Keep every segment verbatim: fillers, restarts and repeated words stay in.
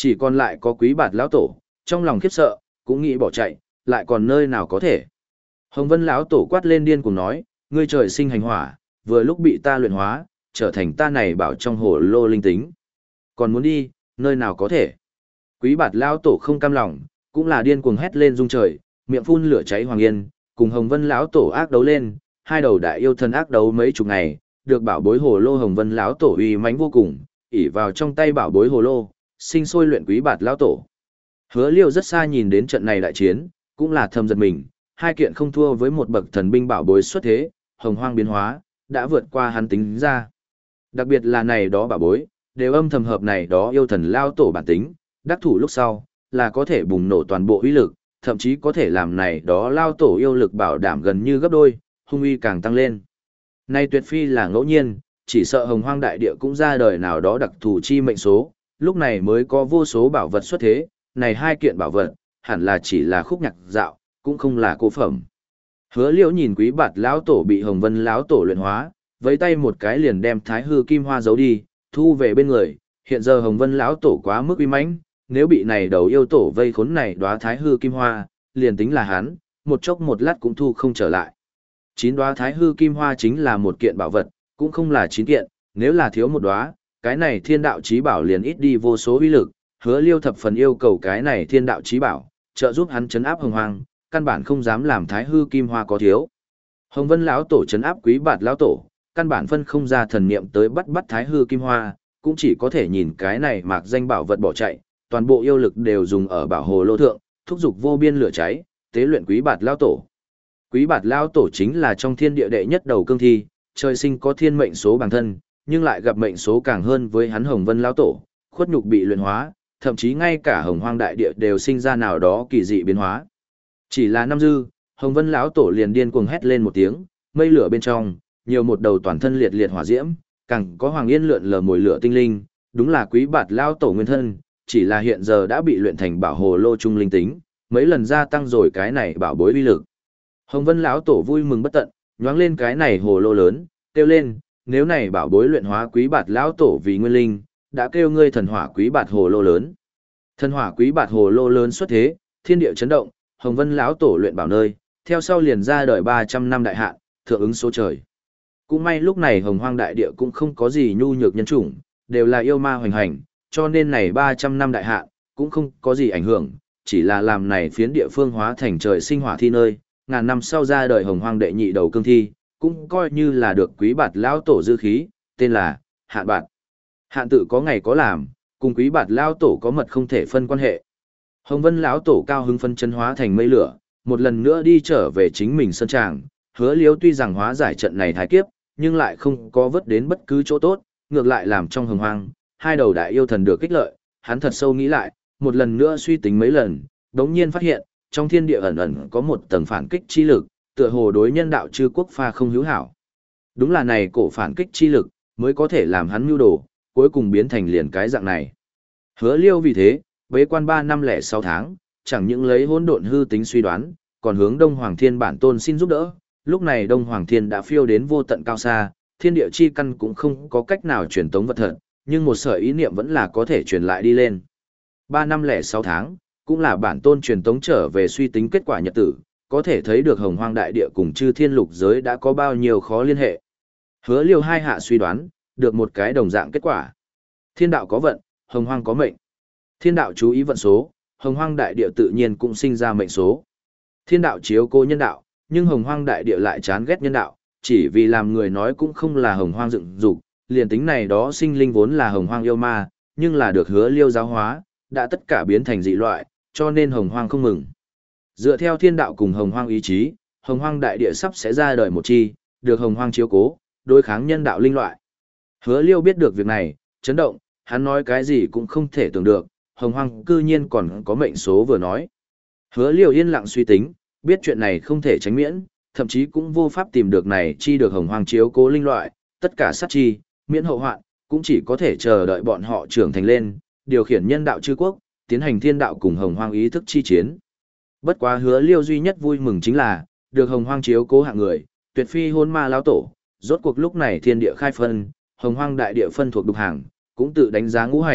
Chỉ còn lại có Quý Bạt lão tổ, trong lòng khiếp sợ, cũng nghĩ bỏ chạy, lại còn nơi nào có thể. Hồng Vân lão tổ quát lên điên cùng nói, ngươi trời sinh hành hỏa, vừa lúc bị ta luyện hóa, trở thành ta này bảo trong hồ lô linh tính. Còn muốn đi, nơi nào có thể. Quý Bạt lão tổ không cam lòng, cũng là điên cuồng hét lên rung trời, miệng phun lửa cháy hoàng yên, cùng Hồng Vân lão tổ ác đấu lên, hai đầu đại yêu thần ác đấu mấy chục ngày, được bảo bối hồ lô Hồng Vân lão tổ uy mãnh vô cùng, ỷ vào trong tay bảo bối hồ lô, sinh sôi luyện Quý Bạt lão tổ. Hứa Liêu rất xa nhìn đến trận này đại chiến, cũng là thầm giật mình, hai kiện không thua với một bậc thần binh bảo bối xuất thế, hồng hoang biến hóa, đã vượt qua hắn tính ra. Đặc biệt là này đó bảo bối, đều âm thầm hợp này đó yêu thần lao tổ bản tính, đắc thủ lúc sau, là có thể bùng nổ toàn bộ uy lực, thậm chí có thể làm này đó lao tổ yêu lực bảo đảm gần như gấp đôi, hung uy càng tăng lên. Nay tuyệt phi là ngẫu nhiên, chỉ sợ hồng hoang đại địa cũng ra đời nào đó đặc thù chi mệnh số, lúc này mới có vô số bảo vật xuất thế, này hai kiện bảo vật, hẳn là chỉ là khúc nhạc dạo, cũng không là cố phẩm. Hứa Liễu nhìn Quý Bạt lão tổ bị Hồng Vân lão tổ luyện hóa, với tay một cái liền đem Thái Hư Kim Hoa giấu đi, thu về bên người, hiện giờ Hồng Vân lão tổ quá mức uy mãnh, nếu bị này đầu yêu tổ vây khốn này đóa Thái Hư Kim Hoa, liền tính là hắn, một chốc một lát cũng thu không trở lại. Chín đóa Thái Hư Kim Hoa chính là một kiện bảo vật, cũng không là chín kiện, nếu là thiếu một đóa, cái này Thiên Đạo Chí Bảo liền ít đi vô số uy lực, Hứa Liêu thập phần yêu cầu cái này Thiên Đạo Chí Bảo, trợ giúp hắn trấn áp hồng hoang, căn bản không dám làm Thái Hư Kim Hoa có thiếu. Hồng Vân lão tổ trấn áp Quý Bạt lão tổ, căn bản phân không ra thần niệm tới bắt bắt Thái Hư Kim Hoa, cũng chỉ có thể nhìn cái này mạc danh bảo vật bỏ chạy, toàn bộ yêu lực đều dùng ở bảo hồ lô thượng, thúc giục vô biên lửa cháy, tế luyện Quý Bạt lão tổ. Quý Bạt lão tổ chính là trong thiên địa đệ nhất đầu cương thi, trời sinh có thiên mệnh số bản thân, nhưng lại gặp mệnh số càng hơn với hắn Hồng Vân lão tổ, khuất nhục bị luyện hóa, thậm chí ngay cả hồng hoang đại địa đều sinh ra nào đó kỳ dị biến hóa. Chỉ là năm dư, Hồng Vân lão tổ liền điên cuồng hét lên một tiếng, mây lửa bên trong, nhiều một đầu toàn thân liệt liệt hỏa diễm, càng có hoàng yên lượn lờ mồi lửa tinh linh, đúng là Quý Bạt lão tổ nguyên thân, chỉ là hiện giờ đã bị luyện thành bảo hồ lô trung linh tính, mấy lần gia tăng rồi cái này bảo bối uy lực. Hồng Vân lão tổ vui mừng bất tận, nhoáng lên cái này hồ lô lớn, kêu lên, nếu này bảo bối luyện hóa Quý Bạt lão tổ vì nguyên linh, đã kêu ngươi thần hỏa Quý Bạt hồ lô lớn. Thần hỏa Quý Bạt hồ lô lớn xuất thế, thiên địa chấn động, Hồng Vân lão tổ luyện bảo nơi, theo sau liền ra đời ba trăm năm đại hạn, thượng ứng số trời. Cũng may lúc này hồng hoang đại địa cũng không có gì nhu nhược nhân chủng, đều là yêu ma hoành hành, cho nên này ba trăm năm đại hạn, cũng không có gì ảnh hưởng, chỉ là làm này phiến địa phương hóa thành trời sinh hỏa thi nơi, ngàn năm sau ra đời hồng hoang đệ nhị đầu cương thi, cũng coi như là được Quý Bạt lão tổ dư khí, tên là Hạn Bạt. Hạn tự có ngày có làm, cùng Quý Bạt lão tổ có mật không thể phân quan hệ. Hồng Vân lão tổ cao hứng phân chân hóa thành mây lửa, một lần nữa đi trở về chính mình sân tràng, Hứa Liếu tuy rằng hóa giải trận này thái kiếp, nhưng lại không có vớt đến bất cứ chỗ tốt, ngược lại làm trong hồng hoang, hai đầu đại yêu thần được kích lợi, hắn thật sâu nghĩ lại, một lần nữa suy tính mấy lần, đống nhiên phát hiện, trong thiên địa ẩn ẩn có một tầng phản kích chi lực, tựa hồ đối nhân đạo chư quốc pha không hữu hảo. Đúng là này cổ phản kích chi lực, mới có thể làm hắn mưu đồ, cuối cùng biến thành liền cái dạng này. Hứa Liêu vì thế, bế quan ba năm lẻ sáu tháng, chẳng những lấy hỗn độn hư tính suy đoán, còn hướng Đông Hoàng Thiên bản tôn xin giúp đỡ. Lúc này Đông Hoàng Thiên đã phiêu đến vô tận cao xa, thiên địa chi căn cũng không có cách nào truyền tống vật thật, nhưng một sợi ý niệm vẫn là có thể truyền lại đi lên. Ba năm lẻ sáu tháng, cũng là bản tôn truyền tống trở về suy tính kết quả nhật tử, có thể thấy được hồng hoang đại địa cùng chư thiên lục giới đã có bao nhiêu khó liên hệ. Hứa Liêu hai hạ suy đoán, được một cái đồng dạng kết quả. Thiên đạo có vận, hồng hoang có mệnh. Thiên đạo chú ý vận số, hồng hoang đại địa tự nhiên cũng sinh ra mệnh số. Thiên đạo chiếu cố nhân đạo, nhưng hồng hoang đại địa lại chán ghét nhân đạo, chỉ vì làm người nói cũng không là hồng hoang dựng dục, liền tính này đó sinh linh vốn là hồng hoang yêu ma, nhưng là được Hứa Liêu giáo hóa, đã tất cả biến thành dị loại, cho nên hồng hoang không mừng. Dựa theo thiên đạo cùng hồng hoang ý chí, hồng hoang đại địa sắp sẽ ra đời một chi, được hồng hoang chiếu cố, đối kháng nhân đạo linh loại. Hứa Liêu biết được việc này, chấn động, hắn nói cái gì cũng không thể tưởng được, hồng hoang cư nhiên còn có mệnh số vừa nói. Hứa Liêu yên lặng suy tính, biết chuyện này không thể tránh miễn, thậm chí cũng vô pháp tìm được này chi được hồng hoang chiếu cố linh loại, tất cả sát chi, miễn hậu hoạn, cũng chỉ có thể chờ đợi bọn họ trưởng thành lên, điều khiển nhân đạo chư quốc, tiến hành thiên đạo cùng hồng hoang ý thức chi chiến. Bất quá Hứa Liêu duy nhất vui mừng chính là, được hồng hoang chiếu cố hạng người, tuyệt phi hôn ma lão tổ, rốt cuộc lúc này thiên địa khai phân, hồng hoang đại địa phân thuộc đục hàng, cũng tự đánh giá ngũ hành,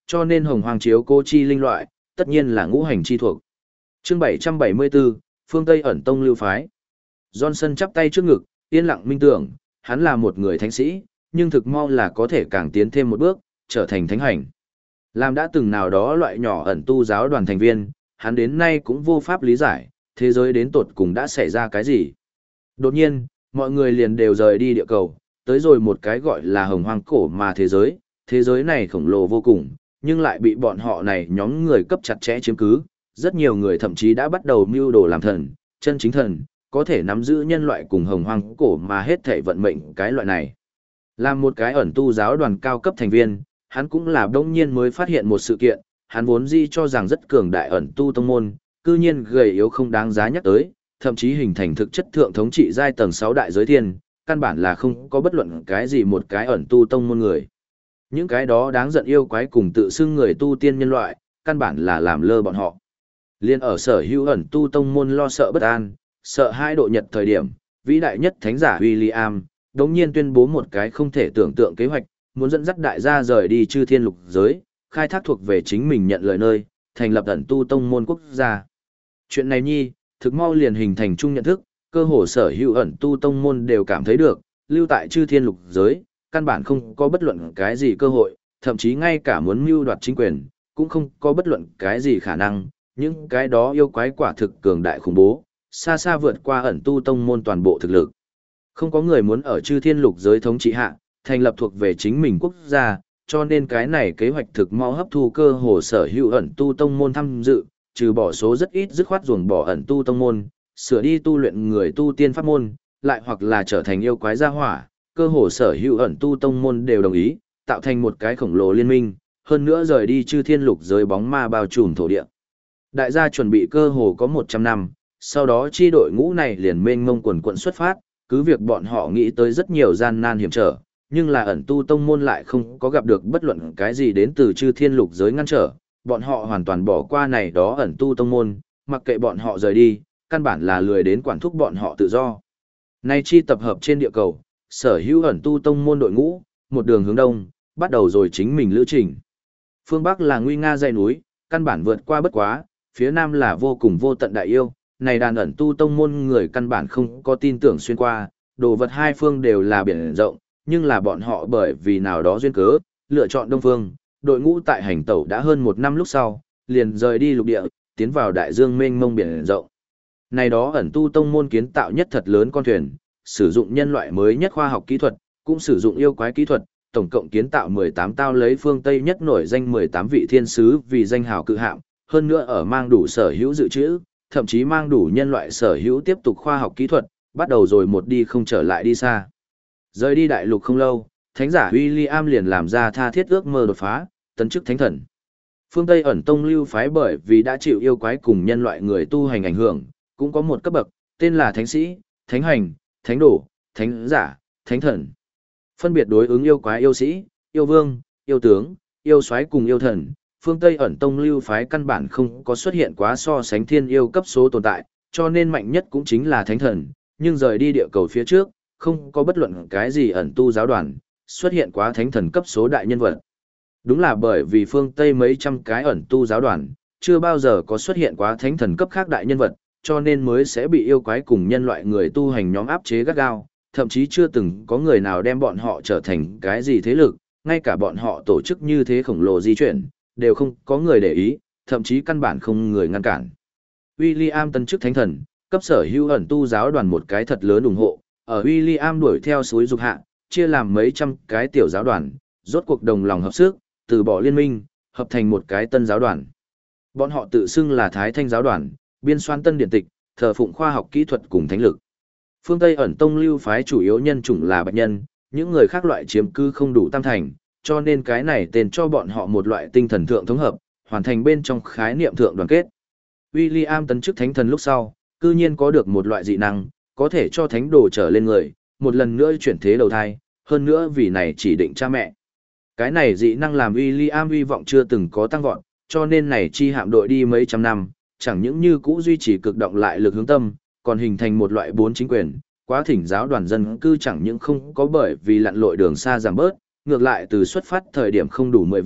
cho nên hồng hoang chiếu cô chi linh loại, tất nhiên là ngũ hành chi thuộc. Chương bảy trăm bảy mươi bốn, Phương Tây ẩn tông lưu phái. Johnson chắp tay trước ngực, yên lặng minh tưởng, hắn là một người thánh sĩ, nhưng thực mau là có thể càng tiến thêm một bước, trở thành thánh hành. Làm đã từng nào đó loại nhỏ ẩn tu giáo đoàn thành viên, hắn đến nay cũng vô pháp lý giải, thế giới đến tột cùng đã xảy ra cái gì. Đột nhiên, mọi người liền đều rời đi địa cầu, tới rồi một cái gọi là hồng hoang cổ mà thế giới, thế giới này khổng lồ vô cùng, nhưng lại bị bọn họ này nhóm người cấp chặt chẽ chiếm cứ, rất nhiều người thậm chí đã bắt đầu mưu đồ làm thần, chân chính thần, có thể nắm giữ nhân loại cùng hồng hoang cổ mà hết thể vận mệnh cái loại này. Làm một cái ẩn tu giáo đoàn cao cấp thành viên, hắn cũng là đông nhiên mới phát hiện một sự kiện, hắn vốn dĩ cho rằng rất cường đại ẩn tu tông môn, cư nhiên gầy yếu không đáng giá nhắc tới, thậm chí hình thành thực chất thượng thống trị giai tầng sáu đại giới thiên, căn bản là không có bất luận cái gì một cái ẩn tu tông môn người. Những cái đó đáng giận yêu quái cùng tự xưng người tu tiên nhân loại, căn bản là làm lơ bọn họ. Liên ở sở hữu ẩn tu tông môn lo sợ bất an, sợ hai độ nhật thời điểm, vĩ đại nhất thánh giả William, đống nhiên tuyên bố một cái không thể tưởng tượng kế hoạch, muốn dẫn dắt đại gia rời đi chư thiên lục giới, khai thác thuộc về chính mình nhận lời nơi, thành lập ẩn tu tông môn quốc gia. Chuyện này nhi, thực mau liền hình thành chung nhận thức, cơ hồ sở hữu ẩn tu tông môn đều cảm thấy được, lưu tại chư thiên lục giới, căn bản không có bất luận cái gì cơ hội, thậm chí ngay cả muốn mưu đoạt chính quyền, cũng không có bất luận cái gì khả năng, những cái đó yêu quái quả thực cường đại khủng bố, xa xa vượt qua ẩn tu tông môn toàn bộ thực lực. Không có người muốn ở chư thiên lục giới thống trị hạ, thành lập thuộc về chính mình quốc gia, cho nên cái này kế hoạch thực mau hấp thu cơ hồ sở hữu ẩn tu tông môn tham dự, trừ bỏ số rất ít dứt khoát ruồng bỏ ẩn tu tông môn, sửa đi tu luyện người tu tiên pháp môn, lại hoặc là trở thành yêu quái gia hỏa, cơ hồ sở hữu ẩn tu tông môn đều đồng ý, tạo thành một cái khổng lồ liên minh, hơn nữa rời đi chư thiên lục giới bóng ma bao trùm thổ địa. Đại gia chuẩn bị cơ hồ có một trăm năm, sau đó chi đội ngũ này liền mênh mông quần quận xuất phát, cứ việc bọn họ nghĩ tới rất nhiều gian nan hiểm trở, nhưng là ẩn tu tông môn lại không có gặp được bất luận cái gì đến từ chư thiên lục giới ngăn trở, bọn họ hoàn toàn bỏ qua này đó ẩn tu tông môn, mặc kệ bọn họ rời đi, căn bản là lười đến quản thúc bọn họ tự do. Nay chi tập hợp trên địa cầu, sở hữu ẩn tu tông môn đội ngũ, một đường hướng đông, bắt đầu rồi chính mình lữ trình. Phương Bắc là nguy nga dãy núi, căn bản vượt qua bất quá, phía Nam là vô cùng vô tận đại yêu, này đàn ẩn tu tông môn người căn bản không có tin tưởng xuyên qua, đồ vật hai phương đều là biển rộng, nhưng là bọn họ bởi vì nào đó duyên cớ, lựa chọn đông phương, đội ngũ tại hành tẩu đã hơn một năm lúc sau, liền rời đi lục địa, tiến vào đại dương mênh mông biển rộng. Này đó ẩn tu tông môn kiến tạo nhất thật lớn con thuyền, sử dụng nhân loại mới nhất khoa học kỹ thuật, cũng sử dụng yêu quái kỹ thuật, tổng cộng kiến tạo mười tám tao lấy phương Tây nhất nổi danh mười tám vị thiên sứ vì danh hào cự hạm, hơn nữa ở mang đủ sở hữu dự trữ, thậm chí mang đủ nhân loại sở hữu tiếp tục khoa học kỹ thuật, bắt đầu rồi một đi không trở lại đi xa. Rời đi đại lục không lâu, thánh giả William liền làm ra tha thiết ước mơ đột phá, tấn chức thánh thần. Phương Tây ẩn tông lưu phái bởi vì đã chịu yêu quái cùng nhân loại người tu hành ảnh hưởng, cũng có một cấp bậc, tên là thánh sĩ, thánh hành, thánh đổ, thánh giả, thánh thần. Phân biệt đối ứng yêu quái yêu sĩ, yêu vương, yêu tướng, yêu soái cùng yêu thần. Phương Tây ẩn tông lưu phái căn bản không có xuất hiện quá so sánh thiên yêu cấp số tồn tại, cho nên mạnh nhất cũng chính là thánh thần, nhưng rời đi địa cầu phía trước, không có bất luận cái gì ẩn tu giáo đoàn, xuất hiện quá thánh thần cấp số đại nhân vật. Đúng là bởi vì phương Tây mấy trăm cái ẩn tu giáo đoàn, chưa bao giờ có xuất hiện quá thánh thần cấp khác đại nhân vật, cho nên mới sẽ bị yêu quái cùng nhân loại người tu hành nhóm áp chế gắt gao, thậm chí chưa từng có người nào đem bọn họ trở thành cái gì thế lực, ngay cả bọn họ tổ chức như thế khổng lồ di chuyển, đều không có người để ý, thậm chí căn bản không người ngăn cản. William tân chức thánh thần, cấp sở hữu ẩn tu giáo đoàn một cái thật lớn ủng hộ, ở William đuổi theo suối dục hạ, chia làm mấy trăm cái tiểu giáo đoàn, rốt cuộc đồng lòng hợp sức, từ bỏ liên minh, hợp thành một cái tân giáo đoàn. Bọn họ tự xưng là Thái Thanh giáo đoàn, biên soạn tân điển tịch, thờ phụng khoa học kỹ thuật cùng thánh lực. Phương Tây ẩn tông lưu phái chủ yếu nhân chủng là bạch nhân, những người khác loại chiếm cư không đủ tam thành, cho nên cái này tên cho bọn họ một loại tinh thần thượng thống hợp, hoàn thành bên trong khái niệm thượng đoàn kết. William tấn chức thánh thần lúc sau, cư nhiên có được một loại dị năng, có thể cho thánh đồ trở lên người, một lần nữa chuyển thế đầu thai, hơn nữa vì này chỉ định cha mẹ. Cái này dị năng làm William hy vọng chưa từng có tăng vọt, cho nên này chi hạm đội đi mấy trăm năm, chẳng những như cũ duy trì cực động lại lực hướng tâm, còn hình thành một loại bốn chính quyền, quá thỉnh giáo đoàn dân cư chẳng những không có bởi vì lặn lội đường xa giảm bớt, ngược lại từ xuất phát thời điểm không đủ mười vạn,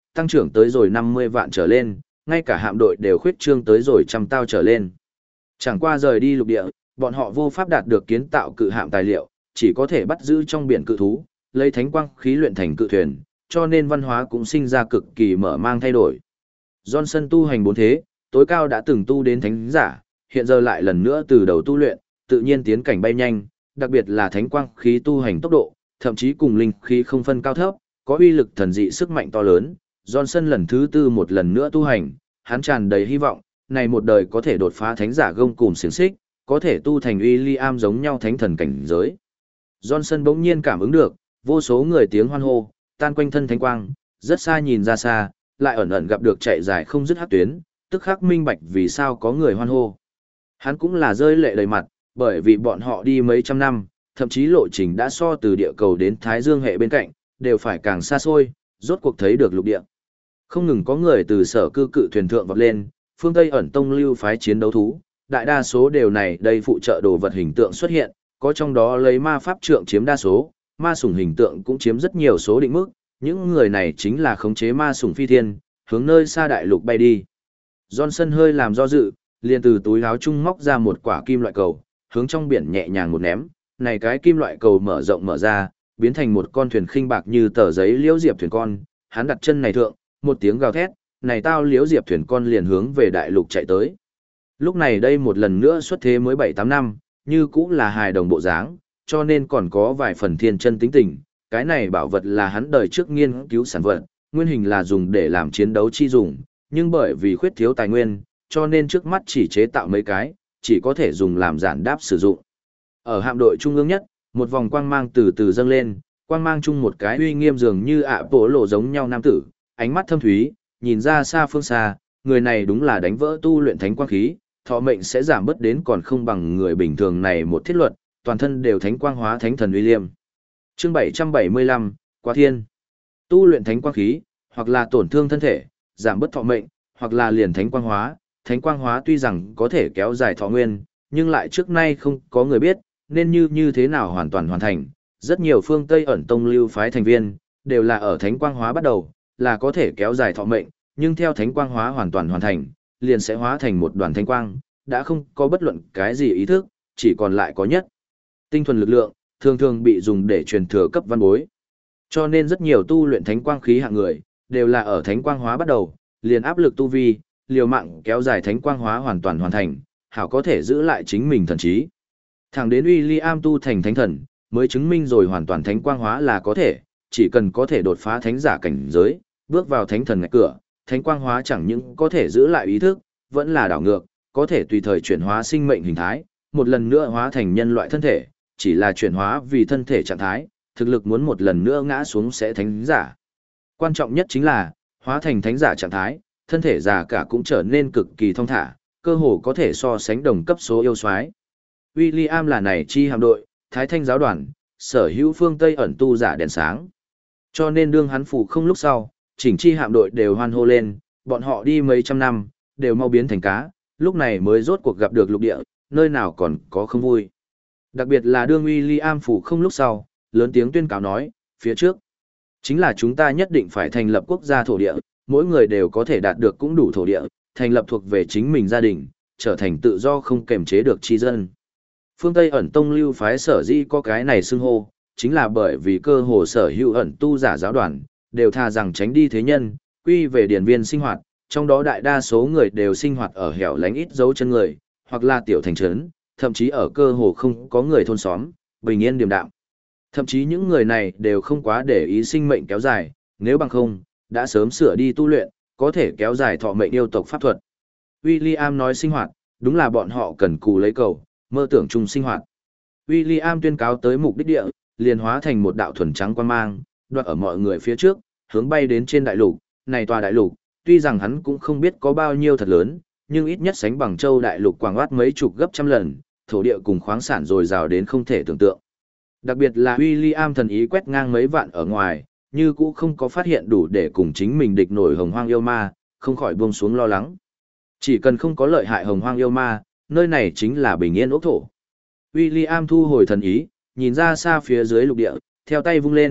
tăng trưởng tới rồi năm mươi vạn trở lên, ngay cả hạm đội đều khuyết trương tới rồi trăm tao trở lên. Chẳng qua rời đi lục địa, bọn họ vô pháp đạt được kiến tạo cự hạm tài liệu, chỉ có thể bắt giữ trong biển cự thú, lấy thánh quang khí luyện thành cự thuyền, cho nên văn hóa cũng sinh ra cực kỳ mở mang thay đổi. Johnson tu hành bốn thế, tối cao đã từng tu đến thánh giả, hiện giờ lại lần nữa từ đầu tu luyện, tự nhiên tiến cảnh bay nhanh, đặc biệt là thánh quang khí tu hành tốc độ, thậm chí cùng linh khí không phân cao thấp, có uy lực thần dị sức mạnh to lớn. Johnson lần thứ tư một lần nữa tu hành, hắn tràn đầy hy vọng, này một đời có thể đột phá thánh giả gông cùm xiềng xích, có thể tu thành William giống nhau thánh thần cảnh giới. Johnson bỗng nhiên cảm ứng được, vô số người tiếng hoan hô, tan quanh thân thánh quang, rất xa nhìn ra xa, lại ẩn ẩn gặp được chạy dài không dứt hắc tuyến, tức khắc minh bạch vì sao có người hoan hô. Hắn cũng là rơi lệ đầy mặt, bởi vì bọn họ đi mấy trăm năm, thậm chí lộ trình đã so từ địa cầu đến Thái Dương hệ bên cạnh, đều phải càng xa xôi, rốt cuộc thấy được lục địa. Không ngừng có người từ sở cư cự thuyền thượng vọt lên, phương Tây ẩn tông lưu phái chiến đấu thú, đại đa số đều này đây phụ trợ đồ vật hình tượng xuất hiện, có trong đó lấy ma pháp trượng chiếm đa số, ma sủng hình tượng cũng chiếm rất nhiều số định mức, những người này chính là khống chế ma sủng phi thiên, hướng nơi xa đại lục bay đi. Johnson hơi làm do dự, liền từ túi áo trung móc ra một quả kim loại cầu, hướng trong biển nhẹ nhàng một ném, này cái kim loại cầu mở rộng mở ra, biến thành một con thuyền khinh bạc như tờ giấy liễu diệp thuyền con, hắn đặt chân này thượng, một tiếng gào thét, này tao liễu diệp thuyền con liền hướng về đại lục chạy tới. Lúc này đây một lần nữa xuất thế mới bảy tám năm, như cũng là hài đồng bộ dáng, cho nên còn có vài phần thiên chân tính tình, cái này bảo vật là hắn đời trước nghiên cứu sản vật, nguyên hình là dùng để làm chiến đấu chi dùng, nhưng bởi vì khuyết thiếu tài nguyên, cho nên trước mắt chỉ chế tạo mấy cái, chỉ có thể dùng làm giản đáp sử dụng. Ở hạm đội trung ương nhất, một vòng quang mang từ từ dâng lên, quang mang chung một cái uy nghiêm dường như ạ bổ lộ giống nhau nam tử, ánh mắt thâm thúy, nhìn ra xa phương xa, người này đúng là đánh vỡ tu luyện thánh quang khí, thọ mệnh sẽ giảm bớt đến còn không bằng người bình thường này một thiết luật, toàn thân đều thánh quang hóa thánh thần uy liêm. Chương bảy trăm bảy mươi lăm, Quá Thiên. Tu luyện thánh quang khí, hoặc là tổn thương thân thể, giảm bớt thọ mệnh, hoặc là liền thánh quang hóa. Thánh quang hóa tuy rằng có thể kéo dài thọ nguyên, nhưng lại trước nay không có người biết, nên như như thế nào hoàn toàn hoàn thành. Rất nhiều phương Tây ẩn tông lưu phái thành viên, đều là ở thánh quang hóa bắt đầu, là có thể kéo dài thọ mệnh, nhưng theo thánh quang hóa hoàn toàn hoàn thành, liền sẽ hóa thành một đoàn thánh quang, đã không có bất luận cái gì ý thức, chỉ còn lại có nhất. Tinh thuần lực lượng, thường thường bị dùng để truyền thừa cấp văn bối. Cho nên rất nhiều tu luyện thánh quang khí hạng người, đều là ở thánh quang hóa bắt đầu, liền áp lực tu vi, liều mạng kéo dài thánh quang hóa hoàn toàn hoàn thành, hảo có thể giữ lại chính mình thần trí. Thẳng đến William tu thành thánh thần, mới chứng minh rồi hoàn toàn thánh quang hóa là có thể, chỉ cần có thể đột phá thánh giả cảnh giới, bước vào thánh thần ngạch cửa, thánh quang hóa chẳng những có thể giữ lại ý thức, vẫn là đảo ngược, có thể tùy thời chuyển hóa sinh mệnh hình thái, một lần nữa hóa thành nhân loại thân thể, chỉ là chuyển hóa vì thân thể trạng thái, thực lực muốn một lần nữa ngã xuống sẽ thánh giả. Quan trọng nhất chính là, hóa thành thánh giả trạng thái, thân thể già cả cũng trở nên cực kỳ thông thả, cơ hồ có thể so sánh đồng cấp số yêu soái. William là này chi hạm đội, Thái Thanh giáo đoàn, sở hữu phương Tây ẩn tu giả đèn sáng. Cho nên đương hắn phủ không lúc sau, chỉnh chi hạm đội đều hoan hô lên, bọn họ đi mấy trăm năm, đều mau biến thành cá, lúc này mới rốt cuộc gặp được lục địa, nơi nào còn có không vui. Đặc biệt là đương William phủ không lúc sau, lớn tiếng tuyên cáo nói, phía trước, chính là chúng ta nhất định phải thành lập quốc gia thổ địa, mỗi người đều có thể đạt được cũng đủ thổ địa, thành lập thuộc về chính mình gia đình, trở thành tự do không kềm chế được chi dân. Phương Tây ẩn tông lưu phái sở di có cái này xưng hô, chính là bởi vì cơ hồ sở hữu ẩn tu giả giáo đoàn, đều thà rằng tránh đi thế nhân, quy về điển viên sinh hoạt, trong đó đại đa số người đều sinh hoạt ở hẻo lánh ít dấu chân người, hoặc là tiểu thành trấn, thậm chí ở cơ hồ không có người thôn xóm, bình yên điềm đạm. Thậm chí những người này đều không quá để ý sinh mệnh kéo dài, nếu bằng không, đã sớm sửa đi tu luyện, có thể kéo dài thọ mệnh yêu tộc pháp thuật. William nói sinh hoạt, đúng là bọn họ cần cù lấy cầu, mơ tưởng chung sinh hoạt. William tuyên cáo tới mục đích địa, liền hóa thành một đạo thuần trắng quang mang, đoạt ở mọi người phía trước, hướng bay đến trên đại lục. Này tòa đại lục, tuy rằng hắn cũng không biết có bao nhiêu thật lớn, nhưng ít nhất sánh bằng châu đại lục quảng oát mấy chục gấp trăm lần, thổ địa cùng khoáng sản dồi dào đến không thể tưởng tượng. Đặc biệt là William thần ý quét ngang mấy vạn ở ngoài, như cũ không có phát hiện đủ để cùng chính mình địch nổi hồng hoang yêu ma, không khỏi buông xuống lo lắng. Chỉ cần không có lợi hại hồng hoang yêu ma, nơi này chính là bình yên ốc thổ. William thu hồi thần ý, nhìn ra xa phía dưới lục địa, theo tay vung lên,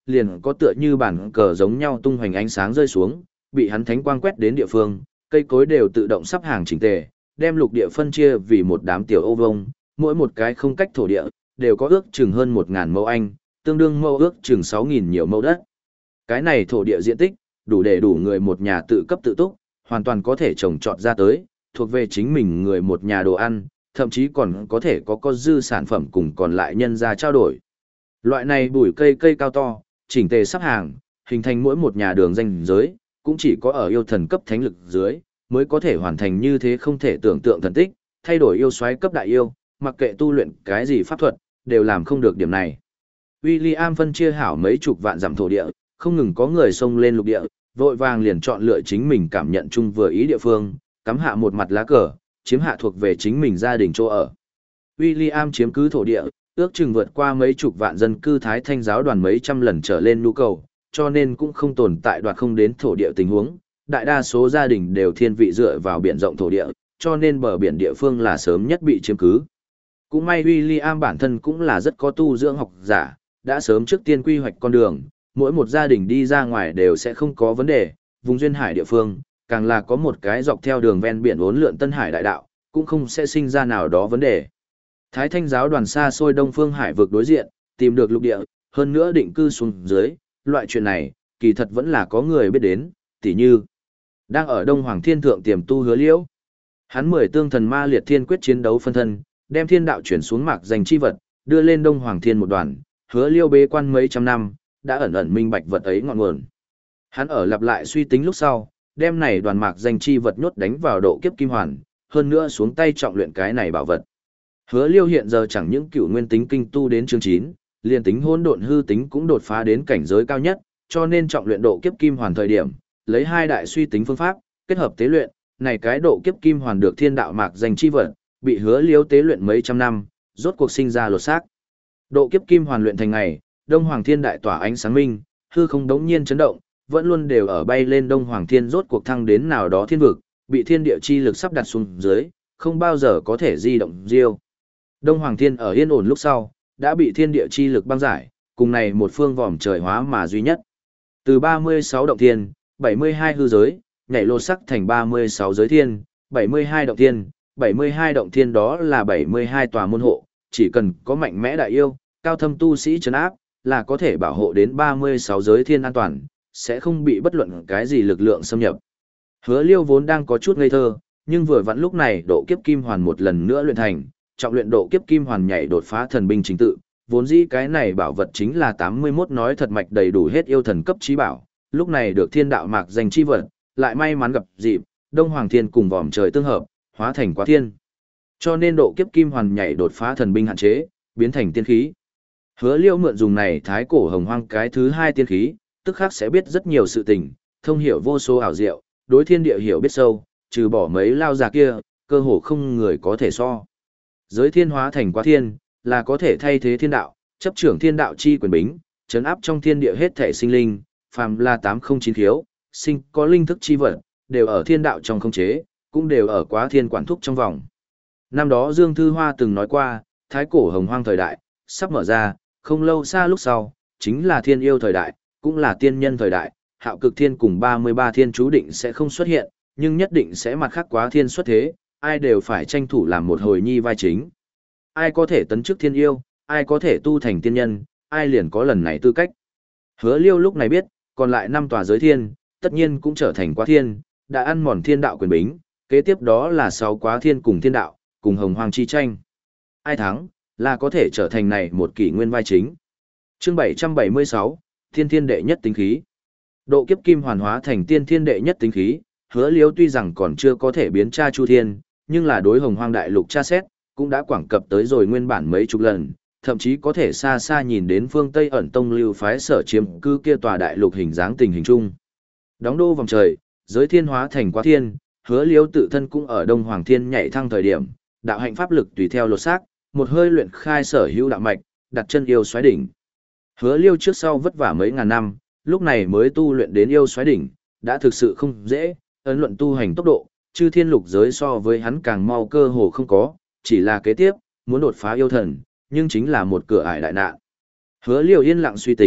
liền có tựa như bản cờ giống nhau tung hoành ánh sáng rơi xuống, bị hắn thánh quang quét đến địa phương, cây cối đều tự động sắp hàng chỉnh tề, đem lục địa phân chia vì một đám tiểu ô vông, mỗi một cái không cách thổ địa, đều có ước chừng hơn một ngàn mẫu anh, tương đương mẫu ước chừng sáu nghìn nhiều mẫu đất. Cái này thổ địa diện tích, đủ để đủ người một nhà tự cấp tự túc, hoàn toàn có thể trồng trọt ra tới, thuộc về chính mình người một nhà đồ ăn, thậm chí còn có thể có có dư sản phẩm cùng còn lại nhân ra trao đổi. Loại này bụi cây cây cao to, chỉnh tề sắp hàng, hình thành mỗi một nhà đường danh giới, cũng chỉ có ở yêu thần cấp thánh lực dưới, mới có thể hoàn thành như thế không thể tưởng tượng thần tích, thay đổi yêu soái cấp đại yêu, mặc kệ tu luyện cái gì pháp thuật, đều làm không được điểm này. William phân chia hảo mấy chục vạn dặm thổ địa, không ngừng có người xông lên lục địa, vội vàng liền chọn lựa chính mình cảm nhận chung vừa ý địa phương, cắm hạ một mặt lá cờ, chiếm hạ thuộc về chính mình gia đình chỗ ở. William chiếm cứ thổ địa, ước chừng vượt qua mấy chục vạn dân cư Thái Thanh giáo đoàn mấy trăm lần trở lên nhu cầu, cho nên cũng không tồn tại đoạt không đến thổ địa tình huống. Đại đa số gia đình đều thiên vị dựa vào biển rộng thổ địa, cho nên bờ biển địa phương là sớm nhất bị chiếm cứ. Cũng may William bản thân cũng là rất có tu dưỡng học giả, đã sớm trước tiên quy hoạch con đường, mỗi một gia đình đi ra ngoài đều sẽ không có vấn đề, vùng duyên hải địa phương, càng là có một cái dọc theo đường ven biển uốn lượn Tân Hải đại đạo, cũng không sẽ sinh ra nào đó vấn đề. Thái Thanh giáo đoàn xa xôi Đông Phương Hải vực đối diện, tìm được lục địa, hơn nữa định cư xuống dưới, loại chuyện này, kỳ thật vẫn là có người biết đến, tỉ như đang ở Đông Hoàng Thiên Thượng tiềm tu Hứa Liễu. Hắn mười tương thần ma liệt thiên quyết chiến đấu phân thân, đem thiên đạo chuyển xuống mạc danh chi vật, đưa lên Đông Hoàng Thiên một đoàn, Hứa Liễu bế quan mấy trăm năm, đã ẩn ẩn minh bạch vật ấy ngọn nguồn. Hắn ở lặp lại suy tính lúc sau, đem này đoàn mạc danh chi vật nhốt đánh vào độ kiếp kim hoàn, hơn nữa xuống tay trọng luyện cái này bảo vật. Hứa Liêu hiện giờ chẳng những cựu nguyên tính kinh tu đến chương chín, liền tính hỗn độn hư tính cũng đột phá đến cảnh giới cao nhất, cho nên trọng luyện độ kiếp kim hoàn thời điểm, lấy hai đại suy tính phương pháp, kết hợp tế luyện, này cái độ kiếp kim hoàn được thiên đạo mạc danh chi vật, bị Hứa Liêu tế luyện mấy trăm năm, rốt cuộc sinh ra lột xác. Độ kiếp kim hoàn luyện thành ngày, Đông Hoàng Thiên đại tỏa ánh sáng minh, hư không đống nhiên chấn động, vẫn luôn đều ở bay lên Đông Hoàng Thiên rốt cuộc thăng đến nào đó thiên vực, bị thiên địa chi lực sắp đặt xuống dưới, không bao giờ có thể di động diêu. Đông Hoàng Thiên ở yên ổn lúc sau, đã bị thiên địa chi lực băng giải, cùng này một phương vòm trời hóa mà duy nhất. Từ ba mươi sáu động thiên, bảy mươi hai hư giới, nhảy lột sắc thành ba mươi sáu giới thiên, bảy mươi hai động thiên, bảy mươi hai động thiên đó là bảy mươi hai tòa môn hộ, chỉ cần có mạnh mẽ đại yêu, cao thâm tu sĩ trấn áp, là có thể bảo hộ đến ba mươi sáu giới thiên an toàn, sẽ không bị bất luận cái gì lực lượng xâm nhập. Hứa Liêu vốn đang có chút ngây thơ, nhưng vừa vặn lúc này độ kiếp kim hoàn một lần nữa luyện thành, trọng luyện độ kiếp kim hoàn nhảy đột phá thần binh chính tự, vốn dĩ cái này bảo vật chính là tám mươi mốt nói thật mạch đầy đủ hết yêu thần cấp trí bảo, lúc này được thiên đạo mạc danh chi vật, lại may mắn gặp dịp, Đông Hoàng Thiên cùng vòm trời tương hợp, hóa thành quá thiên. Cho nên độ kiếp kim hoàn nhảy đột phá thần binh hạn chế, biến thành tiên khí. Hứa Liêu mượn dùng này thái cổ hồng hoang cái thứ hai tiên khí, tức khắc sẽ biết rất nhiều sự tình, thông hiểu vô số ảo diệu, đối thiên địa hiểu biết sâu, trừ bỏ mấy lao già kia, cơ hồ không người có thể so. Giới thiên hóa thành quá thiên, là có thể thay thế thiên đạo, chấp trưởng thiên đạo chi quyền bính, trấn áp trong thiên địa hết thể sinh linh, phàm là tám không chín khiếu, sinh có linh thức chi vật, đều ở thiên đạo trong không chế, cũng đều ở quá thiên quản thúc trong vòng. Năm đó Dương Thư Hoa từng nói qua, thái cổ hồng hoang thời đại, sắp mở ra, không lâu xa lúc sau, chính là thiên yêu thời đại, cũng là tiên nhân thời đại, hạo cực thiên cùng ba mươi ba thiên chú định sẽ không xuất hiện, nhưng nhất định sẽ mặt khác quá thiên xuất thế, ai đều phải tranh thủ làm một hồi nhi vai chính. Ai có thể tấn chức thiên yêu, ai có thể tu thành tiên nhân, ai liền có lần này tư cách. Hứa Liêu lúc này biết, còn lại năm tòa giới thiên, tất nhiên cũng trở thành quá thiên, đã ăn mòn thiên đạo quyền bính, kế tiếp đó là sáu quá thiên cùng thiên đạo, cùng hồng hoang chi tranh. Ai thắng, là có thể trở thành này một kỷ nguyên vai chính. Chương bảy trăm bảy mươi sáu, Thiên Thiên đệ nhất tính khí. Độ kiếp kim hoàn hóa thành tiên thiên đệ nhất tính khí, Hứa Liêu tuy rằng còn chưa có thể biến tra chu thiên, nhưng là đối hồng hoang đại lục tra xét, cũng đã quảng cập tới rồi nguyên bản mấy chục lần, thậm chí có thể xa xa nhìn đến phương Tây ẩn tông lưu phái sở chiếm cư kia tòa đại lục hình dáng tình hình chung. Đóng đô vòng trời, giới thiên hóa thành quá thiên, Hứa Liêu tự thân cũng ở Đông Hoàng Thiên nhảy thăng thời điểm, đạo hạnh pháp lực tùy theo lột xác, một hơi luyện khai sở hữu đạo mạch, đặt chân yêu xoáy đỉnh. Hứa Liêu trước sau vất vả mấy ngàn năm, lúc này mới tu luyện đến yêu xoáy đỉnh, đã thực sự không dễ, ấn luận tu hành tốc độ, chư thiên lục giới so với hắn càng mau cơ hồ không có, chỉ là kế tiếp, muốn đột phá yêu thần, nhưng chính là một cửa ải đại nạn. Hứa Liêu yên lặng suy tính,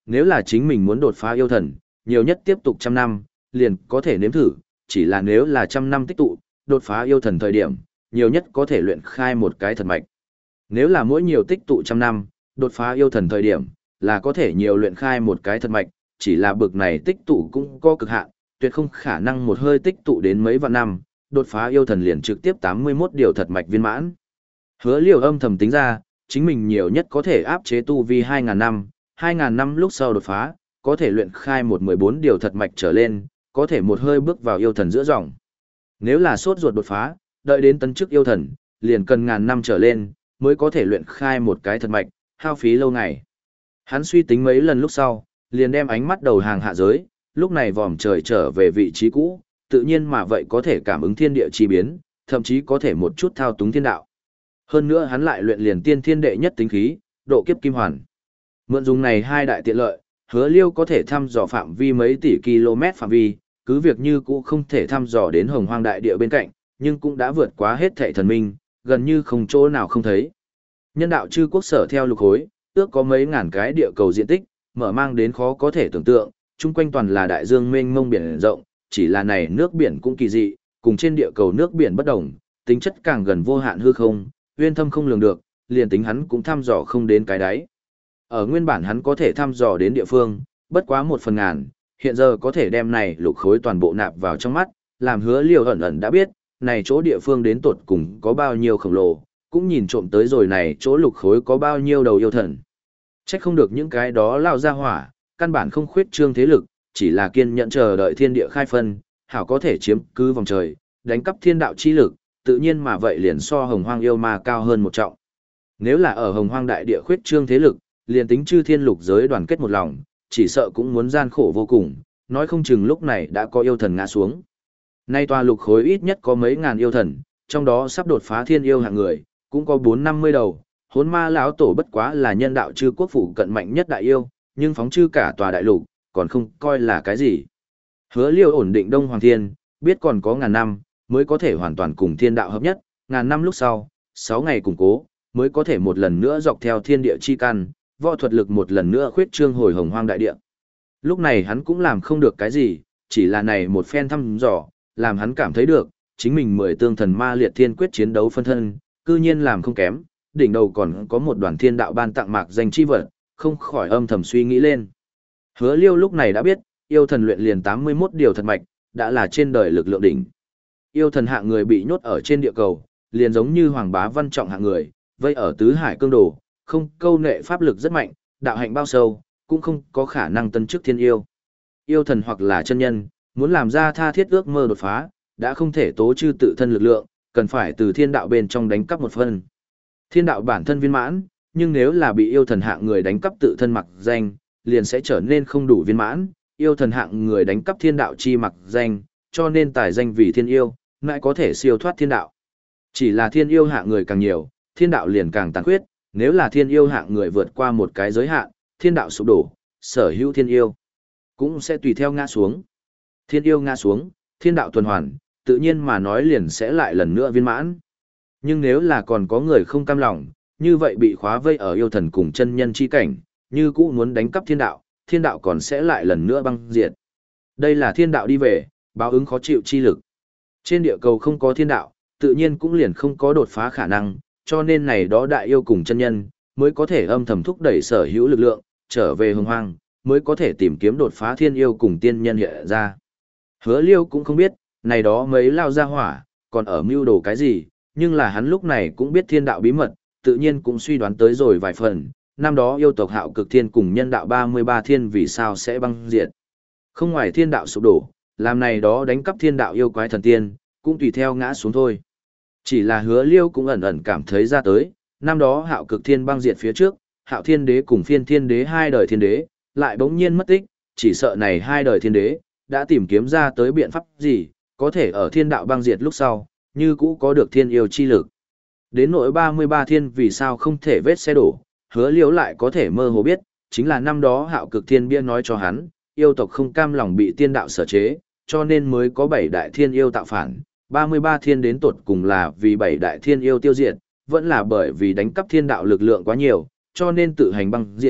nếu là chính mình muốn đột phá yêu thần, nhiều nhất tiếp tục trăm năm, liền có thể nếm thử, chỉ là nếu là trăm năm tích tụ, đột phá yêu thần thời điểm, nhiều nhất có thể luyện khai một cái thật mạch. Nếu là mỗi nhiều tích tụ trăm năm, đột phá yêu thần thời điểm, là có thể nhiều luyện khai một cái thật mạch, chỉ là bực này tích tụ cũng có cực hạn, tuyệt không khả năng một hơi tích tụ đến mấy vạn năm, đột phá yêu thần liền trực tiếp tám mươi mốt điều thật mạch viên mãn. Hứa Liêu âm thầm tính ra, chính mình nhiều nhất có thể áp chế tu vi hai ngàn năm, hai ngàn năm lúc sau đột phá, có thể luyện khai một mười bốn điều thật mạch trở lên, có thể một hơi bước vào yêu thần giữa dòng. Nếu là sốt ruột đột phá, đợi đến tấn chức yêu thần, liền cần ngàn năm trở lên, mới có thể luyện khai một cái thật mạch, hao phí lâu ngày. Hắn suy tính mấy lần lúc sau, liền đem ánh mắt đầu hàng hạ giới, lúc này vòm trời trở về vị trí cũ, tự nhiên mà vậy có thể cảm ứng thiên địa chi biến, thậm chí có thể một chút thao túng thiên đạo. Hơn nữa hắn lại luyện liền tiên thiên đệ nhất tính khí, độ kiếp kim hoàn. Mượn dùng này hai đại tiện lợi, Hứa Liêu có thể thăm dò phạm vi mấy tỷ km phạm vi, cứ việc như cũ không thể thăm dò đến hồng hoang đại địa bên cạnh, nhưng cũng đã vượt quá hết thảy thần minh, gần như không chỗ nào không thấy. Nhân đạo chư quốc sở theo lục hối, ước có mấy ngàn cái địa cầu diện tích, mở mang đến khó có thể tưởng tượng, chung quanh toàn là đại dương mênh mông biển rộng, chỉ là này nước biển cũng kỳ dị, cùng trên địa cầu nước biển bất đồng, tính chất càng gần vô hạn hư không, uyên thâm không lường được, liền tính hắn cũng thăm dò không đến cái đáy. Ở nguyên bản hắn có thể thăm dò đến địa phương, bất quá một phần ngàn, hiện giờ có thể đem này lục khối toàn bộ nạp vào trong mắt, làm Hứa Liêu ẩn ẩn đã biết, này chỗ địa phương đến tột cùng có bao nhiêu khổng lồ, cũng nhìn trộm tới rồi này chỗ lục khối có bao nhiêu đầu yêu thần. Trách không được những cái đó lao ra hỏa, căn bản không khuyết trương thế lực, chỉ là kiên nhẫn chờ đợi thiên địa khai phân, hảo có thể chiếm cứ vòng trời, đánh cắp thiên đạo chi lực, tự nhiên mà vậy liền so hồng hoang yêu ma cao hơn một trọng. Nếu là ở hồng hoang đại địa khuyết trương thế lực, liền tính chư thiên lục giới đoàn kết một lòng, chỉ sợ cũng muốn gian khổ vô cùng, nói không chừng lúc này đã có yêu thần ngã xuống. Nay tòa lục khối ít nhất có mấy ngàn yêu thần, trong đó sắp đột phá thiên yêu hạng người, cũng có bốn năm mươi đầu, hốn ma lão tổ bất quá là nhân đạo chư quốc phủ cận mạnh nhất đại yêu, nhưng phóng chư cả tòa đại lục, còn không coi là cái gì. Hứa Liêu ổn định Đông Hoàng Thiên, biết còn có ngàn năm, mới có thể hoàn toàn cùng thiên đạo hợp nhất, ngàn năm lúc sau, sáu ngày củng cố, mới có thể một lần nữa dọc theo thiên địa chi căn, võ thuật lực một lần nữa khuyết trương hồi hồng hoang đại địa. Lúc này hắn cũng làm không được cái gì, chỉ là này một phen thăm dò, làm hắn cảm thấy được, chính mình mười tương thần ma liệt thiên quyết chiến đấu phân thân, cư nhiên làm không kém, đỉnh đầu còn có một đoàn thiên đạo ban tặng mạc danh chi vật, không khỏi âm thầm suy nghĩ lên. Hứa Liêu lúc này đã biết, yêu thần luyện liền tám mươi mốt điều thật mạch, đã là trên đời lực lượng đỉnh. Yêu thần hạng người bị nhốt ở trên địa cầu, liền giống như Hoàng Bá Văn trọng hạng người, vây ở tứ hải cương đồ, không câu nệ pháp lực rất mạnh, đạo hạnh bao sâu, cũng không có khả năng tân chức thiên yêu. Yêu thần hoặc là chân nhân, muốn làm ra tha thiết ước mơ đột phá, đã không thể tố chư tự thân lực lượng, cần phải từ thiên đạo bên trong đánh cắp một phần. Thiên đạo bản thân viên mãn, nhưng nếu là bị yêu thần hạng người đánh cắp tự thân mặc danh, liền sẽ trở nên không đủ viên mãn, yêu thần hạng người đánh cắp thiên đạo chi mặc danh, cho nên tài danh vì thiên yêu, lại có thể siêu thoát thiên đạo. Chỉ là thiên yêu hạng người càng nhiều, thiên đạo liền càng tàn khuyết, nếu là thiên yêu hạng người vượt qua một cái giới hạn, thiên đạo sụp đổ, sở hữu thiên yêu cũng sẽ tùy theo ngã xuống. Thiên yêu ngã xuống, thiên đạo tuần hoàn, tự nhiên mà nói liền sẽ lại lần nữa viên mãn. Nhưng nếu là còn có người không cam lòng, như vậy bị khóa vây ở yêu thần cùng chân nhân chi cảnh, như cũ muốn đánh cắp thiên đạo, thiên đạo còn sẽ lại lần nữa băng diệt. Đây là thiên đạo đi về, báo ứng khó chịu chi lực. Trên địa cầu không có thiên đạo, tự nhiên cũng liền không có đột phá khả năng, cho nên này đó đại yêu cùng chân nhân, mới có thể âm thầm thúc đẩy sở hữu lực lượng, trở về hồng hoang, mới có thể tìm kiếm đột phá thiên yêu cùng tiên nhân hiện ra. Hứa Liêu cũng không biết, này đó mấy lao ra hỏa, còn ở mưu đồ cái gì, nhưng là hắn lúc này cũng biết thiên đạo bí mật, tự nhiên cũng suy đoán tới rồi vài phần, năm đó yêu tộc Hạo Cực Thiên cùng nhân đạo ba mươi ba thiên vì sao sẽ băng diệt. Không ngoài thiên đạo sụp đổ, làm này đó đánh cắp thiên đạo yêu quái thần tiên, cũng tùy theo ngã xuống thôi. Chỉ là Hứa Liêu cũng ẩn ẩn cảm thấy ra tới, năm đó Hạo Cực Thiên băng diệt phía trước, Hạo Thiên Đế cùng Phiên Thiên Đế hai đời thiên đế, lại bỗng nhiên mất tích, chỉ sợ này hai đời thiên đế đã tìm kiếm ra tới biện pháp gì, có thể ở thiên đạo băng diệt lúc sau, như cũ có được thiên yêu chi lực. Đến nỗi ba mươi ba thiên vì sao không thể vết xe đổ, Hứa Liêu lại có thể mơ hồ biết, chính là năm đó Hạo Cực Thiên bia nói cho hắn, yêu tộc không cam lòng bị tiên đạo sở chế, cho nên mới có bảy đại thiên yêu tạo phản, ba mươi ba thiên đến tột cùng là vì bảy đại thiên yêu tiêu diệt, vẫn là bởi vì đánh cắp thiên đạo lực lượng quá nhiều, cho nên tự hành băng diệt,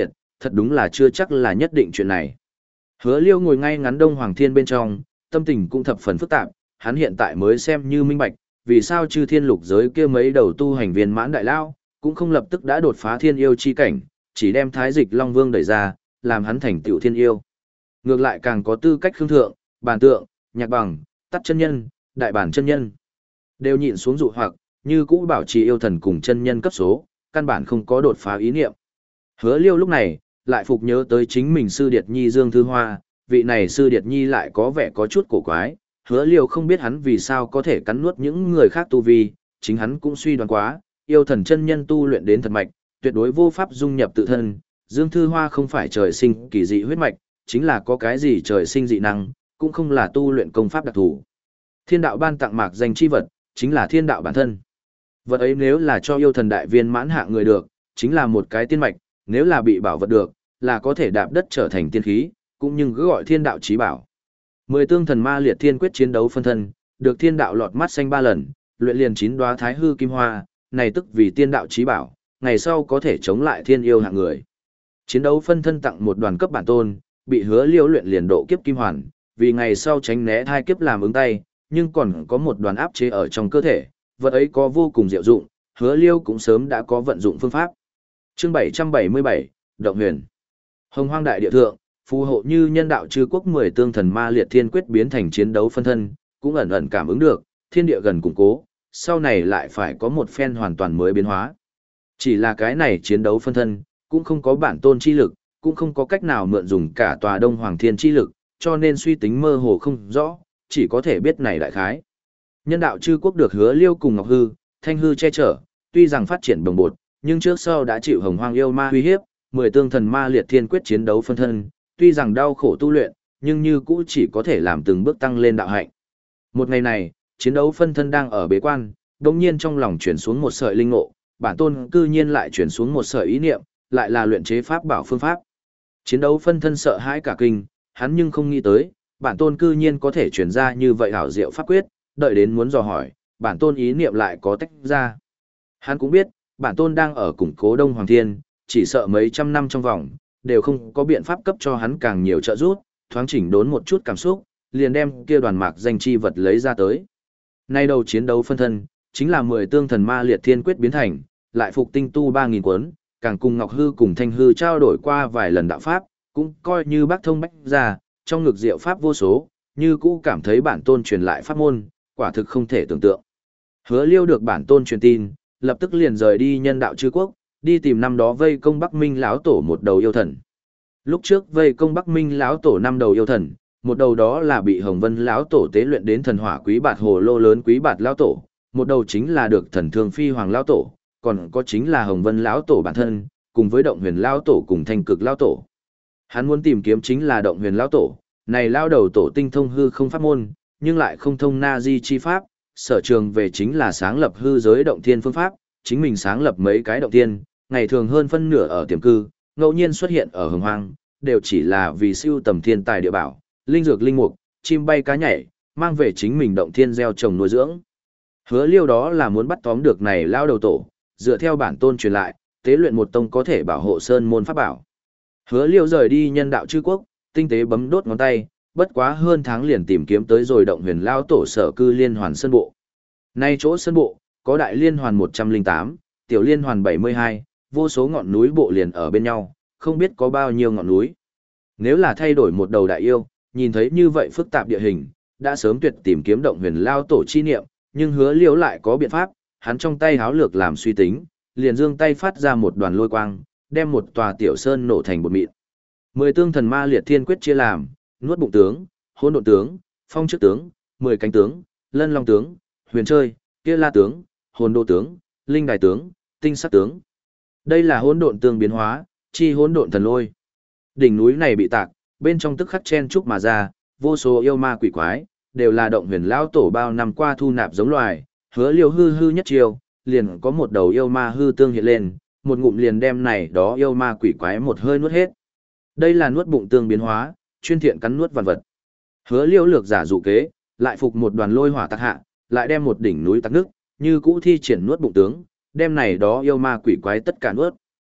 thật đúng là chưa chắc là nhất định chuyện này. Hứa Liêu ngồi ngay ngắn Đông Hoàng Thiên bên trong, tâm tình cũng thập phần phức tạp, hắn hiện tại mới xem như minh bạch, vì sao chư thiên lục giới kia mấy đầu tu hành viên mãn đại lao, cũng không lập tức đã đột phá thiên yêu chi cảnh, chỉ đem Thái Dịch Long Vương đẩy ra, làm hắn thành tựu thiên yêu. Ngược lại càng có tư cách khương thượng, bàn tượng, nhạc bằng, tắt chân nhân, đại bản chân nhân. Đều nhịn xuống dụ hoặc, như cũ bảo trì yêu thần cùng chân nhân cấp số, căn bản không có đột phá ý niệm. Hứa Liêu lúc này, lại phục nhớ tới chính mình sư điệt nhi Dương Thư Hoa, vị này sư điệt nhi lại có vẻ có chút cổ quái, Hứa Liêu không biết hắn vì sao có thể cắn nuốt những người khác tu vi, chính hắn cũng suy đoán quá, yêu thần chân nhân tu luyện đến thật mạch, tuyệt đối vô pháp dung nhập tự thân, Dương Thư Hoa không phải trời sinh kỳ dị huyết mạch, chính là có cái gì trời sinh dị năng, cũng không là tu luyện công pháp đặc thù. Thiên đạo ban tặng mạc danh chi vật, chính là thiên đạo bản thân. Vật ấy nếu là cho yêu thần đại viên mãn hạ người được, chính là một cái tiên mạch, nếu là bị bảo vật được, là có thể đạp đất trở thành tiên khí, cũng nhưng cứ gọi thiên đạo chí bảo. Mười tương thần ma liệt thiên quyết chiến đấu phân thân, được thiên đạo lọt mắt xanh ba lần, luyện liền chín đóa thái hư kim hoa, này tức vì tiên đạo chí bảo, ngày sau có thể chống lại thiên yêu hạng người. Chiến đấu phân thân tặng một đoàn cấp bản tôn, bị Hứa Liêu luyện liền độ kiếp kim hoàn, vì ngày sau tránh né thai kiếp làm ứng tay, nhưng còn có một đoàn áp chế ở trong cơ thể, vật ấy có vô cùng diệu dụng, Hứa Liêu cũng sớm đã có vận dụng phương pháp. Chương bảy trăm bảy mươi bảy, Động Huyền. Hồng Hoang đại địa thượng, phù hộ như nhân đạo chư quốc mười tương thần ma liệt thiên quyết biến thành chiến đấu phân thân, cũng ẩn ẩn cảm ứng được, thiên địa gần củng cố, sau này lại phải có một phen hoàn toàn mới biến hóa. Chỉ là cái này chiến đấu phân thân, cũng không có bản tôn chi lực, cũng không có cách nào mượn dùng cả tòa Đông Hoàng Thiên chi lực, cho nên suy tính mơ hồ không rõ, chỉ có thể biết này đại khái. Nhân đạo chư quốc được Hứa Liêu cùng Ngọc Hư, Thanh Hư che chở, tuy rằng phát triển bồng bột, nhưng trước sau đã chịu Hồng Hoang yêu ma uy hiếp, mười tương thần ma liệt thiên quyết chiến đấu phân thân, tuy rằng đau khổ tu luyện, nhưng như cũ chỉ có thể làm từng bước tăng lên đạo hạnh. Một ngày này, chiến đấu phân thân đang ở bế quan, đột nhiên trong lòng chuyển xuống một sợi linh ngộ, bản tôn cư nhiên lại chuyển xuống một sợi ý niệm, lại là luyện chế pháp bảo phương pháp. Chiến đấu phân thân sợ hãi cả kinh, hắn nhưng không nghĩ tới, bản tôn cư nhiên có thể chuyển ra như vậy hảo diệu pháp quyết, đợi đến muốn dò hỏi, bản tôn ý niệm lại có tách ra. Hắn cũng biết, bản tôn đang ở củng cố Đông Hoàng Thiên, chỉ sợ mấy trăm năm trong vòng, đều không có biện pháp cấp cho hắn càng nhiều trợ giúp, thoáng chỉnh đốn một chút cảm xúc, liền đem kia đoàn mạc danh chi vật lấy ra tới. Nay đầu chiến đấu phân thân, chính là mười tương thần ma liệt thiên quyết biến thành, lại phục tinh tu ba nghìn cuốn, càng cùng Ngọc Hư cùng Thanh Hư trao đổi qua vài lần đạo pháp, cũng coi như bác thông bách ra, trong ngực diệu pháp vô số, như cũ cảm thấy bản tôn truyền lại pháp môn, quả thực không thể tưởng tượng. Hứa Liêu được bản tôn truyền tin, lập tức liền rời đi nhân đạo chư quốc, đi tìm năm đó vây công Bắc Minh lão tổ một đầu yêu thần. Lúc trước vây công Bắc Minh lão tổ năm đầu yêu thần, một đầu đó là bị Hồng Vân lão tổ tế luyện đến thần hỏa quý bạt hồ lô lớn quý bạt lão tổ, một đầu chính là được thần thương phi hoàng lão tổ, còn có chính là Hồng Vân lão tổ bản thân, cùng với Động Huyền lão tổ cùng Thanh Cực lão tổ. Hắn muốn tìm kiếm chính là Động Huyền lão tổ, này lão đầu tổ tinh thông hư không pháp môn, nhưng lại không thông na di chi pháp, sở trường về chính là sáng lập hư giới động thiên phương pháp, chính mình sáng lập mấy cái động thiên, ngày thường hơn phân nửa ở tiềm cư, ngẫu nhiên xuất hiện ở hồng hoang, đều chỉ là vì siêu tầm thiên tài địa bảo, linh dược linh mục, chim bay cá nhảy, mang về chính mình động thiên gieo trồng nuôi dưỡng. Hứa Liêu đó là muốn bắt tóm được này lão đầu tổ, dựa theo bản tôn truyền lại, tế luyện một tông có thể bảo hộ sơn môn pháp bảo. Hứa Liêu rời đi nhân đạo chư quốc, tinh tế bấm đốt ngón tay, bất quá hơn tháng liền tìm kiếm tới rồi Động Huyền lão tổ sở cư liên hoàn sơn bộ. Nay chỗ sơn bộ, có đại liên hoàn một trăm lẻ tám, tiểu liên hoàn bảy mươi hai, vô số ngọn núi bộ liền ở bên nhau, không biết có bao nhiêu ngọn núi. Nếu là thay đổi một đầu đại yêu, nhìn thấy như vậy phức tạp địa hình, đã sớm tuyệt tìm kiếm Động Huyền lão tổ chi niệm, nhưng Hứa Liêu lại có biện pháp, hắn trong tay háo lược làm suy tính, liền giương tay phát ra một đoàn lôi quang, đem một tòa tiểu sơn nổ thành bột mịn. Mười tương thần ma liệt thiên quyết chia làm, nuốt bụng tướng, hỗn độn tướng, phong trước tướng, mười cánh tướng, lân long tướng, huyền chơi, kia la tướng, hồn đô tướng, linh đài tướng, tinh sắc tướng. Đây là hỗn độn tương biến hóa, chi hỗn độn thần lôi. Đỉnh núi này bị tạc, bên trong tức khắc chen trúc mà ra, vô số yêu ma quỷ quái, đều là Động Huyền lão tổ bao năm qua thu nạp giống loài, Hứa Liêu hư hư nhất chiêu, liền có một đầu yêu ma hư tương hiện lên, một ngụm liền đem này đó yêu ma quỷ quái một hơi nuốt hết. Đây là nuốt bụng tương biến hóa, chuyên thiện cắn nuốt vạn vật. Hứa Liêu lược giả dụ kế, lại phục một đoàn lôi hỏa tạc hạ, lại đem một đỉnh núi tạc nước, như cũ thi triển nuốt bụng tướng, đem này đó yêu ma quỷ quái tất cả nuốt.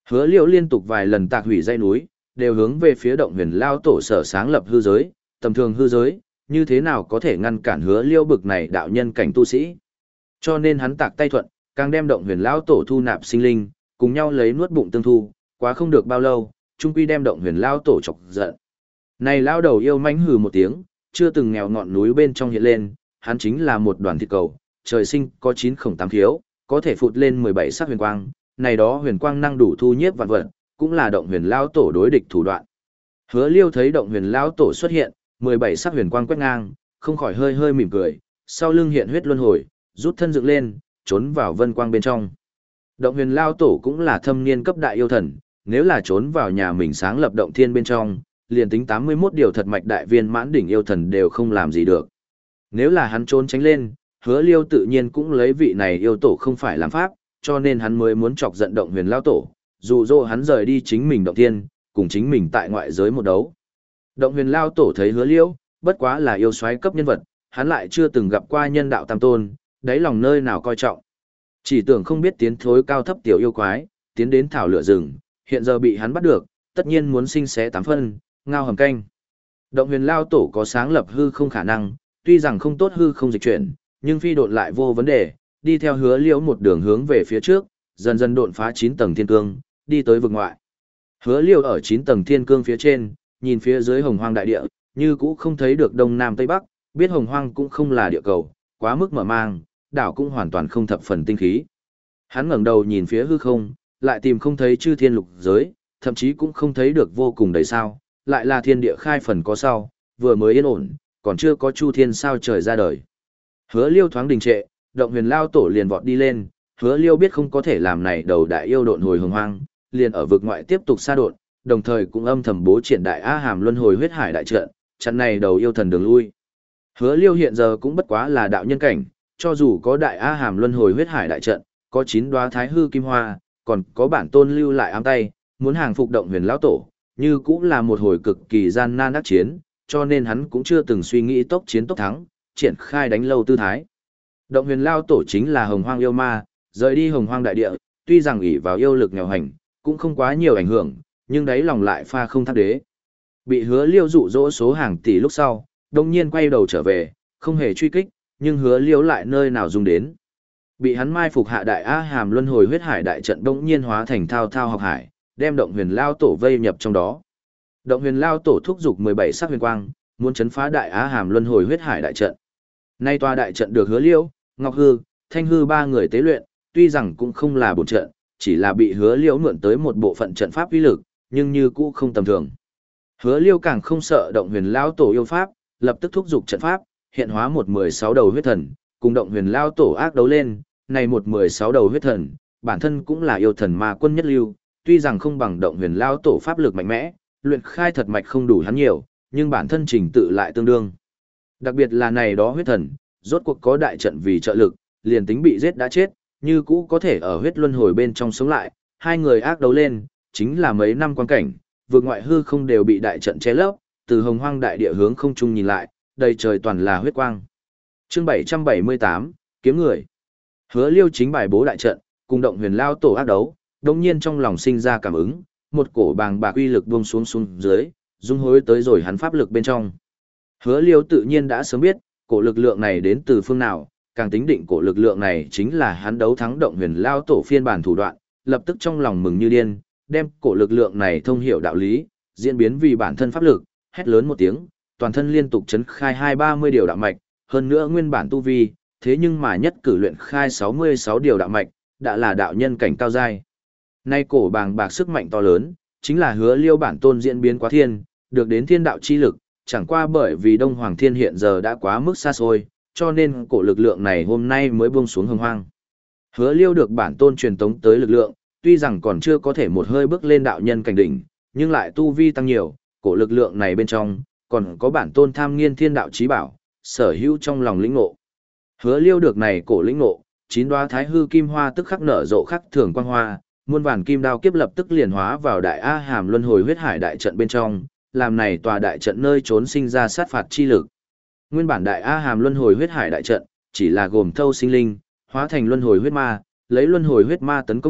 Hứa Liễu liên tục vài lần tạc hủy dãy núi, đều hướng về phía động huyền lao tổ sở sáng lập hư giới, tầm thường hư giới, như thế nào có thể ngăn cản Hứa Liễu bực này đạo nhân cảnh tu sĩ. Cho nên hắn tạc tay thuận, càng đem động huyền lao tổ thu nạp sinh linh, cùng nhau lấy nuốt bụng tương thu, quá không được bao lâu, trung quy đem động huyền lao tổ chọc giận. Này lao đầu yêu mãnh hừ một tiếng, chưa từng nghèo ngọn núi bên trong hiện lên, hắn chính là một đoàn thịt cầu, trời sinh có chín khổng tám thiếu, có thể phụt lên mười bảy sắc huyền quang, này đó huyền quang năng đủ thu nhiếp vạn vật, cũng là động huyền lao tổ đối địch thủ đoạn. Hứa Liêu thấy động huyền lao tổ xuất hiện, mười bảy sắc huyền quang quét ngang, không khỏi hơi hơi mỉm cười, sau lưng hiện huyết luân hồi, rút thân dựng lên, trốn vào vân quang bên trong. Động huyền lao tổ cũng là thâm niên cấp đại yêu thần, nếu là trốn vào nhà mình sáng lập động thiên bên trong, liền tính tám mươi mốt điều thật mạch đại viên mãn đỉnh yêu thần đều không làm gì được. Nếu là hắn trốn tránh lên, Hứa Liêu tự nhiên cũng lấy vị này yêu tổ không phải làm pháp, cho nên hắn mới muốn chọc giận động huyền lao tổ, dụ dỗ hắn rời đi chính mình động thiên, cùng chính mình tại ngoại giới một đấu. Động huyền lao tổ thấy Hứa Liêu, bất quá là yêu soái cấp nhân vật, hắn lại chưa từng gặp qua nhân đạo tam tôn, đáy lòng nơi nào coi trọng. Chỉ tưởng không biết tiến thối cao thấp tiểu yêu quái, tiến đến thảo lửa rừng, hiện giờ bị hắn bắt được, tất nhiên muốn sinh xé tám phân, ngao hầm canh. Động huyền lao tổ có sáng lập hư không khả năng, tuy rằng không tốt hư không dịch chuyển, nhưng phi độn lại vô vấn đề, đi theo Hứa Liễu một đường hướng về phía trước, dần dần độn phá chín tầng thiên cương, đi tới vực ngoại. Hứa Liễu ở chín tầng thiên cương phía trên, nhìn phía dưới hồng hoang đại địa, như cũ không thấy được đông nam tây bắc, biết hồng hoang cũng không là địa cầu, quá mức mở mang, đảo cũng hoàn toàn không thập phần tinh khí. Hắn ngẩng đầu nhìn phía hư không, lại tìm không thấy chư thiên lục giới, thậm chí cũng không thấy được vô cùng đầy sao, lại là thiên địa khai phần có sau, vừa mới yên ổn, còn chưa có chu thiên sao trời ra đời. Hứa Liêu thoáng đình trệ, động huyền lao tổ liền vọt đi lên, Hứa Liêu biết không có thể làm này đầu đại yêu độn hồi hồng hoang, liền ở vực ngoại tiếp tục xa độn, đồng thời cũng âm thầm bố triển đại A Hàm luân hồi huyết hải đại trận, chặn này đầu yêu thần đường lui. Hứa Liêu hiện giờ cũng bất quá là đạo nhân cảnh, cho dù có đại A Hàm luân hồi huyết hải đại trận, có chín đóa thái hư kim hoa, còn có bản tôn lưu lại ám tay, muốn hàng phục động huyền lão tổ, như cũng là một hồi cực kỳ gian nan đắc chiến, cho nên hắn cũng chưa từng suy nghĩ tốc chiến tốc thắng, triển khai đánh lâu tư thái. Động huyền lão tổ chính là hồng hoang yêu ma, rời đi hồng hoang đại địa, tuy rằng ỷ vào yêu lực nghèo hành, cũng không quá nhiều ảnh hưởng, nhưng đáy lòng lại pha không thác đế. Bị Hứa Liêu dụ dỗ số hàng tỷ lúc sau, đông nhiên quay đầu trở về, không hề truy kích, nhưng Hứa Liêu lại nơi nào dùng đến. Bị hắn mai phục hạ đại A Hàm luân hồi huyết hải đại trận đông nhiên hóa thành thao thao học hải, đem động huyền lao tổ vây nhập trong đó. Động huyền lao tổ thúc giục mười bảy sắc huyền quang, muốn chấn phá đại Á Hàm luân hồi huyết hải đại trận. Nay tòa đại trận được Hứa Liêu, Ngọc Hư, Thanh Hư ba người tế luyện, tuy rằng cũng không là bổn trận, chỉ là bị Hứa Liêu mượn tới một bộ phận trận pháp uy lực, nhưng như cũ không tầm thường. Hứa Liêu càng không sợ động huyền lao tổ yêu pháp, lập tức thúc giục trận pháp, hiện hóa một mười sáu đầu huyết thần, cùng động huyền lao tổ ác đấu lên, này một mười sáu đầu huyết thần, bản thân cũng là yêu thần ma quân nhất lưu, tuy rằng không bằng động huyền lao tổ pháp lực mạnh mẽ, luyện khai thật mạch không đủ hắn nhiều, nhưng bản thân trình tự lại tương đương. Đặc biệt là này đó huyết thần, rốt cuộc có đại trận vì trợ lực, liền tính bị giết đã chết, như cũ có thể ở huyết luân hồi bên trong sống lại, hai người ác đấu lên, chính là mấy năm quan cảnh, vượt ngoại hư không đều bị đại trận che lấp, từ hồng hoang đại địa hướng không trung nhìn lại, đầy trời toàn là huyết quang. Chương bảy trăm bảy mươi tám, kiếm người. Hứa Liêu chính bài bố đại trận, cùng động huyền lao tổ ác đấu, đồng nhiên trong lòng sinh ra cảm ứng, một cổ bàng bạc uy lực buông xuống xuống dưới, dung hối tới rồi hắn pháp lực bên trong. Hứa Liêu tự nhiên đã sớm biết, cổ lực lượng này đến từ phương nào, càng tính định cổ lực lượng này chính là hắn đấu thắng động huyền lao tổ phiên bản thủ đoạn, lập tức trong lòng mừng như điên, đem cổ lực lượng này thông hiểu đạo lý, diễn biến vì bản thân pháp lực, hét lớn một tiếng, toàn thân liên tục chấn khai hai ba mươi điều đạo mạch, hơn nữa nguyên bản tu vi, thế nhưng mà nhất cử luyện khai sáu mươi sáu điều đạo mạch, đã là đạo nhân cảnh cao giai. Nay cổ bàng bạc sức mạnh to lớn, chính là Hứa Liêu bản tôn diễn biến quá thiên, được đến thiên đạo chi lực, chẳng qua bởi vì Đông Hoàng Thiên hiện giờ đã quá mức xa xôi, cho nên cổ lực lượng này hôm nay mới buông xuống hồng hoang. Hứa Liêu được bản tôn truyền tống tới lực lượng, tuy rằng còn chưa có thể một hơi bước lên đạo nhân cảnh đỉnh, nhưng lại tu vi tăng nhiều, cổ lực lượng này bên trong, còn có bản tôn tham nghiên thiên đạo chí bảo, sở hữu trong lòng lĩnh ngộ. Hứa Liêu được này cổ lĩnh ngộ, chín đóa thái hư kim hoa tức khắc nở rộ khắc thường quang hoa, muôn vàn kim đao kiếp lập tức liền hóa vào đại A Hàm luân hồi huyết hải đại trận bên trong, làm này tòa đại trận nơi trốn sinh ra sát phạt chi lực. Nguyên bản đại A Hàm luân hồi huyết hải đại trận, chỉ là gồm thâu sinh linh, hóa thành luân hồi huyết ma, lấy luân hồi huyết ma tấn công địch,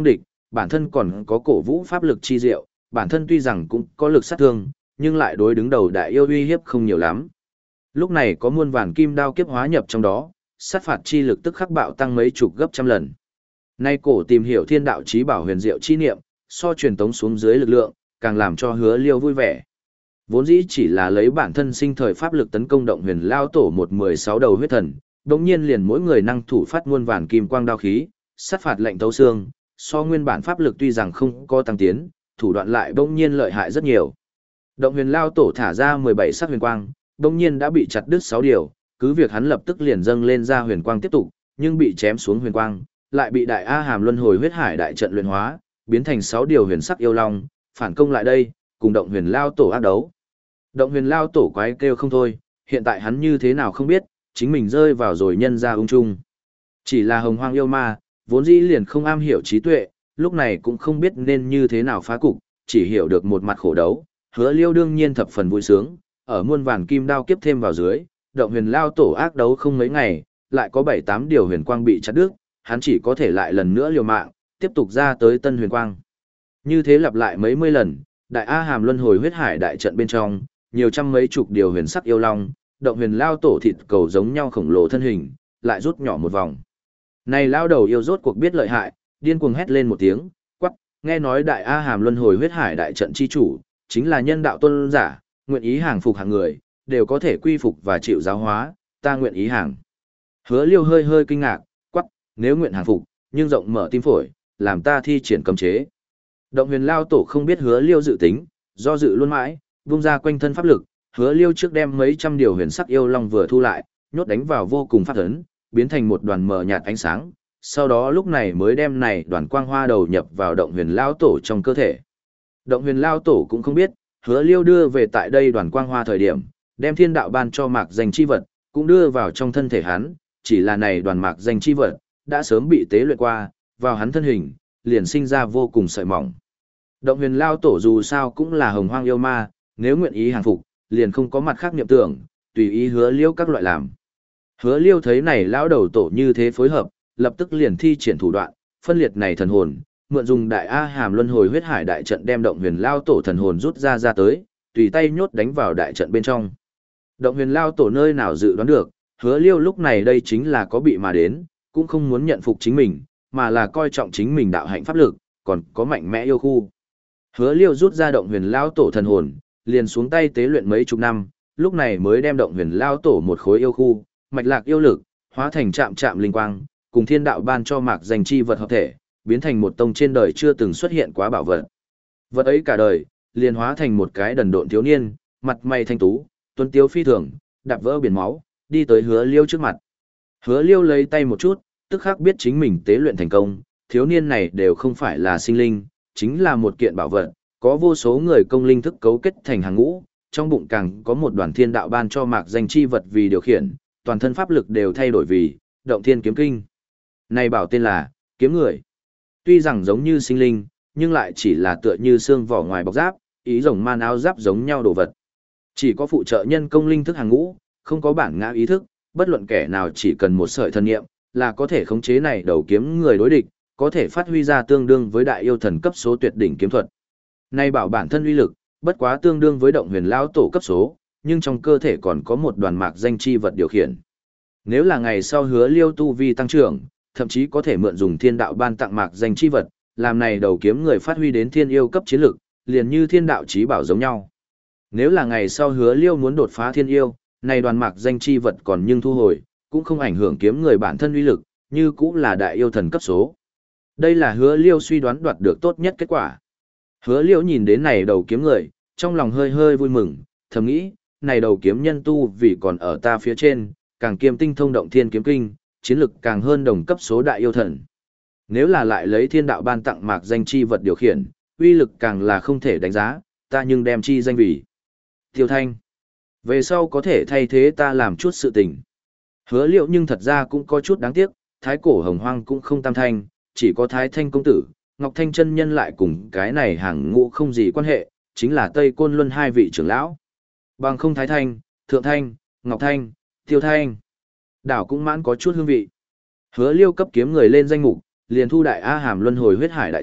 bản thân còn có cổ vũ pháp lực chi diệu, bản thân tuy rằng cũng có lực sát thương, nhưng lại đối đứng đầu đại yêu uy hiếp không nhiều lắm. Lúc này có muôn vàn kim đao kiếp hóa nhập trong đó, sát phạt chi lực tức khắc bạo tăng mấy chục gấp trăm lần. Nay cổ tìm hiểu thiên đạo chí bảo huyền diệu chi niệm, so truyền tống xuống dưới lực lượng, càng làm cho Hứa Liêu vui vẻ. Vốn dĩ chỉ là lấy bản thân sinh thời pháp lực tấn công động huyền lao tổ một mười sáu đầu huyết thần, đồng nhiên liền mỗi người năng thủ phát muôn vàn kim quang đao khí, sát phạt lệnh thấu xương, so nguyên bản pháp lực tuy rằng không có tăng tiến, thủ đoạn lại bỗng nhiên lợi hại rất nhiều. Động huyền lao tổ thả ra mười bảy sắc huyền quang, bỗng nhiên đã bị chặt đứt sáu điều, cứ việc hắn lập tức liền dâng lên ra huyền quang tiếp tục, nhưng bị chém xuống huyền quang, lại bị đại A Hàm luân hồi huyết hải đại trận luyện hóa, biến thành sáu điều huyền sắc yêu long, phản công lại đây, cùng động huyền lao tổ ác đấu. Động huyền lao tổ quái kêu không thôi, hiện tại hắn như thế nào không biết, chính mình rơi vào rồi nhân ra ung chung. Chỉ là hồng hoang yêu ma, vốn dĩ liền không am hiểu trí tuệ, lúc này cũng không biết nên như thế nào phá cục, chỉ hiểu được một mặt khổ đấu. Hứa Liêu đương nhiên thập phần vui sướng, ở muôn vàn kim đao kiếp thêm vào dưới, động huyền lao tổ ác đấu không mấy ngày, lại có bảy tám điều huyền quang bị chặt đứt, hắn chỉ có thể lại lần nữa liều mạng, tiếp tục ra tới tân huyền quang. Như thế lặp lại mấy mươi lần, đại A Hàm luân hồi huyết hải đại trận bên trong, nhiều trăm mấy chục điều huyền sắc yêu long, động huyền lao tổ thịt cầu giống nhau khổng lồ thân hình, lại rút nhỏ một vòng. Này lao đầu yêu rốt cuộc biết lợi hại, điên cuồng hét lên một tiếng, quắc, nghe nói đại A Hàm luân hồi huyết hải đại trận chi chủ, chính là nhân đạo tôn giả, nguyện ý hàng phục hàng người, đều có thể quy phục và chịu giáo hóa, ta nguyện ý hàng. Hứa Liêu hơi hơi kinh ngạc, quắc, nếu nguyện hàng phục, nhưng rộng mở tim phổi, làm ta thi triển cấm chế. Động huyền lao tổ không biết Hứa Liêu dự tính, do dự luôn mãi, vung ra quanh thân pháp lực, Hứa Liêu trước đem mấy trăm điều huyền sắc yêu long vừa thu lại, nhốt đánh vào vô cùng pháp ấn, biến thành một đoàn mờ nhạt ánh sáng, sau đó lúc này mới đem này đoàn quang hoa đầu nhập vào động huyền lao tổ trong cơ thể. Động huyền lao tổ cũng không biết, Hứa Liêu đưa về tại đây đoàn quang hoa thời điểm, đem thiên đạo ban cho mạc danh chi vật, cũng đưa vào trong thân thể hắn, chỉ là này đoàn mạc danh chi vật, đã sớm bị tế luyện qua, vào hắn thân hình, liền sinh ra vô cùng sợi mỏng. Động huyền lao tổ dù sao cũng là hồng hoang yêu ma, nếu nguyện ý hàng phục, liền không có mặt khác niệm tưởng, tùy ý Hứa Liêu các loại làm. Hứa Liêu thấy này lão đầu tổ như thế phối hợp, lập tức liền thi triển thủ đoạn, phân liệt này thần hồn, mượn dùng đại A Hàm luân hồi huyết hải đại trận đem động huyền lao tổ thần hồn rút ra ra tới, tùy tay nhốt đánh vào đại trận bên trong. Động huyền lao tổ nơi nào dự đoán được, Hứa Liêu lúc này đây chính là có bị mà đến, cũng không muốn nhận phục chính mình, mà là coi trọng chính mình đạo hạnh pháp lực, còn có mạnh mẽ yêu khu. Hứa Liêu rút ra động huyền lao tổ thần hồn, liền xuống tay tế luyện mấy chục năm, lúc này mới đem động huyền lao tổ một khối yêu khu, mạch lạc yêu lực, hóa thành chạm chạm linh quang, cùng thiên đạo ban cho mạc danh chi vật hợp thể, biến thành một tông trên đời chưa từng xuất hiện quá bảo vật. Vật ấy cả đời, liền hóa thành một cái đần độn thiếu niên, mặt mày thanh tú, tuấn tiếu phi thường, đạp vỡ biển máu, đi tới Hứa Liêu trước mặt. Hứa Liêu lấy tay một chút, tức khắc biết chính mình tế luyện thành công, thiếu niên này đều không phải là sinh linh, chính là một kiện bảo vật, có vô số người công linh thức cấu kết thành hàng ngũ, trong bụng càng có một đoàn thiên đạo ban cho mạc danh chi vật vì điều khiển, toàn thân pháp lực đều thay đổi vì động thiên kiếm kinh. Này bảo tên là kiếm người. Tuy rằng giống như sinh linh, nhưng lại chỉ là tựa như xương vỏ ngoài bọc giáp, ý rồng man áo giáp giống nhau đồ vật. Chỉ có phụ trợ nhân công linh thức hàng ngũ, không có bản ngã ý thức, bất luận kẻ nào chỉ cần một sợi thần niệm, là có thể khống chế này đầu kiếm người đối địch, có thể phát huy ra tương đương với đại yêu thần cấp số tuyệt đỉnh kiếm thuật. Nay bảo bản thân uy lực, bất quá tương đương với động huyền lão tổ cấp số, nhưng trong cơ thể còn có một đoàn mạc danh chi vật điều khiển. Nếu là ngày sau Hứa Liêu tu vi tăng trưởng, thậm chí có thể mượn dùng thiên đạo ban tặng mạc danh chi vật, làm này đầu kiếm người phát huy đến thiên yêu cấp chiến lực, liền như thiên đạo chí bảo giống nhau. Nếu là ngày sau Hứa Liêu muốn đột phá thiên yêu, này đoàn mạc danh chi vật còn nhưng thu hồi, cũng không ảnh hưởng kiếm người bản thân uy lực, như cũng là đại yêu thần cấp số. Đây là Hứa Liêu suy đoán đoạt được tốt nhất kết quả. Hứa Liêu nhìn đến này đầu kiếm người, trong lòng hơi hơi vui mừng, thầm nghĩ, này đầu kiếm nhân tu vì còn ở ta phía trên, càng kiêm tinh thông động thiên kiếm kinh, chiến lực càng hơn đồng cấp số đại yêu thần. Nếu là lại lấy thiên đạo ban tặng mạc danh chi vật điều khiển, uy lực càng là không thể đánh giá, ta nhưng đem chi danh vì Tiêu Thanh. Về sau có thể thay thế ta làm chút sự tình. Hứa Liêu nhưng thật ra cũng có chút đáng tiếc, thái cổ hồng hoang cũng không tam thanh, chỉ có thái thanh công tử, Ngọc Thanh chân nhân lại cùng cái này hàng ngũ không gì quan hệ, chính là Tây Côn Luân hai vị trưởng lão. Bằng không thái thanh, thượng thanh, Ngọc Thanh, Tiêu Thanh. Đảo cũng mãn có chút hương vị. Hứa Liêu cấp kiếm người lên danh mục, liền thu đại A Hàm luân hồi huyết hải đại trận,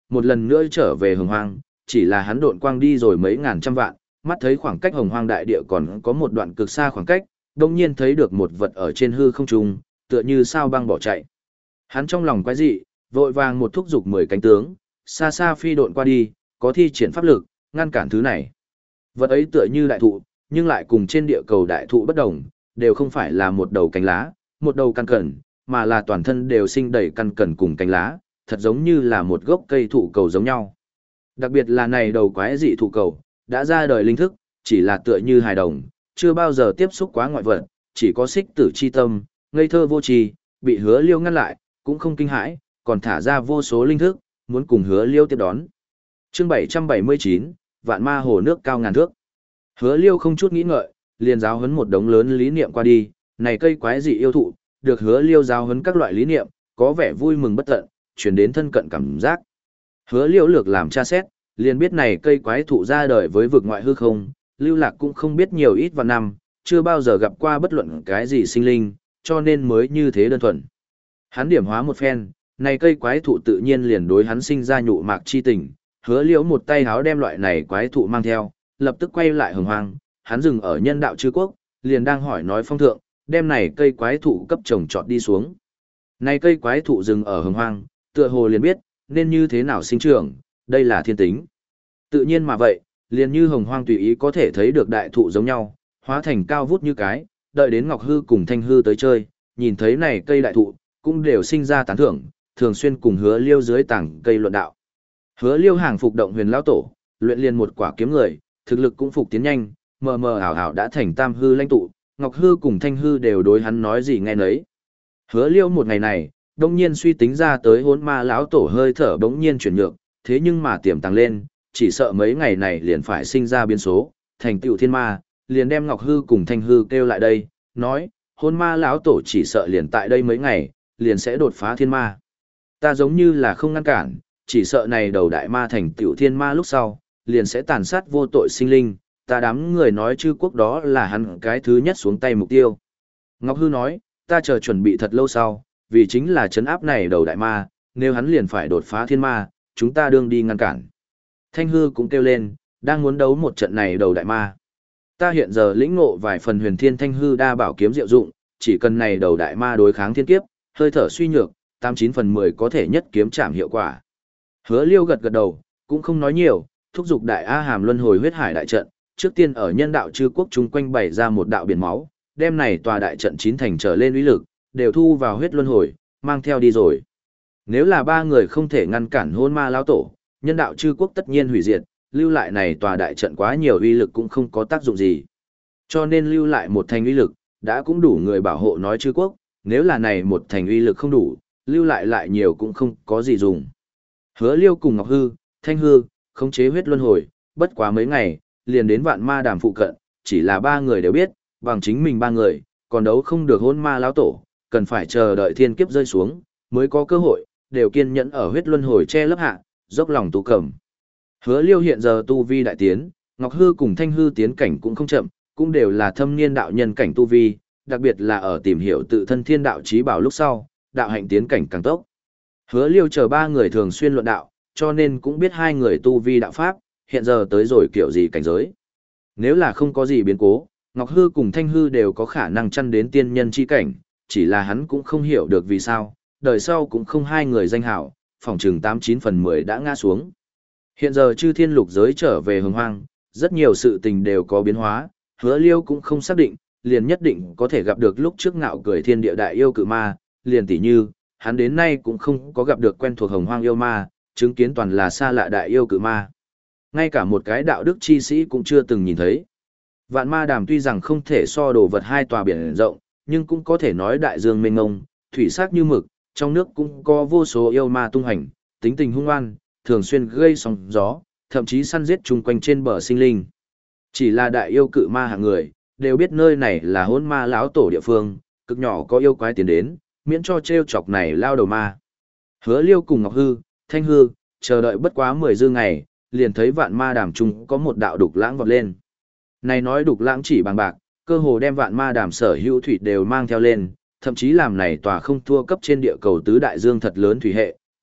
một lần nữa trở về hồng hoang, chỉ là hắn độn quang đi rồi mấy ngàn trăm vạn, mắt thấy khoảng cách hồng hoang đại địa còn có một đoạn cực xa khoảng cách, đồng nhiên thấy được một vật ở trên hư không trung, tựa như sao băng bỏ chạy. Hắn trong lòng quái dị, vội vàng một thúc giục mười cánh tướng, xa xa phi độn qua đi, có thi triển pháp lực, ngăn cản thứ này. Vật ấy tựa như đại thụ, nhưng lại cùng trên địa cầu đại thụ bất đồng, đều không phải là một đầu cánh lá, một đầu căn cẩn, mà là toàn thân đều sinh đầy căn cẩn cùng cánh lá, thật giống như là một gốc cây thụ cầu giống nhau. Đặc biệt là này đầu quái dị thụ cầu, đã ra đời linh thức, chỉ là tựa như hài đồng, chưa bao giờ tiếp xúc quá ngoại vật, chỉ có xích tử chi tâm, ngây thơ vô tri, bị Hứa Liêu ngăn lại, cũng không kinh hãi, còn thả ra vô số linh thức, muốn cùng Hứa Liêu tiếp đón. Chương bảy trăm bảy mươi chín, Vạn Ma Hồ nước cao ngàn thước. Hứa Liêu không chút nghĩ ngợi, liền giáo huấn một đống lớn lý niệm qua đi, này cây quái dị yêu thụ, được Hứa Liêu giáo huấn các loại lý niệm, có vẻ vui mừng bất tận, chuyển đến thân cận cảm giác. Hứa Liêu lược làm tra xét, liền biết này cây quái thụ ra đời với vực ngoại hư không, lưu lạc cũng không biết nhiều ít vạn năm, chưa bao giờ gặp qua bất luận cái gì sinh linh, cho nên mới như thế đơn thuần. Hắn điểm hóa một phen, này cây quái thụ tự nhiên liền đối hắn sinh ra nhụ mạc chi tình, Hứa Liễu một tay háo đem loại này quái thụ mang theo, lập tức quay lại hồng hoang, hắn dừng ở nhân đạo chư quốc, liền đang hỏi nói phong thượng, đem này cây quái thụ cấp trồng trọt đi xuống. Này cây quái thụ dừng ở hồng hoang, tựa hồ liền biết, nên như thế nào sinh trưởng, đây là thiên tính. Tự nhiên mà vậy, liền như hồng hoang tùy ý có thể thấy được đại thụ giống nhau, hóa thành cao vút như cái, đợi đến Ngọc Hư cùng Thanh Hư tới chơi, nhìn thấy này cây đại thụ, cũng đều sinh ra tán thưởng, thường xuyên cùng Hứa Liêu dưới tảng cây luận đạo. Hứa Liêu hàng phục động huyền lão tổ, luyện liền một quả kiếm người, thực lực cũng phục tiến nhanh, mờ mờ ảo ảo đã thành tam hư lãnh tụ, Ngọc Hư cùng Thanh Hư đều đối hắn nói gì nghe nấy. Hứa Liêu một ngày này, đông nhiên suy tính ra tới hỗn ma lão tổ hơi thở bỗng nhiên chuyển nhượng, thế nhưng mà tiềm tàng lên, chỉ sợ mấy ngày này liền phải sinh ra biến số, thành tựu thiên ma, liền đem Ngọc Hư cùng Thanh Hư kêu lại đây, nói, hỗn ma lão tổ chỉ sợ liền tại đây mấy ngày, liền sẽ đột phá thiên ma. Ta giống như là không ngăn cản, chỉ sợ này đầu đại ma thành tựu thiên ma lúc sau, liền sẽ tàn sát vô tội sinh linh, ta đám người nói chư quốc đó là hắn cái thứ nhất xuống tay mục tiêu. Ngọc Hư nói, ta chờ chuẩn bị thật lâu sau, vì chính là chấn áp này đầu đại ma, nếu hắn liền phải đột phá thiên ma, chúng ta đương đi ngăn cản. Thanh Hư cũng kêu lên, đang muốn đấu một trận này đầu đại ma. Ta hiện giờ lĩnh ngộ vài phần huyền thiên Thanh Hư đa bảo kiếm diệu dụng, chỉ cần này đầu đại ma đối kháng thiên kiếp, hơi thở suy nhược, tám chín phần mười có thể nhất kiếm chạm hiệu quả. Hứa Liêu gật gật đầu, cũng không nói nhiều, thúc giục đại A Hàm luân hồi huyết hải đại trận, trước tiên ở nhân đạo chư quốc chung quanh bày ra một đạo biển máu, đem này tòa đại trận chín thành trở lên uy lực, đều thu vào huyết luân hồi, mang theo đi rồi. Nếu là ba người không thể ngăn cản hôn ma lão tổ, nhân đạo chư quốc tất nhiên hủy diệt, lưu lại này tòa đại trận quá nhiều uy lực cũng không có tác dụng gì. Cho nên lưu lại một thành uy lực, đã cũng đủ người bảo hộ nói chư quốc, nếu là này một thành uy lực không đủ, lưu lại lại nhiều cũng không có gì dùng. Hứa Liêu cùng Ngọc Hư, Thanh Hư, khống chế huyết luân hồi, bất quá mấy ngày, liền đến vạn ma đàm phụ cận, chỉ là ba người đều biết, bằng chính mình ba người, còn đấu không được hôn ma lão tổ, cần phải chờ đợi thiên kiếp rơi xuống, mới có cơ hội, đều kiên nhẫn ở huyết luân hồi che lấp hạ, dốc lòng tu cầm. Hứa Liêu hiện giờ tu vi đại tiến, Ngọc Hư cùng Thanh Hư tiến cảnh cũng không chậm, cũng đều là thâm niên đạo nhân cảnh tu vi, đặc biệt là ở tìm hiểu tự thân thiên đạo chí bảo lúc sau, đạo hạnh tiến cảnh càng tốc. Hứa Liêu chờ ba người thường xuyên luận đạo, cho nên cũng biết hai người tu vi đạo pháp, hiện giờ tới rồi kiểu gì cảnh giới. Nếu là không có gì biến cố, Ngọc Hư cùng Thanh Hư đều có khả năng chăn đến tiên nhân chi cảnh, chỉ là hắn cũng không hiểu được vì sao, đời sau cũng không hai người danh hảo, phòng trừng tám chín phần mười đã ngã xuống. Hiện giờ chư thiên lục giới trở về hồng hoang, rất nhiều sự tình đều có biến hóa, Hứa Liêu cũng không xác định, liền nhất định có thể gặp được lúc trước ngạo cười thiên địa đại yêu cự ma, liền tỉ như, hắn đến nay cũng không có gặp được quen thuộc hồng hoang yêu ma, chứng kiến toàn là xa lạ đại yêu cự ma. Ngay cả một cái đạo đức chi sĩ cũng chưa từng nhìn thấy. Vạn ma đàm tuy rằng không thể so đồ vật hai tòa biển rộng, nhưng cũng có thể nói đại dương mênh ngông, thủy sắc như mực, trong nước cũng có vô số yêu ma tung hành, tính tình hung oan, thường xuyên gây sóng gió, thậm chí săn giết chung quanh trên bờ sinh linh. Chỉ là đại yêu cự ma hạng người, đều biết nơi này là hỗn ma lão tổ địa phương, cực nhỏ có yêu quái tiến đến, miễn cho trêu chọc này lao đầu ma. Hứa Liêu cùng Ngọc Hư, Thanh Hư, chờ đợi bất quá mười dư ngày, liền thấy vạn ma đàm trung có một đạo đục lãng vọt lên. Này nói đục lãng chỉ bằng bạc, cơ hồ đem vạn ma đàm sở hữu thủy đều mang theo lên, thậm chí làm này tòa không thua cấp trên địa cầu tứ đại dương thật lớn thủy hệ,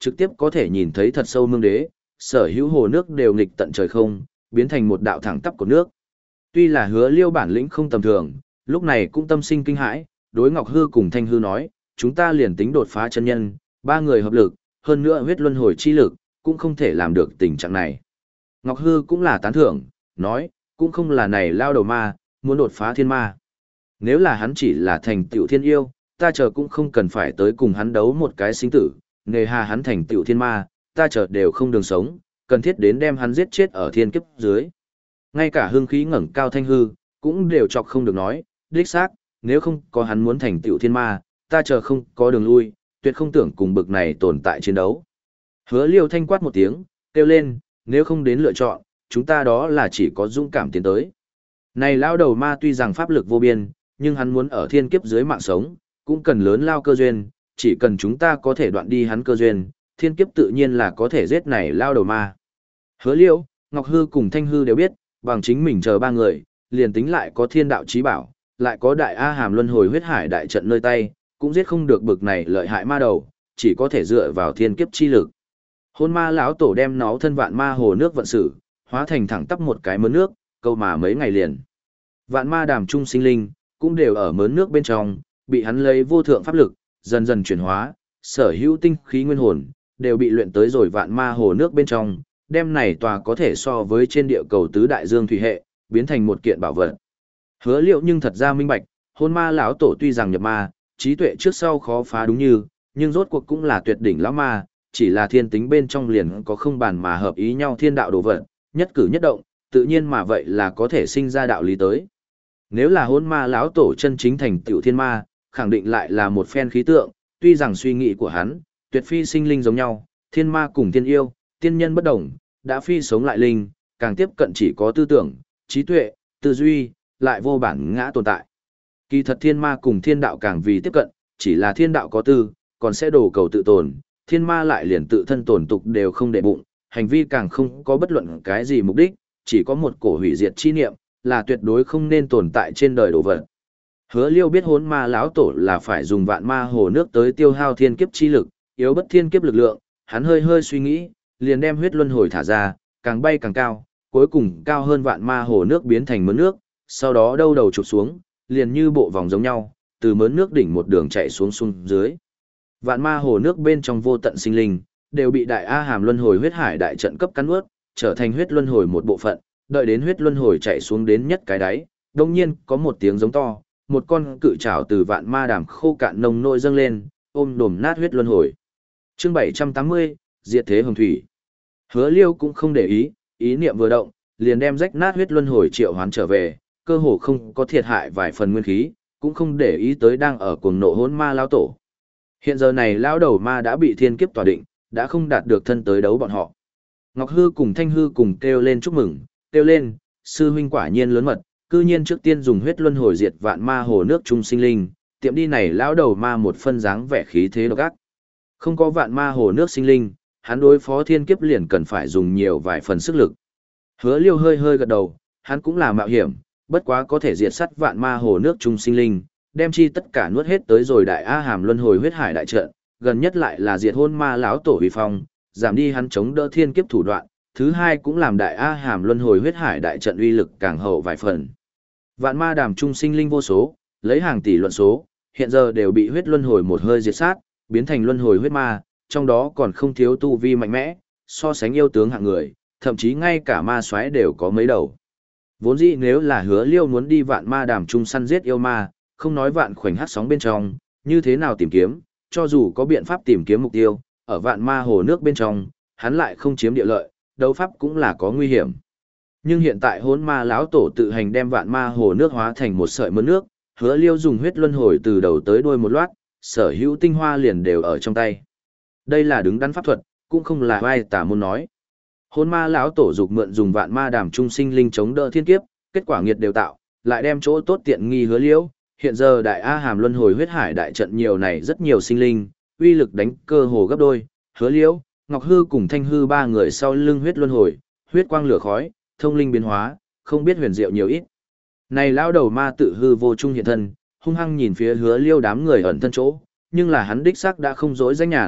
trực tiếp có thể nhìn thấy thật sâu mương đế, sở hữu hồ nước đều nghịch tận trời không, biến thành một đạo thẳng tắp của nước. Tuy là Hứa Liêu bản lĩnh không tầm thường, lúc này cũng tâm sinh kinh hãi, đối Ngọc Hư cùng Thanh Hư nói, chúng ta liền tính đột phá chân nhân, ba người hợp lực, hơn nữa huyết luân hồi chi lực, cũng không thể làm được tình trạng này. Ngọc Hư cũng là tán thưởng, nói, cũng không là này lao đầu ma, muốn đột phá thiên ma. Nếu là hắn chỉ là thành tựu thiên yêu, ta chờ cũng không cần phải tới cùng hắn đấu một cái sinh tử, nề hà hắn thành tựu thiên ma, ta chờ đều không đường sống, cần thiết đến đem hắn giết chết ở thiên kiếp dưới. Ngay cả hương khí ngẩng cao Thanh Hư, cũng đều chọc không được nói, đích xác, nếu không có hắn muốn thành tựu thiên ma, ta chờ không có đường lui, tuyệt không tưởng cùng bực này tồn tại chiến đấu. Hứa Liêu thanh quát một tiếng, kêu lên, nếu không đến lựa chọn, chúng ta đó là chỉ có dũng cảm tiến tới. Này lao đầu ma tuy rằng pháp lực vô biên, nhưng hắn muốn ở thiên kiếp dưới mạng sống, cũng cần lớn lao cơ duyên, chỉ cần chúng ta có thể đoạn đi hắn cơ duyên, thiên kiếp tự nhiên là có thể giết này lao đầu ma. Hứa Liêu, Ngọc Hư cùng Thanh Hư đều biết, bằng chính mình chờ ba người, liền tính lại có thiên đạo chí bảo, lại có đại A Hàm luân hồi huyết hải đại trận nơi tay, cũng giết không được bực này lợi hại ma đầu, chỉ có thể dựa vào thiên kiếp chi lực. Hôn ma lão tổ đem nó thân vạn ma hồ nước vận sử, hóa thành thẳng tắp một cái mớn nước, câu mà mấy ngày liền. Vạn ma đàm trung sinh linh, cũng đều ở mớn nước bên trong, bị hắn lấy vô thượng pháp lực, dần dần chuyển hóa, sở hữu tinh khí nguyên hồn, đều bị luyện tới rồi vạn ma hồ nước bên trong, đem này tòa có thể so với trên địa cầu tứ đại dương thủy hệ, biến thành một kiện bảo vật. Hứa Liệu nhưng thật ra minh bạch, hôn ma lão tổ tuy rằng nhập ma, trí tuệ trước sau khó phá đúng như, nhưng rốt cuộc cũng là tuyệt đỉnh lão ma, chỉ là thiên tính bên trong liền có không bàn mà hợp ý nhau thiên đạo đồ vật, nhất cử nhất động, tự nhiên mà vậy là có thể sinh ra đạo lý tới. Nếu là hôn ma lão tổ chân chính thành tựu thiên ma, khẳng định lại là một phen khí tượng, tuy rằng suy nghĩ của hắn, tuyệt phi sinh linh giống nhau, thiên ma cùng thiên yêu, tiên nhân bất đồng, đã phi sống lại linh, càng tiếp cận chỉ có tư tưởng, trí tuệ, tư duy, lại vô bản ngã tồn tại. Kỳ thật thiên ma cùng thiên đạo càng vì tiếp cận, chỉ là thiên đạo có tư, còn sẽ đổ cầu tự tồn, thiên ma lại liền tự thân tồn tục đều không để bụng, hành vi càng không có bất luận cái gì mục đích, chỉ có một cổ hủy diệt chi niệm, là tuyệt đối không nên tồn tại trên đời đồ vật. Hứa Liêu biết hốn ma lão tổ là phải dùng vạn ma hồ nước tới tiêu hao thiên kiếp chi lực, yếu bất thiên kiếp lực lượng, hắn hơi hơi suy nghĩ, liền đem huyết luân hồi thả ra, càng bay càng cao, cuối cùng cao hơn vạn ma hồ nước biến thành mớn nước, sau đó đâu đầu chụp xuống, liền như bộ vòng giống nhau, từ mớn nước đỉnh một đường chạy xuống xuống dưới. Vạn ma hồ nước bên trong vô tận sinh linh, đều bị đại A Hàm luân hồi huyết hải đại trận cấp cắn nuốt, trở thành huyết luân hồi một bộ phận, đợi đến huyết luân hồi chạy xuống đến nhất cái đáy, đồng nhiên có một tiếng giống to, một con cự trảo từ vạn ma đàm khô cạn nồng nôi dâng lên, ôm đồm nát huyết luân hồi. Chương bảy trăm tám mươi, Diệt thế hồng thủy. Hứa Liêu cũng không để ý, ý niệm vừa động, liền đem rách nát huyết luân hồi triệu hoán trở về, cơ hồ không có thiệt hại vài phần nguyên khí, cũng không để ý tới đang ở cuồng nộ hỗn ma lão tổ. Hiện giờ này lão đầu ma đã bị thiên kiếp tỏa định, đã không đạt được thân tới đấu bọn họ. Ngọc Hư cùng Thanh Hư cùng kêu lên chúc mừng, kêu lên, sư huynh quả nhiên lớn mật, cư nhiên trước tiên dùng huyết luân hồi diệt vạn ma hồ nước trung sinh linh, tiệm đi này lão đầu ma một phân dáng vẻ khí thế độc ác. Không có vạn ma hồ nước sinh linh, hắn đối phó thiên kiếp liền cần phải dùng nhiều vài phần sức lực. Hứa Liêu hơi hơi gật đầu, hắn cũng là mạo hiểm, bất quá có thể diệt sát vạn ma hồ nước trung sinh linh, đem chi tất cả nuốt hết tới rồi đại A Hàm luân hồi huyết hải đại trận, gần nhất lại là diệt hôn ma lão tổ uy phong, giảm đi hắn chống đỡ thiên kiếp thủ đoạn, thứ hai cũng làm đại A Hàm luân hồi huyết hải đại trận uy lực càng hậu vài phần. Vạn ma đàm trung sinh linh vô số, lấy hàng tỷ luận số, hiện giờ đều bị huyết luân hồi một hơi diệt sát, biến thành luân hồi huyết ma, trong đó còn không thiếu tu vi mạnh mẽ, so sánh yêu tướng hạng người, thậm chí ngay cả ma soái đều có mấy đầu. Vốn dĩ nếu là Hứa Liêu muốn đi vạn ma đàm trung săn giết yêu ma, không nói vạn khoảnh hắc sóng bên trong, như thế nào tìm kiếm, cho dù có biện pháp tìm kiếm mục tiêu, ở vạn ma hồ nước bên trong, hắn lại không chiếm địa lợi, đấu pháp cũng là có nguy hiểm. Nhưng hiện tại hỗn ma lão tổ tự hành đem vạn ma hồ nước hóa thành một sợi mớn nước, Hứa Liêu dùng huyết luân hồi từ đầu tới đuôi một loạt, sở hữu tinh hoa liền đều ở trong tay. Đây là đứng đắn pháp thuật, cũng không là ai tả môn nói. Hỗn ma lão tổ dục mượn dùng vạn ma đàm trung sinh linh chống đỡ thiên kiếp, kết quả nghiệt đều tạo, lại đem chỗ tốt tiện nghi Hứa Liêu. Hiện giờ đại A Hàm luân hồi huyết hải đại trận nhiều này rất nhiều sinh linh, uy lực đánh cơ hồ gấp đôi, Hứa Liễu, Ngọc Hư cùng Thanh Hư ba người sau lưng huyết luân hồi, huyết quang lửa khói, thông linh biến hóa, không biết huyền diệu nhiều ít. Này lão đầu ma tự hư vô trung hiện thân, hung hăng nhìn phía Hứa Liêu đám người ẩn thân chỗ, nhưng là hắn đích xác đã không dối danh nhàn,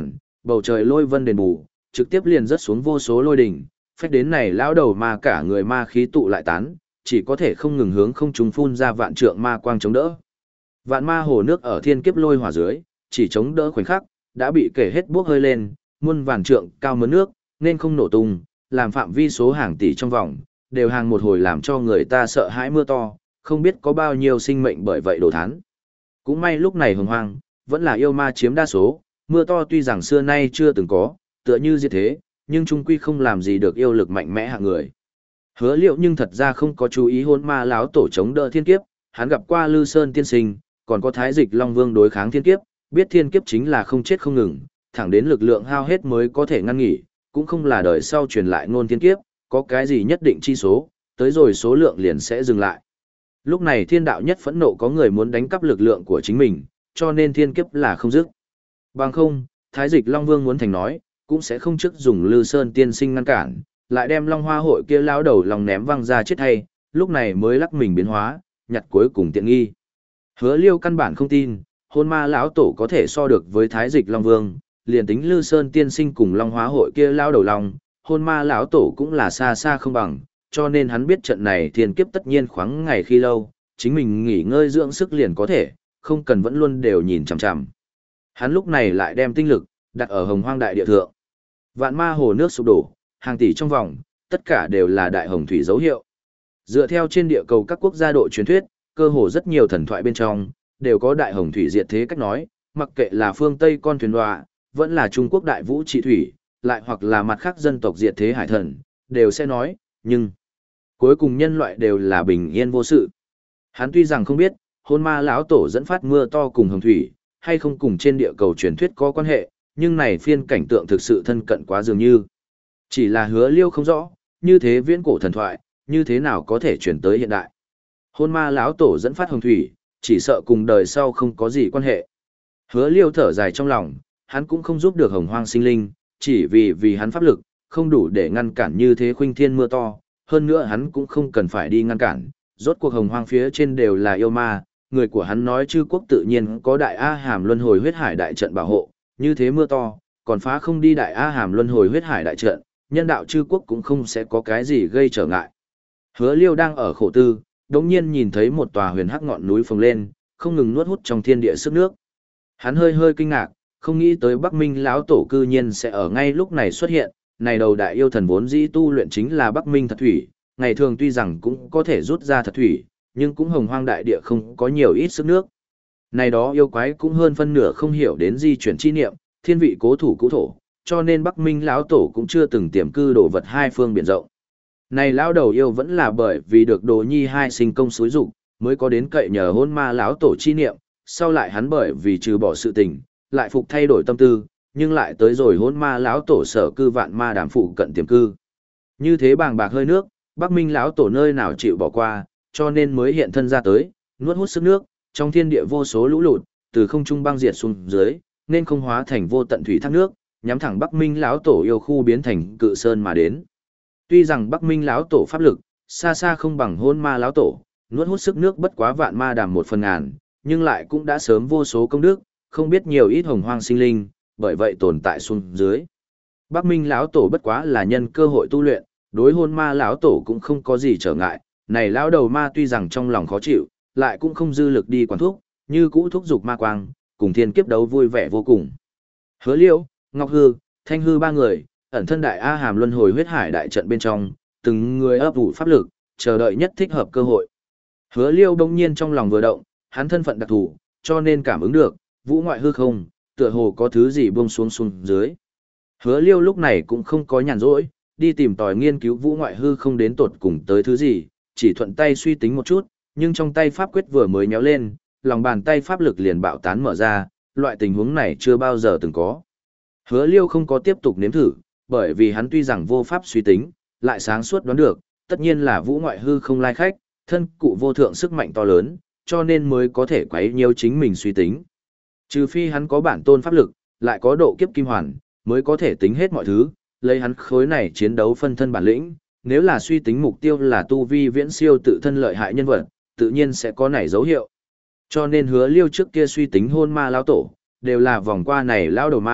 bầu trời lôi vân đền bù, trực tiếp liền rớt xuống vô số lôi đỉnh, phách đến này lão đầu ma cả người ma khí tụ lại tán, chỉ có thể không ngừng hướng không trung phun ra vạn trượng ma quang chống đỡ. Vạn ma hồ nước ở thiên kiếp lôi hỏa dưới, chỉ chống đỡ khoảnh khắc, đã bị kể hết bốc hơi lên, muôn vạn trượng cao mớn nước, nên không nổ tung, làm phạm vi số hàng tỷ trong vòng, đều hàng một hồi làm cho người ta sợ hãi mưa to, không biết có bao nhiêu sinh mệnh bởi vậy đổ thán. Cũng may lúc này hồng hoang, vẫn là yêu ma chiếm đa số, mưa to tuy rằng xưa nay chưa từng có, tựa như diệt thế, nhưng trung quy không làm gì được yêu lực mạnh mẽ hạng người. Hứa Liệu nhưng thật ra không có chú ý hôn ma láo tổ chống đỡ thiên kiếp, hắn gặp qua Lư Sơn tiên sinh, còn có Thái Dịch Long Vương đối kháng thiên kiếp, biết thiên kiếp chính là không chết không ngừng, thẳng đến lực lượng hao hết mới có thể ngăn nghỉ, cũng không là đời sau truyền lại ngôn thiên kiếp, có cái gì nhất định chi số, tới rồi số lượng liền sẽ dừng lại. Lúc này thiên đạo nhất phẫn nộ có người muốn đánh cắp lực lượng của chính mình, cho nên thiên kiếp là không dứt. Bằng không, Thái Dịch Long Vương muốn thành nói, cũng sẽ không trước dùng Lư Sơn tiên sinh ngăn cản, lại đem Long Hoa hội kia lao đầu lòng ném văng ra chết hay, lúc này mới lắc mình biến hóa, nhặt cuối cùng tiện nghi. Hứa Liêu căn bản không tin, hôn ma lão tổ có thể so được với Thái Dịch Long Vương, liền tính Lư Sơn tiên sinh cùng Long Hóa hội kia lao đầu lòng, hôn ma lão tổ cũng là xa xa không bằng, cho nên hắn biết trận này thiên kiếp tất nhiên khoáng ngày khi lâu, chính mình nghỉ ngơi dưỡng sức liền có thể, không cần vẫn luôn đều nhìn chằm chằm. Hắn lúc này lại đem tinh lực đặt ở Hồng Hoang đại địa thượng. Vạn ma hồ nước sụp đổ, hàng tỷ trong vòng, tất cả đều là đại hồng thủy dấu hiệu. Dựa theo trên địa cầu các quốc gia độ truyền thuyết, cơ hồ rất nhiều thần thoại bên trong đều có đại hồng thủy diệt thế cách nói, mặc kệ là phương Tây con thuyền đọa, vẫn là Trung Quốc đại vũ trị thủy, lại hoặc là mặt khác dân tộc diệt thế hải thần, đều sẽ nói, nhưng cuối cùng nhân loại đều là bình yên vô sự. Hắn tuy rằng không biết, hôn ma lão tổ dẫn phát mưa to cùng hồng thủy, hay không cùng trên địa cầu truyền thuyết có quan hệ, nhưng này phiên cảnh tượng thực sự thân cận quá dường như. Chỉ là Hứa Liêu không rõ, như thế viễn cổ thần thoại, như thế nào có thể chuyển tới hiện đại. Hôn ma lão tổ dẫn phát hồng thủy, chỉ sợ cùng đời sau không có gì quan hệ. Hứa Liêu thở dài trong lòng, hắn cũng không giúp được hồng hoang sinh linh, chỉ vì vì hắn pháp lực, không đủ để ngăn cản như thế khuynh thiên mưa to, hơn nữa hắn cũng không cần phải đi ngăn cản, rốt cuộc hồng hoang phía trên đều là yêu ma, người của hắn nói chư quốc tự nhiên có đại A Hàm Luân Hồi huyết hải đại trận bảo hộ, như thế mưa to, còn phá không đi đại A Hàm Luân Hồi huyết hải đại trận, nhân đạo chư quốc cũng không sẽ có cái gì gây trở ngại. Hứa Liêu đang ở khổ tư, đống nhiên nhìn thấy một tòa huyền hắc ngọn núi phồng lên, không ngừng nuốt hút trong thiên địa sức nước. Hắn hơi hơi kinh ngạc, không nghĩ tới Bắc Minh lão tổ cư nhiên sẽ ở ngay lúc này xuất hiện, này đầu đại yêu thần vốn dĩ tu luyện chính là Bắc Minh thật thủy, ngày thường tuy rằng cũng có thể rút ra thật thủy, nhưng cũng hồng hoang đại địa không có nhiều ít sức nước. Này đó yêu quái cũng hơn phân nửa không hiểu đến di chuyển chi niệm, thiên vị cố thủ cũ thổ, cho nên Bắc Minh lão tổ cũng chưa từng tiềm cư đổ vật hai phương biển rộng. Này lão đầu yêu vẫn là bởi vì được Đồ Nhi hai sinh công xúi dục, mới có đến cậy nhờ hôn ma lão tổ chi niệm, sau lại hắn bởi vì trừ bỏ sự tình, lại phục thay đổi tâm tư, nhưng lại tới rồi hôn ma lão tổ sở cư vạn ma đàm phụ cận tiềm cư. Như thế bàng bạc hơi nước, Bắc Minh lão tổ nơi nào chịu bỏ qua, cho nên mới hiện thân ra tới, nuốt hút sức nước, trong thiên địa vô số lũ lụt, từ không trung băng diệt xuống dưới, nên không hóa thành vô tận thủy thác nước, nhắm thẳng Bắc Minh lão tổ yêu khu biến thành cự sơn mà đến. Tuy rằng Bắc Minh lão tổ pháp lực xa xa không bằng hôn ma lão tổ, nuốt hút sức nước bất quá vạn ma đàm một phần ngàn, nhưng lại cũng đã sớm vô số công đức, không biết nhiều ít hồng hoang sinh linh, bởi vậy tồn tại xuống dưới. Bắc Minh lão tổ bất quá là nhân cơ hội tu luyện, đối hôn ma lão tổ cũng không có gì trở ngại, này lão đầu ma tuy rằng trong lòng khó chịu, lại cũng không dư lực đi quản thúc, như cũ thúc dục ma quang, cùng thiên kiếp đấu vui vẻ vô cùng. Hứa Liêu, Ngọc Hư, Thanh Hư ba người, ẩn thân đại A Hàm Luân Hồi huyết hải đại trận bên trong, từng người ấp ủ pháp lực, chờ đợi nhất thích hợp cơ hội. Hứa Liêu đông nhiên trong lòng vừa động, hắn thân phận đặc thù, cho nên cảm ứng được, vũ ngoại hư không, tựa hồ có thứ gì buông xuống xuống dưới. Hứa Liêu lúc này cũng không có nhàn rỗi, đi tìm tòi nghiên cứu vũ ngoại hư không đến tột cùng tới thứ gì, chỉ thuận tay suy tính một chút, nhưng trong tay pháp quyết vừa mới nhéo lên, lòng bàn tay pháp lực liền bạo tán mở ra, loại tình huống này chưa bao giờ từng có. Hứa Liêu không có tiếp tục nếm thử, bởi vì hắn tuy rằng vô pháp suy tính, lại sáng suốt đoán được, tất nhiên là vũ ngoại hư không lai khách, thân cụ vô thượng sức mạnh to lớn, cho nên mới có thể quấy nhiễu chính mình suy tính. Trừ phi hắn có bản tôn pháp lực, lại có độ kiếp kim hoàn, mới có thể tính hết mọi thứ, lấy hắn khối này chiến đấu phân thân bản lĩnh, nếu là suy tính mục tiêu là tu vi viễn siêu tự thân lợi hại nhân vật, tự nhiên sẽ có nảy dấu hiệu. Cho nên Hứa Liêu trước kia suy tính hôn ma lão tổ, đều là vòng qua này lão đầu ma,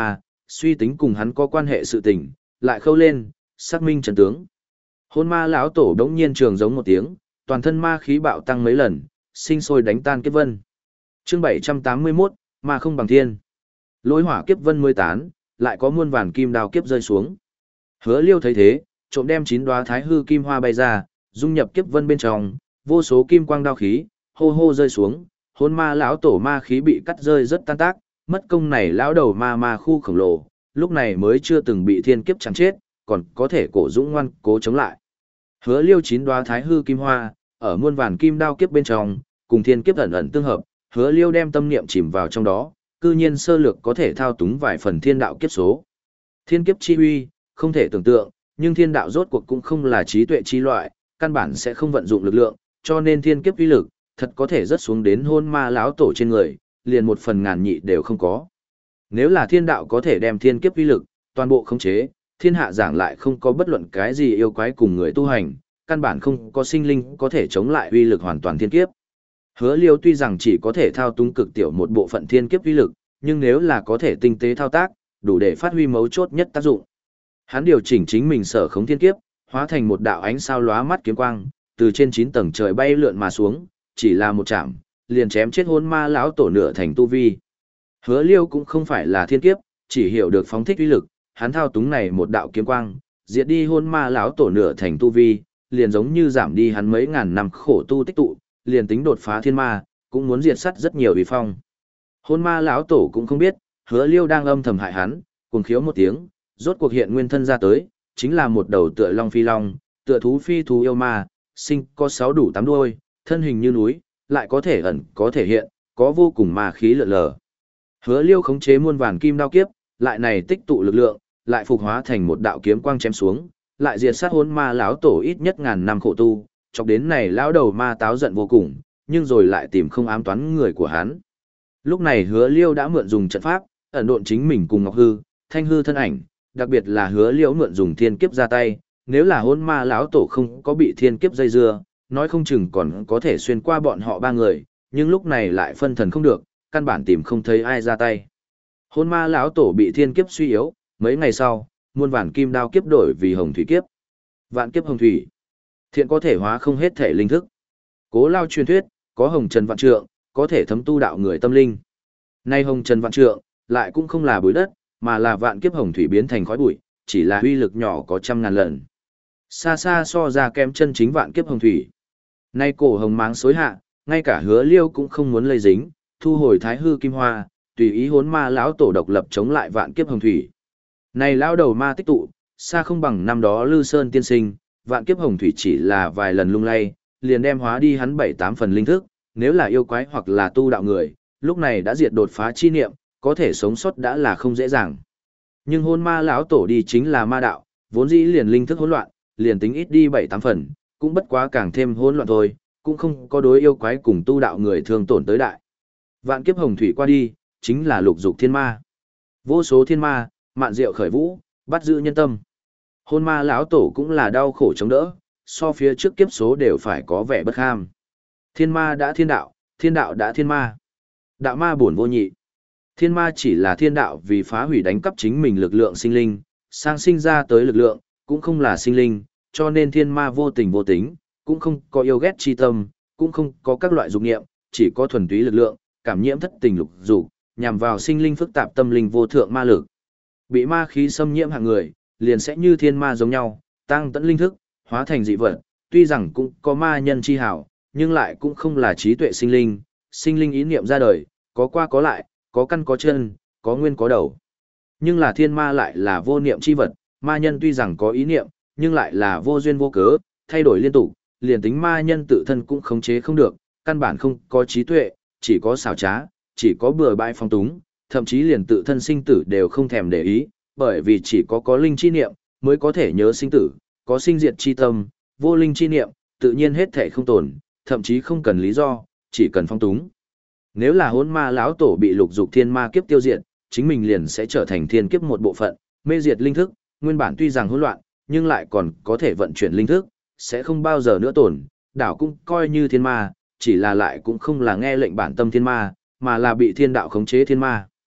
suy tính cùng hắn có quan hệ sự tình, lại khâu lên, xác minh trận tướng. Hôn ma lão tổ đống nhiên trường giống một tiếng, toàn thân ma khí bạo tăng mấy lần, sinh sôi đánh tan kiếp vân. Chương bảy trăm tám mươi mốt, ma không bằng thiên. Lôi hỏa kiếp vân mới tán, lại có muôn vàn kim đao kiếp rơi xuống. Hứa Liêu thấy thế, trộm đem chín đóa thái hư kim hoa bay ra, dung nhập kiếp vân bên trong, vô số kim quang đao khí, hô hô rơi xuống, hôn ma lão tổ ma khí bị cắt rơi rất tan tác, mất công này lão đầu ma ma khu khổng lồ, lúc này mới chưa từng bị thiên kiếp chẳng chết, còn có thể cổ dũng ngoan cố chống lại. Hứa Liêu chín đóa thái hư kim hoa, ở muôn vàn kim đao kiếp bên trong, cùng thiên kiếp ẩn ẩn tương hợp, Hứa Liêu đem tâm niệm chìm vào trong đó, cư nhiên sơ lược có thể thao túng vài phần thiên đạo kiếp số. Thiên kiếp chi uy, không thể tưởng tượng, nhưng thiên đạo rốt cuộc cũng không là trí tuệ chi loại, căn bản sẽ không vận dụng lực lượng, cho nên thiên kiếp uy lực, thật có thể rớt xuống đến hôn ma lão tổ trên người, liền một phần ngàn nhị đều không có. Nếu là thiên đạo có thể đem thiên kiếp uy lực, toàn bộ khống chế, thiên hạ giảng lại không có bất luận cái gì yêu quái cùng người tu hành, căn bản không có sinh linh có thể chống lại uy lực hoàn toàn thiên kiếp. Hứa Liêu tuy rằng chỉ có thể thao túng cực tiểu một bộ phận thiên kiếp uy lực, nhưng nếu là có thể tinh tế thao tác, đủ để phát huy mấu chốt nhất tác dụng. Hắn điều chỉnh chính mình sở khống thiên kiếp, hóa thành một đạo ánh sao lóa mắt kiếm quang, từ trên chín tầng trời bay lượn mà xuống, chỉ là một chạm, liền chém chết hôn ma lão tổ nửa thành tu vi. Hứa Liêu cũng không phải là thiên kiếp, chỉ hiểu được phóng thích uy lực, hắn thao túng này một đạo kiếm quang, diệt đi hôn ma lão tổ nửa thành tu vi, liền giống như giảm đi hắn mấy ngàn năm khổ tu tích tụ, liền tính đột phá thiên ma, cũng muốn diệt sát rất nhiều uy phong. Hôn ma lão tổ cũng không biết, Hứa Liêu đang âm thầm hại hắn, cuồng khiếu một tiếng, rốt cuộc hiện nguyên thân ra tới, chính là một đầu tựa long phi long, tựa thú phi thú yêu ma, sinh có sáu đủ tám đuôi, thân hình như núi, lại có thể ẩn, có thể hiện, có vô cùng ma khí lượn lờ. Hứa Liêu khống chế muôn vàn kim đao kiếp, lại này tích tụ lực lượng, lại phục hóa thành một đạo kiếm quang chém xuống, lại diệt sát hôn ma lão tổ ít nhất ngàn năm khổ tu, chọc đến này lão đầu ma táo giận vô cùng, nhưng rồi lại tìm không ám toán người của hắn. Lúc này Hứa Liêu đã mượn dùng trận pháp, ẩn độn chính mình cùng Ngọc Hư, Thanh Hư thân ảnh, đặc biệt là Hứa Liêu mượn dùng thiên kiếp ra tay, nếu là hôn ma lão tổ không có bị thiên kiếp dây dưa, nói không chừng còn có thể xuyên qua bọn họ ba người, nhưng lúc này lại phân thần không được, căn bản tìm không thấy ai ra tay. Hôn ma lão tổ bị thiên kiếp suy yếu, mấy ngày sau, muôn vàn kim đao kiếp đổi vì hồng thủy kiếp. Vạn kiếp hồng thủy, thiện có thể hóa không hết thể linh thức. Cố lao truyền thuyết, có hồng trần vạn trượng, có thể thấm tu đạo người tâm linh. Nay hồng trần vạn trượng, lại cũng không là bụi đất, mà là vạn kiếp hồng thủy biến thành khói bụi, chỉ là uy lực nhỏ có trăm ngàn lần. Xa xa so ra kém chân chính vạn kiếp hồng thủy. Nay cổ hồng máng xối hạ, ngay cả Hứa Liêu cũng không muốn lây dính, thu hồi thái hư kim hoa, tùy ý hốn ma lão tổ độc lập chống lại vạn kiếp hồng thủy. Này lão đầu ma tích tụ, xa không bằng năm đó Lư Sơn tiên sinh, vạn kiếp hồng thủy chỉ là vài lần lung lay, liền đem hóa đi hắn bảy tám phần linh thức, nếu là yêu quái hoặc là tu đạo người, lúc này đã diệt đột phá chi niệm, có thể sống sót đã là không dễ dàng. Nhưng hôn ma lão tổ đi chính là ma đạo, vốn dĩ liền linh thức hỗn loạn, liền tính ít đi bảy tám phần, cũng bất quá càng thêm hỗn loạn thôi, cũng không có đối yêu quái cùng tu đạo người thương tổn tới đại. Vạn kiếp hồng thủy qua đi, chính là lục dục thiên ma. Vô số thiên ma, mạn diệu khởi vũ, bắt giữ nhân tâm. Hôn ma lão tổ cũng là đau khổ chống đỡ, so phía trước kiếp số đều phải có vẻ bất kham. Thiên ma đã thiên đạo, thiên đạo đã thiên ma. Đạo ma buồn vô nhị. Thiên ma chỉ là thiên đạo vì phá hủy đánh cắp chính mình lực lượng sinh linh, sang sinh ra tới lực lượng, cũng không là sinh linh, cho nên thiên ma vô tình vô tính, cũng không có yêu ghét chi tâm, cũng không có các loại dục nghiệm, chỉ có thuần túy lực lượng, cảm nhiễm thất tình lục dục, nhằm vào sinh linh phức tạp tâm linh vô thượng ma lực. Bị ma khí xâm nhiễm hạng người, liền sẽ như thiên ma giống nhau, tăng tận linh thức, hóa thành dị vật, tuy rằng cũng có ma nhân chi hảo, nhưng lại cũng không là trí tuệ sinh linh, sinh linh ý niệm ra đời, có qua có lại, có căn có chân, có nguyên có đầu. Nhưng là thiên ma lại là vô niệm chi vật, ma nhân tuy rằng có ý niệm, nhưng lại là vô duyên vô cớ, thay đổi liên tục, liền tính ma nhân tự thân cũng khống chế không được, căn bản không có trí tuệ, chỉ có xảo trá, chỉ có bừa bãi phong túng, thậm chí liền tự thân sinh tử đều không thèm để ý, bởi vì chỉ có có linh chi niệm, mới có thể nhớ sinh tử, có sinh diệt chi tâm, vô linh chi niệm, tự nhiên hết thể không tồn, thậm chí không cần lý do, chỉ cần phong túng. Nếu là hỗn ma lão tổ bị lục dục thiên ma kiếp tiêu diệt, chính mình liền sẽ trở thành thiên kiếp một bộ phận, mê diệt linh thức, nguyên bản tuy rằng hỗn loạn, nhưng lại còn có thể vận chuyển linh thức, sẽ không bao giờ nữa tổn, đảo cũng coi như thiên ma, chỉ là lại cũng không là nghe lệnh bản tâm thiên ma, mà là bị thiên đạo khống chế thiên ma.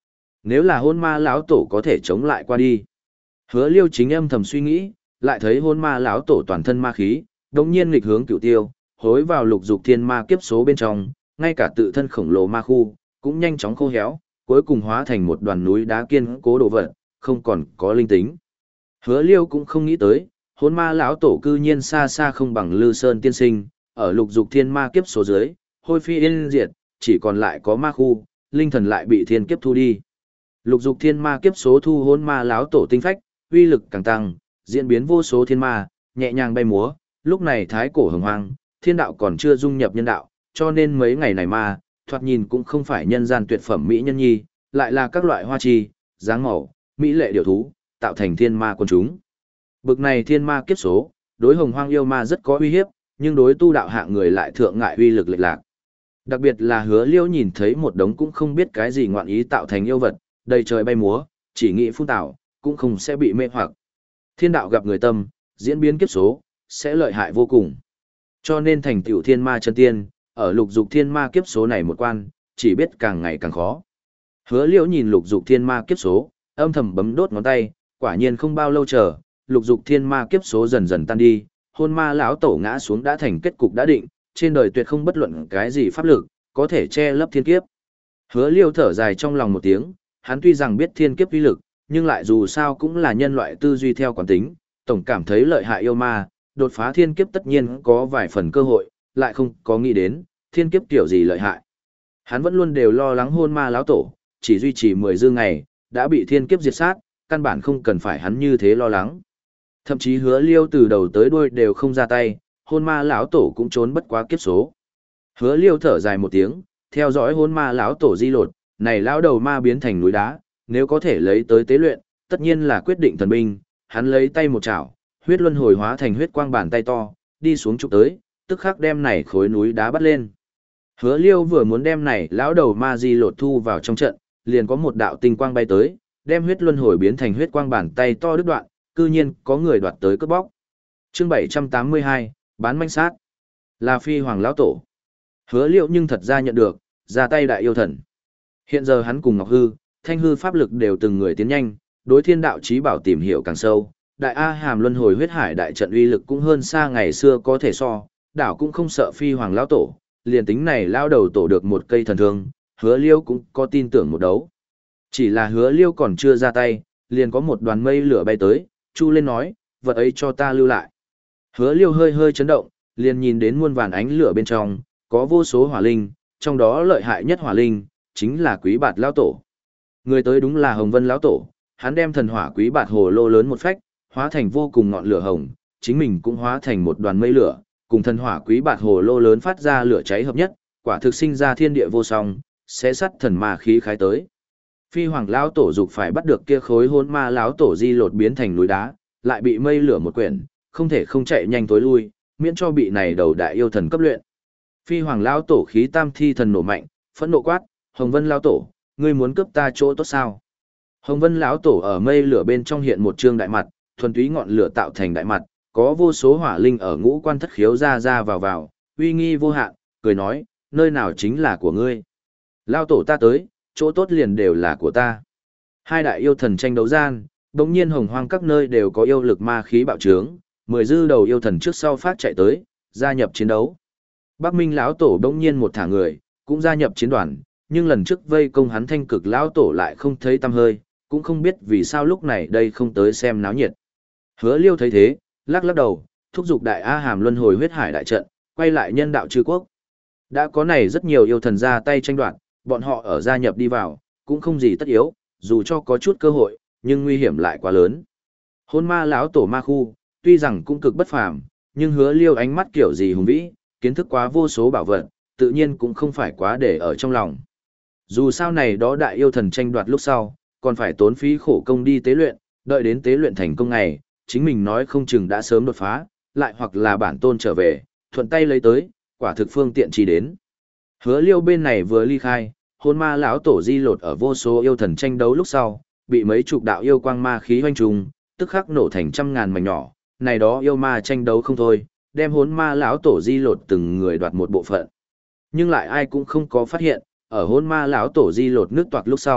Nếu là hôn ma lão tổ có thể chống lại qua đi. Hứa Liêu chính âm thầm suy nghĩ, lại thấy hôn ma lão tổ toàn thân ma khí, đột nhiên nghịch hướng cửu tiêu, hối vào lục dục thiên ma kiếp số bên trong, ngay cả tự thân khổng lồ ma khu cũng nhanh chóng khô héo, cuối cùng hóa thành một đoàn núi đá kiên cố đồ vật, không còn có linh tính. Hứa Liêu cũng không nghĩ tới, hôn ma lão tổ cư nhiên xa xa không bằng Lư Sơn tiên sinh, ở lục dục thiên ma kiếp số dưới, hôi phi yên diệt, chỉ còn lại có ma khu, linh thần lại bị thiên kiếp thu đi. Lục dục thiên ma kiếp số thu hôn ma lão tổ tinh phách, uy lực càng tăng, diễn biến vô số thiên ma, nhẹ nhàng bay múa, lúc này thái cổ hồng hoang, thiên đạo còn chưa dung nhập nhân đạo, cho nên mấy ngày này ma, thoạt nhìn cũng không phải nhân gian tuyệt phẩm mỹ nhân nhi, lại là các loại hoa chi, dáng màu, mỹ lệ điều thú, tạo thành thiên ma quân chúng. Bực này thiên ma kiếp số, đối hồng hoang yêu ma rất có uy hiếp, nhưng đối tu đạo hạng người lại thượng ngại uy lực lệch lạc. Đặc biệt là Hứa Liêu nhìn thấy một đống cũng không biết cái gì ngoạn ý tạo thành yêu vật, đầy trời bay múa, chỉ nghĩ phun tạo, cũng không sẽ bị mê hoặc. Thiên đạo gặp người tâm, diễn biến kiếp số, sẽ lợi hại vô cùng. Cho nên thành tựu thiên ma chân tiên, ở lục dục thiên ma kiếp số này một quan, chỉ biết càng ngày càng khó. Hứa Liễu nhìn lục dục thiên ma kiếp số, âm thầm bấm đốt ngón tay, quả nhiên không bao lâu chờ, lục dục thiên ma kiếp số dần dần tan đi, hôn ma lão tổ ngã xuống đã thành kết cục đã định, trên đời tuyệt không bất luận cái gì pháp lực có thể che lấp thiên kiếp. Hứa Liêu thở dài trong lòng một tiếng, hắn tuy rằng biết thiên kiếp uy lực, nhưng lại dù sao cũng là nhân loại tư duy theo quán tính, tổng cảm thấy lợi hại yêu ma, đột phá thiên kiếp tất nhiên có vài phần cơ hội, lại không có nghĩ đến thiên kiếp kiểu gì lợi hại. Hắn vẫn luôn đều lo lắng hôn ma lão tổ, chỉ duy trì mười dư ngày, đã bị thiên kiếp diệt sát, căn bản không cần phải hắn như thế lo lắng. Thậm chí Hứa Liêu từ đầu tới đuôi đều không ra tay, hôn ma lão tổ cũng trốn bất quá kiếp số. Hứa Liêu thở dài một tiếng, theo dõi hôn ma lão tổ di lột, này lão đầu ma biến thành núi đá, nếu có thể lấy tới tế luyện, tất nhiên là quyết định thần binh, hắn lấy tay một chảo, huyết luân hồi hóa thành huyết quang bàn tay to, đi xuống chụp tới, tức khắc đem này khối núi đá bắt lên. Hứa Liêu vừa muốn đem này lão đầu ma di lột thu vào trong trận, liền có một đạo tinh quang bay tới, đem huyết luân hồi biến thành huyết quang bàn tay to đứt đoạn, cư nhiên có người đoạt tới cướp bóc. Chương bảy trăm tám mươi hai, bán manh sát. Là Phi Hoàng lão tổ. Hứa Liêu nhưng thật ra nhận được, ra tay đại yêu thần. Hiện giờ hắn cùng Ngọc Hư, Thanh Hư pháp lực đều từng người tiến nhanh, đối thiên đạo chí bảo tìm hiểu càng sâu, đại A Hàm luân hồi huyết hải đại trận uy lực cũng hơn xa ngày xưa có thể so, đảo cũng không sợ Phi Hoàng lão tổ, liền tính này lao đầu tổ được một cây thần thương, Hứa Liêu cũng có tin tưởng một đấu. Chỉ là Hứa Liêu còn chưa ra tay, liền có một đoàn mây lửa bay tới, chu lên nói, vật ấy cho ta lưu lại. Hứa Liêu hơi hơi chấn động, liền nhìn đến muôn vàn ánh lửa bên trong, có vô số hỏa linh, trong đó lợi hại nhất hỏa linh, chính là Quý Bạt lão tổ. Người tới đúng là Hồng Vân lão tổ, hắn đem thần hỏa Quý Bạt hồ lô lớn một phách, hóa thành vô cùng ngọn lửa hồng, chính mình cũng hóa thành một đoàn mây lửa, cùng thần hỏa Quý Bạt hồ lô lớn phát ra lửa cháy hợp nhất, quả thực sinh ra thiên địa vô song, sẽ sắt thần ma khí khái tới. Phi Hoàng lão tổ dục phải bắt được kia khối hôn ma lão tổ di lột biến thành núi đá, lại bị mây lửa một quyển, không thể không chạy nhanh tối lui, miễn cho bị này đầu đại yêu thần cấp luyện. Phi Hoàng lão tổ khí tam thi thần nổ mạnh, phẫn nộ quát, Hồng Vân lão tổ, ngươi muốn cướp ta chỗ tốt sao? Hồng Vân lão tổ ở mây lửa bên trong hiện một trương đại mặt, thuần túy ngọn lửa tạo thành đại mặt, có vô số hỏa linh ở ngũ quan thất khiếu ra ra vào vào, uy nghi vô hạn, cười nói, nơi nào chính là của ngươi? Lão tổ ta tới, chỗ tốt liền đều là của ta. Hai đại yêu thần tranh đấu gian, bỗng nhiên hồng hoang các nơi đều có yêu lực ma khí bạo trướng, mười dư đầu yêu thần trước sau phát chạy tới, gia nhập chiến đấu. Bắc Minh lão tổ bỗng nhiên một thả người, cũng gia nhập chiến đoàn, nhưng lần trước vây công hắn Thanh Cực lão tổ lại không thấy tăm hơi, cũng không biết vì sao lúc này đây không tới xem náo nhiệt. Hứa Liêu thấy thế, lắc lắc đầu, thúc giục đại A Hàm luân hồi huyết hải đại trận, quay lại nhân đạo chư quốc. Đã có này rất nhiều yêu thần ra tay tranh đoạt, bọn họ ở gia nhập đi vào, cũng không gì tất yếu, dù cho có chút cơ hội, nhưng nguy hiểm lại quá lớn. Hôn ma lão tổ ma khu, tuy rằng cũng cực bất phàm, nhưng Hứa Liêu ánh mắt kiểu gì hùng vĩ, kiến thức quá vô số bảo vật, tự nhiên cũng không phải quá để ở trong lòng. Dù sao này đó đại yêu thần tranh đoạt lúc sau, còn phải tốn phí khổ công đi tế luyện, đợi đến tế luyện thành công ngày, chính mình nói không chừng đã sớm đột phá, lại hoặc là bản tôn trở về, thuận tay lấy tới, quả thực phương tiện chỉ đến. Hứa Liêu bên này vừa ly khai, hôn ma lão tổ di lột ở vô số yêu thần tranh đấu lúc sau, bị mấy chục đạo yêu quang ma khí hoành trùng, tức khắc nổ thành trăm ngàn mảnh nhỏ, này đó yêu ma tranh đấu không thôi, đem hôn ma lão tổ di lột từng người đoạt một bộ phận. Nhưng lại ai cũng không có phát hiện, ở hôn ma lão tổ di lột nước toạc lúc sau,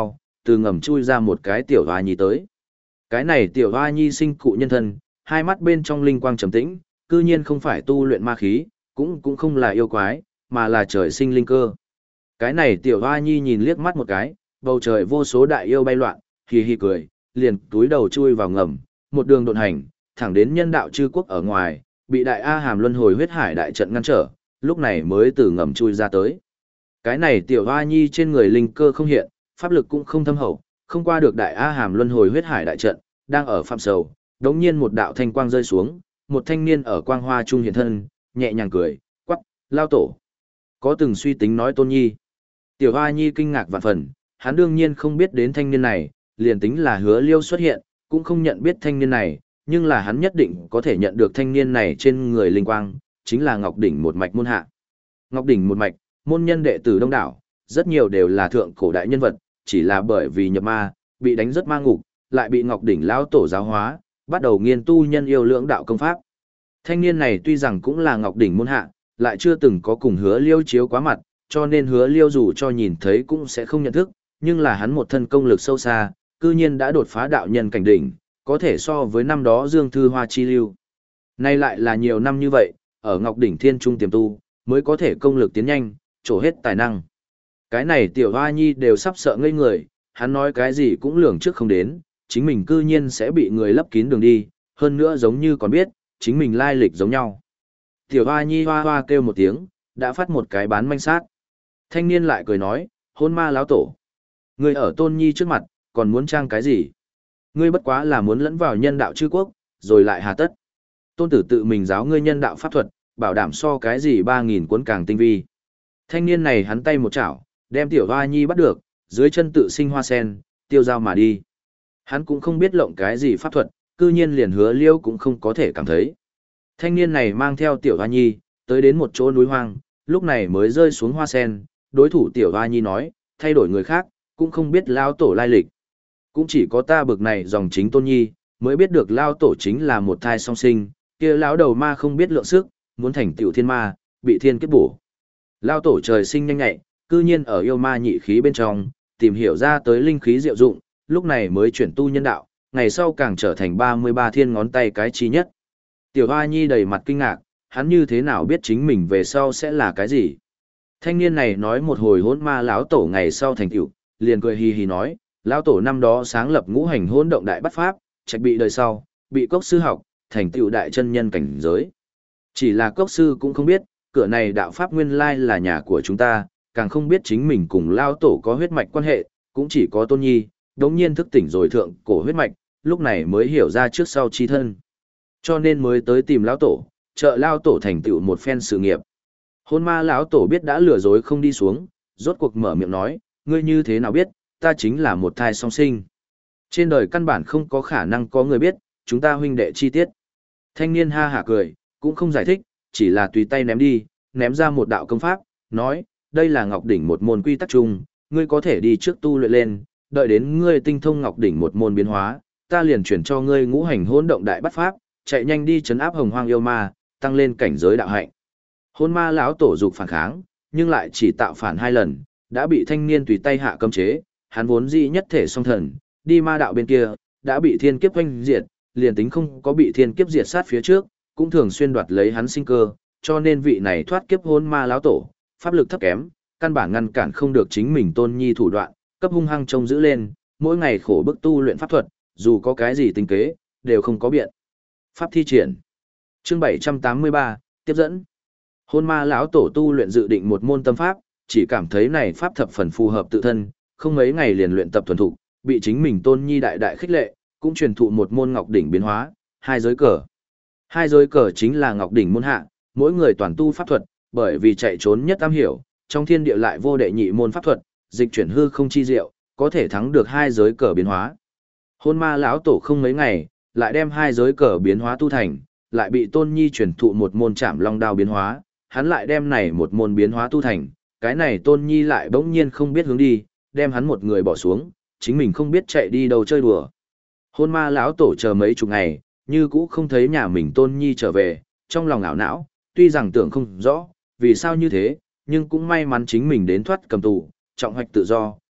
từ ngầm chui ra một cái tiểu hoa nhi tới. Cái này tiểu hoa nhi sinh cụ nhân thân, hai mắt bên trong linh quang trầm tĩnh, cư nhiên không phải tu luyện ma khí, cũng cũng không là yêu quái, mà là trời sinh linh cơ. Cái này tiểu hoa nhi nhìn liếc mắt một cái, bầu trời vô số đại yêu bay loạn, hì hì cười, liền túi đầu chui vào ngầm, một đường độn hành, thẳng đến nhân đạo chư quốc ở ngoài, bị đại A Hàm luân hồi huyết hải đại trận ngăn trở, lúc này mới từ ngầm chui ra tới. Cái này tiểu hoa nhi trên người linh cơ không hiện, pháp lực cũng không thâm hậu, không qua được đại A Hàm luân hồi huyết hải đại trận, đang ở phạm sầu, đống nhiên một đạo thanh quang rơi xuống, một thanh niên ở quang hoa trung hiện thân, nhẹ nhàng cười, quắc, lao tổ. Có từng suy tính nói tôn nhi. Tiểu hoa nhi kinh ngạc vạn phần, hắn đương nhiên không biết đến thanh niên này, liền tính là hứa liêu xuất hiện, cũng không nhận biết thanh niên này, nhưng là hắn nhất định có thể nhận được thanh niên này trên người linh quang, chính là Ngọc Đỉnh một mạch môn hạ. Ngọc Đỉnh một mạch, môn nhân đệ tử đông đảo, rất nhiều đều là thượng cổ đại nhân vật, chỉ là bởi vì nhập ma, bị đánh rất ma ngục, lại bị Ngọc Đỉnh lão tổ giáo hóa, bắt đầu nghiên tu nhân yêu lưỡng đạo công pháp. Thanh niên này tuy rằng cũng là Ngọc Đỉnh môn hạ, lại chưa từng có cùng hứa liêu chiếu quá mặt, cho nên hứa liêu dù cho nhìn thấy cũng sẽ không nhận thức, nhưng là hắn một thân công lực sâu xa, cư nhiên đã đột phá đạo nhân cảnh đỉnh, có thể so với năm đó Dương Thư Hoa chi lưu. Nay lại là nhiều năm như vậy, ở Ngọc Đỉnh Thiên Trung tiềm tu, mới có thể công lực tiến nhanh, trổ hết tài năng. Cái này tiểu hoa nhi đều sắp sợ ngây người, hắn nói cái gì cũng lường trước không đến, chính mình cư nhiên sẽ bị người lấp kín đường đi, hơn nữa giống như còn biết, chính mình lai lịch giống nhau. Tiểu hoa nhi hoa hoa kêu một tiếng, đã phát một cái bán manh sát. Thanh niên lại cười nói, hôn ma láo tổ. Ngươi ở tôn nhi trước mặt, còn muốn trang cái gì? Ngươi bất quá là muốn lẫn vào nhân đạo chư quốc, rồi lại hà tất. Tôn tử tự mình giáo ngươi nhân đạo pháp thuật, bảo đảm so cái gì ba nghìn cuốn càng tinh vi. Thanh niên này hắn tay một chảo, đem tiểu hoa nhi bắt được, dưới chân tự sinh hoa sen, tiêu dao mà đi. Hắn cũng không biết lộng cái gì pháp thuật, cư nhiên liền hứa liêu cũng không có thể cảm thấy. Thanh niên này mang theo tiểu hoa nhi, tới đến một chỗ núi hoang, lúc này mới rơi xuống hoa sen, đối thủ tiểu hoa nhi nói, thay đổi người khác, cũng không biết lao tổ lai lịch. Cũng chỉ có ta bực này dòng chính tôn nhi, mới biết được lao tổ chính là một thai song sinh, kia lão đầu ma không biết lượng sức, muốn thành tiểu thiên ma, bị thiên kiếp bổ. Lao tổ trời sinh nhanh nhạy, cư nhiên ở yêu ma nhị khí bên trong, tìm hiểu ra tới linh khí diệu dụng, lúc này mới chuyển tu nhân đạo, ngày sau càng trở thành ba mươi ba thiên ngón tay cái chi nhất. Tiểu Hoa Nhi đầy mặt kinh ngạc, hắn như thế nào biết chính mình về sau sẽ là cái gì? Thanh niên này nói một hồi hỗn ma lão tổ ngày sau thành tựu, liền cười hì hì nói, lão tổ năm đó sáng lập ngũ hành hỗn động đại bắt pháp, trạch bị đời sau, bị cốc sư học, thành tựu đại chân nhân cảnh giới. Chỉ là cốc sư cũng không biết, cửa này đạo pháp nguyên lai là nhà của chúng ta, càng không biết chính mình cùng lão tổ có huyết mạch quan hệ, cũng chỉ có Tôn Nhi, đống nhiên thức tỉnh rồi thượng cổ huyết mạch, lúc này mới hiểu ra trước sau chi thân. Cho nên mới tới tìm lão tổ, trợ lão tổ thành tựu một phen sự nghiệp. Hôn ma lão tổ biết đã lừa dối không đi xuống, rốt cuộc mở miệng nói, ngươi như thế nào biết, ta chính là một thai song sinh. Trên đời căn bản không có khả năng có người biết, chúng ta huynh đệ chi tiết. Thanh niên ha hả cười, cũng không giải thích, chỉ là tùy tay ném đi, ném ra một đạo công pháp, nói, đây là Ngọc Đỉnh một môn quy tắc chung, ngươi có thể đi trước tu luyện lên, đợi đến ngươi tinh thông Ngọc Đỉnh một môn biến hóa, ta liền chuyển cho ngươi ngũ hành hỗn động đại bắt pháp, chạy nhanh đi trấn áp hồng hoang yêu ma, tăng lên cảnh giới đạo hạnh. Hôn ma lão tổ dục phản kháng, nhưng lại chỉ tạo phản hai lần, đã bị thanh niên tùy tay hạ cấm chế, hắn vốn dĩ nhất thể song thần, đi ma đạo bên kia, đã bị thiên kiếp oanh diệt, liền tính không có bị thiên kiếp diệt sát phía trước, cũng thường xuyên đoạt lấy hắn sinh cơ, cho nên vị này thoát kiếp hôn ma lão tổ, pháp lực thấp kém, căn bản ngăn cản không được chính mình Tôn Nhi thủ đoạn, cấp hung hăng trông giữ lên, mỗi ngày khổ bức tu luyện pháp thuật, dù có cái gì tinh kế, đều không có biện. Pháp thi triển. Chương bảy trăm tám mươi ba, tiếp dẫn. Hôn ma lão tổ tu luyện dự định một môn tâm pháp, chỉ cảm thấy này pháp thập phần phù hợp tự thân, không mấy ngày liền luyện tập thuần thục, bị chính mình Tôn Nhi đại đại khích lệ, cũng truyền thụ một môn Ngọc Đỉnh biến hóa, hai giới cờ. Hai giới cờ chính là Ngọc Đỉnh môn hạ, mỗi người toàn tu pháp thuật, bởi vì chạy trốn nhất am hiểu, trong thiên địa lại vô đệ nhị môn pháp thuật, dịch chuyển hư không chi diệu, có thể thắng được hai giới cờ biến hóa. Hôn ma lão tổ không mấy ngày, lại đem hai giới cờ biến hóa tu thành, lại bị Tôn Nhi truyền thụ một môn Trảm Long đao biến hóa, hắn lại đem này một môn biến hóa tu thành, cái này Tôn Nhi lại bỗng nhiên không biết hướng đi, đem hắn một người bỏ xuống, chính mình không biết chạy đi đâu chơi đùa. Hôn ma lão tổ chờ mấy chục ngày, như cũ không thấy nhà mình Tôn Nhi trở về, trong lòng ảo não, tuy rằng tưởng không rõ, vì sao như thế, nhưng cũng may mắn chính mình đến thoát cầm tù, trọng hoạch tự do,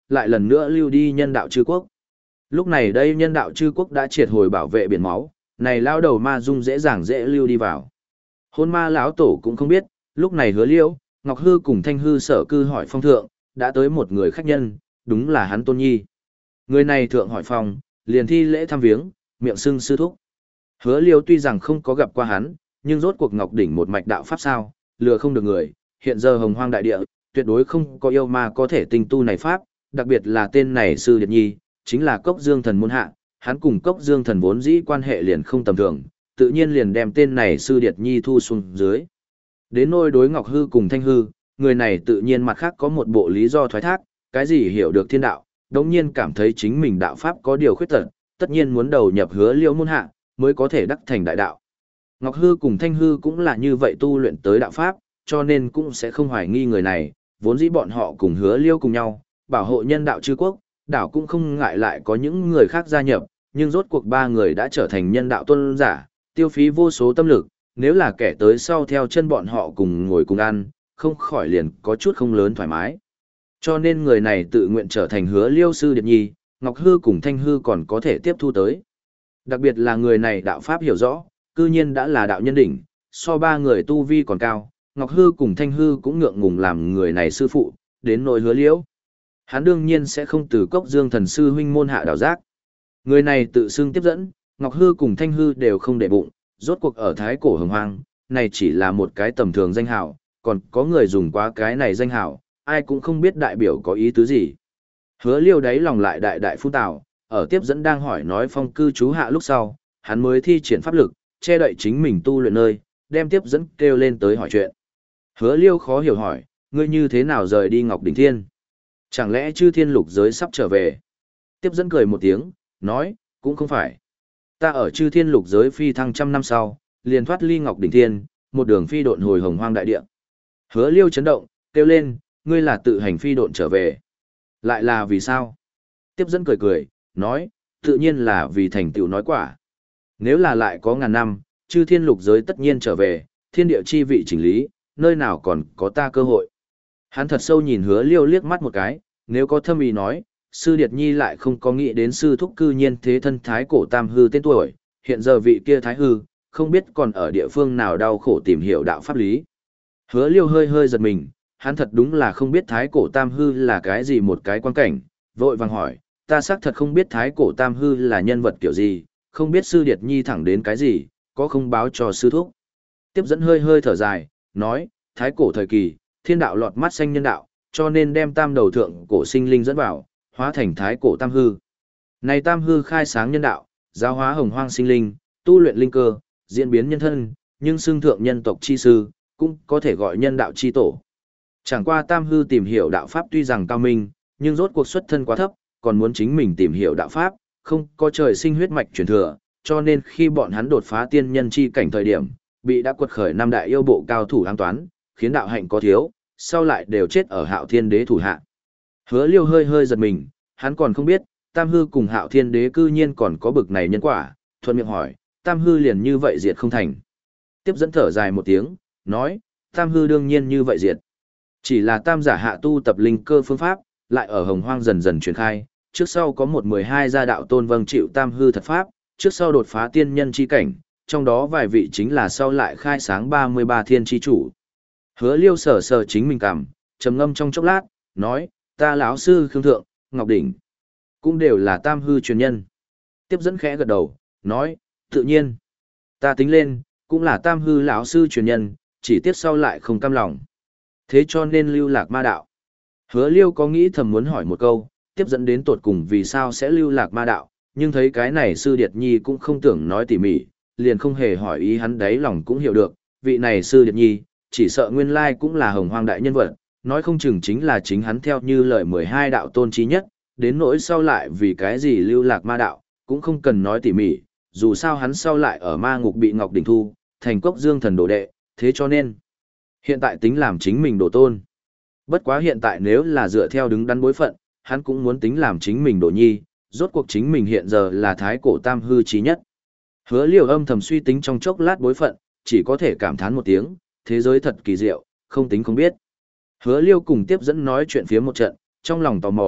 lại lần nữa lưu đi nhân đạo chư quốc. Lúc này đây nhân đạo chư quốc đã triệt hồi bảo vệ biển máu, này lao đầu ma dung dễ dàng dễ lưu đi vào. Hôn ma lão tổ cũng không biết, lúc này Hứa Liêu, Ngọc Hư cùng Thanh Hư sở cư hỏi phong thượng, đã tới một người khách nhân, đúng là hắn Tôn Nhi. Người này thượng hỏi phong, liền thi lễ thăm viếng, miệng xưng sư thúc. Hứa Liêu tuy rằng không có gặp qua hắn, nhưng rốt cuộc Ngọc Đỉnh một mạch đạo pháp sao, lừa không được người, hiện giờ hồng hoang đại địa, tuyệt đối không có yêu ma có thể tinh tu này pháp, đặc biệt là tên này sư Điệt Nhi, chính là Cốc Dương Thần môn hạ, hắn cùng Cốc Dương Thần vốn dĩ quan hệ liền không tầm thường, tự nhiên liền đem tên này sư Điệt Nhi thu xuống dưới. Đến nôi đối Ngọc Hư cùng Thanh Hư, người này tự nhiên mặt khác có một bộ lý do thoái thác, cái gì hiểu được thiên đạo, đồng nhiên cảm thấy chính mình đạo pháp có điều khuyết tật, tất nhiên muốn đầu nhập Hứa Liêu môn hạ, mới có thể đắc thành đại đạo. Ngọc Hư cùng Thanh Hư cũng là như vậy tu luyện tới đạo pháp, cho nên cũng sẽ không hoài nghi người này, vốn dĩ bọn họ cùng Hứa Liêu cùng nhau, bảo hộ nhân đạo chư quốc, đảo cũng không ngại lại có những người khác gia nhập, nhưng rốt cuộc ba người đã trở thành nhân đạo tôn giả, tiêu phí vô số tâm lực, nếu là kẻ tới sau theo chân bọn họ cùng ngồi cùng ăn, không khỏi liền có chút không lớn thoải mái. Cho nên người này tự nguyện trở thành Hứa Liêu sư Điệt Nhi, Ngọc Hư cùng Thanh Hư còn có thể tiếp thu tới. Đặc biệt là người này đạo pháp hiểu rõ, cư nhiên đã là đạo nhân đỉnh, so ba người tu vi còn cao, Ngọc Hư cùng Thanh Hư cũng ngượng ngùng làm người này sư phụ, đến nỗi Hứa Liễu. Hắn đương nhiên sẽ không từ Cốc Dương Thần sư huynh môn hạ đảo giác. Người này tự xưng tiếp dẫn, Ngọc Hư cùng Thanh Hư đều không để bụng, rốt cuộc ở thái cổ hồng hoang, này chỉ là một cái tầm thường danh hào, còn có người dùng quá cái này danh hào, ai cũng không biết đại biểu có ý tứ gì. Hứa Liêu đáy lòng lại đại đại phun tào, ở tiếp dẫn đang hỏi nói phong cư chú hạ lúc sau, hắn mới thi triển pháp lực, che đậy chính mình tu luyện nơi, đem tiếp dẫn kêu lên tới hỏi chuyện. Hứa Liêu khó hiểu hỏi, ngươi như thế nào rời đi Ngọc Đỉnh Thiên? Chẳng lẽ chư thiên lục giới sắp trở về? Tiếp dẫn cười một tiếng, nói, cũng không phải. Ta ở chư thiên lục giới phi thăng trăm năm sau, liền thoát ly Ngọc Đỉnh Thiên, một đường phi độn hồi hồng hoang đại địa. Hứa Liêu chấn động, kêu lên, ngươi là tự hành phi độn trở về. Lại là vì sao? Tiếp dẫn cười cười, nói, tự nhiên là vì thành tựu nói quả. Nếu là lại có ngàn năm, chư thiên lục giới tất nhiên trở về, thiên địa chi vị chỉnh lý, nơi nào còn có ta cơ hội. Hắn thật sâu nhìn Hứa Liêu liếc mắt một cái, nếu có thâm ý nói, sư Điệt Nhi lại không có nghĩ đến sư thúc cư nhiên thế thân thái cổ tam hư tên tuổi, hiện giờ vị kia thái hư, không biết còn ở địa phương nào đau khổ tìm hiểu đạo pháp lý. Hứa Liêu hơi hơi giật mình, hắn thật đúng là không biết thái cổ tam hư là cái gì một cái quan cảnh, vội vàng hỏi, ta xác thật không biết thái cổ tam hư là nhân vật kiểu gì, không biết sư Điệt Nhi thẳng đến cái gì, có không báo cho sư thúc. Tiếp dẫn hơi hơi thở dài, nói, thái cổ thời kỳ, thiên đạo lọt mắt xanh nhân đạo, cho nên đem tam đầu thượng cổ sinh linh dẫn vào, hóa thành thái cổ tam hư. Này tam hư khai sáng nhân đạo, giáo hóa hồng hoang sinh linh, tu luyện linh cơ, diễn biến nhân thân, nhưng xưng thượng nhân tộc chi sư, cũng có thể gọi nhân đạo chi tổ. Chẳng qua tam hư tìm hiểu đạo pháp tuy rằng cao minh, nhưng rốt cuộc xuất thân quá thấp, còn muốn chính mình tìm hiểu đạo pháp, không có trời sinh huyết mạch truyền thừa, cho nên khi bọn hắn đột phá tiên nhân chi cảnh thời điểm, bị đã quật khởi năm đại yêu bộ cao thủ an toán, khiến đạo hạnh có thiếu, sau lại đều chết ở Hạo Thiên Đế thủ hạ. Hứa Liêu hơi hơi giật mình, hắn còn không biết, Tam Hư cùng Hạo Thiên Đế cư nhiên còn có bực này nhân quả, thuận miệng hỏi, Tam Hư liền như vậy diệt không thành. Tiếp dẫn thở dài một tiếng, nói, Tam Hư đương nhiên như vậy diệt. Chỉ là Tam giả hạ tu tập linh cơ phương pháp, lại ở hồng hoang dần dần truyền khai, trước sau có một mười hai gia đạo tôn vâng chịu Tam Hư thật pháp, trước sau đột phá tiên nhân chi cảnh, trong đó vài vị chính là sau lại khai sáng ba mươi ba thiên chi chủ. Hứa Liêu sờ sờ chính mình cảm, trầm ngâm trong chốc lát, nói, ta lão sư Khương Thượng, Ngọc Đỉnh, cũng đều là Tam Hư truyền nhân. Tiếp dẫn khẽ gật đầu, nói, tự nhiên, ta tính lên, cũng là Tam Hư lão sư truyền nhân, chỉ tiếc sau lại không cam lòng. Thế cho nên lưu lạc ma đạo. Hứa Liêu có nghĩ thầm muốn hỏi một câu, tiếp dẫn đến tột cùng vì sao sẽ lưu lạc ma đạo, nhưng thấy cái này sư Điệt Nhi cũng không tưởng nói tỉ mỉ, liền không hề hỏi ý hắn đáy lòng cũng hiểu được, vị này sư Điệt Nhi, chỉ sợ nguyên lai cũng là hồng hoang đại nhân vật, nói không chừng chính là chính hắn theo như lời mười hai đạo tôn trí nhất, đến nỗi sau lại vì cái gì lưu lạc ma đạo, cũng không cần nói tỉ mỉ, dù sao hắn sau lại ở ma ngục bị Ngọc Đỉnh thu, thành Cốc Dương Thần đồ đệ, thế cho nên hiện tại tính làm chính mình đồ tôn. Bất quá hiện tại nếu là dựa theo đứng đắn bối phận, hắn cũng muốn tính làm chính mình đồ nhi, rốt cuộc chính mình hiện giờ là thái cổ tam hư trí nhất. Hứa Liêu âm thầm suy tính trong chốc lát bối phận, chỉ có thể cảm thán một tiếng, thế giới thật kỳ diệu, không tính không biết. Hứa Liêu cùng tiếp dẫn nói chuyện phía một trận, trong lòng tò mò,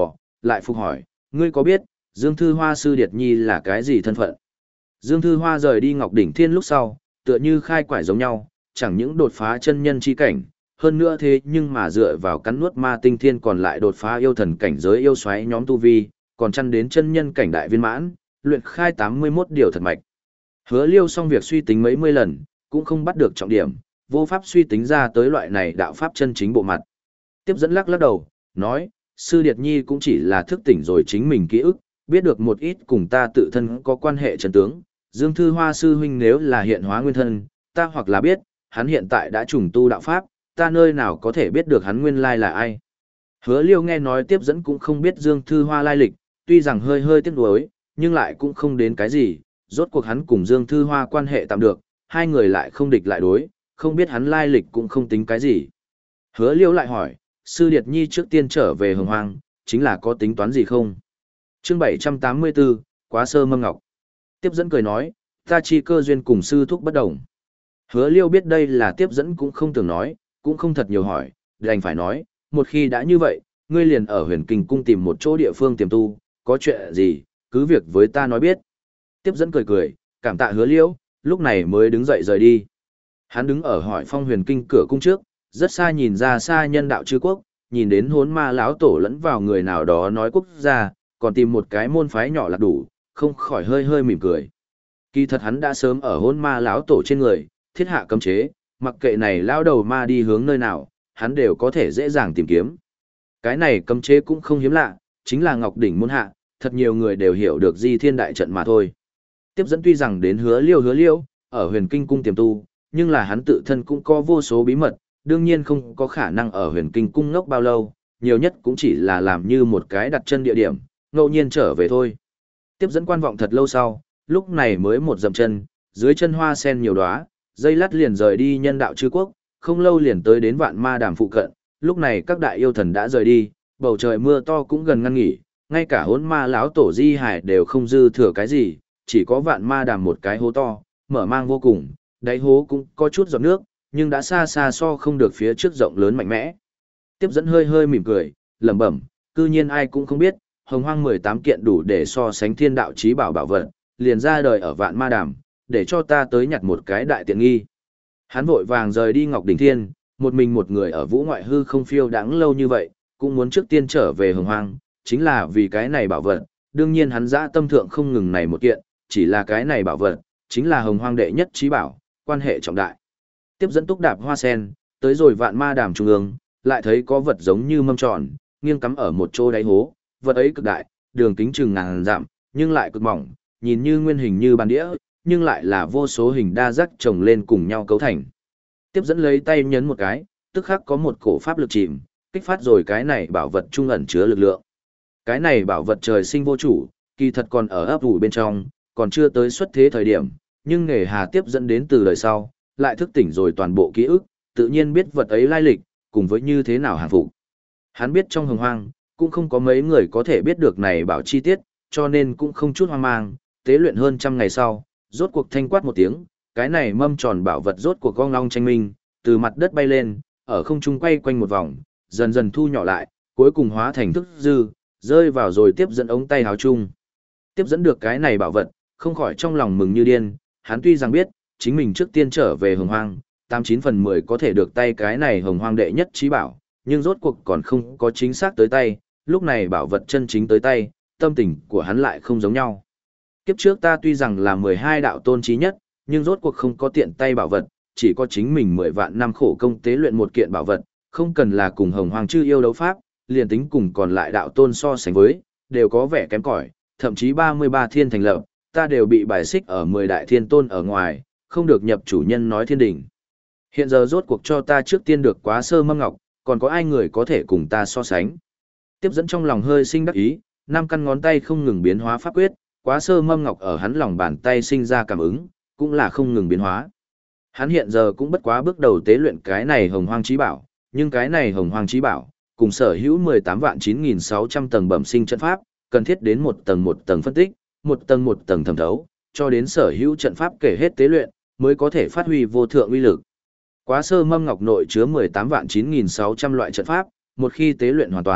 lại phục hỏi, ngươi có biết, Dương Thư Hoa sư điệt nhi là cái gì thân phận? Dương Thư Hoa rời đi Ngọc Đỉnh Thiên lúc sau, tựa như khai quải giống nhau, chẳng những đột phá chân nhân chi cảnh, hơn nữa thế nhưng mà dựa vào cắn nuốt ma tinh thiên còn lại đột phá yêu thần cảnh giới yêu xoáy nhóm tu vi, còn chăn đến chân nhân cảnh đại viên mãn, luyện khai tám mươi mốt điều thật mạch. Hứa Liêu xong việc suy tính mấy mươi lần, cũng không bắt được trọng điểm, vô pháp suy tính ra tới loại này đạo pháp chân chính bộ mặt. Tiếp dẫn lắc lắc đầu, nói, sư điệt nhi cũng chỉ là thức tỉnh rồi chính mình ký ức, biết được một ít cùng ta tự thân có quan hệ chân tướng. Dương Thư Hoa sư huynh nếu là hiện hóa nguyên thân, ta hoặc là biết, hắn hiện tại đã trùng tu đạo pháp, ta nơi nào có thể biết được hắn nguyên lai là ai. Hứa Liêu nghe nói tiếp dẫn cũng không biết Dương Thư Hoa lai lịch, tuy rằng hơi hơi tiếc nuối, nhưng lại cũng không đến cái gì, rốt cuộc hắn cùng Dương Thư Hoa quan hệ tạm được, hai người lại không địch lại đối, không biết hắn lai lịch cũng không tính cái gì. Hứa Liêu lại hỏi, sư điệt nhi trước tiên trở về Hồng Hoang, chính là có tính toán gì không? Chương bảy trăm tám mươi tư, Quá Sơ Mâm Ngọc. Tiếp dẫn cười nói, ta chi cơ duyên cùng sư thúc bất đồng. Hứa Liêu biết đây là tiếp dẫn cũng không tưởng nói, cũng không thật nhiều hỏi, đành phải nói, một khi đã như vậy, ngươi liền ở huyền kinh cung tìm một chỗ địa phương tiềm tu, có chuyện gì, cứ việc với ta nói biết. Tiếp dẫn cười cười, cảm tạ Hứa Liêu, lúc này mới đứng dậy rời đi. Hắn đứng ở hỏi phong huyền kinh cửa cung trước, rất xa nhìn ra xa nhân đạo chư quốc, nhìn đến hốn ma lão tổ lẫn vào người nào đó nói quốc gia, còn tìm một cái môn phái nhỏ là đủ, không khỏi hơi hơi mỉm cười. Kỳ thật hắn đã sớm ở hôn ma lão tổ trên người, thiết hạ cấm chế, mặc kệ này lão đầu ma đi hướng nơi nào, hắn đều có thể dễ dàng tìm kiếm. Cái này cấm chế cũng không hiếm lạ, chính là Ngọc Đỉnh môn hạ, thật nhiều người đều hiểu được Di Thiên đại trận mà thôi. Tiếp dẫn tuy rằng đến hứa liêu hứa liêu, ở huyền kinh cung tiềm tu, nhưng là hắn tự thân cũng có vô số bí mật, đương nhiên không có khả năng ở huyền kinh cung ngốc bao lâu, nhiều nhất cũng chỉ là làm như một cái đặt chân địa điểm, ngẫu nhiên trở về thôi. Tiếp dẫn quan vọng thật lâu sau, lúc này mới một dậm chân, dưới chân hoa sen nhiều đóa, dây lát liền rời đi nhân đạo chư quốc, không lâu liền tới đến vạn ma đàm phụ cận, lúc này các đại yêu thần đã rời đi, bầu trời mưa to cũng gần ngăn nghỉ, ngay cả hỗn ma lão tổ di hải đều không dư thừa cái gì, chỉ có vạn ma đàm một cái hố to, mở mang vô cùng, đáy hố cũng có chút giọt nước, nhưng đã xa xa so không được phía trước rộng lớn mạnh mẽ. Tiếp dẫn hơi hơi mỉm cười, lẩm bẩm, cư nhiên ai cũng không biết, hồng hoang mười tám kiện đủ để so sánh thiên đạo chí bảo bảo vật, liền ra đời ở vạn ma đàm, để cho ta tới nhặt một cái đại tiện nghi. Hắn vội vàng rời đi Ngọc Đỉnh Thiên, một mình một người ở vũ ngoại hư không phiêu đãng lâu như vậy, cũng muốn trước tiên trở về hồng hoang, chính là vì cái này bảo vật, đương nhiên hắn dã tâm thượng không ngừng này một kiện, chỉ là cái này bảo vật, chính là hồng hoang đệ nhất chí bảo, quan hệ trọng đại. Tiếp dẫn túc đạp hoa sen, tới rồi vạn ma đàm trung ương, lại thấy có vật giống như mâm tròn, nghiêng cắm ở một chỗ đáy hố, vật ấy cực đại, đường kính chừng ngàn dặm, nhưng lại cực mỏng, nhìn như nguyên hình như bàn đĩa, nhưng lại là vô số hình đa giác chồng lên cùng nhau cấu thành. Tiếp dẫn lấy tay nhấn một cái, tức khắc có một cổ pháp lực chìm, kích phát rồi cái này bảo vật trung ẩn chứa lực lượng. Cái này bảo vật trời sinh vô chủ, kỳ thật còn ở ấp ủ bên trong, còn chưa tới xuất thế thời điểm, nhưng nghề hà tiếp dẫn đến từ đời sau, lại thức tỉnh rồi toàn bộ ký ức, tự nhiên biết vật ấy lai lịch, cùng với như thế nào hàng phục. Hắn biết trong hồng hoang, cũng không có mấy người có thể biết được này bảo chi tiết, cho nên cũng không chút hoang mang, tế luyện hơn trăm ngày sau, rốt cuộc thanh quát một tiếng, cái này mâm tròn bảo vật rốt cuộc gong long tranh minh, từ mặt đất bay lên, ở không trung quay quanh một vòng, dần dần thu nhỏ lại, cuối cùng hóa thành thức dư, rơi vào rồi tiếp dẫn ống tay háo chung. Tiếp dẫn được cái này bảo vật, không khỏi trong lòng mừng như điên, hắn tuy rằng biết, chính mình trước tiên trở về hồng hoang, tám chín phần mười có thể được tay cái này hồng hoang đệ nhất chí bảo, nhưng rốt cuộc còn không có chính xác tới tay, lúc này bảo vật chân chính tới tay, tâm tình của hắn lại không giống nhau. Kiếp trước ta tuy rằng là mười hai đạo tôn trí nhất, nhưng rốt cuộc không có tiện tay bảo vật, chỉ có chính mình mười vạn năm khổ công tế luyện một kiện bảo vật, không cần là cùng hồng hoang chư yêu đấu pháp, liền tính cùng còn lại đạo tôn so sánh với, đều có vẻ kém cỏi, thậm chí ba mươi ba thiên thành lập, ta đều bị bài xích ở mười đại thiên tôn ở ngoài, không được nhập chủ nhân nói thiên đỉnh. Hiện giờ rốt cuộc cho ta trước tiên được Quá Sơ Mâm Ngọc, còn có ai người có thể cùng ta so sánh. Tiếp dẫn trong lòng hơi sinh đắc ý, năm căn ngón tay không ngừng biến hóa pháp quyết, Quá Sơ Mâm Ngọc ở hắn lòng bàn tay sinh ra cảm ứng, cũng là không ngừng biến hóa. Hắn hiện giờ cũng bất quá bước đầu tế luyện cái này hồng hoang chí bảo, nhưng cái này hồng hoang chí bảo, cùng sở hữu mười tám vạn chín nghìn sáu trăm tầng bẩm sinh trận pháp, cần thiết đến một tầng một tầng phân tích, một tầng một tầng thẩm thấu, cho đến sở hữu trận pháp kể hết tế luyện, mới có thể phát huy vô thượng uy lực. Quá Sơ Mâm Ngọc nội chứa mười tám vạn chín nghìn sáu trăm loại trận pháp, một khi tế luyện hoàn toàn,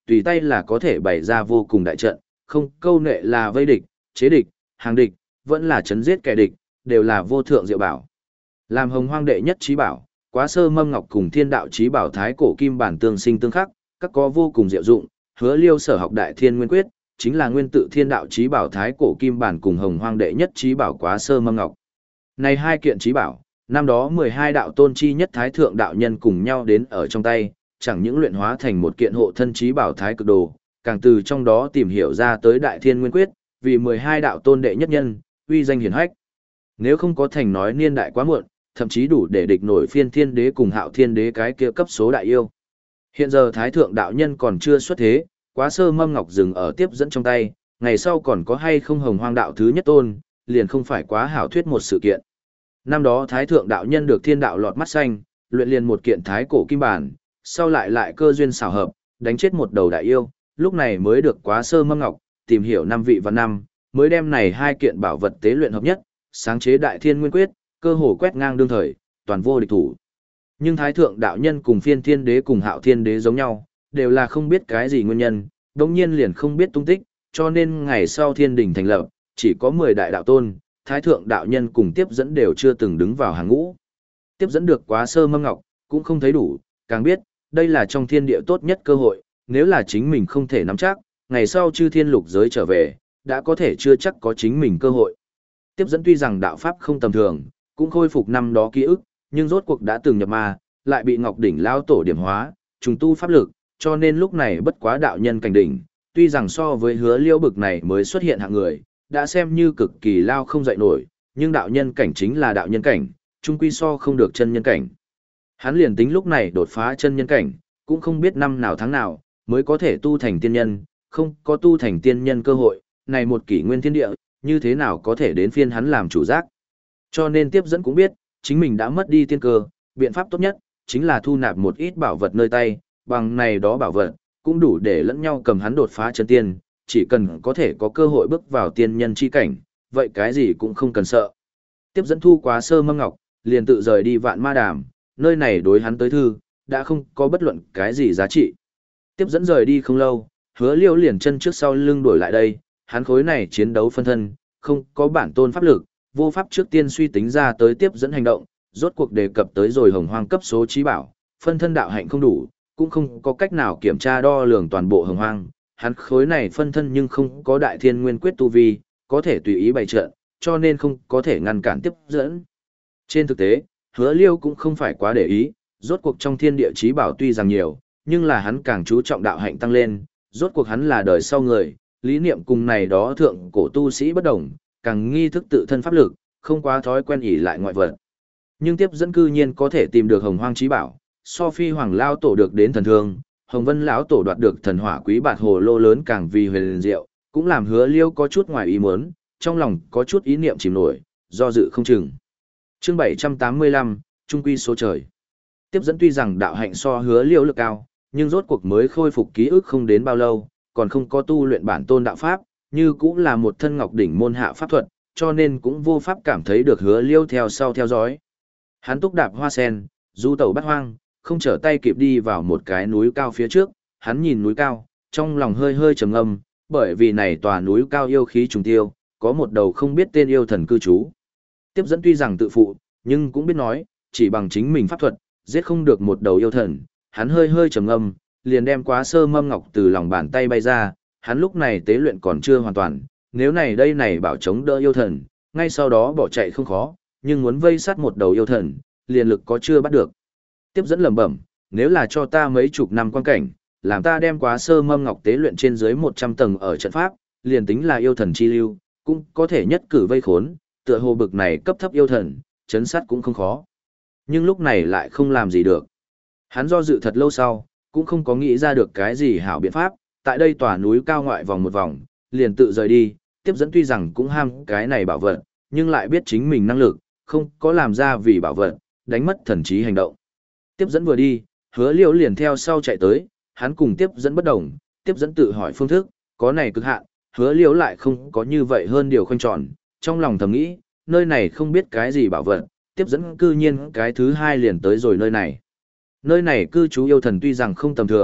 tùy tay là có thể bày ra vô cùng đại trận, không câu nệ là vây địch, chế địch, hàng địch, vẫn là chấn giết kẻ địch, đều là vô thượng diệu bảo. Làm hồng hoang đệ nhất trí bảo, Quá Sơ Mâm Ngọc cùng Thiên Đạo trí bảo Thái Cổ Kim Bản tương sinh tương khắc, các có vô cùng diệu dụng, Hứa Liêu sở học Đại Thiên Nguyên Quyết, chính là nguyên tự Thiên Đạo trí bảo Thái Cổ Kim Bản cùng hồng hoang đệ nhất trí bảo Quá Sơ Mâm Ngọc. Này hai kiện trí bảo, năm đó mười hai đạo tôn chi nhất thái thượng đạo nhân cùng nhau đến ở trong tay, chẳng những luyện hóa thành một kiện hộ thân trí bảo Thái Cực Đồ, càng từ trong đó tìm hiểu ra tới Đại Thiên Nguyên Quyết, vì mười hai đạo tôn đệ nhất nhân, uy danh hiển hách. Nếu không có thành nói niên đại quá muộn, thậm chí đủ để địch nổi Phiên Thiên Đế cùng Hạo Thiên Đế cái kia cấp số đại yêu. Hiện giờ Thái Thượng đạo nhân còn chưa xuất thế, Quá Sơ Mâm Ngọc dừng ở tiếp dẫn trong tay, ngày sau còn có hay không hồng hoang đạo thứ nhất tôn, liền không phải quá hảo thuyết một sự kiện. Năm đó Thái Thượng đạo nhân được thiên đạo lọt mắt xanh, luyện liền một kiện Thái Cổ Kim Bản, sau lại lại cơ duyên xảo hợp, đánh chết một đầu đại yêu, lúc này mới được Quá Sơ Mâm Ngọc, tìm hiểu năm vị và năm, mới đem này hai kiện bảo vật tế luyện hợp nhất, sáng chế Đại Thiên Nguyên Quyết, cơ hồ quét ngang đương thời, toàn vô địch thủ. Nhưng Thái Thượng đạo nhân cùng Phiên Thiên Đế cùng Hạo Thiên Đế giống nhau, đều là không biết cái gì nguyên nhân, đồng nhiên liền không biết tung tích, cho nên ngày sau thiên đình thành lập, chỉ có mười đại đạo tôn, Thái Thượng đạo nhân cùng tiếp dẫn đều chưa từng đứng vào hàng ngũ. Tiếp dẫn được Quá Sơ Mâm Ngọc, cũng không thấy đủ, càng biết, đây là trong thiên địa tốt nhất cơ hội, nếu là chính mình không thể nắm chắc, ngày sau chư thiên lục giới trở về, đã có thể chưa chắc có chính mình cơ hội. Tiếp dẫn tuy rằng đạo pháp không tầm thường, cũng khôi phục năm đó ký ức, nhưng rốt cuộc đã từng nhập ma, lại bị Ngọc Đỉnh lao tổ điểm hóa, trùng tu pháp lực, cho nên lúc này bất quá đạo nhân cảnh đỉnh, tuy rằng so với Hứa Liêu bực này mới xuất hiện hạng người, đã xem như cực kỳ lao không dậy nổi, nhưng đạo nhân cảnh chính là đạo nhân cảnh, chung quy so không được chân nhân cảnh. Hắn liền tính lúc này đột phá chân nhân cảnh, cũng không biết năm nào tháng nào, mới có thể tu thành tiên nhân, không có tu thành tiên nhân cơ hội, này một kỷ nguyên thiên địa, như thế nào có thể đến phiên hắn làm chủ giác. Cho nên tiếp dẫn cũng biết, chính mình đã mất đi tiên cơ, biện pháp tốt nhất, chính là thu nạp một ít bảo vật nơi tay, bằng này đó bảo vật, cũng đủ để lẫn nhau cầm hắn đột phá chân tiên, chỉ cần có thể có cơ hội bước vào tiên nhân chi cảnh, vậy cái gì cũng không cần sợ. Tiếp dẫn thu Quá Sơ Mâm Ngọc, liền tự rời đi Vạn Ma Đàm, nơi này đối hắn tới thư, đã không có bất luận cái gì giá trị. Tiếp dẫn rời đi không lâu, Hứa Liêu liền chân trước sau lưng đổi lại đây, hắn khối này chiến đấu phân thân, không có bản tôn pháp lực, vô pháp trước tiên suy tính ra tới tiếp dẫn hành động, rốt cuộc đề cập tới rồi hồng hoang cấp số trí bảo, phân thân đạo hạnh không đủ, cũng không có cách nào kiểm tra đo lường toàn bộ hồng hoang, hắn khối này phân thân nhưng không có Đại Thiên Nguyên Quyết tu vi, có thể tùy ý bày trận, cho nên không có thể ngăn cản tiếp dẫn. Trên thực tế, Hứa Liêu cũng không phải quá để ý, rốt cuộc trong thiên địa trí bảo tuy rằng nhiều, nhưng là hắn càng chú trọng đạo hạnh tăng lên, rốt cuộc hắn là đời sau người, lý niệm cùng này đó thượng cổ tu sĩ bất đồng, càng nghi thức tự thân pháp lực, không quá thói quen ỷ lại ngoại vật. Nhưng tiếp dẫn cư nhiên có thể tìm được hồng hoang trí bảo, so phi hoàng lao tổ được đến thần thương, hồng vân lão tổ đoạt được thần hỏa quý bạt hồ lô lớn càng vì huyền diệu, cũng làm Hứa Liêu có chút ngoài ý muốn, trong lòng có chút ý niệm chìm nổi, do dự không chừng. Chương bảy trăm tám mươi lăm, Trung quy số trời. Tiếp dẫn tuy rằng đạo hạnh so Hứa Liêu lực cao, nhưng rốt cuộc mới khôi phục ký ức không đến bao lâu, còn không có tu luyện bản tôn đạo pháp, như cũng là một thân ngọc đỉnh môn hạ pháp thuật, cho nên cũng vô pháp cảm thấy được Hứa Liêu theo sau theo dõi. Hắn túc đạp hoa sen, du tẩu bát hoang, không trở tay kịp đi vào một cái núi cao phía trước, hắn nhìn núi cao, trong lòng hơi hơi trầm ngâm, bởi vì này tòa núi cao yêu khí trùng tiêu, có một đầu không biết tên yêu thần cư trú. Tiếp dẫn tuy rằng tự phụ, nhưng cũng biết nói, chỉ bằng chính mình pháp thuật, giết không được một đầu yêu thần, hắn hơi hơi trầm ngâm, liền đem Quá Sơ Mâm Ngọc từ lòng bàn tay bay ra, hắn lúc này tế luyện còn chưa hoàn toàn, nếu này đây này bảo chống đỡ yêu thần, ngay sau đó bỏ chạy không khó, nhưng muốn vây sát một đầu yêu thần, liền lực có chưa bắt được. Tiếp dẫn lẩm bẩm, nếu là cho ta mấy chục năm quan cảnh, làm ta đem Quá Sơ Mâm Ngọc tế luyện trên dưới một trăm tầng ở trận pháp, liền tính là yêu thần chi lưu, cũng có thể nhất cử vây khốn, tựa hồ bực này cấp thấp yêu thần, chấn sát cũng không khó. Nhưng lúc này lại không làm gì được. Hắn do dự thật lâu sau, cũng không có nghĩ ra được cái gì hảo biện pháp, tại đây tòa núi cao ngoại vòng một vòng, liền tự rời đi, tiếp dẫn tuy rằng cũng ham cái này bảo vật, nhưng lại biết chính mình năng lực, không có làm ra vì bảo vật, đánh mất thần trí hành động. Tiếp dẫn vừa đi, Hứa Liêu liền theo sau chạy tới, hắn cùng tiếp dẫn bất đồng, tiếp dẫn tự hỏi phương thức, có này cực hạn, Hứa Liêu lại không có như vậy hơn điều khoanh tròn, trong lòng thầm nghĩ, nơi này không biết cái gì bảo vật, tiếp dẫn cư nhiên cái thứ hai liền tới rồi nơi này. Nơi này cư trú yêu thần tuy rằng không tầm thường,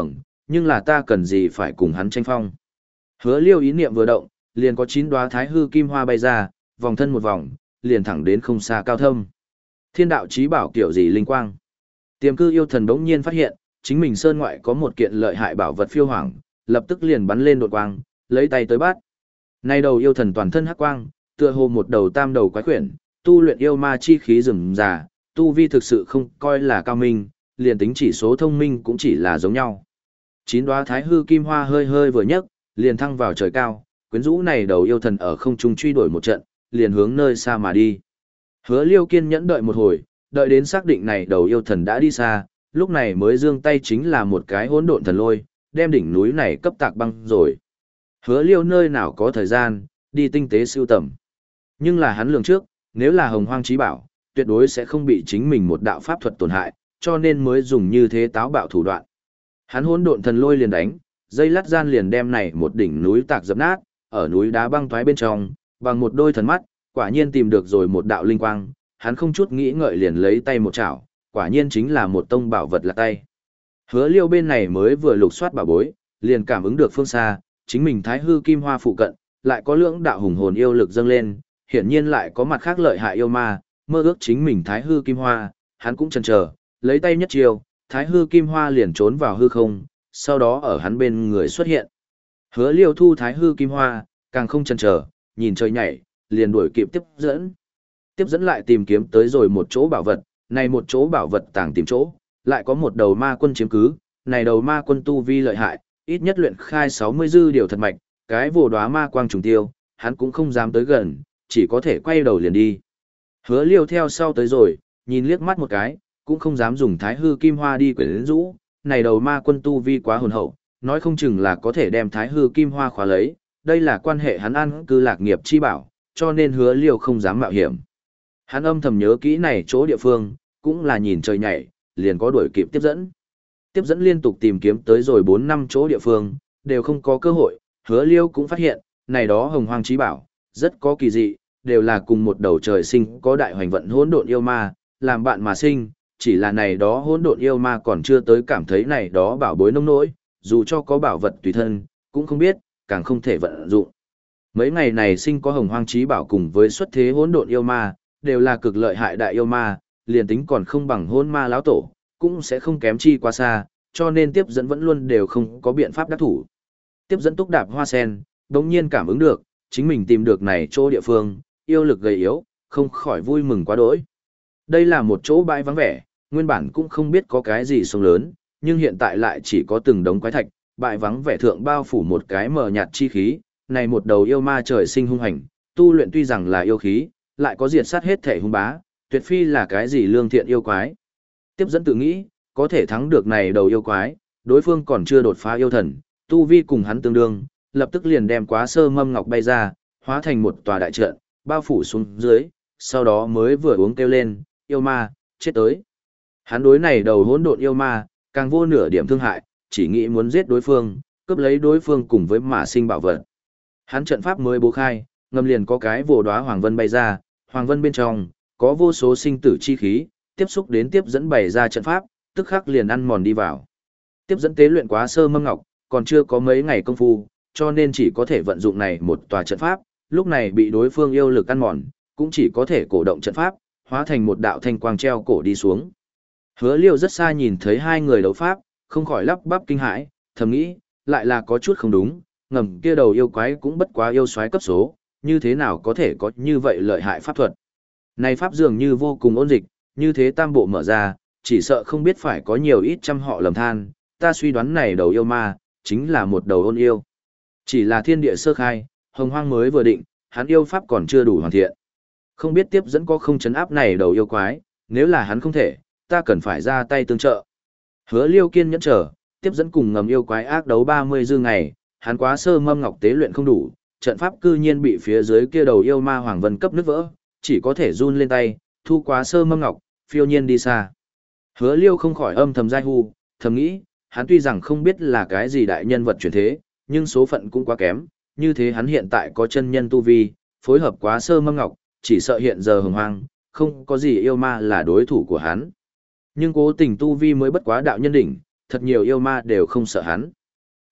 nhưng là ta cần gì phải cùng hắn tranh phong. Hứa Liêu ý niệm vừa động, liền có chín đóa thái hư kim hoa bay ra, vòng thân một vòng, liền thẳng đến không xa cao thâm. Thiên đạo chí bảo kiểu gì linh quang. Tiềm cư yêu thần đống nhiên phát hiện, chính mình sơn ngoại có một kiện lợi hại bảo vật phiêu hoảng, lập tức liền bắn lên đột quang, lấy tay tới bắt. Nay đầu yêu thần toàn thân hắc quang, tựa hồ một đầu tam đầu quái quyển, tu luyện yêu ma chi khí rừng già, tu vi thực sự không coi là cao minh, liền tính chỉ số thông minh cũng chỉ là giống nhau. Chín đóa thái hư kim hoa hơi hơi vừa nhấc, liền thăng vào trời cao, quyến rũ này đầu yêu thần ở không trung truy đuổi một trận, liền hướng nơi xa mà đi. Hứa Liêu kiên nhẫn đợi một hồi, đợi đến xác định này đầu yêu thần đã đi xa, lúc này mới giương tay chính là một cái hỗn độn thần lôi, đem đỉnh núi này cấp tạc băng rồi. Hứa Liêu nơi nào có thời gian, đi tinh tế sưu tầm. Nhưng là hắn lường trước, nếu là hồng hoang chí bảo, tuyệt đối sẽ không bị chính mình một đạo pháp thuật tổn hại, cho nên mới dùng như thế táo bạo thủ đoạn. Hắn hỗn độn thần lôi liền đánh, dây lát gian liền đem này một đỉnh núi tạc dập nát, ở núi đá băng thoái bên trong, bằng một đôi thần mắt, quả nhiên tìm được rồi một đạo linh quang, hắn không chút nghĩ ngợi liền lấy tay một chảo, quả nhiên chính là một tông bảo vật là tay. Hứa Liêu bên này mới vừa lục soát bảo bối, liền cảm ứng được phương xa, chính mình thái hư kim hoa phụ cận, lại có lưỡng đạo hùng hồn yêu lực dâng lên, hiển nhiên lại có mặt khác lợi hại yêu ma, mơ ước chính mình thái hư kim hoa, hắn cũng chần chờ, lấy tay nhất chiều, thái hư kim hoa liền trốn vào hư không, sau đó ở hắn bên người xuất hiện. Hứa Liêu thu thái hư kim hoa, càng không chần chờ, nhìn trời nhảy, liền đuổi kịp tiếp dẫn. Tiếp dẫn lại tìm kiếm tới rồi một chỗ bảo vật, này một chỗ bảo vật tàng tìm chỗ, lại có một đầu ma quân chiếm cứ, này đầu ma quân tu vi lợi hại, ít nhất luyện khai sáu mươi dư điều thật mạch, cái vồ đóa ma quang trùng tiêu, hắn cũng không dám tới gần, chỉ có thể quay đầu liền đi. Hứa Liêu theo sau tới rồi, nhìn liếc mắt một cái, cũng không dám dùng thái hư kim hoa đi quyến rũ, này đầu ma quân tu vi quá hồn hậu, nói không chừng là có thể đem thái hư kim hoa khóa lấy, đây là quan hệ hắn ăn cư lạc nghiệp chi bảo, cho nên Hứa Liêu không dám mạo hiểm. Hắn âm thầm nhớ kỹ này chỗ địa phương, cũng là nhìn trời nhảy, liền có đuổi kịp tiếp dẫn. Tiếp dẫn liên tục tìm kiếm tới rồi bốn năm chỗ địa phương, đều không có cơ hội, Hứa Liêu cũng phát hiện, này đó hồng hoang chí bảo, rất có kỳ dị, đều là cùng một đầu trời sinh có đại hoành vận hỗn độn yêu ma, làm bạn mà sinh, chỉ là này đó hỗn độn yêu ma còn chưa tới cảm thấy này đó bảo bối nông nỗi, dù cho có bảo vật tùy thân, cũng không biết, càng không thể vận dụng. Mấy ngày này sinh có hồng hoang chí bảo cùng với xuất thế hỗn độn yêu ma, đều là cực lợi hại đại yêu ma, liền tính còn không bằng hỗn ma lão tổ, cũng sẽ không kém chi quá xa, cho nên tiếp dẫn vẫn luôn đều không có biện pháp đắc thủ. Tiếp dẫn túc đạp hoa sen, đống nhiên cảm ứng được, chính mình tìm được này chỗ địa phương, yêu lực gầy yếu, không khỏi vui mừng quá đỗi. Đây là một chỗ bãi vắng vẻ, nguyên bản cũng không biết có cái gì sông lớn, nhưng hiện tại lại chỉ có từng đống quái thạch, bãi vắng vẻ thượng bao phủ một cái mờ nhạt chi khí, này một đầu yêu ma trời sinh hung hành, tu luyện tuy rằng là yêu khí, lại có diệt sát hết thể hung bá, tuyệt phi là cái gì lương thiện yêu quái. Tiếp dẫn tự nghĩ, có thể thắng được này đầu yêu quái, đối phương còn chưa đột phá yêu thần, tu vi cùng hắn tương đương, lập tức liền đem quá sơ mâm ngọc bay ra, hóa thành một tòa đại trận, bao phủ xuống dưới, sau đó mới vừa uống kêu lên, yêu ma, chết tới. Hắn đối này đầu hỗn độn yêu ma, càng vô nửa điểm thương hại, chỉ nghĩ muốn giết đối phương, cướp lấy đối phương cùng với mà sinh bảo vật. Hắn trận pháp mới bố khai, ngầm liền có cái vồ đóa hoàng vân bay ra, hoàng vân bên trong có vô số sinh tử chi khí, tiếp xúc đến tiếp dẫn bày ra trận pháp, tức khắc liền ăn mòn đi vào. Tiếp dẫn tế luyện quá sơ mâm ngọc, còn chưa có mấy ngày công phu, cho nên chỉ có thể vận dụng này một tòa trận pháp, lúc này bị đối phương yêu lực ăn mòn, cũng chỉ có thể cổ động trận pháp, hóa thành một đạo thanh quang treo cổ đi xuống. Hứa Liêu rất xa nhìn thấy hai người đấu pháp, không khỏi lắp bắp kinh hãi, thầm nghĩ, lại là có chút không đúng, ngầm kia đầu yêu quái cũng bất quá yêu soái cấp số, như thế nào có thể có như vậy lợi hại pháp thuật. Này pháp dường như vô cùng ôn dịch, như thế tam bộ mở ra, chỉ sợ không biết phải có nhiều ít trăm họ lầm than, ta suy đoán này đầu yêu ma, chính là một đầu ôn yêu. Chỉ là thiên địa sơ khai, hồng hoang mới vừa định, hắn yêu pháp còn chưa đủ hoàn thiện. Không biết tiếp dẫn có không chấn áp này đầu yêu quái, nếu là hắn không thể, ta cần phải ra tay tương trợ. Hứa Liêu kiên nhẫn chờ, tiếp dẫn cùng ngầm yêu quái ác đấu ba mươi dư ngày, hắn quá sơ mâm ngọc tế luyện không đủ, trận pháp cư nhiên bị phía dưới kia đầu yêu ma hoàng vân cấp nứt vỡ, chỉ có thể run lên tay, thu quá sơ mâm ngọc, phiêu nhiên đi xa. Hứa Liêu không khỏi âm thầm giai hu, thầm nghĩ, hắn tuy rằng không biết là cái gì đại nhân vật chuyển thế, nhưng số phận cũng quá kém, như thế hắn hiện tại có chân nhân tu vi, phối hợp quá sơ mâm ngọc, chỉ sợ hiện giờ hồng hoang, không có gì yêu ma là đối thủ của hắn. Nhưng cố tình tu vi mới bất quá đạo nhân đỉnh, thật nhiều yêu ma đều không sợ hắn.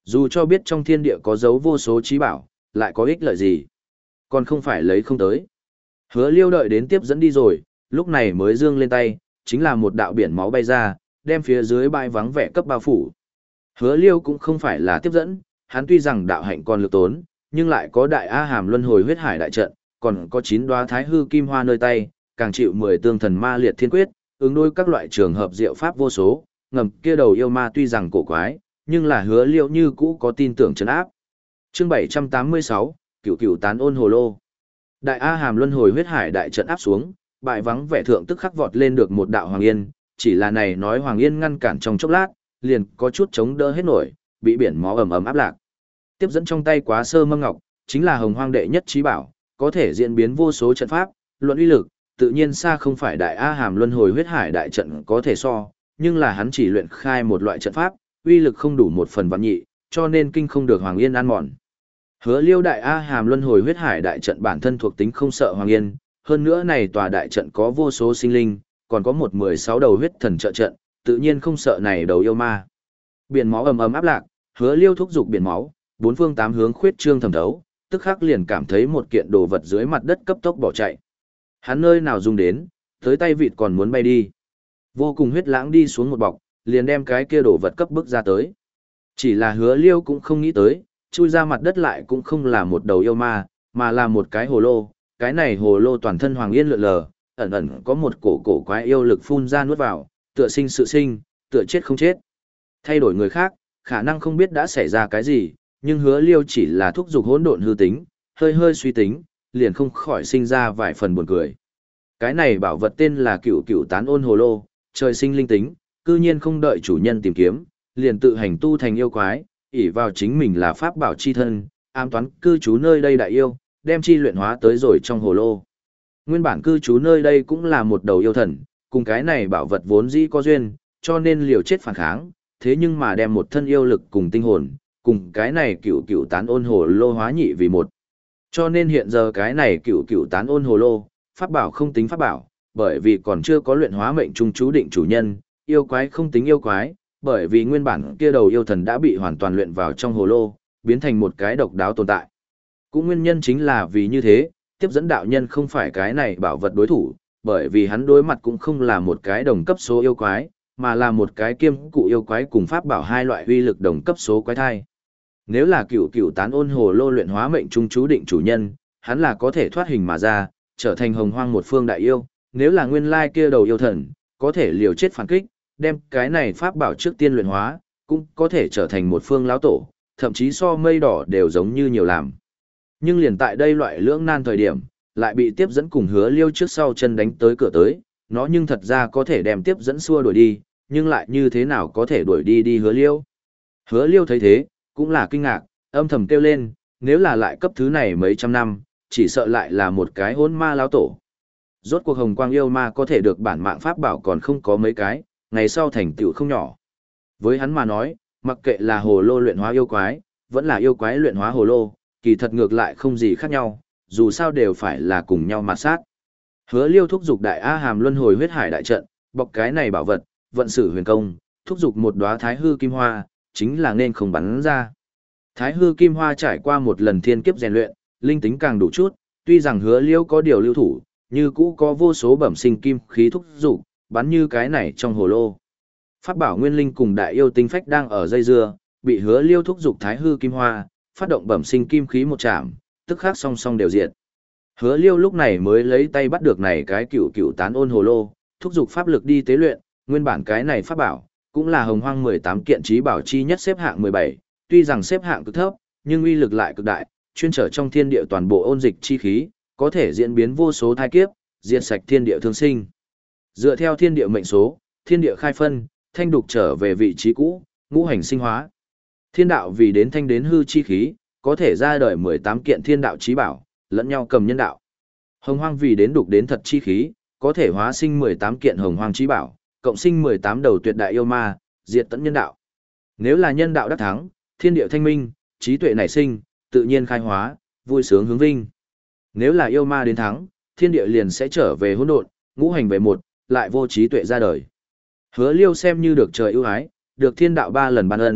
Dù cho biết trong thiên địa có dấu vô số trí bảo, lại có ích lợi gì? Còn không phải lấy không tới. Hứa Liêu đợi đến tiếp dẫn đi rồi, lúc này mới giương lên tay, chính là một đạo biển máu bay ra, đem phía dưới bãi vắng vẻ cấp bao phủ. Hứa Liêu cũng không phải là tiếp dẫn, hắn tuy rằng đạo hạnh còn lực tốn, nhưng lại có đại A Hàm Luân Hồi Huyết Hải đại trận, còn có chín đóa Thái Hư Kim Hoa nơi tay, càng chịu mười tương thần ma liệt thiên quyết, ứng đối các loại trường hợp diệu pháp vô số, ngầm kia đầu yêu ma tuy rằng cổ quái, nhưng là Hứa Liêu như cũ có tin tưởng trấn áp. Chương bảy trăm tám mươi sáu, Cửu Cửu Tán Ôn Hồ Lô. Đại A Hàm Luân Hồi Huyết Hải đại trận áp xuống, bại vắng vẻ thượng tức khắc vọt lên được một đạo Hoàng Yên, chỉ là này nói Hoàng Yên ngăn cản trong chốc lát, liền có chút chống đỡ hết nổi, bị biển máu ầm ầm áp lạc. Tiếp dẫn trong tay Quá Sơ Mâm Ngọc, chính là Hồng Hoang đệ nhất trí bảo, có thể diễn biến vô số trận pháp, luận uy lực, tự nhiên xa không phải Đại A Hàm Luân Hồi Huyết Hải đại trận có thể so, nhưng là hắn chỉ luyện khai một loại trận pháp, uy lực không đủ một phần vạn nhị, cho nên kinh không được Hoàng Yên ăn mòn. Hứa Liêu Đại A Hàm Luân Hồi Huyết Hải đại trận bản thân thuộc tính không sợ Hoàng Yên, hơn nữa này tòa đại trận có vô số sinh linh, còn có một mười sáu đầu huyết thần trợ trận, tự nhiên không sợ này đầu yêu ma. Biển máu ầm ầm áp lạc, Hứa Liêu thúc dục biển máu, bốn phương tám hướng khuyết trương thẩm thấu, tức khắc liền cảm thấy một kiện đồ vật dưới mặt đất cấp tốc bỏ chạy. Hắn nơi nào dùng đến, tới tay vịt còn muốn bay đi. Vô cùng huyết lãng đi xuống một bọc, liền đem cái kia đồ vật cấp bức ra tới. Chỉ là Hứa Liêu cũng không nghĩ tới, chui ra mặt đất lại cũng không là một đầu yêu ma, mà là một cái hồ lô. Cái này hồ lô toàn thân hoàng yên lượn lờ, ẩn ẩn có một cổ cổ quái yêu lực phun ra nuốt vào, tựa sinh sự sinh, tựa chết không chết. Thay đổi người khác, khả năng không biết đã xảy ra cái gì, nhưng Hứa Liêu chỉ là thúc dục hỗn độn hư tính, hơi hơi suy tính, liền không khỏi sinh ra vài phần buồn cười. Cái này bảo vật tên là Cửu Cửu Tán Ôn Hồ Lô, trời sinh linh tính, cư nhiên không đợi chủ nhân tìm kiếm, liền tự hành tu thành yêu quái, ỷ vào chính mình là pháp bảo chi thân, ám toán cư trú nơi đây đại yêu, đem chi luyện hóa tới rồi trong hồ lô. Nguyên bản cư trú nơi đây cũng là một đầu yêu thần, cùng cái này bảo vật vốn dĩ có duyên, cho nên liều chết phản kháng, thế nhưng mà đem một thân yêu lực cùng tinh hồn, cùng cái này Cửu Cửu Tán Ôn Hồ Lô hóa nhị vì một. Cho nên hiện giờ cái này Cửu Cửu Tán Ôn Hồ Lô, pháp bảo không tính pháp bảo, bởi vì còn chưa có luyện hóa mệnh trung chú định chủ nhân, yêu quái không tính yêu quái, bởi vì nguyên bản kia đầu yêu thần đã bị hoàn toàn luyện vào trong hồ lô, biến thành một cái độc đáo tồn tại. Cũng nguyên nhân chính là vì như thế, tiếp dẫn đạo nhân không phải cái này bảo vật đối thủ, bởi vì hắn đối mặt cũng không là một cái đồng cấp số yêu quái, mà là một cái kiêm cụ yêu quái cùng pháp bảo hai loại uy lực đồng cấp số quái thai. Nếu là Cửu Cửu Tán Ôn Hồ Lô luyện hóa mệnh trung chú định chủ nhân, hắn là có thể thoát hình mà ra, trở thành hồng hoang một phương đại yêu, nếu là nguyên lai kia đầu yêu thần, có thể liều chết phản kích, đem cái này pháp bảo trước tiên luyện hóa, cũng có thể trở thành một phương lão tổ, thậm chí so mây đỏ đều giống như nhiều làm. Nhưng liền tại đây loại lưỡng nan thời điểm, lại bị tiếp dẫn cùng Hứa Liêu trước sau chân đánh tới cửa tới, nó nhưng thật ra có thể đem tiếp dẫn xua đuổi đi, nhưng lại như thế nào có thể đuổi đi đi Hứa Liêu. Hứa Liêu thấy thế, cũng là kinh ngạc, âm thầm kêu lên, nếu là lại cấp thứ này mấy trăm năm, chỉ sợ lại là một cái hỗn ma lão tổ. Rốt cuộc hồng quang yêu ma có thể được bản mạng pháp bảo còn không có mấy cái, ngày sau thành tựu không nhỏ. Với hắn mà nói, mặc kệ là hồ lô luyện hóa yêu quái, vẫn là yêu quái luyện hóa hồ lô, kỳ thật ngược lại không gì khác nhau, dù sao đều phải là cùng nhau mà sát. Hứa Liêu thúc dục Đại A Hàm Luân Hồi Huyết Hải đại trận, bọc cái này bảo vật, vận sử huyền công, thúc dục một đóa Thái Hư Kim Hoa, chính là nên không bắn ra. Thái Hư Kim Hoa trải qua một lần thiên kiếp rèn luyện, linh tính càng đủ chút, tuy rằng Hứa Liêu có điều lưu thủ, như cũ có vô số bẩm sinh kim khí thúc dục, bắn như cái này trong hồ lô. Pháp bảo nguyên linh cùng đại yêu tinh phách đang ở dây dưa, bị Hứa Liêu thúc dục Thái Hư Kim Hoa, phát động bẩm sinh kim khí một chạm, tức khắc song song đều diệt. Hứa Liêu lúc này mới lấy tay bắt được này cái Cửu Cửu Tán Ôn Hồ Lô, thúc dục pháp lực đi tế luyện, nguyên bản cái này pháp bảo cũng là hồng hoang mười tám kiện chí bảo chi nhất xếp hạng mười bảy, tuy rằng xếp hạng cực thấp, nhưng uy lực lại cực đại, chuyên trở trong thiên địa toàn bộ ôn dịch chi khí, có thể diễn biến vô số thai kiếp, diệt sạch thiên địa thương sinh. Dựa theo thiên địa mệnh số, thiên địa khai phân, thanh đục trở về vị trí cũ, ngũ hành sinh hóa. Thiên đạo vì đến thanh đến hư chi khí, có thể ra đời mười tám kiện thiên đạo chí bảo, lẫn nhau cầm nhân đạo. Hồng hoang vì đến đục đến thật chi khí, có thể hóa sinh mười tám kiện hồng hoang chí bảo, cộng sinh mười tám đầu tuyệt đại yêu ma, diệt tận nhân đạo. Nếu là nhân đạo đắc thắng, thiên địa thanh minh, trí tuệ nảy sinh, tự nhiên khai hóa, vui sướng hướng vinh. Nếu là yêu ma đến thắng, thiên địa liền sẽ trở về hỗn độn, ngũ hành về một, lại vô trí tuệ ra đời. Hứa Liêu xem như được trời ưu ái, được thiên đạo ba lần ban ân,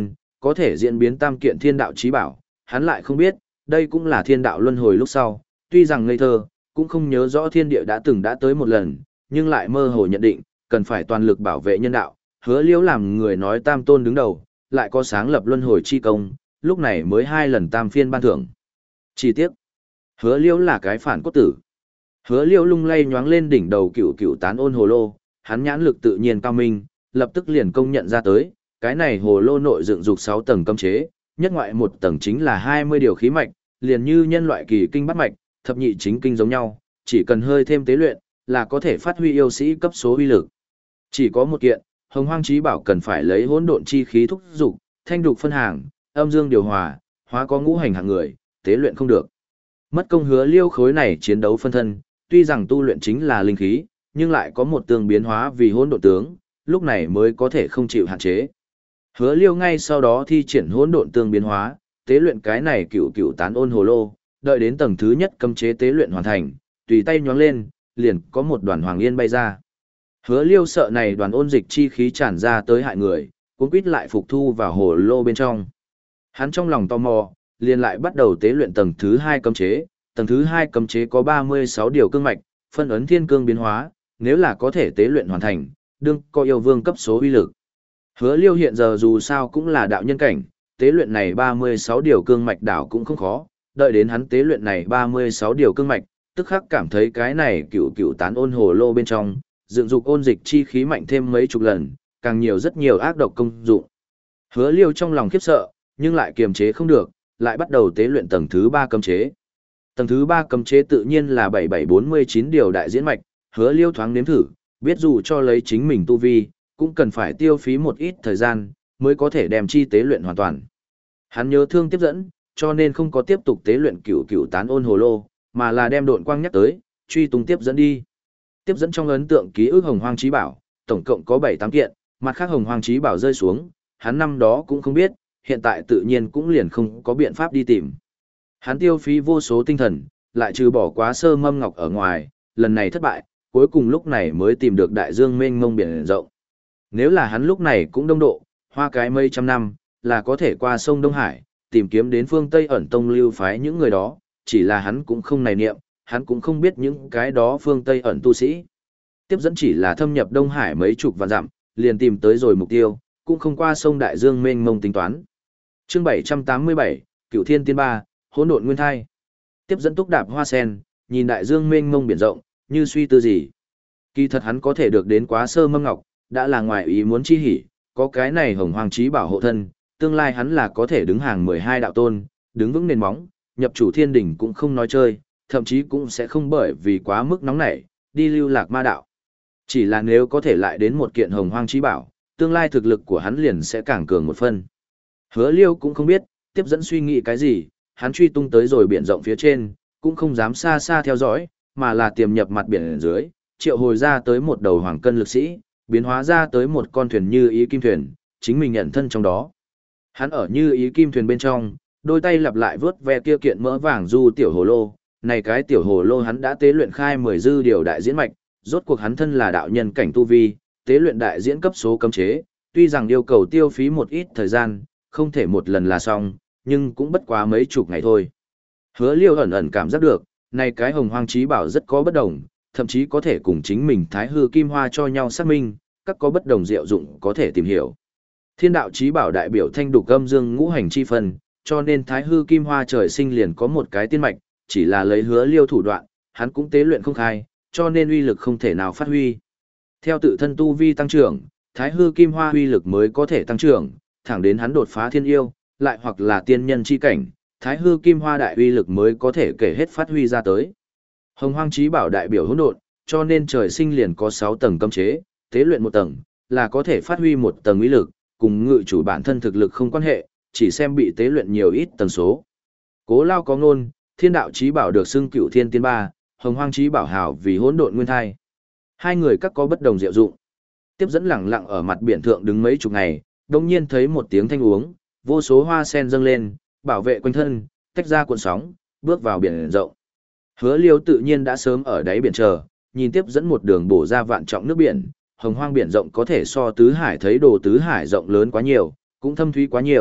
có thể diễn biến tam kiện thiên đạo chí bảo, hắn lại không biết, đây cũng là thiên đạo luân hồi lúc sau, tuy rằng ngây thơ, cũng không nhớ rõ thiên địa đã từng đã tới một lần, nhưng lại mơ hồ nhận định, cần phải toàn lực bảo vệ nhân đạo, hứa liễu làm người nói tam tôn đứng đầu, lại có sáng lập luân hồi chi công, lúc này mới hai lần tam phiên ban thưởng. Chi tiết, hứa liễu là cái phản cốt tử. Hứa liễu lung lay nhoáng lên đỉnh đầu cựu cựu tán ôn hồ lô, hắn nhãn lực tự nhiên cao minh, lập tức liền công nhận ra tới, cái này hồ lô nội dựng dục sáu tầng cấm chế, nhất ngoại một tầng chính là hai mươi điều khí mạch, liền như nhân loại kỳ kinh bắt mạch, thập nhị chính kinh giống nhau, chỉ cần hơi thêm tế luyện, là có thể phát huy yêu sĩ cấp số uy lực. Chỉ có một kiện, Hồng Hoang Chí Bảo cần phải lấy hỗn độn chi khí thúc dục, thanh đục phân hàng, âm dương điều hòa, hóa có ngũ hành hạng người, tế luyện không được. Mất công hứa liêu khối này chiến đấu phân thân, tuy rằng tu luyện chính là linh khí, nhưng lại có một tương biến hóa vì hỗn độn tướng, lúc này mới có thể không chịu hạn chế. Hứa liêu ngay sau đó thi triển hỗn độn tương biến hóa, tế luyện cái này cựu cựu tán ôn hồ lô, đợi đến tầng thứ nhất cấm chế tế luyện hoàn thành, tùy tay nhoáng lên, liền có một đoàn hoàng yên bay ra. Hứa liêu sợ này đoàn ôn dịch chi khí tràn ra tới hại người, cũng quýt lại phục thu vào hồ lô bên trong. Hắn trong lòng tò mò, liền lại bắt đầu tế luyện tầng thứ hai cấm chế, tầng thứ hai cấm chế có ba mươi sáu điều cương mạch, phân ấn thiên cương biến hóa, nếu là có thể tế luyện hoàn thành, đương có yêu vương cấp số uy lực. Hứa liêu hiện giờ dù sao cũng là đạo nhân cảnh, tế luyện này ba mươi sáu điều cương mạch đảo cũng không khó, đợi đến hắn tế luyện này ba mươi sáu điều cương mạch, tức khắc cảm thấy cái này cựu cựu tán ôn hồ lô bên trong, dựng dục ôn dịch chi khí mạnh thêm mấy chục lần, càng nhiều rất nhiều ác độc công dụng. Hứa liêu trong lòng khiếp sợ, nhưng lại kiềm chế không được, lại bắt đầu tế luyện tầng thứ ba cấm chế. Tầng thứ ba cấm chế tự nhiên là bảy bảy bốn mươi chín điều đại diễn mạch, hứa liêu thoáng nếm thử, biết dù cho lấy chính mình tu vi, cũng cần phải tiêu phí một ít thời gian, mới có thể đem chi tế luyện hoàn toàn. Hắn nhớ thương tiếp dẫn, cho nên không có tiếp tục tế luyện cửu cửu tán ôn hồ lô, mà là đem độn quang nhắc tới, truy tung tiếp dẫn đi. Tiếp dẫn trong ấn tượng ký ức Hồng Hoang Chí Bảo, tổng cộng có bảy tám kiện, mặt khác Hồng Hoang Chí Bảo rơi xuống, hắn năm đó cũng không biết, hiện tại tự nhiên cũng liền không có biện pháp đi tìm. Hắn tiêu phí vô số tinh thần, lại trừ bỏ quá sơ mâm ngọc ở ngoài, lần này thất bại, cuối cùng lúc này mới tìm được đại dương mênh mông biển rộng. Nếu là hắn lúc này cũng đông độ, hoa cái mấy trăm năm, là có thể qua sông Đông Hải, tìm kiếm đến phương Tây ẩn tông lưu phái những người đó, chỉ là hắn cũng không này niệm, hắn cũng không biết những cái đó phương Tây ẩn tu sĩ. Tiếp dẫn chỉ là thâm nhập Đông Hải mấy chục vạn dặm, liền tìm tới rồi mục tiêu, cũng không qua sông Đại Dương mênh mông tính toán. Chương bảy trăm tám mươi bảy, Cửu Thiên Tiên Ba, Hỗn Độn Nguyên Thai. Tiếp dẫn túc đạp hoa sen, nhìn Đại Dương mênh mông biển rộng, như suy tư gì. Kỳ thật hắn có thể được đến quá sơ mâm ngọc, đã là ngoài ý muốn chi hỉ, có cái này Hồng Hoang Chí Bảo hộ thân, tương lai hắn là có thể đứng hàng mười hai đạo tôn, đứng vững nền móng, nhập chủ thiên đỉnh cũng không nói chơi, thậm chí cũng sẽ không bởi vì quá mức nóng nảy, đi lưu lạc ma đạo. Chỉ là nếu có thể lại đến một kiện Hồng Hoang Chí Bảo, tương lai thực lực của hắn liền sẽ càng cường một phân. Hứa Liêu cũng không biết, tiếp dẫn suy nghĩ cái gì, hắn truy tung tới rồi biển rộng phía trên, cũng không dám xa xa theo dõi, mà là tiềm nhập mặt biển dưới, triệu hồi ra tới một đầu hoàng cân lực sĩ, biến hóa ra tới một con thuyền như ý kim thuyền, chính mình nhận thân trong đó. Hắn ở như ý kim thuyền bên trong, đôi tay lặp lại vớt ve kia kiện mỡ vàng du tiểu hồ lô, này cái tiểu hồ lô hắn đã tế luyện khai mười dư điều đại diễn mạch, rốt cuộc hắn thân là đạo nhân cảnh tu vi, tế luyện đại diễn cấp số cấm chế, tuy rằng yêu cầu tiêu phí một ít thời gian, không thể một lần là xong, nhưng cũng bất quá mấy chục ngày thôi. Hứa Liêu ẩn ẩn cảm giác được, này cái Hồng Hoang Chí Bảo rất có bất đồng, thậm chí có thể cùng chính mình Thái Hư Kim Hoa cho nhau xác minh, các có bất đồng diệu dụng có thể tìm hiểu. Thiên đạo Chí Bảo đại biểu thanh đục âm dương ngũ hành chi phân, cho nên Thái Hư Kim Hoa trời sinh liền có một cái tiên mạch, chỉ là lấy Hứa Liêu thủ đoạn, hắn cũng tế luyện không khai, cho nên uy lực không thể nào phát huy. Theo tự thân tu vi tăng trưởng, Thái Hư Kim Hoa uy lực mới có thể tăng trưởng, thẳng đến hắn đột phá thiên yêu, lại hoặc là tiên nhân chi cảnh, Thái Hư Kim Hoa đại uy lực mới có thể kể hết phát huy ra tới. Hồng Hoang Chí Bảo đại biểu hỗn độn, cho nên trời sinh liền có sáu tầng cấm chế, tế luyện một tầng là có thể phát huy một tầng uy lực, cùng ngự chủ bản thân thực lực không quan hệ, chỉ xem bị tế luyện nhiều ít tầng số. Cố Lao có ngôn, Thiên đạo Chí Bảo được xưng Cửu Thiên Tiên Ba, Hồng Hoang Chí Bảo hảo vì hỗn độn nguyên thai. Hai người các có bất đồng diệu dụng. Tiếp dẫn lẳng lặng ở mặt biển thượng đứng mấy chục ngày, đột nhiên thấy một tiếng thanh uống, vô số hoa sen dâng lên, bảo vệ quanh thân, tách ra cuộn sóng, bước vào biển rộng. Hứa Liêu tự nhiên đã sớm ở đáy biển chờ, nhìn tiếp dẫn một đường bổ ra vạn trọng nước biển, Hồng Hoang biển rộng có thể so tứ hải thấy đồ tứ hải rộng lớn quá nhiều, cũng thâm thúy quá nhiều,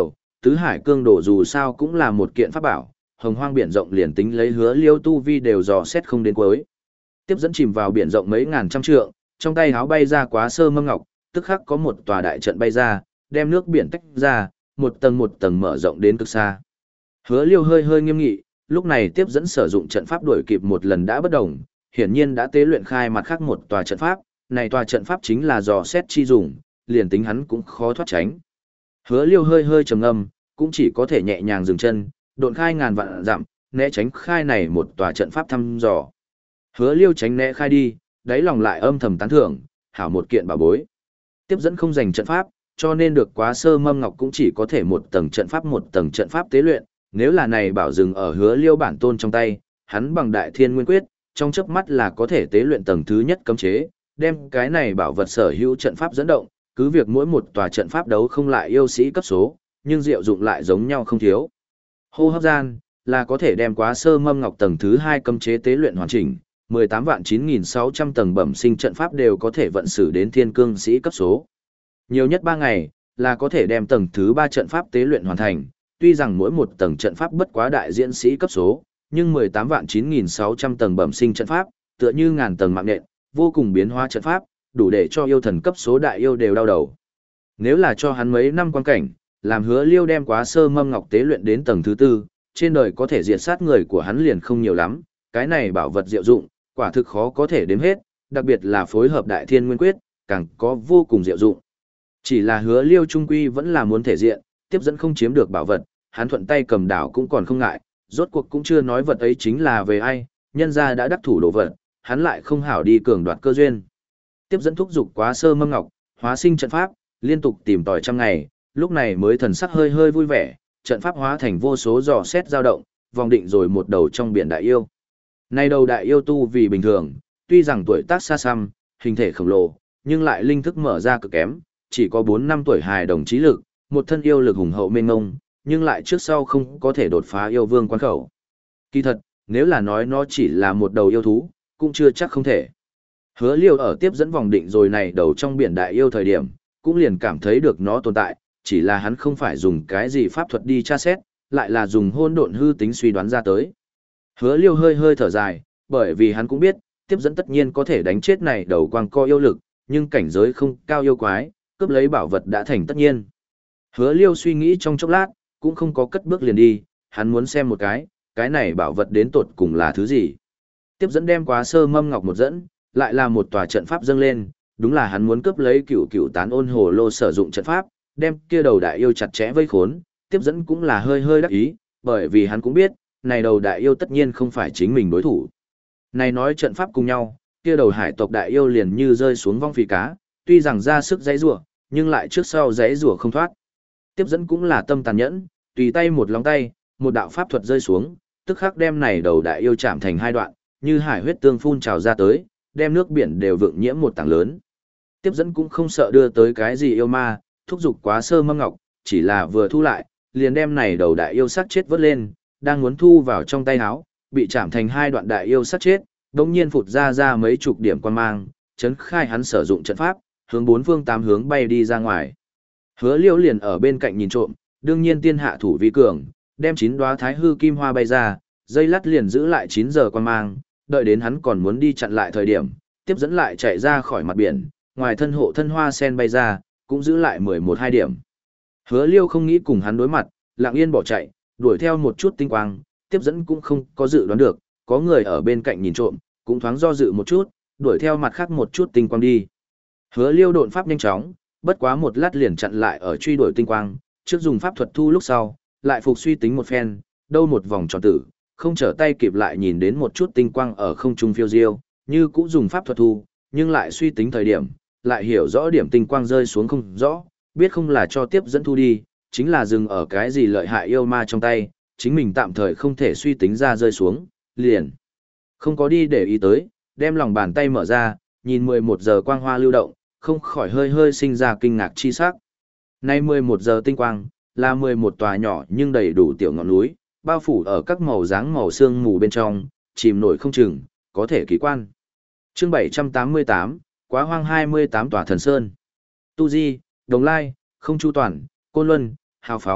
tứ hải cương đồ dù sao cũng là một kiện pháp bảo, hồng hoang biển rộng liền tính lấy hứa liêu tu vi đều dò xét không đến cuối. Tiếp dẫn chìm vào biển rộng mấy ngàn trăm trượng, trong tay háo bay ra quá sơ mâm ngọc, tức khắc có một tòa đại trận bay ra, đem nước biển tách ra, một tầng một tầng mở rộng đến cực xa. Hứa liêu hơi hơi nghiêm nghị, lúc này tiếp dẫn sử dụng trận pháp đuổi kịp một lần đã bất đồng, hiển nhiên đã tế luyện khai mặt khác một tòa trận pháp, này tòa trận pháp chính là dò xét chi dùng, liền tính hắn cũng khó thoát tránh. Hứa liêu hơi hơi trầm ngâm, cũng chỉ có thể nhẹ nhàng dừng chân, độn khai ngàn vạn dặm, né tránh khai này một tòa trận pháp thăm dò. Hứa liêu tránh né khai đi, đáy lòng lại âm thầm tán thưởng, hảo một kiện bảo bối. Tiếp dẫn không dành trận pháp, cho nên được quá sơ mâm ngọc cũng chỉ có thể một tầng trận pháp một tầng trận pháp tế luyện, nếu là này bảo dừng ở hứa liêu bản tôn trong tay, hắn bằng đại thiên nguyên quyết, trong chớp mắt là có thể tế luyện tầng thứ nhất cấm chế, đem cái này bảo vật sở hữu trận pháp dẫn động, cứ việc mỗi một tòa trận pháp đấu không lại yêu sĩ cấp số, nhưng diệu dụng lại giống nhau không thiếu. Hô hấp gian, là có thể đem quá sơ mâm ngọc tầng thứ hai cấm chế tế luyện hoàn chỉnh, mười tám vạn chín nghìn sáu trăm tầng bẩm sinh trận pháp đều có thể vận sử đến thiên cương sĩ cấp số. Nhiều nhất ba ngày, là có thể đem tầng thứ ba trận pháp tế luyện hoàn thành, tuy rằng mỗi một tầng trận pháp bất quá đại diễn sĩ cấp số, nhưng mười tám vạn chín nghìn sáu trăm tầng bẩm sinh trận pháp, tựa như ngàn tầng mạng nhện, vô cùng biến hóa trận pháp, đủ để cho yêu thần cấp số đại yêu đều đau đầu. Nếu là cho hắn mấy năm quan cảnh, làm hứa liêu đem quá sơ mâm ngọc tế luyện đến tầng thứ tư, trên đời có thể diệt sát người của hắn liền không nhiều lắm, cái này bảo vật diệu dụng, quả thực khó có thể đếm hết, đặc biệt là phối hợp đại thiên nguyên quyết, càng có vô cùng diệu dụng. Chỉ là hứa liêu trung quy vẫn là muốn thể diện, tiếp dẫn không chiếm được bảo vật, hắn thuận tay cầm đảo cũng còn không ngại, rốt cuộc cũng chưa nói vật ấy chính là về ai, nhân ra đã đắc thủ đồ vật, hắn lại không hảo đi cường đoạt cơ duyên. Tiếp dẫn thúc dục quá sơ mâm ngọc, hóa sinh trận pháp, liên tục tìm tòi trăm ngày, lúc này mới thần sắc hơi hơi vui vẻ, trận pháp hóa thành vô số dò xét dao động, vòng định rồi một đầu trong biển đại yêu. Nay đầu đại yêu tu vì bình thường, tuy rằng tuổi tác xa xăm, hình thể khổng lồ, nhưng lại linh thức mở ra cực kém, chỉ có bốn năm tuổi hài đồng trí lực, một thân yêu lực hùng hậu mênh ngông, nhưng lại trước sau không có thể đột phá yêu vương quan khẩu. Kỳ thật, nếu là nói nó chỉ là một đầu yêu thú, cũng chưa chắc không thể. Hứa liêu ở tiếp dẫn vòng định rồi này đầu trong biển đại yêu thời điểm, cũng liền cảm thấy được nó tồn tại, chỉ là hắn không phải dùng cái gì pháp thuật đi tra xét, lại là dùng hôn độn hư tính suy đoán ra tới. Hứa liêu hơi hơi thở dài, bởi vì hắn cũng biết, tiếp dẫn tất nhiên có thể đánh chết này đầu quang co yêu lực, nhưng cảnh giới không cao yêu quái, cướp lấy bảo vật đã thành tất nhiên. Hứa liêu suy nghĩ trong chốc lát, cũng không có cất bước liền đi, hắn muốn xem một cái, cái này bảo vật đến tột cùng là thứ gì. Tiếp dẫn đem quá sơ mâm ngọc một dẫn, lại là một tòa trận pháp dâng lên, đúng là hắn muốn cướp lấy cửu cửu tán ôn hồ lô sử dụng trận pháp, đem kia đầu đại yêu chặt chẽ vây khốn, tiếp dẫn cũng là hơi hơi đắc ý, bởi vì hắn cũng biết, này đầu đại yêu tất nhiên không phải chính mình đối thủ. Này nói trận pháp cùng nhau, kia đầu hải tộc đại yêu liền như rơi xuống vong phì cá, tuy rằng ra sức giãy giụa, nhưng lại trước sau giãy giụa không thoát. Tiếp dẫn cũng là tâm tàn nhẫn, tùy tay một lóng tay, một đạo pháp thuật rơi xuống, tức khắc đem này đầu đại yêu chạm thành hai đoạn, như hải huyết tương phun trào ra tới, đem nước biển đều vượng nhiễm một tảng lớn. Tiếp dẫn cũng không sợ đưa tới cái gì yêu ma, thúc giục quá sơ mâm ngọc, chỉ là vừa thu lại, liền đem này đầu đại yêu sát chết vớt lên, đang muốn thu vào trong tay áo, bị chạm thành hai đoạn đại yêu sát chết, đống nhiên phụt ra ra mấy chục điểm quan mang, chấn khai hắn sử dụng trận pháp, hướng bốn phương tám hướng bay đi ra ngoài. Hứa Liễu liền ở bên cạnh nhìn trộm, đương nhiên tiên hạ thủ vi cường, đem chín đóa thái hư kim hoa bay ra, dây lát liền giữ lại chín giờ quan mang, đợi đến hắn còn muốn đi chặn lại thời điểm, tiếp dẫn lại chạy ra khỏi mặt biển, ngoài thân hộ thân hoa sen bay ra, cũng giữ lại mười một hai điểm. Hứa Liêu không nghĩ cùng hắn đối mặt, lặng yên bỏ chạy, đuổi theo một chút tinh quang, tiếp dẫn cũng không có dự đoán được, có người ở bên cạnh nhìn trộm, cũng thoáng do dự một chút, đuổi theo mặt khác một chút tinh quang đi. Hứa Liêu độn pháp nhanh chóng, bất quá một lát liền chặn lại ở truy đuổi tinh quang, trước dùng pháp thuật thu lúc sau, lại phục suy tính một phen, đâu một vòng tròn tử, không trở tay kịp lại nhìn đến một chút tinh quang ở không trung phiêu diêu, như cũng dùng pháp thuật thu, nhưng lại suy tính thời điểm, lại hiểu rõ điểm tinh quang rơi xuống không rõ, biết không là cho tiếp dẫn thu đi, chính là dừng ở cái gì lợi hại yêu ma trong tay, chính mình tạm thời không thể suy tính ra rơi xuống, liền. Không có đi để ý tới, đem lòng bàn tay mở ra, nhìn mười một giờ quang hoa lưu động, không khỏi hơi hơi sinh ra kinh ngạc chi sắc. Nay mười một giờ tinh quang, là mười một tòa nhỏ nhưng đầy đủ tiểu ngọn núi, bao phủ ở các màu dáng màu sương mù bên trong, chìm nổi không chừng, có thể kỳ quan. Chương bảy trăm tám mươi tám, Quá hoang hai mươi tám tòa thần sơn. Tu Di, Đồng Lai, Không Chu Toàn, Côn Luân, Hào Phóng,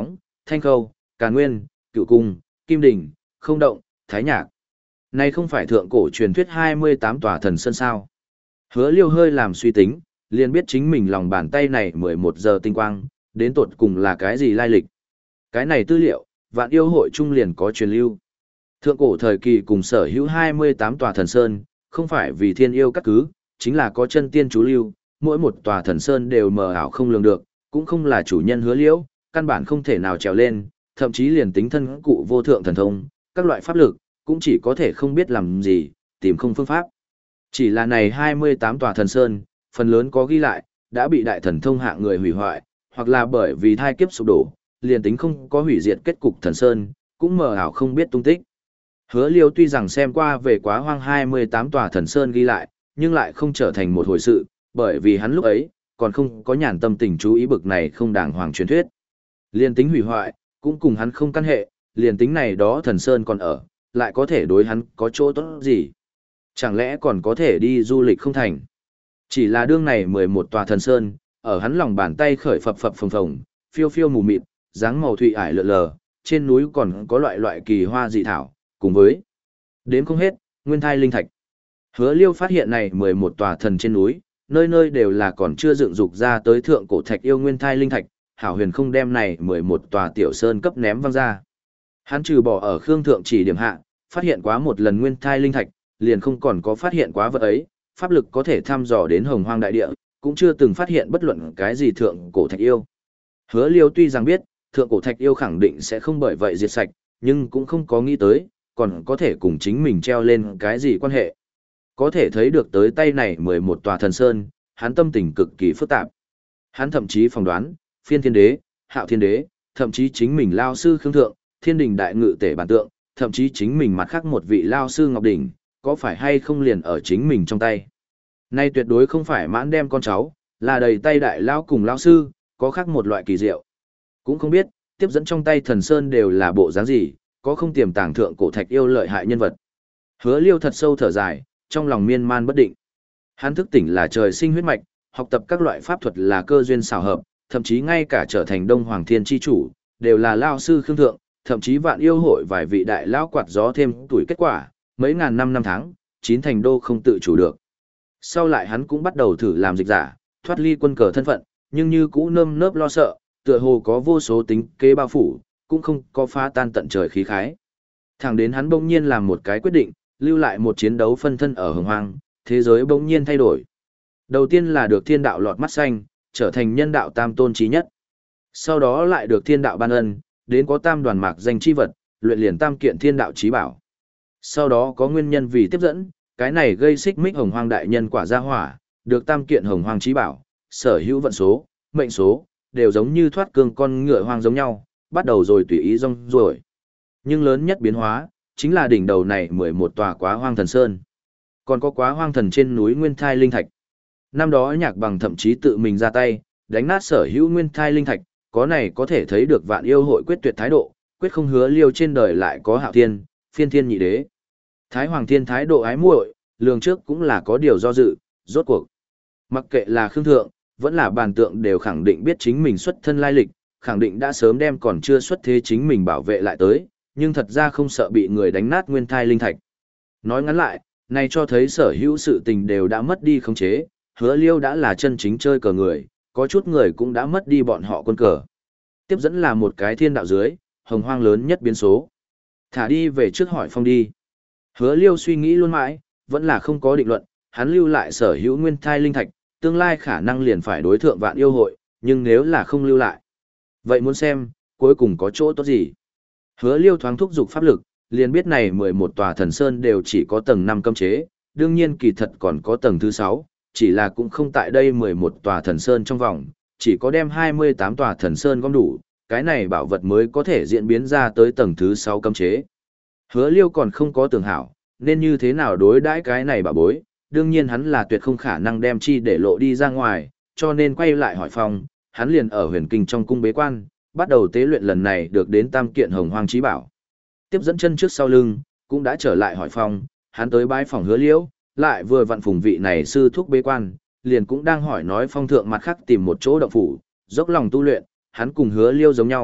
Thanh Khâu, Càn Nguyên, Cựu Cung, Kim Đình, Không Động, Thái Nhạc. Này không phải thượng cổ truyền thuyết hai mươi tám tòa thần sơn sao? Hứa Liêu hơi làm suy tính, liền biết chính mình lòng bàn tay này mười một giờ tinh quang, đến tột cùng là cái gì lai lịch. Cái này tư liệu, Vạn Yêu hội trung liền có truyền lưu. Thượng cổ thời kỳ cùng sở hữu hai mươi tám tòa thần sơn, không phải vì thiên yêu cắt cứ, chính là có chân tiên chú lưu, mỗi một tòa thần sơn đều mờ ảo không lường được, cũng không là chủ nhân Hứa Liễu, căn bản không thể nào trèo lên, thậm chí liền tính thân cụ vô thượng thần thông, các loại pháp lực, cũng chỉ có thể không biết làm gì, tìm không phương pháp. Chỉ là này hai mươi tám tòa thần sơn, phần lớn có ghi lại, đã bị đại thần thông hạng người hủy hoại, hoặc là bởi vì thai kiếp sụp đổ, liền tính không có hủy diệt kết cục thần sơn, cũng mờ ảo không biết tung tích. Hứa Liêu tuy rằng xem qua về quá hoang hai mươi tám tòa thần sơn ghi lại, nhưng lại không trở thành một hồi sự, bởi vì hắn lúc ấy, còn không có nhàn tâm tình chú ý bực này không đàng hoàng truyền thuyết. Liên tính hủy hoại, cũng cùng hắn không căn hệ, liền tính này đó thần sơn còn ở, lại có thể đối hắn có chỗ tốt gì. Chẳng lẽ còn có thể đi du lịch không thành. Chỉ là đương này mười một tòa thần sơn, ở hắn lòng bàn tay khởi phập phập phồng phồng, phiêu phiêu mù mịt, dáng màu thủy ải lượn lờ, trên núi còn có loại loại kỳ hoa dị thảo, cùng với đếm không hết, nguyên thai linh thạch. Hứa Liêu phát hiện này mười một tòa thần trên núi, nơi nơi đều là còn chưa dựng dục ra tới thượng cổ thạch yêu nguyên thai linh thạch, hảo huyền không đem này mười một tòa tiểu sơn cấp ném văng ra. Hắn trừ bỏ ở Khương Thượng chỉ điểm hạ, phát hiện quá một lần nguyên thai linh thạch, liền không còn có phát hiện quá vật ấy, pháp lực có thể thăm dò đến hồng hoang đại địa, cũng chưa từng phát hiện bất luận cái gì thượng cổ thạch yêu. Hứa Liêu tuy rằng biết, thượng cổ thạch yêu khẳng định sẽ không bởi vậy diệt sạch, nhưng cũng không có nghĩ tới, còn có thể cùng chính mình treo lên cái gì quan hệ. Có thể thấy được tới tay này mười một tòa thần sơn, hắn tâm tình cực kỳ phức tạp. Hắn thậm chí phỏng đoán, Phiên Thiên Đế, Hạo Thiên Đế, thậm chí chính mình lao sư Khương Thượng, Thiên Đình đại ngự tể bản tượng, thậm chí chính mình mặt khác một vị lao sư Ngọc Đỉnh, có phải hay không liền ở chính mình trong tay. Nay tuyệt đối không phải mãn đem con cháu, là đầy tay đại lao cùng lao sư, có khác một loại kỳ diệu. Cũng không biết, tiếp dẫn trong tay thần sơn đều là bộ dáng gì, có không tiềm tàng thượng cổ thạch yêu lợi hại nhân vật. Hứa Liêu thật sâu thở dài, trong lòng miên man bất định. Hắn thức tỉnh là trời sinh huyết mạch, học tập các loại pháp thuật là cơ duyên xảo hợp, thậm chí ngay cả trở thành Đông Hoàng Thiên chi chủ, đều là lao sư Khương Thượng, thậm chí Vạn Yêu hội vài vị đại lão quạt gió thêm tuổi kết quả, mấy ngàn năm năm tháng, chín thành đô không tự chủ được. Sau lại hắn cũng bắt đầu thử làm dịch giả, thoát ly quân cờ thân phận, nhưng như cũ nơm nớp lo sợ, tựa hồ có vô số tính kế bao phủ, cũng không có phá tan tận trời khí khái. Thẳng đến hắn bỗng nhiên làm một cái quyết định, lưu lại một chiến đấu phân thân ở hồng hoang, thế giới bỗng nhiên thay đổi. Đầu tiên là được thiên đạo lọt mắt xanh, trở thành nhân đạo tam tôn trí nhất. Sau đó lại được thiên đạo ban ân, đến có tam đoàn mạc danh chi vật, luyện liền tam kiện thiên đạo trí bảo. Sau đó có nguyên nhân vì tiếp dẫn, cái này gây xích mích hồng hoang đại nhân quả gia hỏa, được tam kiện hồng hoang trí bảo, sở hữu vận số, mệnh số, đều giống như thoát cương con ngựa hoang giống nhau, bắt đầu rồi tùy ý rong ruổi. Nhưng lớn nhất biến hóa, chính là đỉnh đầu này mười một tòa quá hoang thần sơn. Còn có quá hoang thần trên núi nguyên thai linh thạch. Năm đó Nhạc Bằng thậm chí tự mình ra tay, đánh nát sở hữu nguyên thai linh thạch, có này có thể thấy được Vạn Yêu hội quyết tuyệt thái độ, quyết không hứa Liêu trên đời lại có Hạo Thiên, Phiên Thiên nhị đế. Thái Hoàng Thiên thái độ ái muội, lường trước cũng là có điều do dự, rốt cuộc. Mặc kệ là Khương Thượng, vẫn là bàn tượng đều khẳng định biết chính mình xuất thân lai lịch, khẳng định đã sớm đem còn chưa xuất thế chính mình bảo vệ lại tới, nhưng thật ra không sợ bị người đánh nát nguyên thai linh thạch. Nói ngắn lại, này cho thấy sở hữu sự tình đều đã mất đi khống chế, Hứa Liêu đã là chân chính chơi cờ người, có chút người cũng đã mất đi bọn họ quân cờ. Tiếp dẫn là một cái thiên đạo dưới, hồng hoang lớn nhất biến số. Thả đi về trước hỏi phong đi. Hứa Liêu suy nghĩ luôn mãi, vẫn là không có định luận, hắn lưu lại sở hữu nguyên thai linh thạch, tương lai khả năng liền phải đối thượng Vạn Yêu hội, nhưng nếu là không lưu lại. Vậy muốn xem, cuối cùng có chỗ tốt gì? Hứa Liêu thoáng thúc dục pháp lực, liền biết này mười một tòa thần sơn đều chỉ có tầng năm cấm chế, đương nhiên kỳ thật còn có tầng thứ sáu, chỉ là cũng không tại đây mười một tòa thần sơn trong vòng, chỉ có đem hai mươi tám tòa thần sơn gom đủ, cái này bảo vật mới có thể diễn biến ra tới tầng thứ sáu cấm chế. Hứa Liêu còn không có tưởng hảo, nên như thế nào đối đãi cái này bảo bối, đương nhiên hắn là tuyệt không khả năng đem chi để lộ đi ra ngoài, cho nên quay lại hỏi Phong, hắn liền ở huyền kinh trong cung bế quan, bắt đầu tế luyện lần này được đến tam kiện hồng hoang chí bảo. Tiếp dẫn chân trước sau lưng, cũng đã trở lại hỏi Phong, hắn tới bái phòng Hứa Liễu, lại vừa vặn phùng vị này sư thúc bế quan, liền cũng đang hỏi nói Phong thượng mặt khác tìm một chỗ động phủ, dốc lòng tu luyện, hắn cùng Hứa Liêu giống nhau,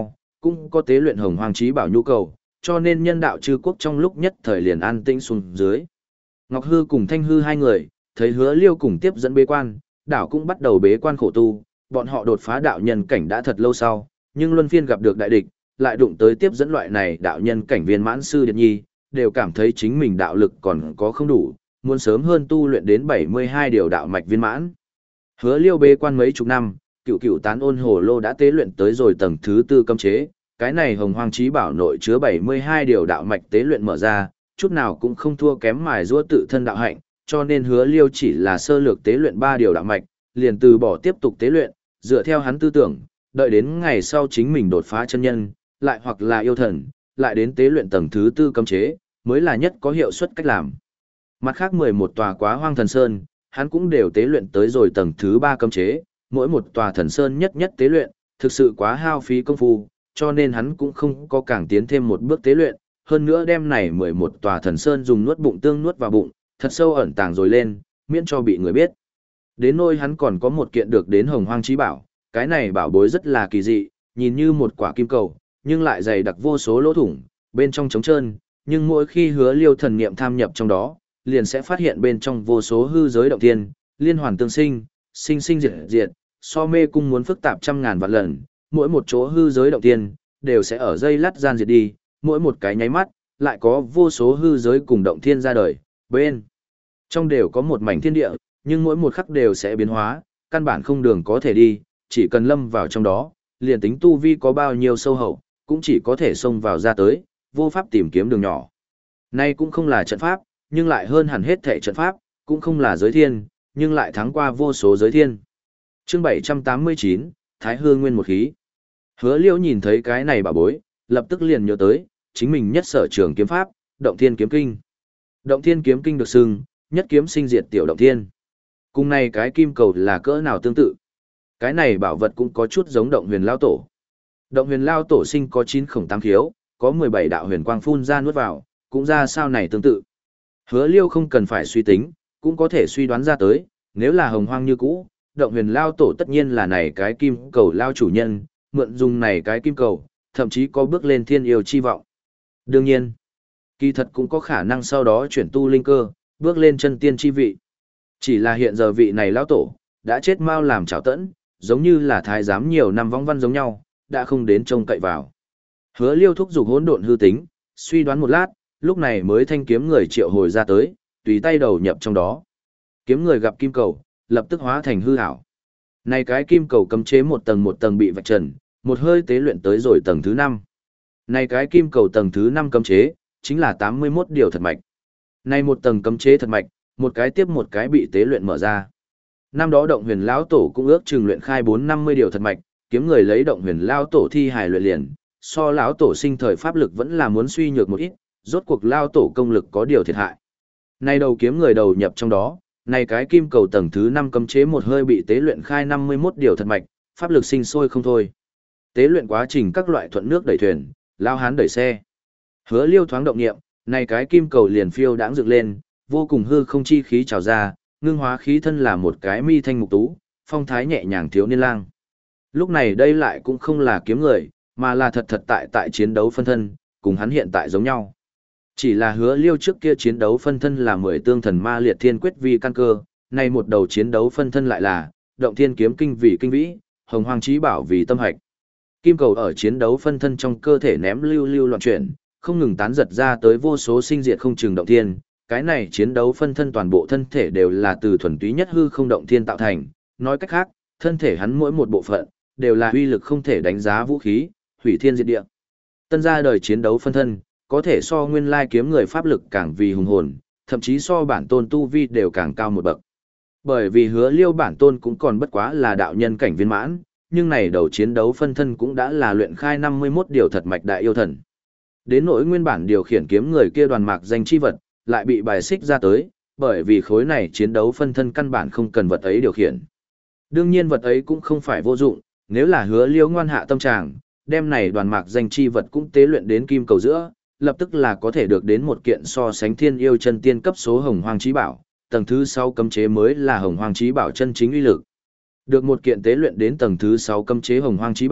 cũng có tế luyện hồng hoang chí bảo nhu cầu, cho nên nhân đạo chư quốc trong lúc nhất thời liền an tĩnh xuống dưới. Ngọc Hư cùng Thanh Hư hai người, thấy Hứa Liêu cùng tiếp dẫn bế quan, đảo cũng bắt đầu bế quan khổ tu, bọn họ đột phá đạo nhân cảnh đã thật lâu sau, nhưng luân phiên gặp được đại địch, lại đụng tới tiếp dẫn loại này đạo nhân cảnh viên mãn sư Điệt Nhi, đều cảm thấy chính mình đạo lực còn có không đủ, muốn sớm hơn tu luyện đến bảy mươi hai điều đạo mạch viên mãn. Hứa Liêu bế quan mấy chục năm, cựu cựu tán ôn hồ lô đã tế luyện tới rồi tầng thứ tư cấm chế, cái này hồng hoang chí bảo nội chứa bảy mươi hai điều đạo mạch tế luyện mở ra, chút nào cũng không thua kém mài giũa tự thân đạo hạnh, cho nên Hứa Liêu chỉ là sơ lược tế luyện ba điều đạo mạch, liền từ bỏ tiếp tục tế luyện, dựa theo hắn tư tưởng, đợi đến ngày sau chính mình đột phá chân nhân, lại hoặc là yêu thần, lại đến tế luyện tầng thứ tư cấm chế, mới là nhất có hiệu suất cách làm. Mặt khác mười một tòa Quá Hoang Thần Sơn, hắn cũng đều tế luyện tới rồi tầng thứ ba cấm chế, mỗi một tòa thần sơn nhất nhất tế luyện, thực sự quá hao phí công phu, cho nên hắn cũng không có càng tiến thêm một bước tế luyện, hơn nữa đem này mười một tòa thần sơn dùng nuốt bụng tương nuốt vào bụng, thật sâu ẩn tàng rồi lên, miễn cho bị người biết. Đến nỗi hắn còn có một kiện được đến hồng hoang chí bảo, cái này bảo bối rất là kỳ dị, nhìn như một quả kim cầu, nhưng lại dày đặc vô số lỗ thủng, bên trong trống trơn, nhưng mỗi khi Hứa Liêu thần niệm tham nhập trong đó, liền sẽ phát hiện bên trong vô số hư giới động thiên, liên hoàn tương sinh, sinh sinh diệt diệt, so mê cung muốn phức tạp trăm ngàn vạn lần, mỗi một chỗ hư giới động thiên đều sẽ ở dây lát gian diệt đi, mỗi một cái nháy mắt, lại có vô số hư giới cùng động thiên ra đời, bên trong đều có một mảnh thiên địa, nhưng mỗi một khắc đều sẽ biến hóa, căn bản không đường có thể đi, chỉ cần lâm vào trong đó, liền tính tu vi có bao nhiêu sâu hậu, cũng chỉ có thể xông vào ra tới, vô pháp tìm kiếm đường nhỏ. Nay cũng không là trận pháp, nhưng lại hơn hẳn hết thể trận pháp, cũng không là giới thiên, nhưng lại thắng qua vô số giới thiên. Chương bảy trăm tám mươi chín, Thái Hư Nguyên một khí. Hứa Liêu nhìn thấy cái này bảo bối, lập tức liền nhớ tới, chính mình nhất sở trường kiếm pháp, Động Thiên Kiếm Kinh. Động Thiên Kiếm Kinh được xưng, nhất kiếm sinh diệt tiểu động thiên. Cùng này cái kim cầu là cỡ nào tương tự. Cái này bảo vật cũng có chút giống Động Huyền Lao Tổ. Động Huyền Lao Tổ sinh có chín khổng tám khiếu, có mười bảy đạo huyền quang phun ra nuốt vào, cũng ra sao này tương tự. Hứa Liêu không cần phải suy tính, cũng có thể suy đoán ra tới, nếu là hồng hoang như cũ, Động Huyền Lao Tổ tất nhiên là này cái kim cầu lao chủ nhân, mượn dùng này cái kim cầu, thậm chí có bước lên thiên yêu chi vọng. Đương nhiên, kỳ thật cũng có khả năng sau đó chuyển tu linh cơ, bước lên chân tiên chi vị. Chỉ là hiện giờ vị này lão tổ, đã chết mau làm chảo tẫn, giống như là thái giám nhiều năm vong văn giống nhau, đã không đến trông cậy vào. Hứa Liêu thúc giục hỗn độn hư tính, suy đoán một lát, lúc này mới thanh kiếm người triệu hồi ra tới, tùy tay đầu nhập trong đó. Kiếm người gặp kim cầu, lập tức hóa thành hư ảo. Này cái kim cầu cấm chế một tầng một tầng bị vạch trần, một hơi tế luyện tới rồi tầng thứ năm. Này cái kim cầu tầng thứ năm cấm chế, chính là tám mươi mốt điều thật mạch. Này một tầng cấm chế thật mạch, một cái tiếp một cái bị tế luyện mở ra. Năm đó Động Huyền lão tổ cũng ước chừng luyện khai bốn năm mươi điều thật mạch, kiếm người lấy Động Huyền lão tổ thi hài luyện liền, so lão tổ sinh thời pháp lực vẫn là muốn suy nhược một ít, rốt cuộc lão tổ công lực có điều thiệt hại. Này đầu kiếm người đầu nhập trong đó, này cái kim cầu tầng thứ năm cấm chế một hơi bị tế luyện khai năm mươi mốt điều thật mạch, pháp lực sinh sôi không thôi. Tế luyện quá trình các loại thuận nước đẩy thuyền, lao hán đẩy xe. Hứa Liêu thoáng động niệm, này cái kim cầu liền phiêu đãng dựng lên, vô cùng hư không chi khí trào ra, ngưng hóa khí thân là một cái mi thanh mục tú, phong thái nhẹ nhàng thiếu niên lang. Lúc này đây lại cũng không là kiếm người, mà là thật thật tại tại chiến đấu phân thân, cùng hắn hiện tại giống nhau. Chỉ là Hứa Liêu trước kia chiến đấu phân thân là mười tương thần ma liệt thiên quyết vì căn cơ, nay một đầu chiến đấu phân thân lại là Động Thiên Kiếm Kinh vì kinh vĩ, Hồng Hoang Chí Bảo vì tâm hạch. Kim cầu ở chiến đấu phân thân trong cơ thể ném lưu lưu loạn chuyển, không ngừng tán giật ra tới vô số sinh diệt không chừng động thiên, cái này chiến đấu phân thân toàn bộ thân thể đều là từ thuần túy nhất hư không động thiên tạo thành, nói cách khác, thân thể hắn mỗi một bộ phận đều là uy lực không thể đánh giá vũ khí, hủy thiên diệt địa. Tân ra đời chiến đấu phân thân, có thể so nguyên lai kiếm người pháp lực càng vì hùng hồn, thậm chí so bản tôn tu vi đều càng cao một bậc. Bởi vì Hứa Liêu bản tôn cũng còn bất quá là đạo nhân cảnh viên mãn, nhưng này đầu chiến đấu phân thân cũng đã là luyện khai năm mươi mốt điều thật mạch đại yêu thần. Đến nỗi nguyên bản điều khiển kiếm người kia đoàn mạc danh chi vật, lại bị bài xích ra tới, bởi vì khối này chiến đấu phân thân căn bản không cần vật ấy điều khiển. Đương nhiên vật ấy cũng không phải vô dụng, nếu là Hứa Liêu ngoan hạ tâm trạng, đem này đoàn mạc danh chi vật cũng tế luyện đến kim cầu giữa, lập tức là có thể được đến một kiện so sánh thiên yêu chân tiên cấp số hồng hoang chí bảo, tầng thứ sáu cấm chế mới là hồng hoang chí bảo chân chính uy lực. Được một kiện tế luyện đến tầng thứ sáu cấm chế hồng hoang chí bảo,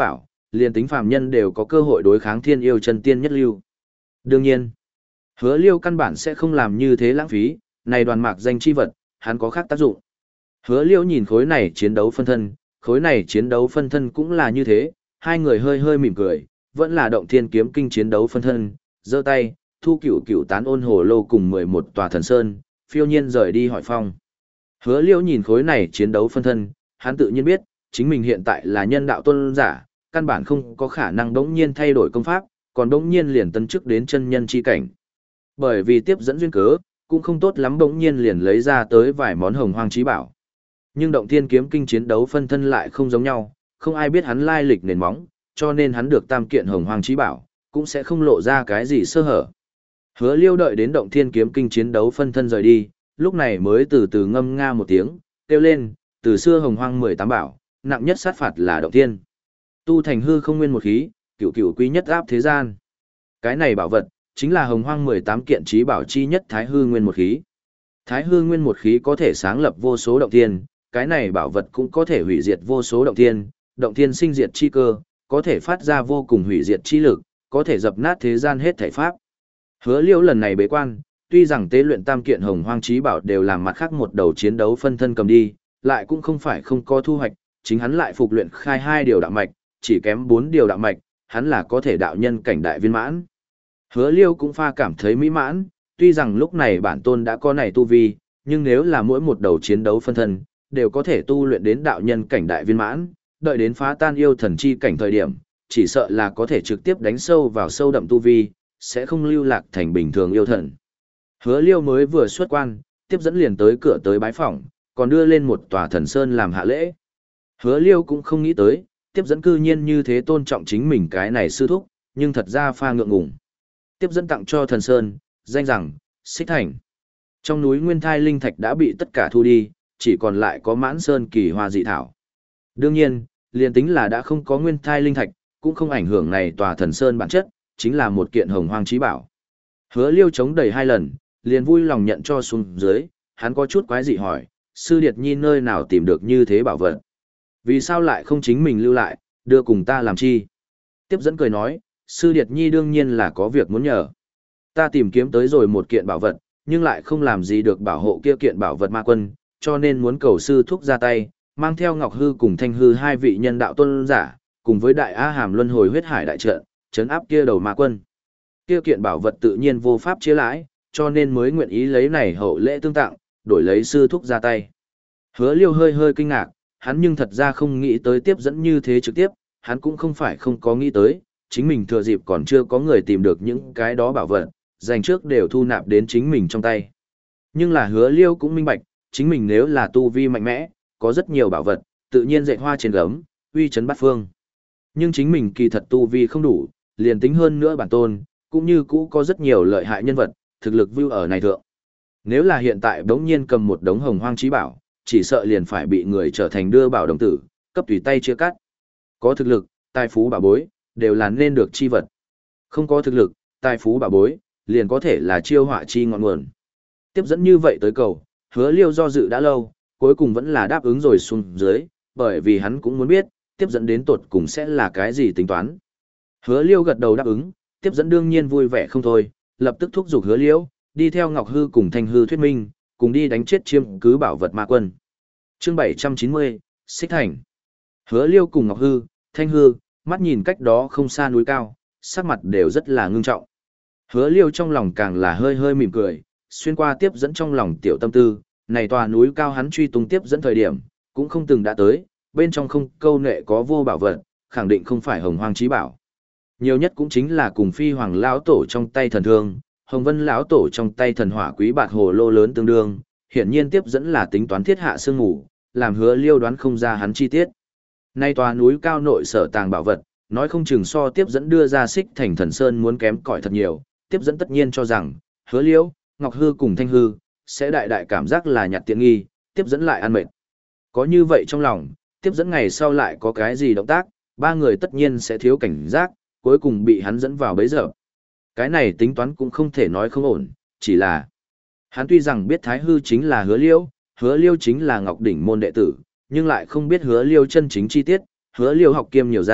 liền tính phàm nhân đều có cơ hội đối kháng thiên yêu chân tiên nhất lưu. Đương nhiên, Hứa Liêu căn bản sẽ không làm như thế lãng phí, này đoàn mạc danh chi vật, hắn có khác tác dụng. Hứa Liêu nhìn khối này chiến đấu phân thân, khối này chiến đấu phân thân cũng là như thế, hai người hơi hơi mỉm cười, vẫn là động thiên kiếm kinh chiến đấu phân thân, giơ tay, thu cửu cửu tán ôn hồ lô cùng mười một tòa thần sơn, phiêu nhiên rời đi hỏi phong. Hứa Liêu nhìn khối này chiến đấu phân thân, hắn tự nhiên biết, chính mình hiện tại là nhân đạo tôn giả, căn bản không có khả năng đống nhiên thay đổi công pháp, còn đống nhiên liền tân chức đến chân nhân chi cảnh. Bởi vì tiếp dẫn duyên cớ, cũng không tốt lắm đống nhiên liền lấy ra tới vài món hồng hoang trí bảo. Nhưng động thiên kiếm kinh chiến đấu phân thân lại không giống nhau, không ai biết hắn lai lịch nền móng, cho nên hắn được tam kiện hồng hoang trí bảo, cũng sẽ không lộ ra cái gì sơ hở. Hứa Liêu đợi đến động thiên kiếm kinh chiến đấu phân thân rời đi, lúc này mới từ từ ngâm nga một tiếng, kêu lên, từ xưa hồng hoang mười tám bảo, nặng nhất sát phạt là động thiên. Tu thành hư không nguyên một khí, cửu cửu quý nhất áp thế gian. Cái này bảo vật, chính là hồng hoang mười tám kiện trí bảo chi nhất thái hư nguyên một khí. Thái hư nguyên một khí có thể sáng lập vô số động thiên, cái này bảo vật cũng có thể hủy diệt vô số động thiên, động thiên sinh diệt chi cơ, có thể phát ra vô cùng hủy diệt chi lực, có thể dập nát thế gian hết thảy pháp. Hứa Liêu lần này bế quan, tuy rằng tế luyện tam kiện hồng hoang trí bảo đều làm mặt khác một đầu chiến đấu phân thân cầm đi, lại cũng không phải không có thu hoạch, chính hắn lại phục luyện khai hai điều đạo mạch, chỉ kém bốn điều đạo mạch, hắn là có thể đạo nhân cảnh đại viên mãn. Hứa Liêu cũng pha cảm thấy mỹ mãn, tuy rằng lúc này bản tôn đã có này tu vi, nhưng nếu là mỗi một đầu chiến đấu phân thân, đều có thể tu luyện đến đạo nhân cảnh đại viên mãn, đợi đến phá tan yêu thần chi cảnh thời điểm, chỉ sợ là có thể trực tiếp đánh sâu vào sâu đậm tu vi, sẽ không lưu lạc thành bình thường yêu thần. Hứa Liêu mới vừa xuất quan, tiếp dẫn liền tới cửa tới bái phỏng, còn đưa lên một tòa thần sơn làm hạ lễ. Hứa Liêu cũng không nghĩ tới, tiếp dẫn cư nhiên như thế tôn trọng chính mình cái này sư thúc, nhưng thật ra pha ngượng ngùng. Tiếp dẫn tặng cho thần sơn, danh rằng, Xích Thành. Trong núi Nguyên Thai Linh Thạch đã bị tất cả thu đi, chỉ còn lại có mãn sơn kỳ hoa dị thảo. Đương nhiên, liền tính là đã không có Nguyên Thai Linh Thạch, cũng không ảnh hưởng này tòa thần sơn bản chất, chính là một kiện hồng hoang trí bảo. Hứa Liêu chống đầy hai lần, liền vui lòng nhận cho xuống dưới, hắn có chút quái dị hỏi, sư điệt nhi nơi nào tìm được như thế bảo vật? Vì sao lại không chính mình lưu lại, đưa cùng ta làm chi? Tiếp dẫn cười nói, sư điệt nhi đương nhiên là có việc muốn nhờ. Ta tìm kiếm tới rồi một kiện bảo vật, nhưng lại không làm gì được bảo hộ kia kiện bảo vật ma quân, cho nên muốn cầu sư thúc ra tay, mang theo Ngọc Hư cùng Thanh Hư hai vị nhân đạo tôn giả, cùng với đại A Hàm luân hồi huyết hải đại trận, trấn áp kia đầu ma quân. Kia kiện bảo vật tự nhiên vô pháp chia lãi, cho nên mới nguyện ý lấy này hậu lễ tương tặng, đổi lấy sư thúc ra tay. Hứa Liêu hơi hơi kinh ngạc, hắn nhưng thật ra không nghĩ tới tiếp dẫn như thế trực tiếp, hắn cũng không phải không có nghĩ tới, chính mình thừa dịp còn chưa có người tìm được những cái đó bảo vật, dành trước đều thu nạp đến chính mình trong tay. Nhưng là Hứa Liêu cũng minh bạch, chính mình nếu là tu vi mạnh mẽ, có rất nhiều bảo vật, tự nhiên dạy hoa trên gấm, uy chấn bát phương. Nhưng chính mình kỳ thật tu vi không đủ, liền tính hơn nữa bản tôn, cũng như cũ có rất nhiều lợi hại nhân vật, thực lực view ở này thượng. Nếu là hiện tại đống nhiên cầm một đống hồng hoang trí bảo, chỉ sợ liền phải bị người trở thành đưa bảo đồng tử, cấp tùy tay chia cắt. Có thực lực, tài phú bảo bối, đều là nên được chi vật. Không có thực lực, tài phú bảo bối, liền có thể là chiêu họa chi ngọn nguồn. Tiếp dẫn như vậy tới cầu, Hứa Liêu do dự đã lâu, cuối cùng vẫn là đáp ứng rồi xuống dưới, bởi vì hắn cũng muốn biết, tiếp dẫn đến tột cùng sẽ là cái gì tính toán. Hứa Liêu gật đầu đáp ứng, tiếp dẫn đương nhiên vui vẻ không thôi, lập tức thúc giục Hứa Liêu, đi theo Ngọc Hư cùng Thanh Hư thuyết minh, cùng đi đánh chết chiêm cứ bảo vật ma quân. Chương bảy trăm chín mươi, Xích Thành. Hứa Liêu cùng Ngọc Hư, Thanh Hư, mắt nhìn cách đó không xa núi cao, sắc mặt đều rất là ngưng trọng. Hứa Liêu trong lòng càng là hơi hơi mỉm cười, xuyên qua tiếp dẫn trong lòng tiểu tâm tư, này tòa núi cao hắn truy tung tiếp dẫn thời điểm, cũng không từng đã tới, bên trong không câu nệ có vô bảo vật, khẳng định không phải hồng hoang trí bảo. Nhiều nhất cũng chính là cùng phi hoàng lão tổ trong tay thần thương, hồng vân lão tổ trong tay thần hỏa quý bạt hồ lô lớn tương đương, hiển nhiên tiếp dẫn là tính toán thiết hạ sương ngủ, làm Hứa Liêu đoán không ra hắn chi tiết. Nay tòa núi cao nội sở tàng bảo vật, nói không chừng so tiếp dẫn đưa ra Xích Thành thần sơn muốn kém cỏi thật nhiều, tiếp dẫn tất nhiên cho rằng, Hứa Liêu, Ngọc Hư cùng Thanh Hư, sẽ đại đại cảm giác là nhặt tiện nghi, tiếp dẫn lại ăn mệt. Có như vậy trong lòng, tiếp dẫn ngày sau lại có cái gì động tác, ba người tất nhiên sẽ thiếu cảnh giác, cuối cùng bị hắn dẫn vào bấy giờ. Cái này tính toán cũng không thể nói không ổn, chỉ là hắn tuy rằng biết Thái Hư chính là Hứa Liêu, Hứa Liêu chính là Ngọc Đỉnh môn đệ tử, nhưng lại không biết Hứa Liêu chân chính chi tiết, Hứa Liêu học kiêm nhiều ra,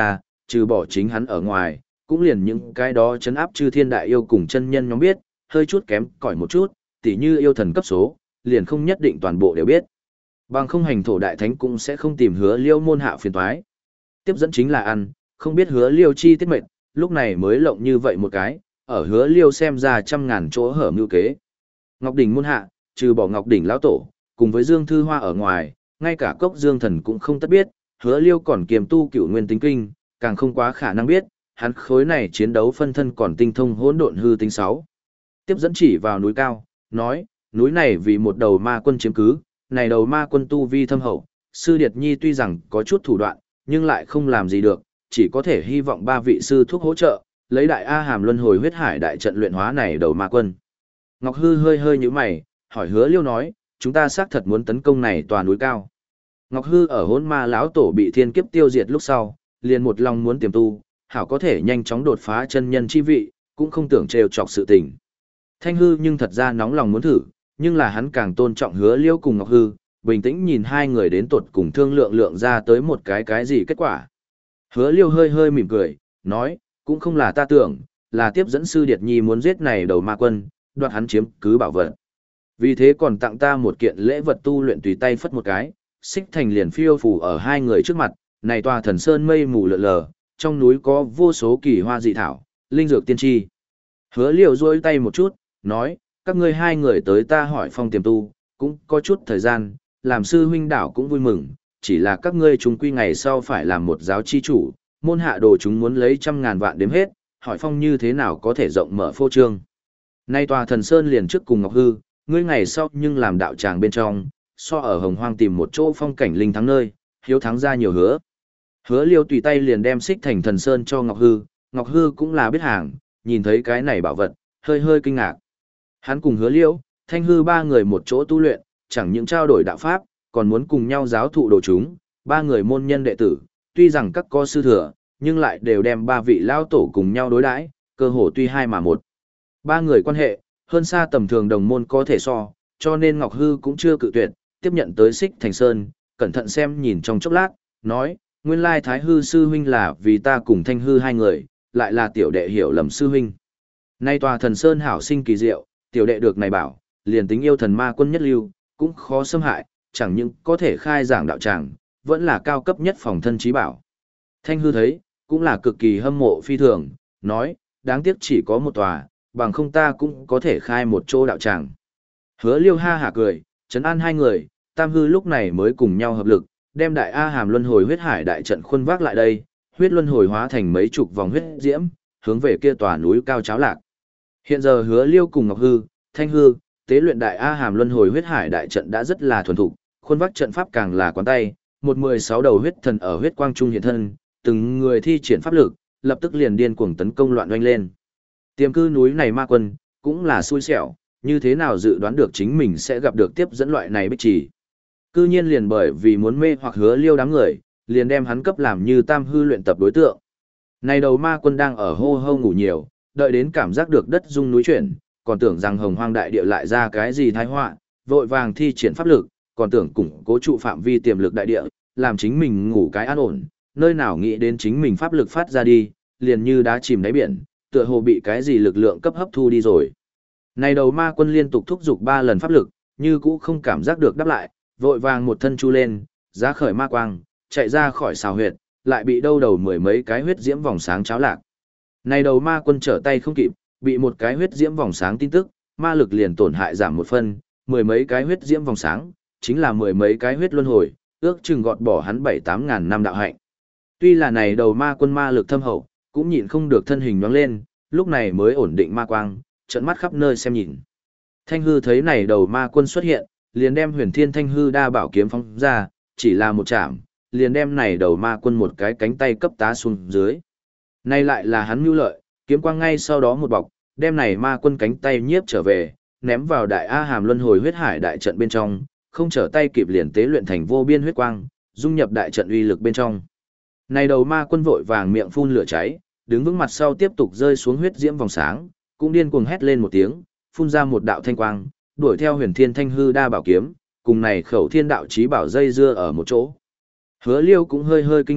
trừ bỏ chính hắn ở ngoài, cũng liền những cái đó chấn áp chư thiên đại yêu cùng chân nhân nhóm biết, hơi chút kém cỏi một chút, tỉ như yêu thần cấp số, liền không nhất định toàn bộ đều biết. Bằng không hành thổ đại thánh cũng sẽ không tìm hứa liêu môn hạ phiền toái. Tiếp dẫn chính là ăn, không biết hứa liêu chi tiết mệnh, lúc này mới lộng như vậy một cái, ở hứa liêu xem ra trăm ngàn chỗ hở mưu kế. Ngọc Đỉnh môn hạ, trừ bỏ Ngọc Đỉnh lão tổ, cùng với Dương Thư Hoa ở ngoài, ngay cả cốc Dương Thần cũng không tất biết, hứa liêu còn kiềm tu cửu nguyên tính kinh, càng không quá khả năng biết, hắn khối này chiến đấu phân thân còn tinh thông hỗn độn hư tính sáu. Tiếp dẫn chỉ vào núi cao, nói, núi này vì một đầu ma quân chiếm cứ, này đầu ma quân tu vi thâm hậu, sư Điệt Nhi tuy rằng có chút thủ đoạn, nhưng lại không làm gì được, chỉ có thể hy vọng ba vị sư thuốc hỗ trợ, lấy đại A Hàm Luân Hồi huyết hải đại trận luyện hóa này đầu ma quân. Ngọc Hư hơi hơi như mày, hỏi hứa liêu nói, chúng ta xác thật muốn tấn công này tòa núi cao. Ngọc Hư ở hỗn ma lão tổ bị thiên kiếp tiêu diệt lúc sau, liền một lòng muốn tiềm tu, hảo có thể nhanh chóng đột phá chân nhân chi vị, cũng không tưởng trêu chọc sự tình. Thanh Hư nhưng thật ra nóng lòng muốn thử, nhưng là hắn càng tôn trọng hứa liêu cùng Ngọc Hư, bình tĩnh nhìn hai người đến tột cùng thương lượng lượng ra tới một cái cái gì kết quả. Hứa liêu hơi hơi mỉm cười, nói, cũng không là ta tưởng, là tiếp dẫn sư Điệt Nhi muốn giết này đầu ma quân, đoạt hắn chiếm cứ bảo vật. Vì thế còn tặng ta một kiện lễ vật tu luyện tùy tay phất một cái, xích thành liền phiêu phù ở hai người trước mặt, này tòa thần sơn mây mù lượn lờ, trong núi có vô số kỳ hoa dị thảo, linh dược tiên tri. Hứa liêu rôi tay một chút, nói, các ngươi hai người tới ta hỏi phong tiềm tu, cũng có chút thời gian, làm sư huynh đảo cũng vui mừng, chỉ là các ngươi chúng quy ngày sau phải làm một giáo chi chủ, môn hạ đồ chúng muốn lấy trăm ngàn vạn đếm hết, hỏi phong như thế nào có thể rộng mở phô trương. Nay tòa thần sơn liền trước cùng Ngọc Hư, ngươi ngày sau nhưng làm đạo tràng bên trong, so ở hồng hoang tìm một chỗ phong cảnh linh thắng nơi, hiếu thắng ra nhiều hứa. Hứa liêu tùy tay liền đem xích thành thần sơn cho Ngọc Hư, Ngọc Hư cũng là biết hàng, nhìn thấy cái này bảo vật, hơi hơi kinh ngạc. Hắn cùng hứa liêu, thanh hư ba người một chỗ tu luyện, chẳng những trao đổi đạo pháp, còn muốn cùng nhau giáo thụ đồ chúng, ba người môn nhân đệ tử, tuy rằng các có sư thừa, nhưng lại đều đem ba vị lao tổ cùng nhau đối đãi, cơ hồ tuy hai mà một. Ba người quan hệ, hơn xa tầm thường đồng môn có thể so, cho nên Ngọc Hư cũng chưa cự tuyệt, tiếp nhận tới xích thành sơn, cẩn thận xem nhìn trong chốc lát, nói, nguyên lai Thái Hư sư huynh là vì ta cùng Thanh Hư hai người, lại là tiểu đệ hiểu lầm sư huynh. Nay tòa thần sơn hảo sinh kỳ diệu, tiểu đệ được này bảo, liền tính yêu thần ma quân nhất lưu, cũng khó xâm hại, chẳng những có thể khai giảng đạo tràng, vẫn là cao cấp nhất phòng thân trí bảo. Thanh Hư thấy, cũng là cực kỳ hâm mộ phi thường, nói, đáng tiếc chỉ có một tòa, bằng không ta cũng có thể khai một chỗ đạo tràng. Hứa liêu ha hả cười, trấn an hai người, Tam Hư lúc này mới cùng nhau hợp lực, đem đại A Hàm Luân Hồi huyết hải đại trận khuôn vác lại đây, huyết luân hồi hóa thành mấy chục vòng huyết diễm, hướng về kia tòa núi cao cháo lạc. Hiện giờ Hứa Liêu cùng Ngọc Hư, Thanh Hư, tế luyện đại A Hàm Luân Hồi huyết hải đại trận đã rất là thuần thục, khuôn vác trận pháp càng là quán tay, một mười sáu đầu huyết thần ở huyết quang trung hiện thân, từng người thi triển pháp lực, lập tức liền điên cuồng tấn công loạn oanh lên. Tiềm cư núi này ma quân, cũng là xui xẻo, như thế nào dự đoán được chính mình sẽ gặp được tiếp dẫn loại này bích chỉ. Cư nhiên liền bởi vì muốn mê hoặc Hứa Liêu đám người, liền đem hắn cấp làm như Tam Hư luyện tập đối tượng. Này đầu ma quân đang ở hô hô ngủ nhiều, đợi đến cảm giác được đất rung núi chuyển, còn tưởng rằng hồng hoang đại địa lại ra cái gì tai họa, vội vàng thi triển pháp lực, còn tưởng củng cố trụ phạm vi tiềm lực đại địa, làm chính mình ngủ cái an ổn, nơi nào nghĩ đến chính mình pháp lực phát ra đi, liền như đá chìm đáy biển, tựa hồ bị cái gì lực lượng cấp hấp thu đi rồi. Này đầu ma quân liên tục thúc giục ba lần pháp lực, như cũ không cảm giác được đáp lại, vội vàng một thân chu lên, giá khởi ma quang, chạy ra khỏi xào huyệt, lại bị đâu đầu mười mấy cái huyết diễm vòng sáng cháo lạc. Này đầu ma quân trở tay không kịp, bị một cái huyết diễm vòng sáng tin tức, ma lực liền tổn hại giảm một phân, mười mấy cái huyết diễm vòng sáng, chính là mười mấy cái huyết luân hồi, ước chừng gọt bỏ hắn bảy tám ngàn năm đạo hạnh. Tuy là này đầu ma quân ma lực thâm hậu, cũng nhịn không được thân hình nhoáng lên, lúc này mới ổn định ma quang, trợn mắt khắp nơi xem nhìn. Thanh Hư thấy này đầu ma quân xuất hiện, liền đem Huyền Thiên Thanh Hư đa bảo kiếm phóng ra, chỉ là một chạm, liền đem này đầu ma quân một cái cánh tay cấp tá xuống dưới. Nay lại là hắn mưu lợi, kiếm quang ngay sau đó một bọc, đem này ma quân cánh tay nhiếp trở về, ném vào đại A Hàm Luân Hồi huyết hải đại trận bên trong, không trở tay kịp liền tế luyện thành vô biên huyết quang, dung nhập đại trận uy lực bên trong. Này đầu ma quân vội vàng miệng phun lửa cháy, đứng vững mặt sau tiếp tục rơi xuống huyết diễm vòng sáng, cũng điên cuồng hét lên một tiếng, phun ra một đạo thanh quang, đuổi theo Huyền Thiên Thanh Hư đa bảo kiếm, cùng này khẩu thiên đạo chí bảo dây dưa ở một chỗ. Hứa Liêu cũng hơi hơi kinh ngạc,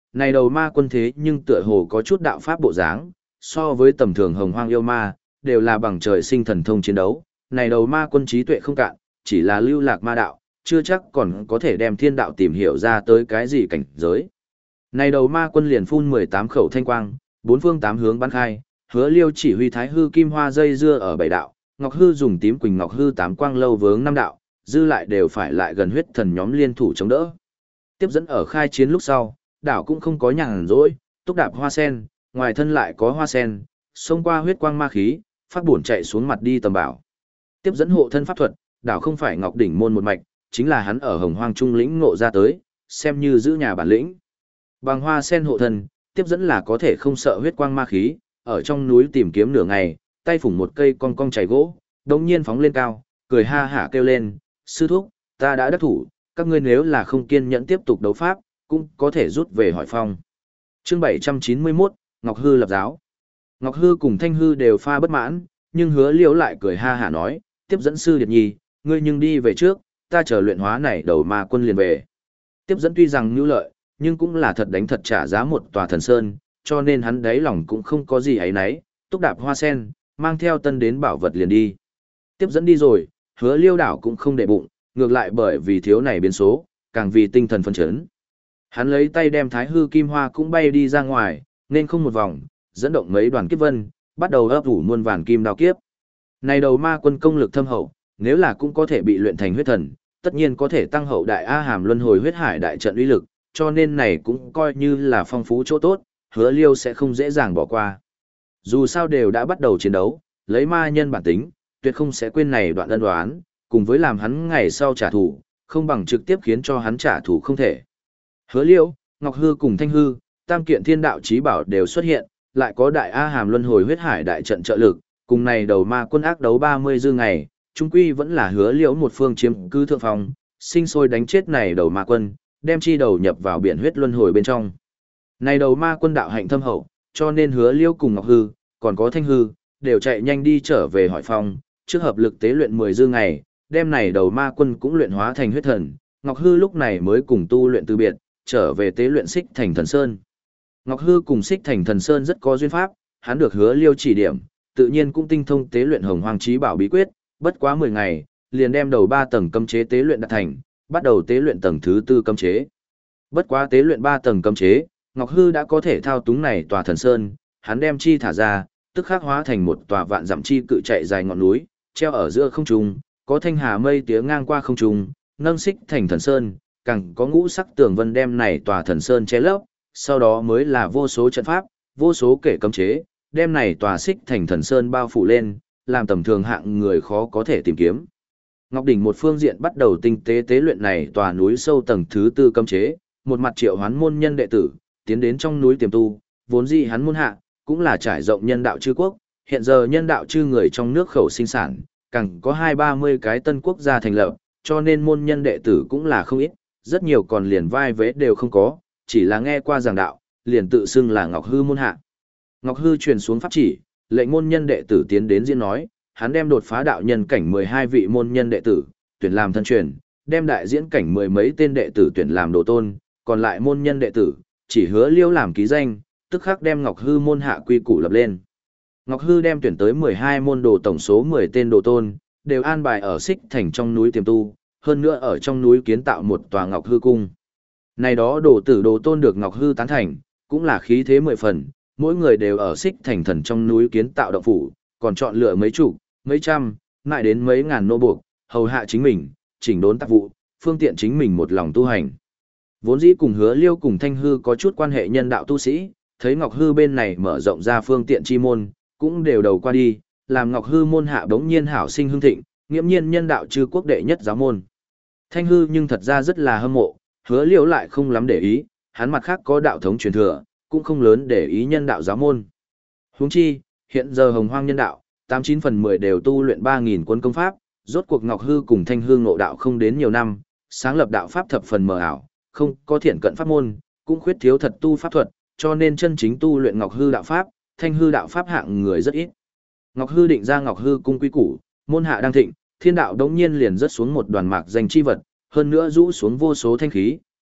Này đầu ma quân thế nhưng tựa hồ có chút đạo pháp bộ dáng, so với tầm thường hồng hoang yêu ma, đều là bằng trời sinh thần thông chiến đấu. Này đầu ma quân trí tuệ không cạn, chỉ là lưu lạc ma đạo, chưa chắc còn có thể đem thiên đạo tìm hiểu ra tới cái gì cảnh giới. Này đầu ma quân liền phun mười tám khẩu thanh quang, bốn phương tám hướng bắn khai, Hứa Liêu chỉ huy Thái Hư Kim Hoa dây dưa ở bảy đạo, Ngọc Hư dùng tím quỳnh Ngọc Hư tám quang lâu vướng năm đạo, dư lại đều phải lại gần huyết thần nhóm liên thủ chống đỡ. Tiếp dẫn ở khai chiến lúc sau, đảo cũng không có nhàn rỗi, túc đạp hoa sen, ngoài thân lại có hoa sen, xông qua huyết quang ma khí, phát bổn chạy xuống mặt đi tầm bảo. Tiếp dẫn hộ thân pháp thuật, đảo không phải Ngọc đỉnh môn một mạch, chính là hắn ở Hồng Hoang Trung lĩnh ngộ ra tới, xem như giữ nhà bản lĩnh. Bằng hoa sen hộ thân, tiếp dẫn là có thể không sợ huyết quang ma khí, ở trong núi tìm kiếm nửa ngày, tay phủng một cây cong cong chảy gỗ, đống nhiên phóng lên cao, cười ha hả kêu lên, sư thúc, ta đã đắc thủ, các ngươi nếu là không kiên nhẫn tiếp tục đấu pháp, cũng có thể rút về hỏi phong. Chương bảy trăm chín mươi mốt, Ngọc Hư lập giáo. Ngọc Hư cùng Thanh Hư đều pha bất mãn, nhưng Hứa Liễu lại cười ha hả nói, tiếp dẫn sư Điệt Nhi, ngươi nhưng đi về trước, ta chờ luyện hóa này đầu ma quân liền về. Tiếp dẫn tuy rằng nhu lợi, nhưng cũng là thật đánh thật trả giá một tòa thần sơn, cho nên hắn đáy lòng cũng không có gì ấy nấy, túc đạp hoa sen, mang theo tân đến bảo vật liền đi. Tiếp dẫn đi rồi, Hứa Liêu đảo cũng không để bụng, ngược lại bởi vì thiếu này biến số, càng vì tinh thần phấn chấn. Hắn lấy tay đem Thái Hư Kim Hoa cũng bay đi ra ngoài, nên không một vòng, dẫn động mấy đoàn kiếp vân, bắt đầu ấp ủ muôn vàn kim đao kiếp. Này đầu ma quân công lực thâm hậu, nếu là cũng có thể bị luyện thành huyết thần, tất nhiên có thể tăng hậu đại A Hàm luân hồi huyết hải đại trận uy lực, cho nên này cũng coi như là phong phú chỗ tốt, Hứa Liêu sẽ không dễ dàng bỏ qua. Dù sao đều đã bắt đầu chiến đấu, lấy ma nhân bản tính, tuyệt không sẽ quên này đoạn ân đoán, cùng với làm hắn ngày sau trả thù, không bằng trực tiếp khiến cho hắn trả thù không thể. Hứa Liêu, Ngọc Hư cùng Thanh Hư, tam kiện thiên đạo chí bảo đều xuất hiện, lại có đại A Hàm luân hồi huyết hải đại trận trợ lực, cùng này đầu ma quân ác đấu ba mươi dư ngày, trung quy vẫn là Hứa Liễu một phương chiếm cư thượng phòng, sinh sôi đánh chết này đầu ma quân, đem chi đầu nhập vào biển huyết luân hồi bên trong. Này đầu ma quân đạo hạnh thâm hậu, cho nên Hứa Liễu cùng Ngọc Hư, còn có Thanh Hư, đều chạy nhanh đi trở về hỏi phòng, trước hợp lực tế luyện mười dư ngày, đem này đầu ma quân cũng luyện hóa thành huyết thần, Ngọc Hư lúc này mới cùng tu luyện từ biệt, trở về tế luyện Xích Thành Thần Sơn. Ngọc Hư cùng Xích Thành Thần Sơn rất có duyên pháp, hắn được Hứa Liêu chỉ điểm, tự nhiên cũng tinh thông tế luyện Hồng Hoang Chí Bảo bí quyết, bất quá mười ngày, liền đem đầu ba tầng cấm chế tế luyện đạt thành, bắt đầu tế luyện tầng thứ tư cấm chế. Bất quá tế luyện ba tầng cấm chế, Ngọc Hư đã có thể thao túng này tòa thần sơn, hắn đem chi thả ra, tức khắc hóa thành một tòa vạn dặm chi cự chạy dài ngọn núi, treo ở giữa không trung, có thanh hà mây tía ngang qua không trung, nâng Xích Thành Thần Sơn, càng có ngũ sắc tường vân đem này tòa thần sơn che lấp, sau đó mới là vô số trận pháp, vô số kể cấm chế, đem này tòa Xích Thành Thần Sơn bao phủ lên, làm tầm thường hạng người khó có thể tìm kiếm. Ngọc Đỉnh một phương diện bắt đầu tinh tế tế luyện này tòa núi sâu tầng thứ tư cấm chế, một mặt triệu hoán môn nhân đệ tử, tiến đến trong núi tiềm tu, vốn dĩ hắn môn hạ, cũng là trải rộng nhân đạo chư quốc, hiện giờ nhân đạo chư người trong nước khẩu sinh sản, càng có hai ba mươi cái tân quốc gia thành lập, cho nên môn nhân đệ tử cũng là không ít, rất nhiều còn liền vai vế đều không có, chỉ là nghe qua giảng đạo, liền tự xưng là Ngọc Hư môn hạ. Ngọc Hư truyền xuống pháp chỉ, lệnh môn nhân đệ tử tiến đến diễn nói, hắn đem đột phá đạo nhân cảnh mười hai vị môn nhân đệ tử, tuyển làm thân truyền, đem đại diễn cảnh mười mấy tên đệ tử tuyển làm đồ tôn, còn lại môn nhân đệ tử, chỉ Hứa Liêu làm ký danh, tức khắc đem Ngọc Hư môn hạ quy củ lập lên. Ngọc Hư đem tuyển tới mười hai môn đồ tổng số mười tên đồ tôn, đều an bài ở Xích Thành trong núi tiềm tu, hơn nữa ở trong núi kiến tạo một tòa Ngọc Hư cung. Này đó đồ tử đồ tôn được Ngọc Hư tán thành, cũng là khí thế mười phần, mỗi người đều ở Xích Thành Thần trong núi kiến tạo động phủ, còn chọn lựa mấy chục, mấy trăm, lại đến mấy ngàn nô buộc, hầu hạ chính mình, chỉnh đốn tác vụ, phương tiện chính mình một lòng tu hành. Vốn dĩ cùng Hứa Liêu cùng Thanh Hư có chút quan hệ nhân đạo tu sĩ, thấy Ngọc Hư bên này mở rộng ra phương tiện chi môn, cũng đều đầu qua đi, làm Ngọc Hư môn hạ bỗng nhiên hảo sinh hưng thịnh, nghiễm nhiên nhân đạo chư quốc đệ nhất giáo môn. Thanh Hư nhưng thật ra rất là hâm mộ, Hứa Liêu lại không lắm để ý, hắn mặt khác có đạo thống truyền thừa, cũng không lớn để ý nhân đạo giáo môn. Huống chi, hiện giờ Hồng Hoang nhân đạo, tám chín phần mười đều tu luyện ba nghìn quân công pháp, rốt cuộc Ngọc Hư cùng Thanh Hư ngộ đạo không đến nhiều năm, sáng lập đạo pháp thập phần mờ ảo, không có thiện cận pháp môn, cũng khuyết thiếu thật tu pháp thuật, cho nên chân chính tu luyện Ngọc Hư đạo pháp, Thanh Hư đạo pháp hạng người rất ít. Ngọc Hư định ra Ngọc Hư cung quy củ, môn hạ đang thịnh, thiên đạo đống nhiên liền rớt xuống một đoàn mạc danh chi vật, hơn nữa rũ xuống vô số thanh khí,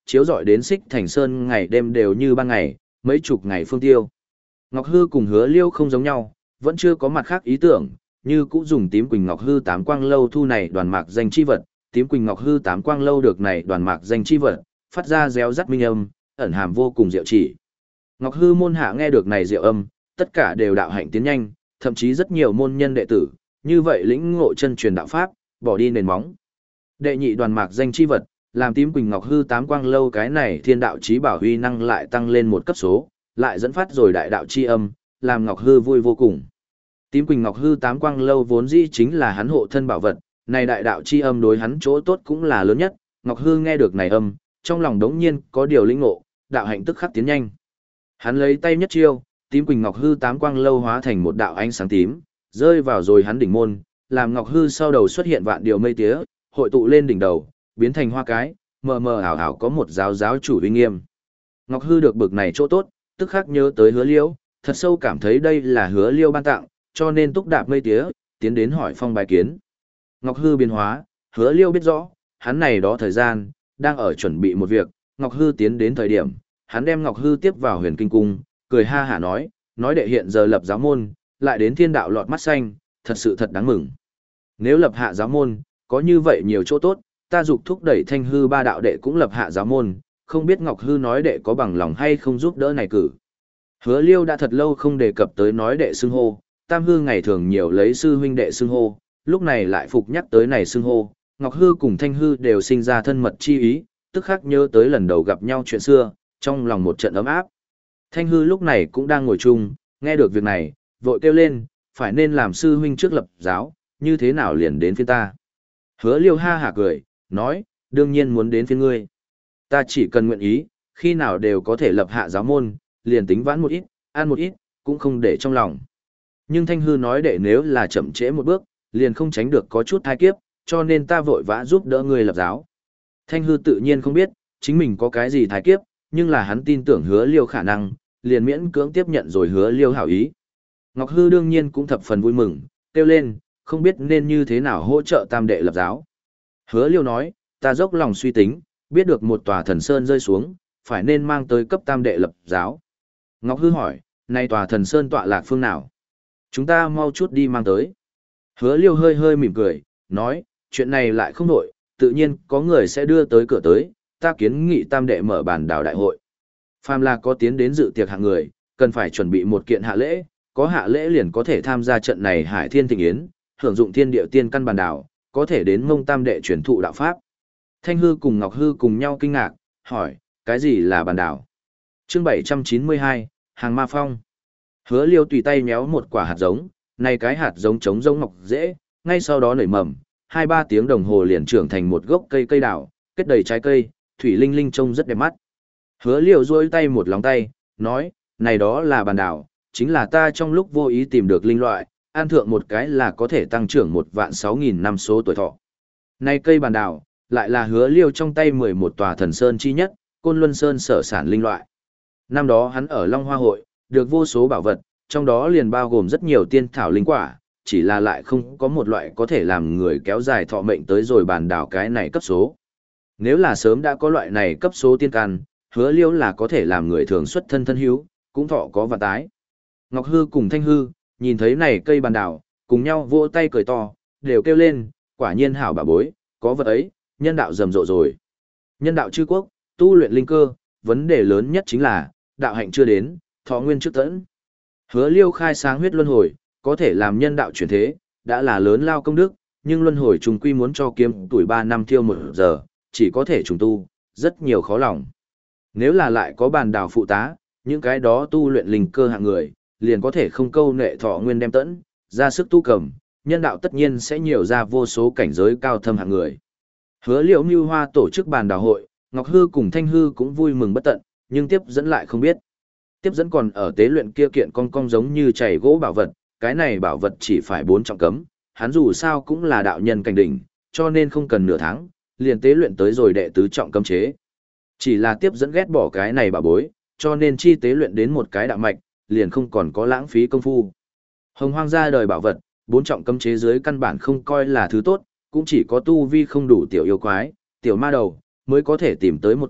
chiếu rọi đến Xích Thành Sơn ngày đêm đều như ban ngày, mấy chục ngày phương tiêu. Ngọc Hư cùng Hứa Liêu không giống nhau, vẫn chưa có mặt khác ý tưởng, như cũng dùng tím quỳnh Ngọc Hư tám quang lâu thu này đoàn mạc danh chi vật, tím quỳnh Ngọc Hư tám quang lâu được này đoàn mạc danh chi vật, phát ra réo rắt minh âm, ẩn hàm vô cùng diệu chỉ. Ngọc Hư môn hạ nghe được này diệu âm, tất cả đều đạo hạnh tiến nhanh, thậm chí rất nhiều môn nhân đệ tử, như vậy lĩnh ngộ chân truyền đạo pháp, bỏ đi nền móng. Đệ nhị đoàn mạc danh chi vật, làm tím quỳnh Ngọc Hư tám quang lâu cái này thiên đạo chí bảo huy năng lại tăng lên một cấp số, lại dẫn phát rồi đại đạo chi âm, làm Ngọc Hư vui vô cùng. Tím quỳnh Ngọc Hư tám quang lâu vốn dĩ chính là hắn hộ thân bảo vật, này đại đạo chi âm đối hắn chỗ tốt cũng là lớn nhất, Ngọc Hư nghe được này âm, trong lòng đống nhiên có điều lĩnh ngộ, đạo hạnh tức khắc tiến nhanh. Hắn lấy tay nhất chiêu, tím quỳnh Ngọc Hư tám quang lâu hóa thành một đạo ánh sáng tím, rơi vào rồi hắn đỉnh môn, làm Ngọc Hư sau đầu xuất hiện vạn điều mây tía, hội tụ lên đỉnh đầu, biến thành hoa cái, mờ mờ ảo ảo có một giáo giáo chủ uy nghiêm. Ngọc Hư được bực này chỗ tốt, tức khắc nhớ tới Hứa Liêu, thật sâu cảm thấy đây là Hứa Liêu ban tặng, cho nên túc đạp mây tía, tiến đến hỏi phong bài kiến. Ngọc Hư biến hóa, Hứa Liêu biết rõ, hắn này đó thời gian, đang ở chuẩn bị một việc, Ngọc Hư tiến đến thời điểm, hắn đem Ngọc Hư tiếp vào huyền kinh cung, cười ha hả nói, nói đệ hiện giờ lập giáo môn, lại đến thiên đạo lọt mắt xanh, thật sự thật đáng mừng. Nếu lập hạ giáo môn, có như vậy nhiều chỗ tốt, ta dục thúc đẩy Thanh Hư ba đạo đệ cũng lập hạ giáo môn, không biết Ngọc Hư nói đệ có bằng lòng hay không giúp đỡ này cử. Hứa Liêu đã thật lâu không đề cập tới nói đệ xưng hô, Tam Hư ngày thường nhiều lấy sư huynh đệ xưng hô, lúc này lại phục nhắc tới này xưng hô, Ngọc Hư cùng Thanh Hư đều sinh ra thân mật chi ý, tức khắc nhớ tới lần đầu gặp nhau chuyện xưa, trong lòng một trận ấm áp. Thanh Hư lúc này cũng đang ngồi chung, nghe được việc này, vội kêu lên, phải nên làm sư huynh trước lập giáo, như thế nào liền đến phiên ta. Hứa Liêu ha hả cười, nói, đương nhiên muốn đến phiên ngươi. Ta chỉ cần nguyện ý, khi nào đều có thể lập hạ giáo môn, liền tính vãn một ít, ăn một ít, cũng không để trong lòng. Nhưng Thanh Hư nói để nếu là chậm trễ một bước, liền không tránh được có chút thai kiếp, cho nên ta vội vã giúp đỡ ngươi lập giáo. Thanh Hư tự nhiên không biết, chính mình có cái gì thai kiếp, nhưng là hắn tin tưởng Hứa Liêu khả năng, liền miễn cưỡng tiếp nhận rồi Hứa Liêu hảo ý. Ngọc Hư đương nhiên cũng thập phần vui mừng, kêu lên, không biết nên như thế nào hỗ trợ tam đệ lập giáo. Hứa Liêu nói, ta dốc lòng suy tính, biết được một tòa thần sơn rơi xuống, phải nên mang tới cấp tam đệ lập giáo. Ngọc Hư hỏi, này tòa thần sơn tọa lạc phương nào? Chúng ta mau chút đi mang tới. Hứa Liêu hơi hơi mỉm cười, nói, chuyện này lại không nổi, tự nhiên có người sẽ đưa tới cửa tới, ta kiến nghị tam đệ mở bàn đảo đại hội. Phàm là có tiến đến dự tiệc hạng người, cần phải chuẩn bị một kiện hạ lễ, có hạ lễ liền có thể tham gia trận này Hải Thiên Thịnh Yến, hưởng dụng thiên địa tiên căn bàn đảo, có thể đến mông tam đệ truyền thụ đạo pháp. Thanh Hư cùng Ngọc Hư cùng nhau kinh ngạc, hỏi, cái gì là bàn đảo? Chương bảy trăm chín mươi hai, Hàng Ma Phong. Hứa Liêu tùy tay méo một quả hạt giống, này cái hạt giống trống giống mọc dễ, ngay sau đó nảy mầm, hai ba tiếng đồng hồ liền trưởng thành một gốc cây cây đào, kết đầy trái cây, thủy linh linh trông rất đẹp mắt. Hứa Liêu duỗi tay một lòng tay, nói, này đó là bàn đảo, chính là ta trong lúc vô ý tìm được linh loại, ăn thượng một cái là có thể tăng trưởng một vạn sáu nghìn năm số tuổi thọ. Này cây bàn đảo, lại là Hứa Liêu trong tay mười một tòa thần sơn chi nhất, Côn Luân Sơn sở sản linh loại. Năm đó hắn ở Long Hoa Hội, được vô số bảo vật, trong đó liền bao gồm rất nhiều tiên thảo linh quả, chỉ là lại không có một loại có thể làm người kéo dài thọ mệnh tới rồi bàn đảo cái này cấp số. Nếu là sớm đã có loại này cấp số tiên căn, Hứa Liêu là có thể làm người thường xuất thân thân hữu, cũng thọ có vạn tái. Ngọc Hư cùng Thanh Hư, nhìn thấy này cây bàn đảo, cùng nhau vỗ tay cười to, đều kêu lên, quả nhiên hảo bà bối, có vật ấy, nhân đạo rầm rộ rồi. Nhân đạo chư quốc, tu luyện linh cơ, vấn đề lớn nhất chính là, đạo hạnh chưa đến, thọ nguyên trước tẫn. Hứa Liêu khai sáng huyết luân hồi, có thể làm nhân đạo chuyển thế, đã là lớn lao công đức, nhưng luân hồi trùng quy muốn cho kiếm tuổi ba năm thiêu một giờ, chỉ có thể trùng tu, rất nhiều khó lòng. Nếu là lại có bàn đảo phụ tá, những cái đó tu luyện linh cơ hạng người, liền có thể không câu nệ thọ nguyên đem tẫn, ra sức tu cầm, nhân đạo tất nhiên sẽ nhiều ra vô số cảnh giới cao thâm hạng người. Hứa Liễu Như Hoa tổ chức bàn đảo hội, Ngọc Hư cùng Thanh Hư cũng vui mừng bất tận, nhưng tiếp dẫn lại không biết. Tiếp dẫn còn ở tế luyện kia kiện con cong giống như chảy gỗ bảo vật, cái này bảo vật chỉ phải bốn trọng cấm, hắn dù sao cũng là đạo nhân cảnh đỉnh, cho nên không cần nửa tháng, liền tế luyện tới rồi đệ tứ trọng cấm chế. Chỉ là tiếp dẫn ghét bỏ cái này bảo bối, cho nên chi tế luyện đến một cái đạo mạch, liền không còn có lãng phí công phu. Hồng Hoang ra đời bảo vật, bốn trọng cấm chế dưới căn bản không coi là thứ tốt, cũng chỉ có tu vi không đủ tiểu yêu quái, tiểu ma đầu, mới có thể tìm tới một kiện,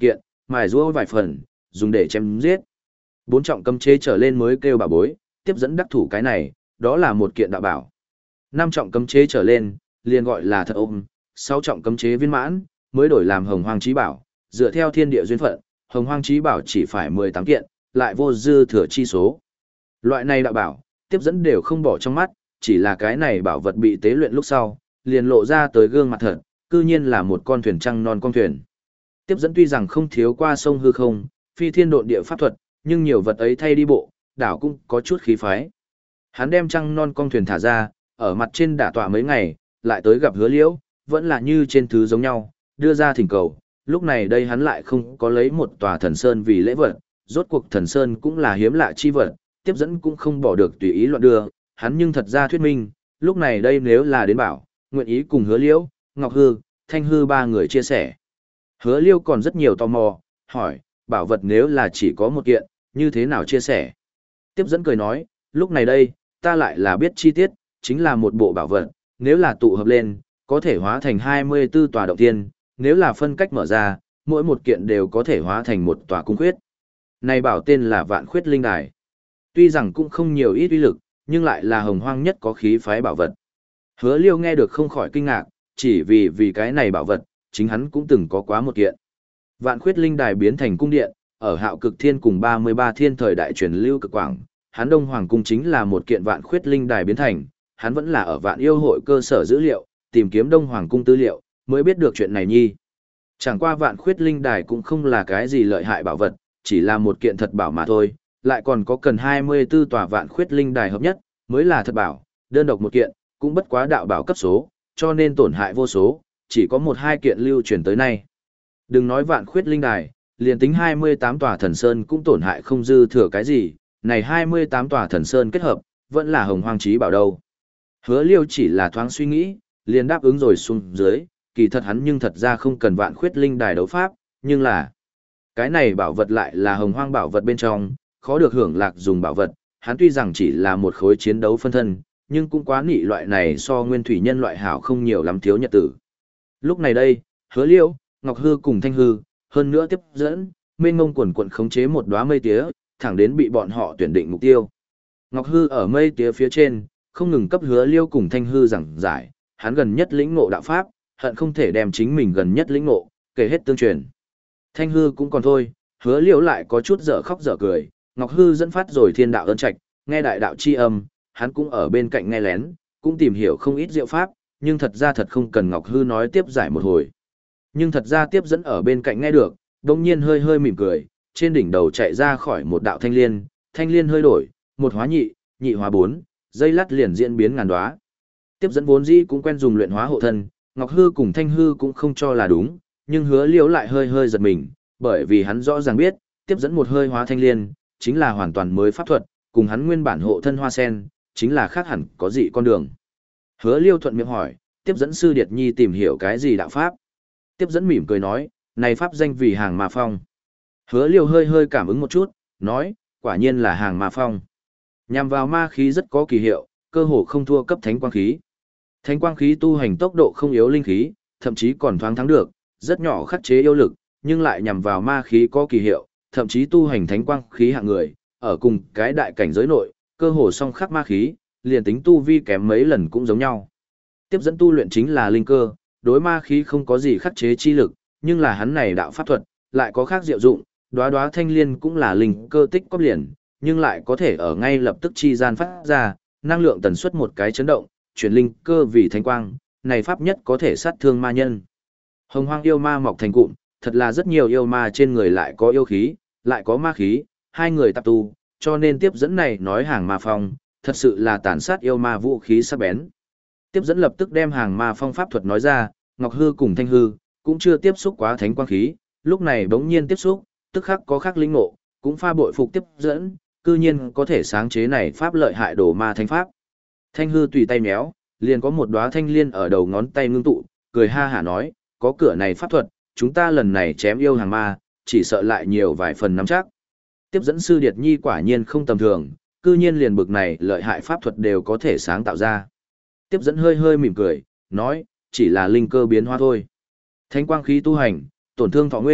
mài giũa vài phần, dùng để chém giết. Bốn trọng cấm chế trở lên mới kêu bảo bối, tiếp dẫn đắc thủ cái này, đó là một kiện đạo bảo. Năm trọng cấm chế trở lên, liền gọi là thật ôm, sáu trọng cấm chế viên mãn, mới đổi làm hồng hoang chí bảo, dựa theo thiên địa duyên phận, hồng hoang chí bảo chỉ phải mười tám kiện, lại vô dư thừa chi số. Loại này đạo bảo, tiếp dẫn đều không bỏ trong mắt, chỉ là cái này bảo vật bị tế luyện lúc sau, liền lộ ra tới gương mặt thật, cư nhiên là một con thuyền trăng non con thuyền. Tiếp dẫn tuy rằng không thiếu qua sông hư không, phi thiên độn địa pháp thuật, nhưng nhiều vật ấy thay đi bộ, đảo cũng có chút khí phái. Hắn đem trăng non con thuyền thả ra, ở mặt trên đả tọa mấy ngày, lại tới gặp Hứa Liễu, vẫn là như trên thứ giống nhau, đưa ra thỉnh cầu. Lúc này đây hắn lại không có lấy một tòa thần sơn vì lễ vật, rốt cuộc thần sơn cũng là hiếm lạ chi vật, tiếp dẫn cũng không bỏ được tùy ý loạn đưa, hắn nhưng thật ra thuyết minh, lúc này đây nếu là đến bảo, nguyện ý cùng Hứa Liễu, Ngọc Hư, Thanh Hư ba người chia sẻ. Hứa Liêu còn rất nhiều tò mò, hỏi, bảo vật nếu là chỉ có một kiện, như thế nào chia sẻ? Tiếp dẫn cười nói, lúc này đây, ta lại là biết chi tiết, chính là một bộ bảo vật, nếu là tụ hợp lên, có thể hóa thành hai mươi tư tòa động tiên, nếu là phân cách mở ra, mỗi một kiện đều có thể hóa thành một tòa cung khuyết. Này bảo tên là Vạn Khuyết Linh Đài. Tuy rằng cũng không nhiều ít uy lực, nhưng lại là hồng hoang nhất có khí phái bảo vật. Hứa Liêu nghe được không khỏi kinh ngạc, chỉ vì vì cái này bảo vật, chính hắn cũng từng có quá một kiện. Vạn Khuyết Linh Đài biến thành cung điện, ở Hạo Cực Thiên cùng ba mươi ba thiên thời đại truyền lưu cực quảng, hắn Đông Hoàng cung chính là một kiện Vạn Khuyết Linh Đài biến thành, hắn vẫn là ở Vạn Yêu hội cơ sở dữ liệu, tìm kiếm Đông Hoàng cung tư liệu, mới biết được chuyện này nhi. Chẳng qua Vạn Khuyết Linh Đài cũng không là cái gì lợi hại bảo vật, chỉ là một kiện thật bảo mà thôi, lại còn có cần hai mươi tư tòa Vạn Khuyết Linh Đài hợp nhất, mới là thật bảo, đơn độc một kiện, cũng bất quá đạo bảo cấp số, cho nên tổn hại vô số, chỉ có một hai kiện lưu truyền tới nay. Đừng nói Vạn Khuyết Linh Đài, liền tính hai mươi tám tòa thần sơn cũng tổn hại không dư thừa cái gì, này hai mươi tám tòa thần sơn kết hợp, vẫn là hồng hoang chí bảo đâu. Hứa Liêu chỉ là thoáng suy nghĩ, liền đáp ứng rồi xuống dưới, kỳ thật hắn nhưng thật ra không cần Vạn Khuyết Linh Đài đấu pháp, nhưng là cái này bảo vật lại là hồng hoang bảo vật bên trong, khó được hưởng lạc dùng bảo vật, hắn tuy rằng chỉ là một khối chiến đấu phân thân, nhưng cũng quá nị loại này so nguyên thủy nhân loại hảo không nhiều lắm thiếu nhật tử. Lúc này đây, Hứa Liêu, Ngọc Hư cùng Thanh Hư, hơn nữa tiếp dẫn, mênh ngông quần quần khống chế một đóa mây tía, thẳng đến bị bọn họ tuyển định mục tiêu. Ngọc Hư ở mây tía phía trên, không ngừng cấp Hứa Liêu cùng Thanh Hư giảng giải, hắn gần nhất lĩnh ngộ đạo pháp, hận không thể đem chính mình gần nhất lĩnh ngộ, kể hết tương truyền. Thanh Hư cũng còn thôi, Hứa Liêu lại có chút dở khóc dở cười, Ngọc Hư dẫn phát rồi thiên đạo ơn trạch, nghe đại đạo chi âm, hắn cũng ở bên cạnh nghe lén, cũng tìm hiểu không ít diệu pháp, nhưng thật ra thật không cần Ngọc Hư nói tiếp giải một hồi. Nhưng thật ra tiếp dẫn ở bên cạnh nghe được, đồng nhiên hơi hơi mỉm cười, trên đỉnh đầu chạy ra khỏi một đạo thanh liên, thanh liên hơi đổi, một hóa nhị, nhị hóa bốn, dây lát liền diễn biến ngàn đóa. Tiếp dẫn vốn dĩ cũng quen dùng luyện hóa hộ thân, Ngọc Hư cùng Thanh Hư cũng không cho là đúng, nhưng Hứa Liễu lại hơi hơi giật mình, bởi vì hắn rõ ràng biết, tiếp dẫn một hơi hóa thanh liên, chính là hoàn toàn mới pháp thuật, cùng hắn nguyên bản hộ thân hoa sen, chính là khác hẳn có dị con đường. Hứa Liêu thuận miệng hỏi, tiếp dẫn sư Điệt Nhi tìm hiểu cái gì đạo pháp? Tiếp dẫn mỉm cười nói, này pháp danh vì hàng ma phong. Hứa Liêu hơi hơi cảm ứng một chút, nói, quả nhiên là hàng ma phong. Nhằm vào ma khí rất có kỳ hiệu, cơ hồ không thua cấp thánh quang khí. Thánh quang khí tu hành tốc độ không yếu linh khí, thậm chí còn thoáng thắng được, rất nhỏ khắc chế yêu lực, nhưng lại nhằm vào ma khí có kỳ hiệu, thậm chí tu hành thánh quang khí hạng người, ở cùng cái đại cảnh giới nội, cơ hồ song khắc ma khí, liền tính tu vi kém mấy lần cũng giống nhau. Tiếp dẫn tu luyện chính là linh cơ, đối ma khí không có gì khắc chế chi lực, nhưng là hắn này đạo pháp thuật, lại có khác diệu dụng, đóa đóa thanh liên cũng là linh cơ tích cóp liền, nhưng lại có thể ở ngay lập tức chi gian phát ra, năng lượng tần suất một cái chấn động, chuyển linh cơ vì thánh quang, này pháp nhất có thể sát thương ma nhân. Hồng hoang yêu ma mọc thành cụm, thật là rất nhiều yêu ma trên người lại có yêu khí, lại có ma khí, hai người tạp tu, cho nên tiếp dẫn này nói hàng ma phong, thật sự là tàn sát yêu ma vũ khí sắc bén. Tiếp dẫn lập tức đem hàng ma phong pháp thuật nói ra, Ngọc Hư cùng Thanh Hư, cũng chưa tiếp xúc quá thánh quang khí, lúc này bỗng nhiên tiếp xúc, tức khắc có khắc linh ngộ, cũng pha bội phục tiếp dẫn, cư nhiên có thể sáng chế này pháp lợi hại đồ ma thánh pháp. Thanh Hư tùy tay méo, liền có một đóa thanh liên ở đầu ngón tay ngưng tụ, cười ha hả nói, có cửa này pháp thuật, chúng ta lần này chém yêu hàng ma, chỉ sợ lại nhiều vài phần nắm chắc. Tiếp dẫn sư Điệt Nhi quả nhiên không tầm thường, cư nhiên liền bực này lợi hại pháp thuật đều có thể sáng tạo ra. Tiếp dẫn hơi hơi mỉm cười, nói, chỉ là linh cơ biến hóa thôi. Thánh quang khí tu hành, tổn thương thọ nguyên,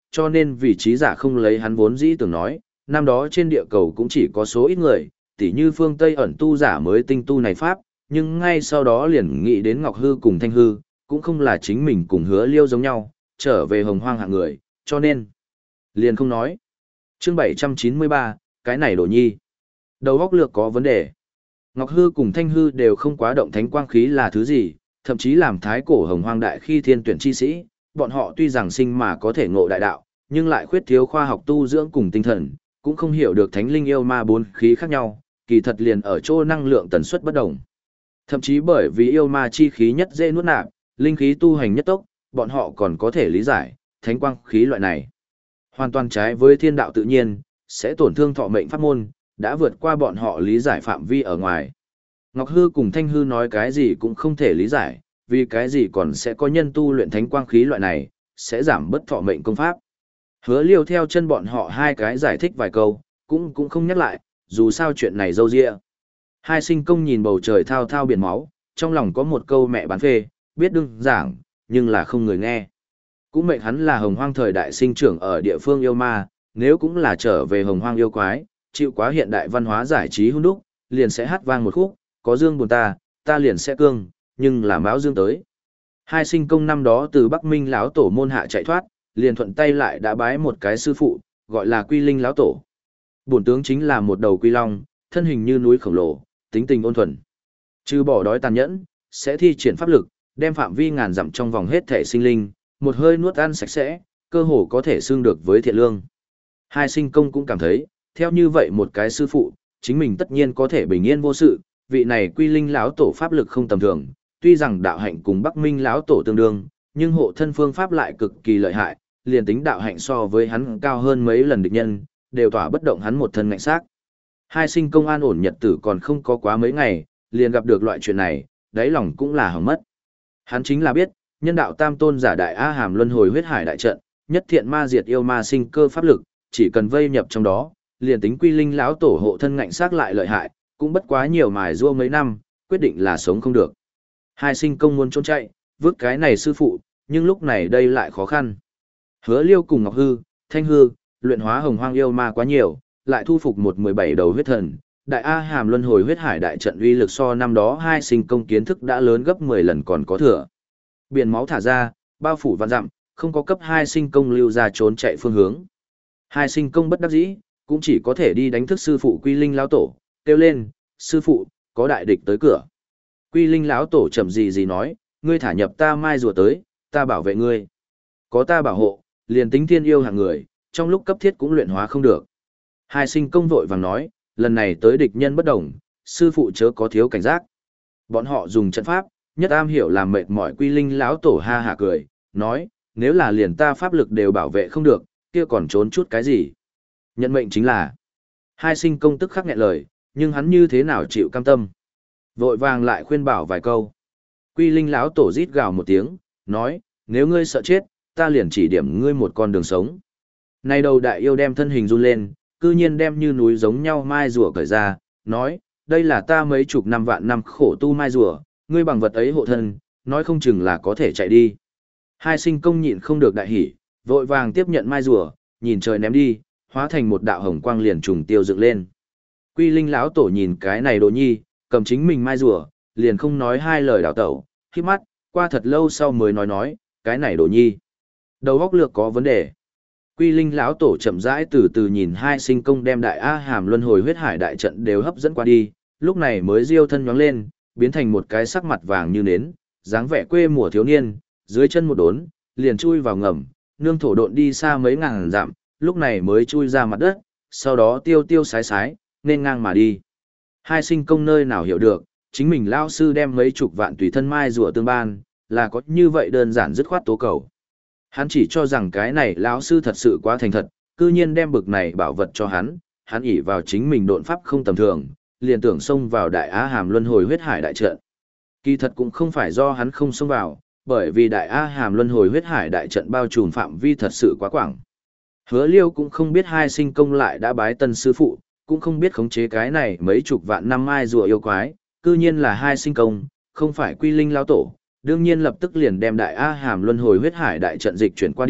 cho nên vị trí giả không lấy hắn vốn dĩ tưởng nói, năm đó trên địa cầu cũng chỉ có số ít người, tỉ như phương Tây ẩn tu giả mới tinh tu này pháp, nhưng ngay sau đó liền nghĩ đến Ngọc Hư cùng Thanh Hư, cũng không là chính mình cùng Hứa Liêu giống nhau, trở về hồng hoang hạng người, cho nên liền không nói. Chương bảy trăm chín mươi ba, cái này Đồ Nhi, đầu óc lược có vấn đề. Ngọc Hư cùng Thanh Hư đều không quá động thánh quang khí là thứ gì, thậm chí làm thái cổ hồng hoang đại khi thiên tuyển chi sĩ, bọn họ tuy rằng sinh mà có thể ngộ đại đạo, nhưng lại khuyết thiếu khoa học tu dưỡng cùng tinh thần, cũng không hiểu được thánh linh yêu ma bốn khí khác nhau, kỳ thật liền ở chỗ năng lượng tần suất bất đồng. Thậm chí bởi vì yêu ma chi khí nhất dễ nuốt nạp, linh khí tu hành nhất tốc, bọn họ còn có thể lý giải, thánh quang khí loại này hoàn toàn trái với thiên đạo tự nhiên, sẽ tổn thương thọ mệnh pháp môn, đã vượt qua bọn họ lý giải phạm vi ở ngoài. Ngọc Hư cùng Thanh Hư nói cái gì cũng không thể lý giải, vì cái gì còn sẽ có nhân tu luyện thánh quang khí loại này, sẽ giảm bất thọ mệnh công pháp. Hứa Liêu theo chân bọn họ hai cái giải thích vài câu, cũng cũng không nhắc lại, dù sao chuyện này dâu dịa. Hai sinh công nhìn bầu trời thao thao biển máu, trong lòng có một câu mẹ bán phê, biết đương giảng, nhưng là không người nghe. Cũng mệnh hắn là hồng hoang thời đại sinh trưởng ở địa phương yêu ma, nếu cũng là trở về hồng hoang yêu quái, chịu quá hiện đại văn hóa giải trí hung đúc, liền sẽ hát vang một khúc, có dương buồn ta, ta liền sẽ cương, nhưng là báo dương tới. Hai sinh công năm đó từ Bắc Minh lão tổ môn hạ chạy thoát, liền thuận tay lại đã bái một cái sư phụ, gọi là Quy Linh lão tổ. Bổn tướng chính là một đầu quy long, thân hình như núi khổng lồ, tính tình ôn thuần. Trừ bỏ đói tàn nhẫn, sẽ thi triển pháp lực, đem phạm vi ngàn dặm trong vòng hết thể sinh linh, một hơi nuốt ăn sạch sẽ, cơ hồ có thể xương được với thiện lương. Hai sinh công cũng cảm thấy, theo như vậy một cái sư phụ, chính mình tất nhiên có thể bình yên vô sự, vị này Quy Linh lão tổ pháp lực không tầm thường, tuy rằng đạo hạnh cùng Bắc Minh lão tổ tương đương, nhưng hộ thân phương pháp lại cực kỳ lợi hại, liền tính đạo hạnh so với hắn cao hơn mấy lần địch nhân, đều tỏa bất động hắn một thân ngạnh xác. Hai sinh công an ổn nhật tử còn không có quá mấy ngày, liền gặp được loại chuyện này, đáy lòng cũng là hỏng mất. Hắn chính là biết, nhân đạo tam tôn giả đại A Hàm luân hồi huyết hải đại trận, nhất thiện ma diệt yêu ma sinh cơ pháp lực, chỉ cần vây nhập trong đó, liền tính Quy Linh lão tổ hộ thân ngạnh xác lại lợi hại, cũng bất quá nhiều mài rua mấy năm, quyết định là sống không được. Hai sinh công muốn trốn chạy, vứt cái này sư phụ, nhưng lúc này đây lại khó khăn. Hứa Liêu cùng Ngọc Hư, Thanh Hư, luyện hóa hồng hoang yêu ma quá nhiều, lại thu phục một mười bảy đầu huyết thần, đại A Hàm luân hồi huyết hải đại trận uy lực so năm đó hai sinh công kiến thức đã lớn gấp mười lần còn có thừa. Biển máu thả ra, bao phủ vạn dặm, không có cấp hai sinh công lưu ra trốn chạy phương hướng. Hai sinh công bất đắc dĩ, cũng chỉ có thể đi đánh thức sư phụ Quy Linh lão tổ, kêu lên, sư phụ, có đại địch tới cửa. Quy Linh lão tổ chậm gì gì nói, ngươi thả nhập ta mai rùa tới, ta bảo vệ ngươi. Có ta bảo hộ, liền tính thiên yêu hạng người, trong lúc cấp thiết cũng luyện hóa không được. Hai sinh công vội vàng nói, lần này tới địch nhân bất đồng, sư phụ chớ có thiếu cảnh giác. Bọn họ dùng trận pháp, nhất am hiểu làm mệt mỏi Quy Linh lão tổ ha hả cười, nói, nếu là liền ta pháp lực đều bảo vệ không được, kia còn trốn chút cái gì. Nhận mệnh chính là, hai sinh công tức khắc nghẹn lời, nhưng hắn như thế nào chịu cam tâm. Vội vàng lại khuyên bảo vài câu. Quy Linh lão tổ rít gào một tiếng, nói, nếu ngươi sợ chết, ta liền chỉ điểm ngươi một con đường sống. Nay đầu đại yêu đem thân hình run lên, cư nhiên đem như núi giống nhau mai rùa cởi ra, nói, đây là ta mấy chục năm vạn năm khổ tu mai rùa, ngươi bằng vật ấy hộ thân, nói không chừng là có thể chạy đi. Hai sinh công nhịn không được đại hỉ, vội vàng tiếp nhận mai rùa, nhìn trời ném đi, hóa thành một đạo hồng quang liền trùng tiêu dựng lên. Quy Linh lão tổ nhìn cái này đồ nhi, cầm chính mình mai rùa, liền không nói hai lời đảo tẩu, khi mắt, qua thật lâu sau mới nói nói, cái này đồ nhi. Đầu óc lược có vấn đề. Quy Linh lão tổ chậm rãi từ từ nhìn hai sinh công đem đại A Hàm luân hồi huyết hải đại trận đều hấp dẫn qua đi, lúc này mới diêu thân nhoáng lên, biến thành một cái sắc mặt vàng như nến, dáng vẻ quê mùa thiếu niên, dưới chân một đốn, liền chui vào ngầm, nương thổ độn đi xa mấy ngàn dặm, lúc này mới chui ra mặt đất, sau đó tiêu tiêu sái sái, nên ngang mà đi. Hai sinh công nơi nào hiểu được, chính mình lao sư đem mấy chục vạn tùy thân mai rùa tương ban, là có như vậy đơn giản dứt khoát tố cầu. Hắn chỉ cho rằng cái này lão sư thật sự quá thành thật, cư nhiên đem bực này bảo vật cho hắn, hắn ỷ vào chính mình độn pháp không tầm thường, liền tưởng xông vào đại Á Hàm luân hồi huyết hải đại trận. Kỳ thật cũng không phải do hắn không xông vào, bởi vì đại A Hàm luân hồi huyết hải đại trận bao trùm phạm vi thật sự quá quảng. Hứa Liêu cũng không biết hai sinh công lại đã bái tân sư phụ, cũng không biết khống chế cái này mấy chục vạn năm mai rùa yêu quái, cư nhiên là hai sinh công, không phải Quy Linh lão tổ, đương nhiên lập tức liền đem đại A Hàm luân hồi huyết hải đại trận dịch chuyển qua đi,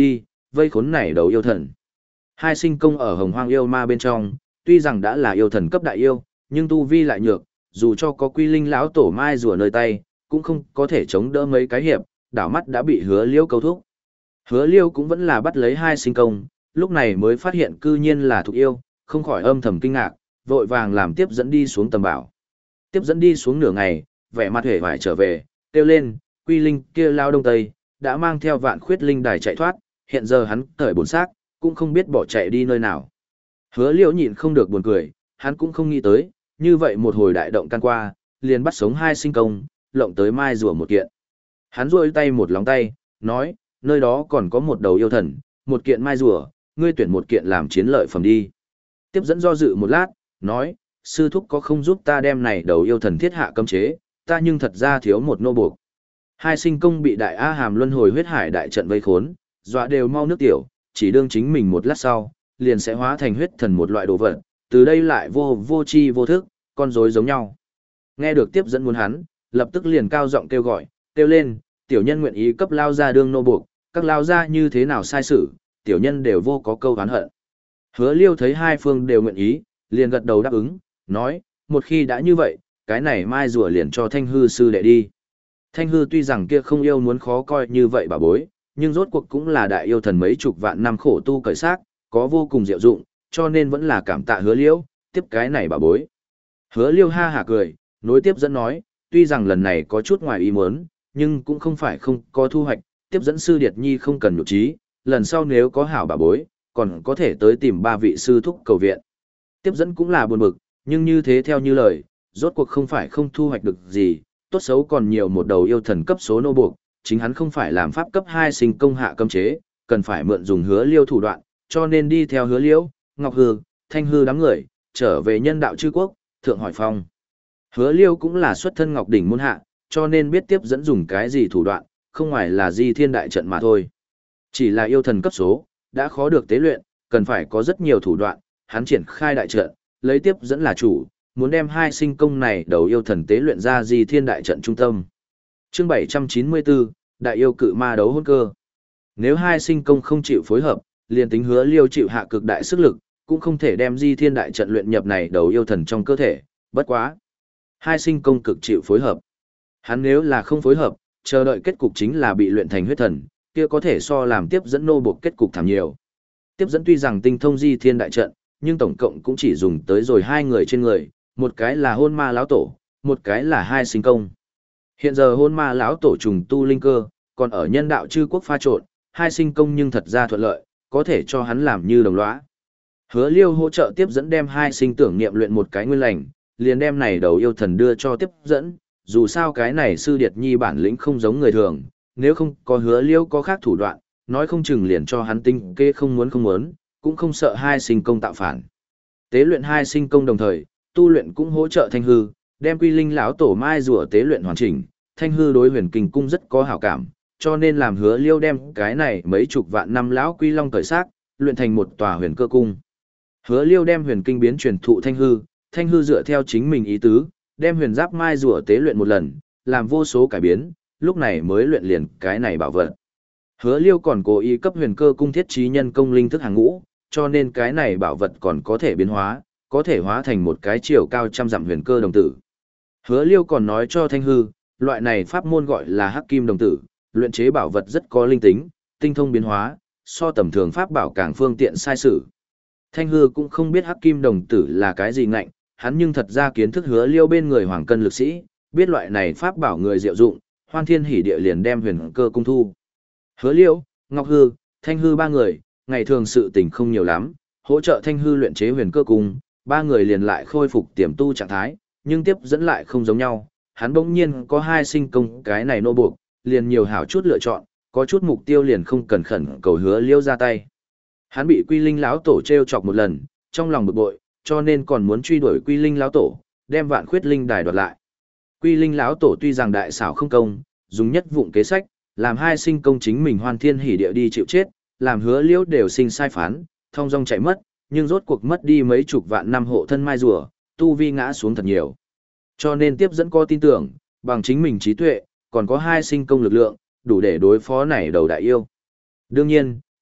vây khốn này đầu yêu thần. Hai sinh công ở Hồng Hoang yêu ma bên trong, tuy rằng đã là yêu thần cấp đại yêu, nhưng tu vi lại nhược, dù cho có Quy Linh lão tổ mai rùa nơi tay, cũng không có thể chống đỡ mấy cái hiệp, đảo mắt đã bị Hứa Liêu câu thúc. Hứa Liêu cũng vẫn là bắt lấy hai sinh công, lúc này mới phát hiện cư nhiên là thuộc yêu, không khỏi âm thầm kinh ngạc, vội vàng làm tiếp dẫn đi xuống tầm bảo. Tiếp dẫn đi xuống nửa ngày, vẻ mặt hề vải trở về, kêu lên, Quy Linh kia lao đông tây, đã mang theo vạn khuyết linh đài chạy thoát, hiện giờ hắn cởi bổn xác, cũng không biết bỏ chạy đi nơi nào. Hứa Liêu nhịn không được buồn cười, hắn cũng không nghĩ tới, như vậy một hồi đại động can qua, liền bắt sống hai sinh công, lộng tới mai rùa một kiện. Hắn rôi tay một lóng tay, nói, nơi đó còn có một đầu yêu thần, một kiện mai rùa, ngươi tuyển một kiện làm chiến lợi phẩm đi. Tiếp dẫn do dự một lát, nói, sư thúc có không giúp ta đem này đầu yêu thần thiết hạ cấm chế, ta nhưng thật ra thiếu một nô buộc. Hai sinh công bị đại A Hàm luân hồi huyết hải đại trận vây khốn, dọa đều mau nước tiểu, chỉ đương chính mình một lát sau, liền sẽ hóa thành huyết thần một loại đồ vật, từ đây lại vô vô chi vô thức, con rối giống nhau. Nghe được tiếp dẫn muốn hắn, lập tức liền cao giọng kêu gọi, kêu lên, tiểu nhân nguyện ý cấp lao ra đương nô buộc, các lao ra như thế nào sai sự, tiểu nhân đều vô có câu oán hận. Hứa Liêu thấy hai phương đều nguyện ý, liền gật đầu đáp ứng, nói, một khi đã như vậy, cái này mai rùa liền cho Thanh Hư sư đệ đi. Thanh Hư tuy rằng kia không yêu muốn khó coi như vậy bà bối, nhưng rốt cuộc cũng là đại yêu thần mấy chục vạn năm khổ tu cởi xác, có vô cùng diệu dụng, cho nên vẫn là cảm tạ Hứa Liêu, tiếp cái này bà bối. Hứa Liêu ha hả cười, nối tiếp dẫn nói, tuy rằng lần này có chút ngoài ý muốn, nhưng cũng không phải không có thu hoạch, tiếp dẫn sư Điệt Nhi không cần nhục trí, lần sau nếu có hảo bà bối, còn có thể tới tìm ba vị sư thúc cầu viện. Tiếp dẫn cũng là buồn bực, nhưng như thế theo như lời, rốt cuộc không phải không thu hoạch được gì, tốt xấu còn nhiều một đầu yêu thần cấp số nô buộc, chính hắn không phải làm pháp cấp hai sinh công hạ cấm chế, cần phải mượn dùng Hứa Liêu thủ đoạn, cho nên đi theo Hứa Liêu, Ngọc Hư, Thanh Hư đám người, trở về nhân đạo chư quốc, thượng hỏi phong. Hứa Liêu cũng là xuất thân Ngọc Đỉnh môn hạ, cho nên biết tiếp dẫn dùng cái gì thủ đoạn, không ngoài là di thiên đại trận mà thôi. Chỉ là yêu thần cấp số, đã khó được tế luyện, cần phải có rất nhiều thủ đoạn, hắn triển khai đại trận, lấy tiếp dẫn là chủ, muốn đem hai sinh công này đầu yêu thần tế luyện ra di thiên đại trận trung tâm. Chương bảy trăm chín mươi bốn, Đại yêu cự ma đấu hôn cơ. Nếu hai sinh công không chịu phối hợp, liền tính Hứa Liêu chịu hạ cực đại sức lực, cũng không thể đem di thiên đại trận luyện nhập này đầu yêu thần trong cơ thể, bất quá. Hai sinh công cực chịu phối hợp. Hắn nếu là không phối hợp, chờ đợi kết cục chính là bị luyện thành huyết thần, kia có thể so làm tiếp dẫn nô buộc kết cục thảm nhiều. Tiếp dẫn tuy rằng tinh thông di thiên đại trận, nhưng tổng cộng cũng chỉ dùng tới rồi hai người trên người, một cái là hôn ma lão tổ, một cái là hai sinh công. Hiện giờ hôn ma lão tổ trùng tu linh cơ, còn ở nhân đạo chư quốc pha trộn, hai sinh công nhưng thật ra thuận lợi, có thể cho hắn làm như đồng lõa. Hứa Liêu hỗ trợ tiếp dẫn đem hai sinh tưởng niệm luyện một cái nguyên lành, liền đem này đầu yêu thần đưa cho tiếp dẫn, dù sao cái này sư Điệt Nhi bản lĩnh không giống người thường, nếu không có Hứa Liêu có khác thủ đoạn, nói không chừng liền cho hắn tinh kê không muốn không muốn, cũng không sợ hai sinh công tạo phản. Tế luyện hai sinh công đồng thời, tu luyện cũng hỗ trợ Thanh Hư, đem Quy Linh lão tổ mai rùa tế luyện hoàn chỉnh, Thanh Hư đối Huyền Kinh cung rất có hảo cảm, cho nên làm Hứa Liêu đem cái này mấy chục vạn năm lão Quy Long cởi xác, luyện thành một tòa huyền cơ cung. Hứa Liêu đem Huyền Kinh biến truyền thụ Thanh Hư, Thanh Hư dựa theo chính mình ý tứ, đem huyền giáp mai rùa tế luyện một lần, làm vô số cải biến, lúc này mới luyện liền cái này bảo vật. Hứa Liêu còn cố ý cấp huyền cơ cung thiết trí nhân công linh thức hàng ngũ, cho nên cái này bảo vật còn có thể biến hóa, có thể hóa thành một cái chiều cao trăm dặm huyền cơ đồng tử. Hứa Liêu còn nói cho Thanh Hư, loại này pháp môn gọi là Hắc Kim đồng tử, luyện chế bảo vật rất có linh tính, tinh thông biến hóa, so tầm thường pháp bảo càng phương tiện sai sử. Thanh Hư cũng không biết Hắc Kim đồng tử là cái gì ngạnh, hắn nhưng thật ra kiến thức Hứa Liêu bên người hoàng cân lực sĩ, biết loại này pháp bảo người diệu dụng, Hoan Thiên Hỉ Địa liền đem huyền cơ cung thu. Hứa Liêu, Ngọc Hư, Thanh Hư ba người, ngày thường sự tình không nhiều lắm, hỗ trợ Thanh Hư luyện chế huyền cơ cung, ba người liền lại khôi phục tiềm tu trạng thái, nhưng tiếp dẫn lại không giống nhau, hắn bỗng nhiên có hai sinh công cái này nô buộc, liền nhiều hảo chút lựa chọn, có chút mục tiêu liền không cần khẩn cầu Hứa Liêu ra tay. Hắn bị Quy Linh lão tổ trêu chọc một lần, trong lòng bực bội, cho nên còn muốn truy đuổi Quy Linh lão tổ, đem Vạn Khuyết linh đài đoạt lại. Quy Linh lão tổ tuy rằng đại xảo không công, dùng nhất vụng kế sách, làm hai sinh công chính mình Hoan Thiên Hỉ Địa đi chịu chết, làm Hứa Liêu đều sinh sai phán, thông dong chạy mất, nhưng rốt cuộc mất đi mấy chục vạn năm hộ thân mai rùa, tu vi ngã xuống thật nhiều. Cho nên tiếp dẫn có tin tưởng, bằng chính mình trí tuệ, còn có hai sinh công lực lượng, đủ để đối phó này đầu đại yêu. Đương nhiên,